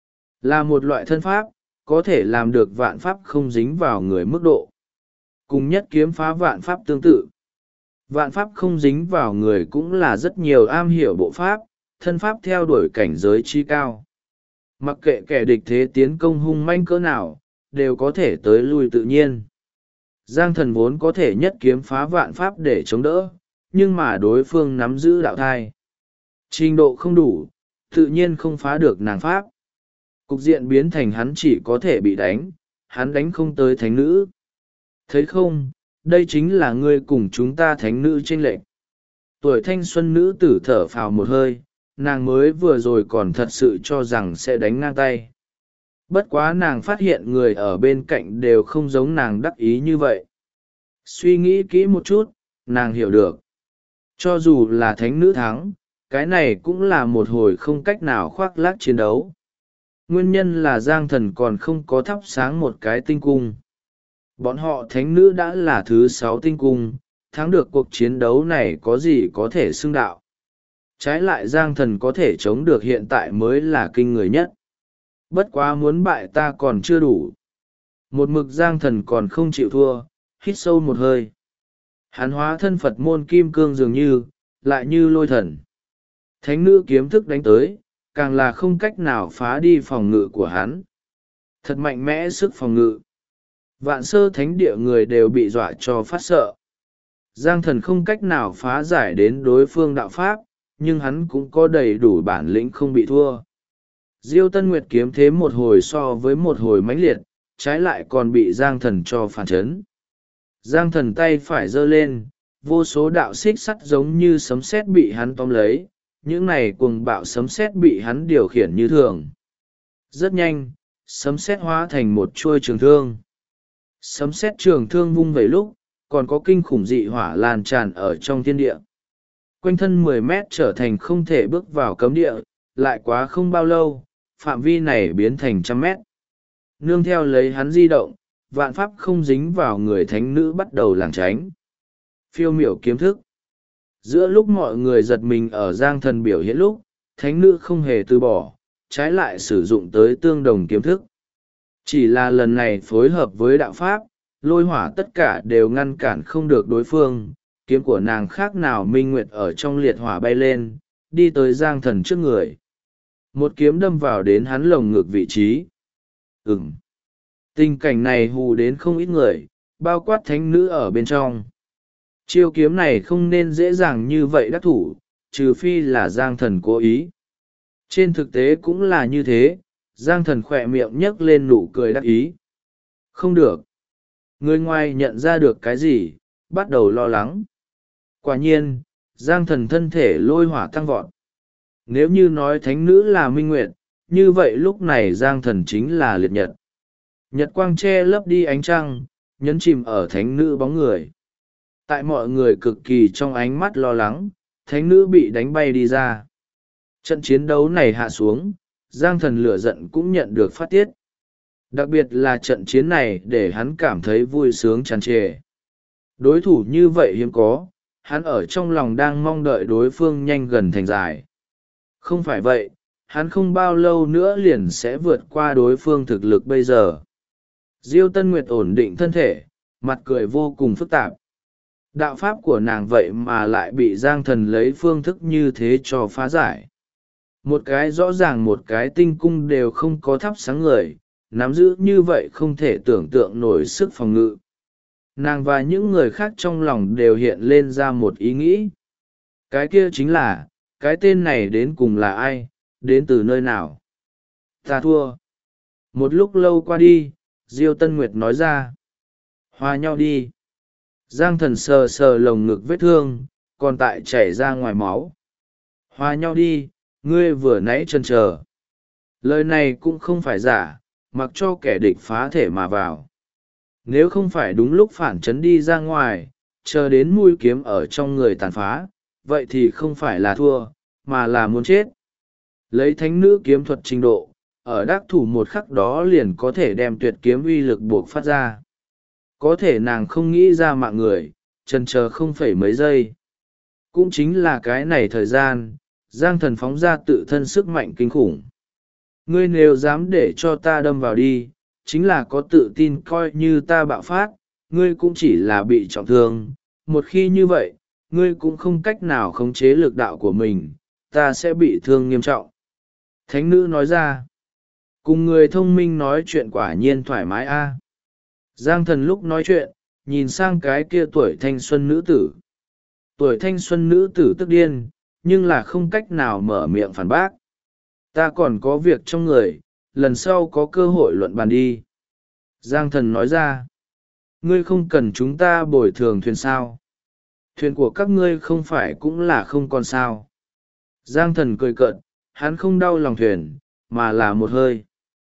Là một loại thân pháp, có thể làm được vạn pháp không dính vào người mức độ. Cùng nhất kiếm phá vạn pháp tương tự. Vạn pháp không dính vào người cũng là rất nhiều am hiểu bộ pháp, thân pháp theo đuổi cảnh giới chi cao. Mặc kệ kẻ địch thế tiến công hung manh cỡ nào, đều có thể tới lui tự nhiên. Giang thần vốn có thể nhất kiếm phá vạn pháp để chống đỡ, nhưng mà đối phương nắm giữ đạo thai. Trình độ không đủ, tự nhiên không phá được nàng pháp. Cục diện biến thành hắn chỉ có thể bị đánh, hắn đánh không tới thánh nữ. Thấy không, đây chính là ngươi cùng chúng ta thánh nữ chênh lệch. Tuổi thanh xuân nữ tử thở phào một hơi, nàng mới vừa rồi còn thật sự cho rằng sẽ đánh ngang tay. Bất quá nàng phát hiện người ở bên cạnh đều không giống nàng đắc ý như vậy. Suy nghĩ kỹ một chút, nàng hiểu được. Cho dù là thánh nữ thắng, cái này cũng là một hồi không cách nào khoác lác chiến đấu. Nguyên nhân là Giang thần còn không có thắp sáng một cái tinh cung. Bọn họ thánh nữ đã là thứ 6 tinh cung, thắng được cuộc chiến đấu này có gì có thể xưng đạo. Trái lại Giang thần có thể chống được hiện tại mới là kinh người nhất. Bất quá muốn bại ta còn chưa đủ. Một mực Giang thần còn không chịu thua, hít sâu một hơi. Hắn hóa thân Phật môn kim cương dường như, lại như lôi thần. Thánh nữ kiếm thức đánh tới, càng là không cách nào phá đi phòng ngự của hắn. Thật mạnh mẽ sức phòng ngự. Vạn sơ thánh địa người đều bị dọa cho phát sợ. Giang thần không cách nào phá giải đến đối phương đạo pháp, nhưng hắn cũng có đầy đủ bản lĩnh không bị thua. Diêu Tân Nguyệt kiếm thế một hồi so với một hồi mãnh liệt, trái lại còn bị Giang thần cho phản chấn. Giang thần tay phải giơ lên, vô số đạo xích sắt giống như sấm sét bị hắn tóm lấy, những này cuồng bạo sấm sét bị hắn điều khiển như thường. Rất nhanh, sấm sét hóa thành một chuôi trường thương. Sấm sét trường thương vung về lúc, còn có kinh khủng dị hỏa lan tràn ở trong thiên địa. Quanh thân 10 mét trở thành không thể bước vào cấm địa, lại quá không bao lâu, phạm vi này biến thành 100 mét. Nương theo lấy hắn di động, vạn pháp không dính vào người thánh nữ bắt đầu lảng tránh. Phiêu miểu kiếm thức. Giữa lúc mọi người giật mình ở Giang thần biểu hiện lúc, thánh nữ không hề từ bỏ, trái lại sử dụng tới tương đồng kiếm thức. Chỉ là lần này phối hợp với đạo pháp, lôi hỏa tất cả đều ngăn cản không được đối phương, kiếm của nàng khác nào minh nguyệt ở trong liệt hỏa bay lên, đi tới Giang thần trước người. một kiếm đâm vào đến hắn lồng ngực vị trí. Tình cảnh này hù đến không ít người, bao quát thánh nữ ở bên trong. Chiêu kiếm này không nên dễ dàng như vậy đắc thủ, trừ phi là Giang Thần cố ý. Trên thực tế cũng là như thế, Giang Thần khỏe miệng nhấc lên nụ cười đắc ý. Không được. Người ngoài nhận ra được cái gì, bắt đầu lo lắng. Quả nhiên, Giang Thần thân thể lôi hỏa tăng vọt. Nếu như nói thánh nữ là minh nguyệt, như vậy lúc này Giang Thần chính là liệt nhật. Nhật quang che lấp đi ánh trăng, nhấn chìm ở thánh nữ bóng người. Tại mọi người cực kỳ trong ánh mắt lo lắng, thánh nữ bị đánh bay đi ra. Trận chiến đấu này hạ xuống, Giang Thần lửa giận cũng nhận được phát tiết. Đặc biệt là trận chiến này để hắn cảm thấy vui sướng tràn trề. Đối thủ như vậy hiếm có, hắn ở trong lòng đang mong đợi đối phương nhanh gần thành giải. Không phải vậy, hắn không bao lâu nữa liền sẽ vượt qua đối phương thực lực bây giờ. Diêu Tân Nguyệt ổn định thân thể, mặt cười vô cùng phức tạp. Đạo pháp của nàng vậy mà lại bị Giang Thần lấy phương thức như thế cho phá giải. Một cái rõ ràng một cái tinh cung đều không có thắp sáng người, nắm giữ như vậy không thể tưởng tượng nổi sức phòng ngự. Nàng và những người khác trong lòng đều hiện lên ra một ý nghĩ. Cái kia chính là, cái tên này đến cùng là ai, đến từ nơi nào? Ta thua. Một lúc lâu qua đi, Diêu Tân Nguyệt nói ra. Hòa nhau đi. Giang Thần sờ sờ lồng ngực vết thương, còn tại chảy ra ngoài máu. Hòa nhau đi, ngươi vừa nãy chần chờ. Lời này cũng không phải giả, mặc cho kẻ địch phá thể mà vào. Nếu không phải đúng lúc phản chấn đi ra ngoài, chờ đến mũi kiếm ở trong người tàn phá, vậy thì không phải là thua, mà là muốn chết. Lấy thánh nữ kiếm thuật trình độ, ở đắc thủ một khắc đó liền có thể đem tuyệt kiếm uy lực buộc phát ra. Có thể nàng không nghĩ ra mạng người, chần chờ không phải mấy giây. Cũng chính là cái này thời gian, Giang Thần phóng ra tự thân sức mạnh kinh khủng. Ngươi nếu dám để cho ta đâm vào đi, chính là có tự tin coi như ta bạo phát, ngươi cũng chỉ là bị trọng thương. Một khi như vậy, ngươi cũng không cách nào khống chế lực đạo của mình, ta sẽ bị thương nghiêm trọng. Thánh nữ nói ra. Cùng người thông minh nói chuyện quả nhiên thoải mái a. Giang Thần lúc nói chuyện, nhìn sang cái kia tuổi thanh xuân nữ tử. Tuổi thanh xuân nữ tử tức điên, nhưng là không cách nào mở miệng phản bác. Ta còn có việc trong người, lần sau có cơ hội luận bàn đi. Giang Thần nói ra. Ngươi không cần chúng ta bồi thường thuyền sao. Thuyền của các ngươi không phải cũng là không còn sao. Giang Thần cười cợt, hắn không đau lòng thuyền, mà là một hơi.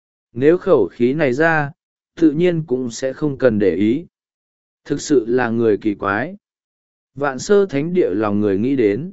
Nếu khẩu khí này ra, tự nhiên cũng sẽ không cần để ý. Thực sự là người kỳ quái. Vạn Sơ Thánh Địa lòng người nghĩ đến.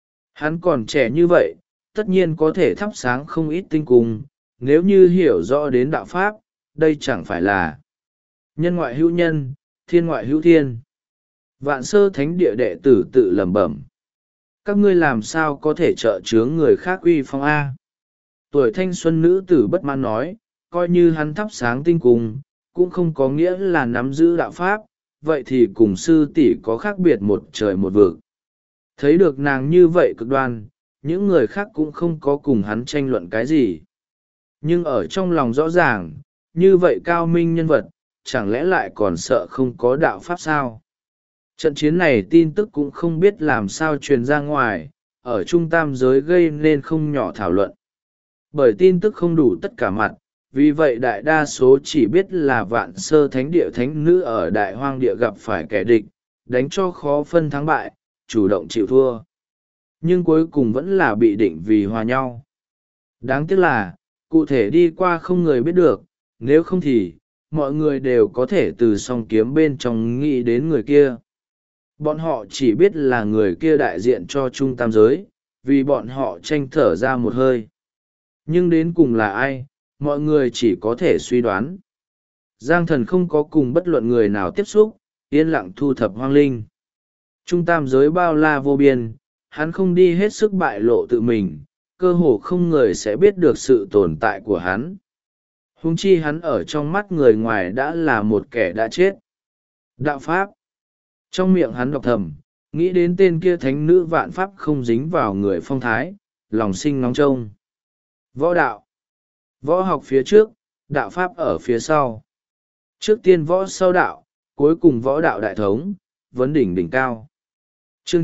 Hắn còn trẻ như vậy, tất nhiên có thể thắp sáng không ít tinh cung, nếu như hiểu rõ đến đạo pháp, đây chẳng phải là nhân ngoại hữu nhân, thiên ngoại hữu thiên. Vạn Sơ Thánh Địa đệ tử tự lẩm bẩm. Các ngươi làm sao có thể trợ chướng người khác uy phong A? Tuổi thanh xuân nữ tử bất mãn nói, coi như hắn thắp sáng tinh cung, cũng không có nghĩa là nắm giữ đạo pháp, vậy thì cùng sư tỷ có khác biệt một trời một vực. Thấy được nàng như vậy cực đoan, những người khác cũng không có cùng hắn tranh luận cái gì. Nhưng ở trong lòng rõ ràng, như vậy cao minh nhân vật, chẳng lẽ lại còn sợ không có đạo pháp sao? Trận chiến này tin tức cũng không biết làm sao truyền ra ngoài, ở trung tam giới gây nên không nhỏ thảo luận. Bởi tin tức không đủ tất cả mặt, vì vậy đại đa số chỉ biết là Vạn Sơ Thánh Địa thánh nữ ở Đại Hoang Địa gặp phải kẻ địch, đánh cho khó phân thắng bại, chủ động chịu thua. Nhưng cuối cùng vẫn là bị định vì hòa nhau. Đáng tiếc là, cụ thể đi qua không người biết được, nếu không thì, mọi người đều có thể từ song kiếm bên trong nghĩ đến người kia. Bọn họ chỉ biết là người kia đại diện cho trung tam giới, vì bọn họ tranh thở ra một hơi. Nhưng đến cùng là ai, mọi người chỉ có thể suy đoán. Giang Thần không có cùng bất luận người nào tiếp xúc, yên lặng thu thập hoang linh. Trung tam giới bao la vô biên, hắn không đi hết sức bại lộ tự mình, cơ hồ không người sẽ biết được sự tồn tại của hắn. Huống chi hắn ở trong mắt người ngoài đã là một kẻ đã chết. Đạo Pháp. Trong miệng hắn đọc thầm, nghĩ đến tên kia thánh nữ vạn pháp không dính vào người phong thái, lòng sinh ngóng trông. Võ đạo. Võ học phía trước, đạo pháp ở phía sau. Trước tiên võ sau đạo, cuối cùng võ đạo đại thống, vấn đỉnh đỉnh cao. Chương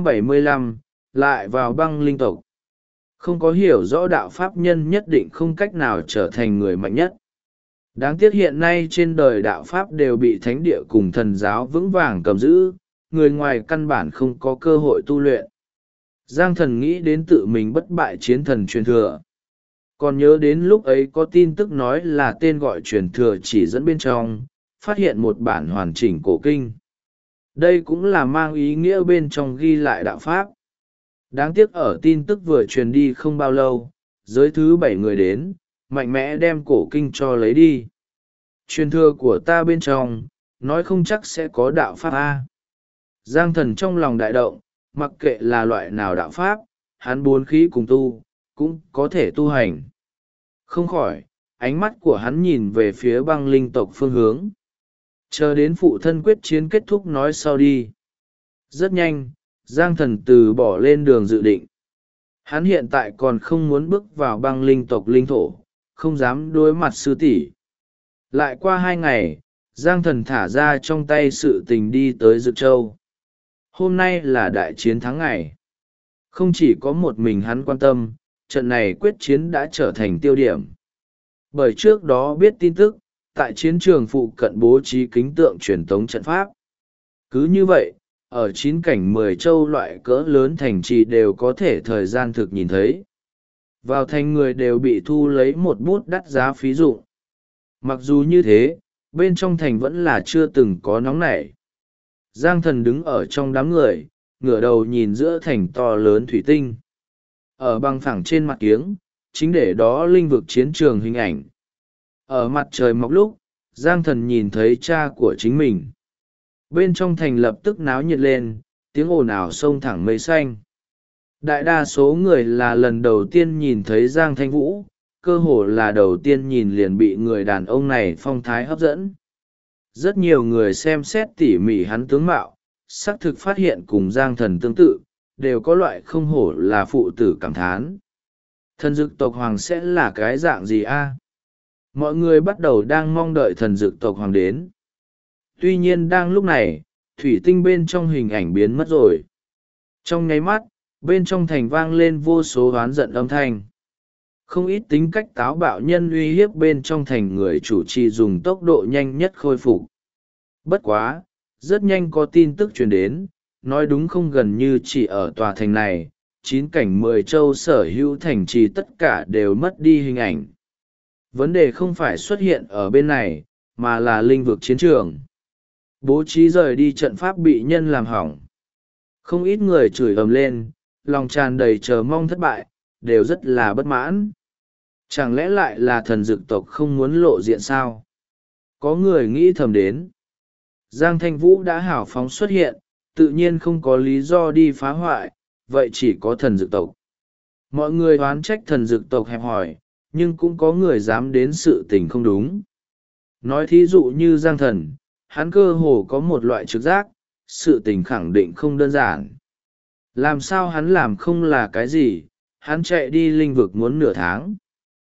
975, lại vào băng linh tộc. Không có hiểu rõ đạo pháp nhân nhất định không cách nào trở thành người mạnh nhất. Đáng tiếc hiện nay trên đời đạo pháp đều bị thánh địa cùng thần giáo vững vàng cầm giữ, người ngoài căn bản không có cơ hội tu luyện. Giang Thần nghĩ đến tự mình bất bại chiến thần truyền thừa. Còn nhớ đến lúc ấy có tin tức nói là tên gọi truyền thừa chỉ dẫn bên trong, phát hiện một bản hoàn chỉnh cổ kinh. Đây cũng là mang ý nghĩa bên trong ghi lại đạo pháp. Đáng tiếc ở tin tức vừa truyền đi không bao lâu, giới thứ 7 người đến, mạnh mẽ đem cổ kinh cho lấy đi. Truyền thừa của ta bên trong, nói không chắc sẽ có đạo pháp A. Giang Thần trong lòng đại động, mặc kệ là loại nào đạo pháp, hắn bốn khí cùng tu, cũng có thể tu hành. Không khỏi, ánh mắt của hắn nhìn về phía băng linh tộc phương hướng. Chờ đến phụ thân quyết chiến kết thúc nói sau đi. Rất nhanh, Giang Thần từ bỏ lên đường dự định. Hắn hiện tại còn không muốn bước vào băng linh tộc linh thổ, không dám đối mặt sư tỷ. Lại qua 2 ngày, Giang Thần thả ra trong tay sự tình đi tới Dực Châu. Hôm nay là đại chiến thắng ngày. Không chỉ có một mình hắn quan tâm, trận này quyết chiến đã trở thành tiêu điểm. Bởi trước đó biết tin tức, tại chiến trường phụ cận bố trí kính tượng truyền tống trận pháp. Cứ như vậy, ở 9 cảnh 10 châu loại cỡ lớn thành trì đều có thể thời gian thực nhìn thấy. Vào thành người đều bị thu lấy một bút đắt giá phí dụng. Mặc dù như thế, bên trong thành vẫn là chưa từng có nóng nảy. Giang Thần đứng ở trong đám người, ngửa đầu nhìn giữa thành to lớn thủy tinh. Ở băng phẳng trên mặt kiếng, chính để đó linh vực chiến trường hình ảnh. Ở mặt trời mọc lúc, Giang Thần nhìn thấy cha của chính mình. Bên trong thành lập tức náo nhiệt lên, tiếng ồn ào xông thẳng mây xanh. Đại đa số người là lần đầu tiên nhìn thấy Giang Thanh Vũ, cơ hồ là đầu tiên nhìn liền bị người đàn ông này phong thái hấp dẫn. Rất nhiều người xem xét tỉ mỉ hắn tướng mạo, xác thực phát hiện cùng Giang Thần tương tự, đều có loại không hổ là phụ tử cảm thán. Thần dực tộc hoàng sẽ là cái dạng gì a? Mọi người bắt đầu đang mong đợi thần dực tộc hoàng đến. Tuy nhiên đang lúc này, thủy tinh bên trong hình ảnh biến mất rồi. Trong nháy mắt, bên trong thành vang lên vô số oán giận âm thanh. Không ít tính cách táo bạo nhân uy hiếp bên trong thành người chủ trì dùng tốc độ nhanh nhất khôi phục. Bất quá, rất nhanh có tin tức truyền đến, nói đúng không gần như chỉ ở tòa thành này, 9 cảnh 10 châu sở hữu thành trì tất cả đều mất đi hình ảnh. Vấn đề không phải xuất hiện ở bên này, mà là linh vực chiến trường. Bố trí rời đi trận pháp bị nhân làm hỏng. Không ít người chửi ầm lên, lòng tràn đầy chờ mong thất bại, đều rất là bất mãn. Chẳng lẽ lại là thần dực tộc không muốn lộ diện sao? Có người nghĩ thầm đến. Giang Thanh Vũ đã hào phóng xuất hiện, tự nhiên không có lý do đi phá hoại, vậy chỉ có thần dực tộc. Mọi người oán trách thần dực tộc hẹp hòi, nhưng cũng có người dám đến sự tình không đúng. Nói thí dụ như Giang Thần, hắn cơ hồ có một loại trực giác, sự tình khẳng định không đơn giản. Làm sao hắn làm không là cái gì, hắn chạy đi linh vực muốn nửa tháng.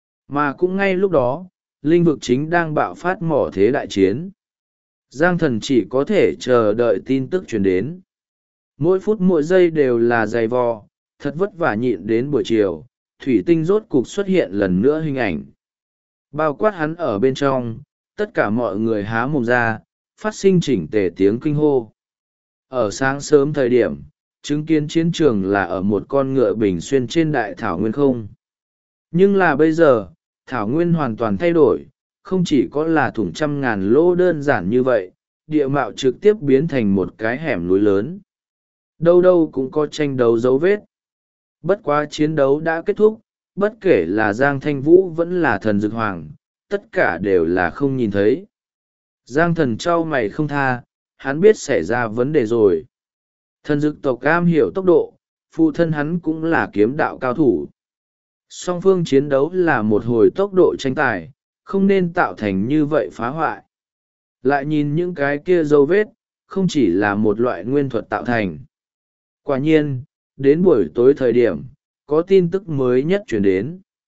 Mà cũng ngay lúc đó, linh vực chính đang bạo phát mỏ thế đại chiến. Giang Thần chỉ có thể chờ đợi tin tức truyền đến. Mỗi phút mỗi giây đều là dày vò, thật vất vả nhịn đến buổi chiều, thủy tinh rốt cục xuất hiện lần nữa hình ảnh. Bao quát hắn ở bên trong, tất cả mọi người há mồm ra, phát sinh chỉnh tề tiếng kinh hô. Ở sáng sớm thời điểm, chứng kiến chiến trường là ở một con ngựa bình xuyên trên đại thảo nguyên không. Nhưng là bây giờ, thảo nguyên hoàn toàn thay đổi, không chỉ có là thủng 100.000 lỗ đơn giản như vậy, địa mạo trực tiếp biến thành một cái hẻm núi lớn. Đâu đâu cũng có tranh đấu dấu vết. Bất quá chiến đấu đã kết thúc, bất kể là Giang Thanh Vũ vẫn là thần dực hoàng, tất cả đều là không nhìn thấy. Giang Thần trao mày không tha, hắn biết xảy ra vấn đề rồi. Thần dực tộc cam hiểu tốc độ, phụ thân hắn cũng là kiếm đạo cao thủ. Song phương chiến đấu là một hồi tốc độ tranh tài, không nên tạo thành như vậy phá hoại. Lại nhìn những cái kia dấu vết, không chỉ là một loại nguyên thuật tạo thành. Quả nhiên, đến buổi tối thời điểm, có tin tức mới nhất chuyển đến.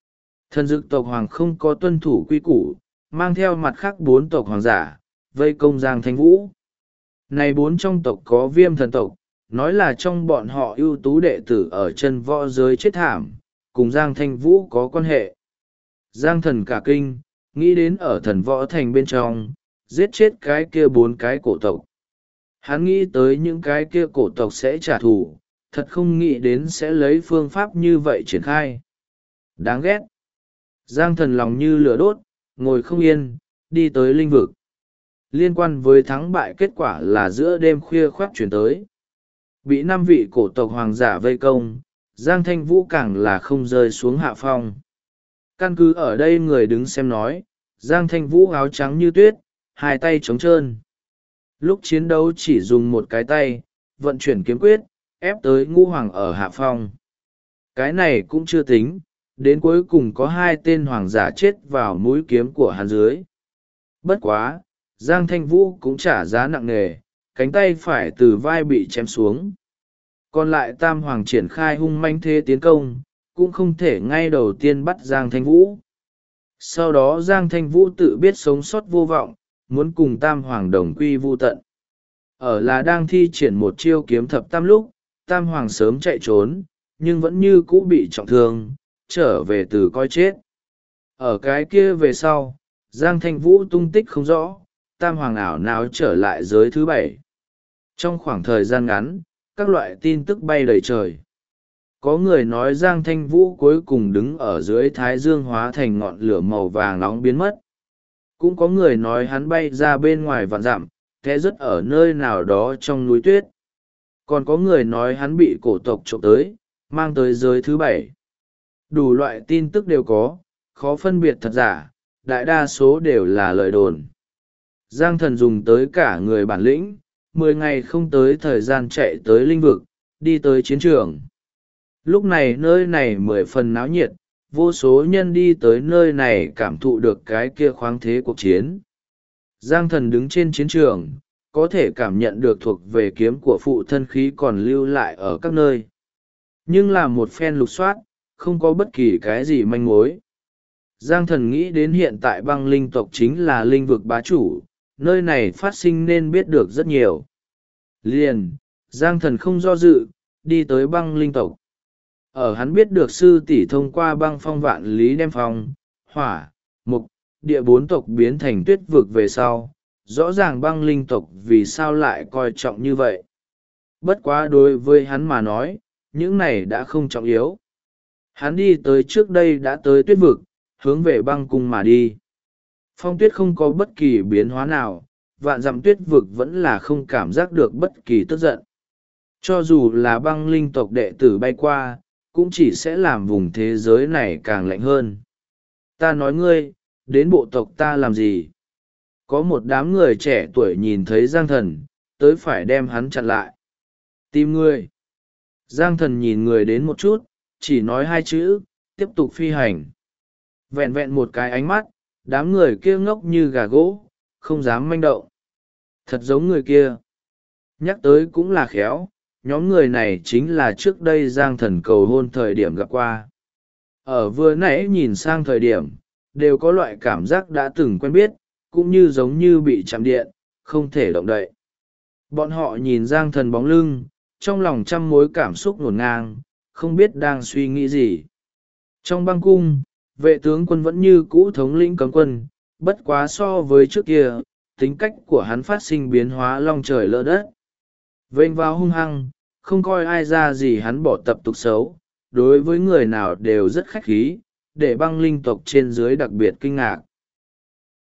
Thần dực tộc hoàng không có tuân thủ quy củ, mang theo mặt khác 4 tộc hoàng giả, vây công Giang Thanh Vũ. Này 4 trong tộc có Viêm thần tộc, nói là trong bọn họ ưu tú đệ tử ở chân võ giới chết thảm, cùng Giang Thanh Vũ có quan hệ. Giang thần cả kinh, nghĩ đến ở thần võ thành bên trong, giết chết cái kia 4 cái cổ tộc. Hắn nghĩ tới những cái kia cổ tộc sẽ trả thù, thật không nghĩ đến sẽ lấy phương pháp như vậy triển khai. Đáng ghét. Giang thần lòng như lửa đốt, ngồi không yên, đi tới linh vực. Liên quan với thắng bại kết quả là giữa đêm khuya khoác chuyển tới. Bị 5 vị cổ tộc hoàng giả vây công, Giang Thanh Vũ càng là không rơi xuống hạ phong. Căn cứ ở đây người đứng xem nói, Giang Thanh Vũ áo trắng như tuyết, 2 tay trống trơn. Lúc chiến đấu chỉ dùng một cái tay, vận chuyển kiếm quyết, ép tới ngũ hoàng ở hạ phong. Cái này cũng chưa tính, đến cuối cùng có 2 tên hoàng giả chết vào mũi kiếm của hắn dưới. Bất quá, Giang Thanh Vũ cũng trả giá nặng nề, cánh tay phải từ vai bị chém xuống. Còn lại tam hoàng triển khai hung manh thế tiến công, cũng không thể ngay đầu tiên bắt Giang Thanh Vũ. Sau đó Giang Thanh Vũ tự biết sống sót vô vọng, muốn cùng tam hoàng đồng quy vu tận. Ở là đang thi triển một chiêu kiếm thập tam lúc, tam hoàng sớm chạy trốn, nhưng vẫn như cũ bị trọng thương, trở về từ coi chết. Ở cái kia về sau, Giang Thanh Vũ tung tích không rõ, tam hoàng ảo não trở lại giới thứ 7. Trong khoảng thời gian ngắn, các loại tin tức bay đầy trời. Có người nói Giang Thanh Vũ cuối cùng đứng ở dưới thái dương hóa thành ngọn lửa màu vàng nóng biến mất. Cũng có người nói hắn bay ra bên ngoài vạn dặm, té rớt ở nơi nào đó trong núi tuyết. Còn có người nói hắn bị cổ tộc trộm tới, mang tới giới thứ 7. Đủ loại tin tức đều có, khó phân biệt thật giả, đại đa số đều là lời đồn. Giang thần dùng tới cả người bản lĩnh, 10 ngày không tới thời gian chạy tới linh vực, đi tới chiến trường. Lúc này nơi này 10 phần náo nhiệt, vô số nhân đi tới nơi này cảm thụ được cái kia khoáng thế cuộc chiến. Giang thần đứng trên chiến trường, có thể cảm nhận được thuộc về kiếm của phụ thân khí còn lưu lại ở các nơi. Nhưng là một phen lục soát, không có bất kỳ cái gì manh mối. Giang thần nghĩ đến hiện tại băng linh tộc chính là linh vực bá chủ, nơi này phát sinh nên biết được rất nhiều. Liền, Giang thần không do dự, đi tới băng linh tộc. Ở hắn biết được sư tỷ thông qua băng phong vạn lý đem phong, hỏa, mục, địa 4 tộc biến thành tuyết vực về sau, rõ ràng băng linh tộc vì sao lại coi trọng như vậy. Bất quá đối với hắn mà nói, những này đã không trọng yếu. Hắn đi tới trước đây đã tới tuyết vực, hướng về băng cung mà đi. Phong tuyết không có bất kỳ biến hóa nào, vạn dặm tuyết vực vẫn là không cảm giác được bất kỳ tức giận. Cho dù là băng linh tộc đệ tử bay qua, cũng chỉ sẽ làm vùng thế giới này càng lạnh hơn. Ta nói ngươi, đến bộ tộc ta làm gì? Có một đám người trẻ tuổi nhìn thấy Giang thần, tới phải đem hắn chặn lại. Tìm ngươi. Giang thần nhìn người đến một chút, chỉ nói 2 chữ, tiếp tục phi hành. Vẹn vẹn một cái ánh mắt, đám người kia ngốc như gà gỗ, không dám manh động. Thật giống người kia. Nhắc tới cũng là khéo, nhóm người này chính là trước đây Giang thần cầu hôn thời điểm gặp qua. Ở vừa nãy nhìn sang thời điểm, đều có loại cảm giác đã từng quen biết, cũng như giống như bị chạm điện, không thể động đậy. Bọn họ nhìn Giang thần bóng lưng, trong lòng trăm mối cảm xúc ngổn ngang, không biết đang suy nghĩ gì. Trong băng cung, vệ tướng quân vẫn như cũ thống lĩnh cấm quân, bất quá so với trước kia, tính cách của hắn phát sinh biến hóa long trời lỡ đất. Vênh vào hung hăng, không coi ai ra gì hắn bỏ tập tục xấu, đối với người nào đều rất khách khí, để băng linh tộc trên dưới đặc biệt kinh ngạc.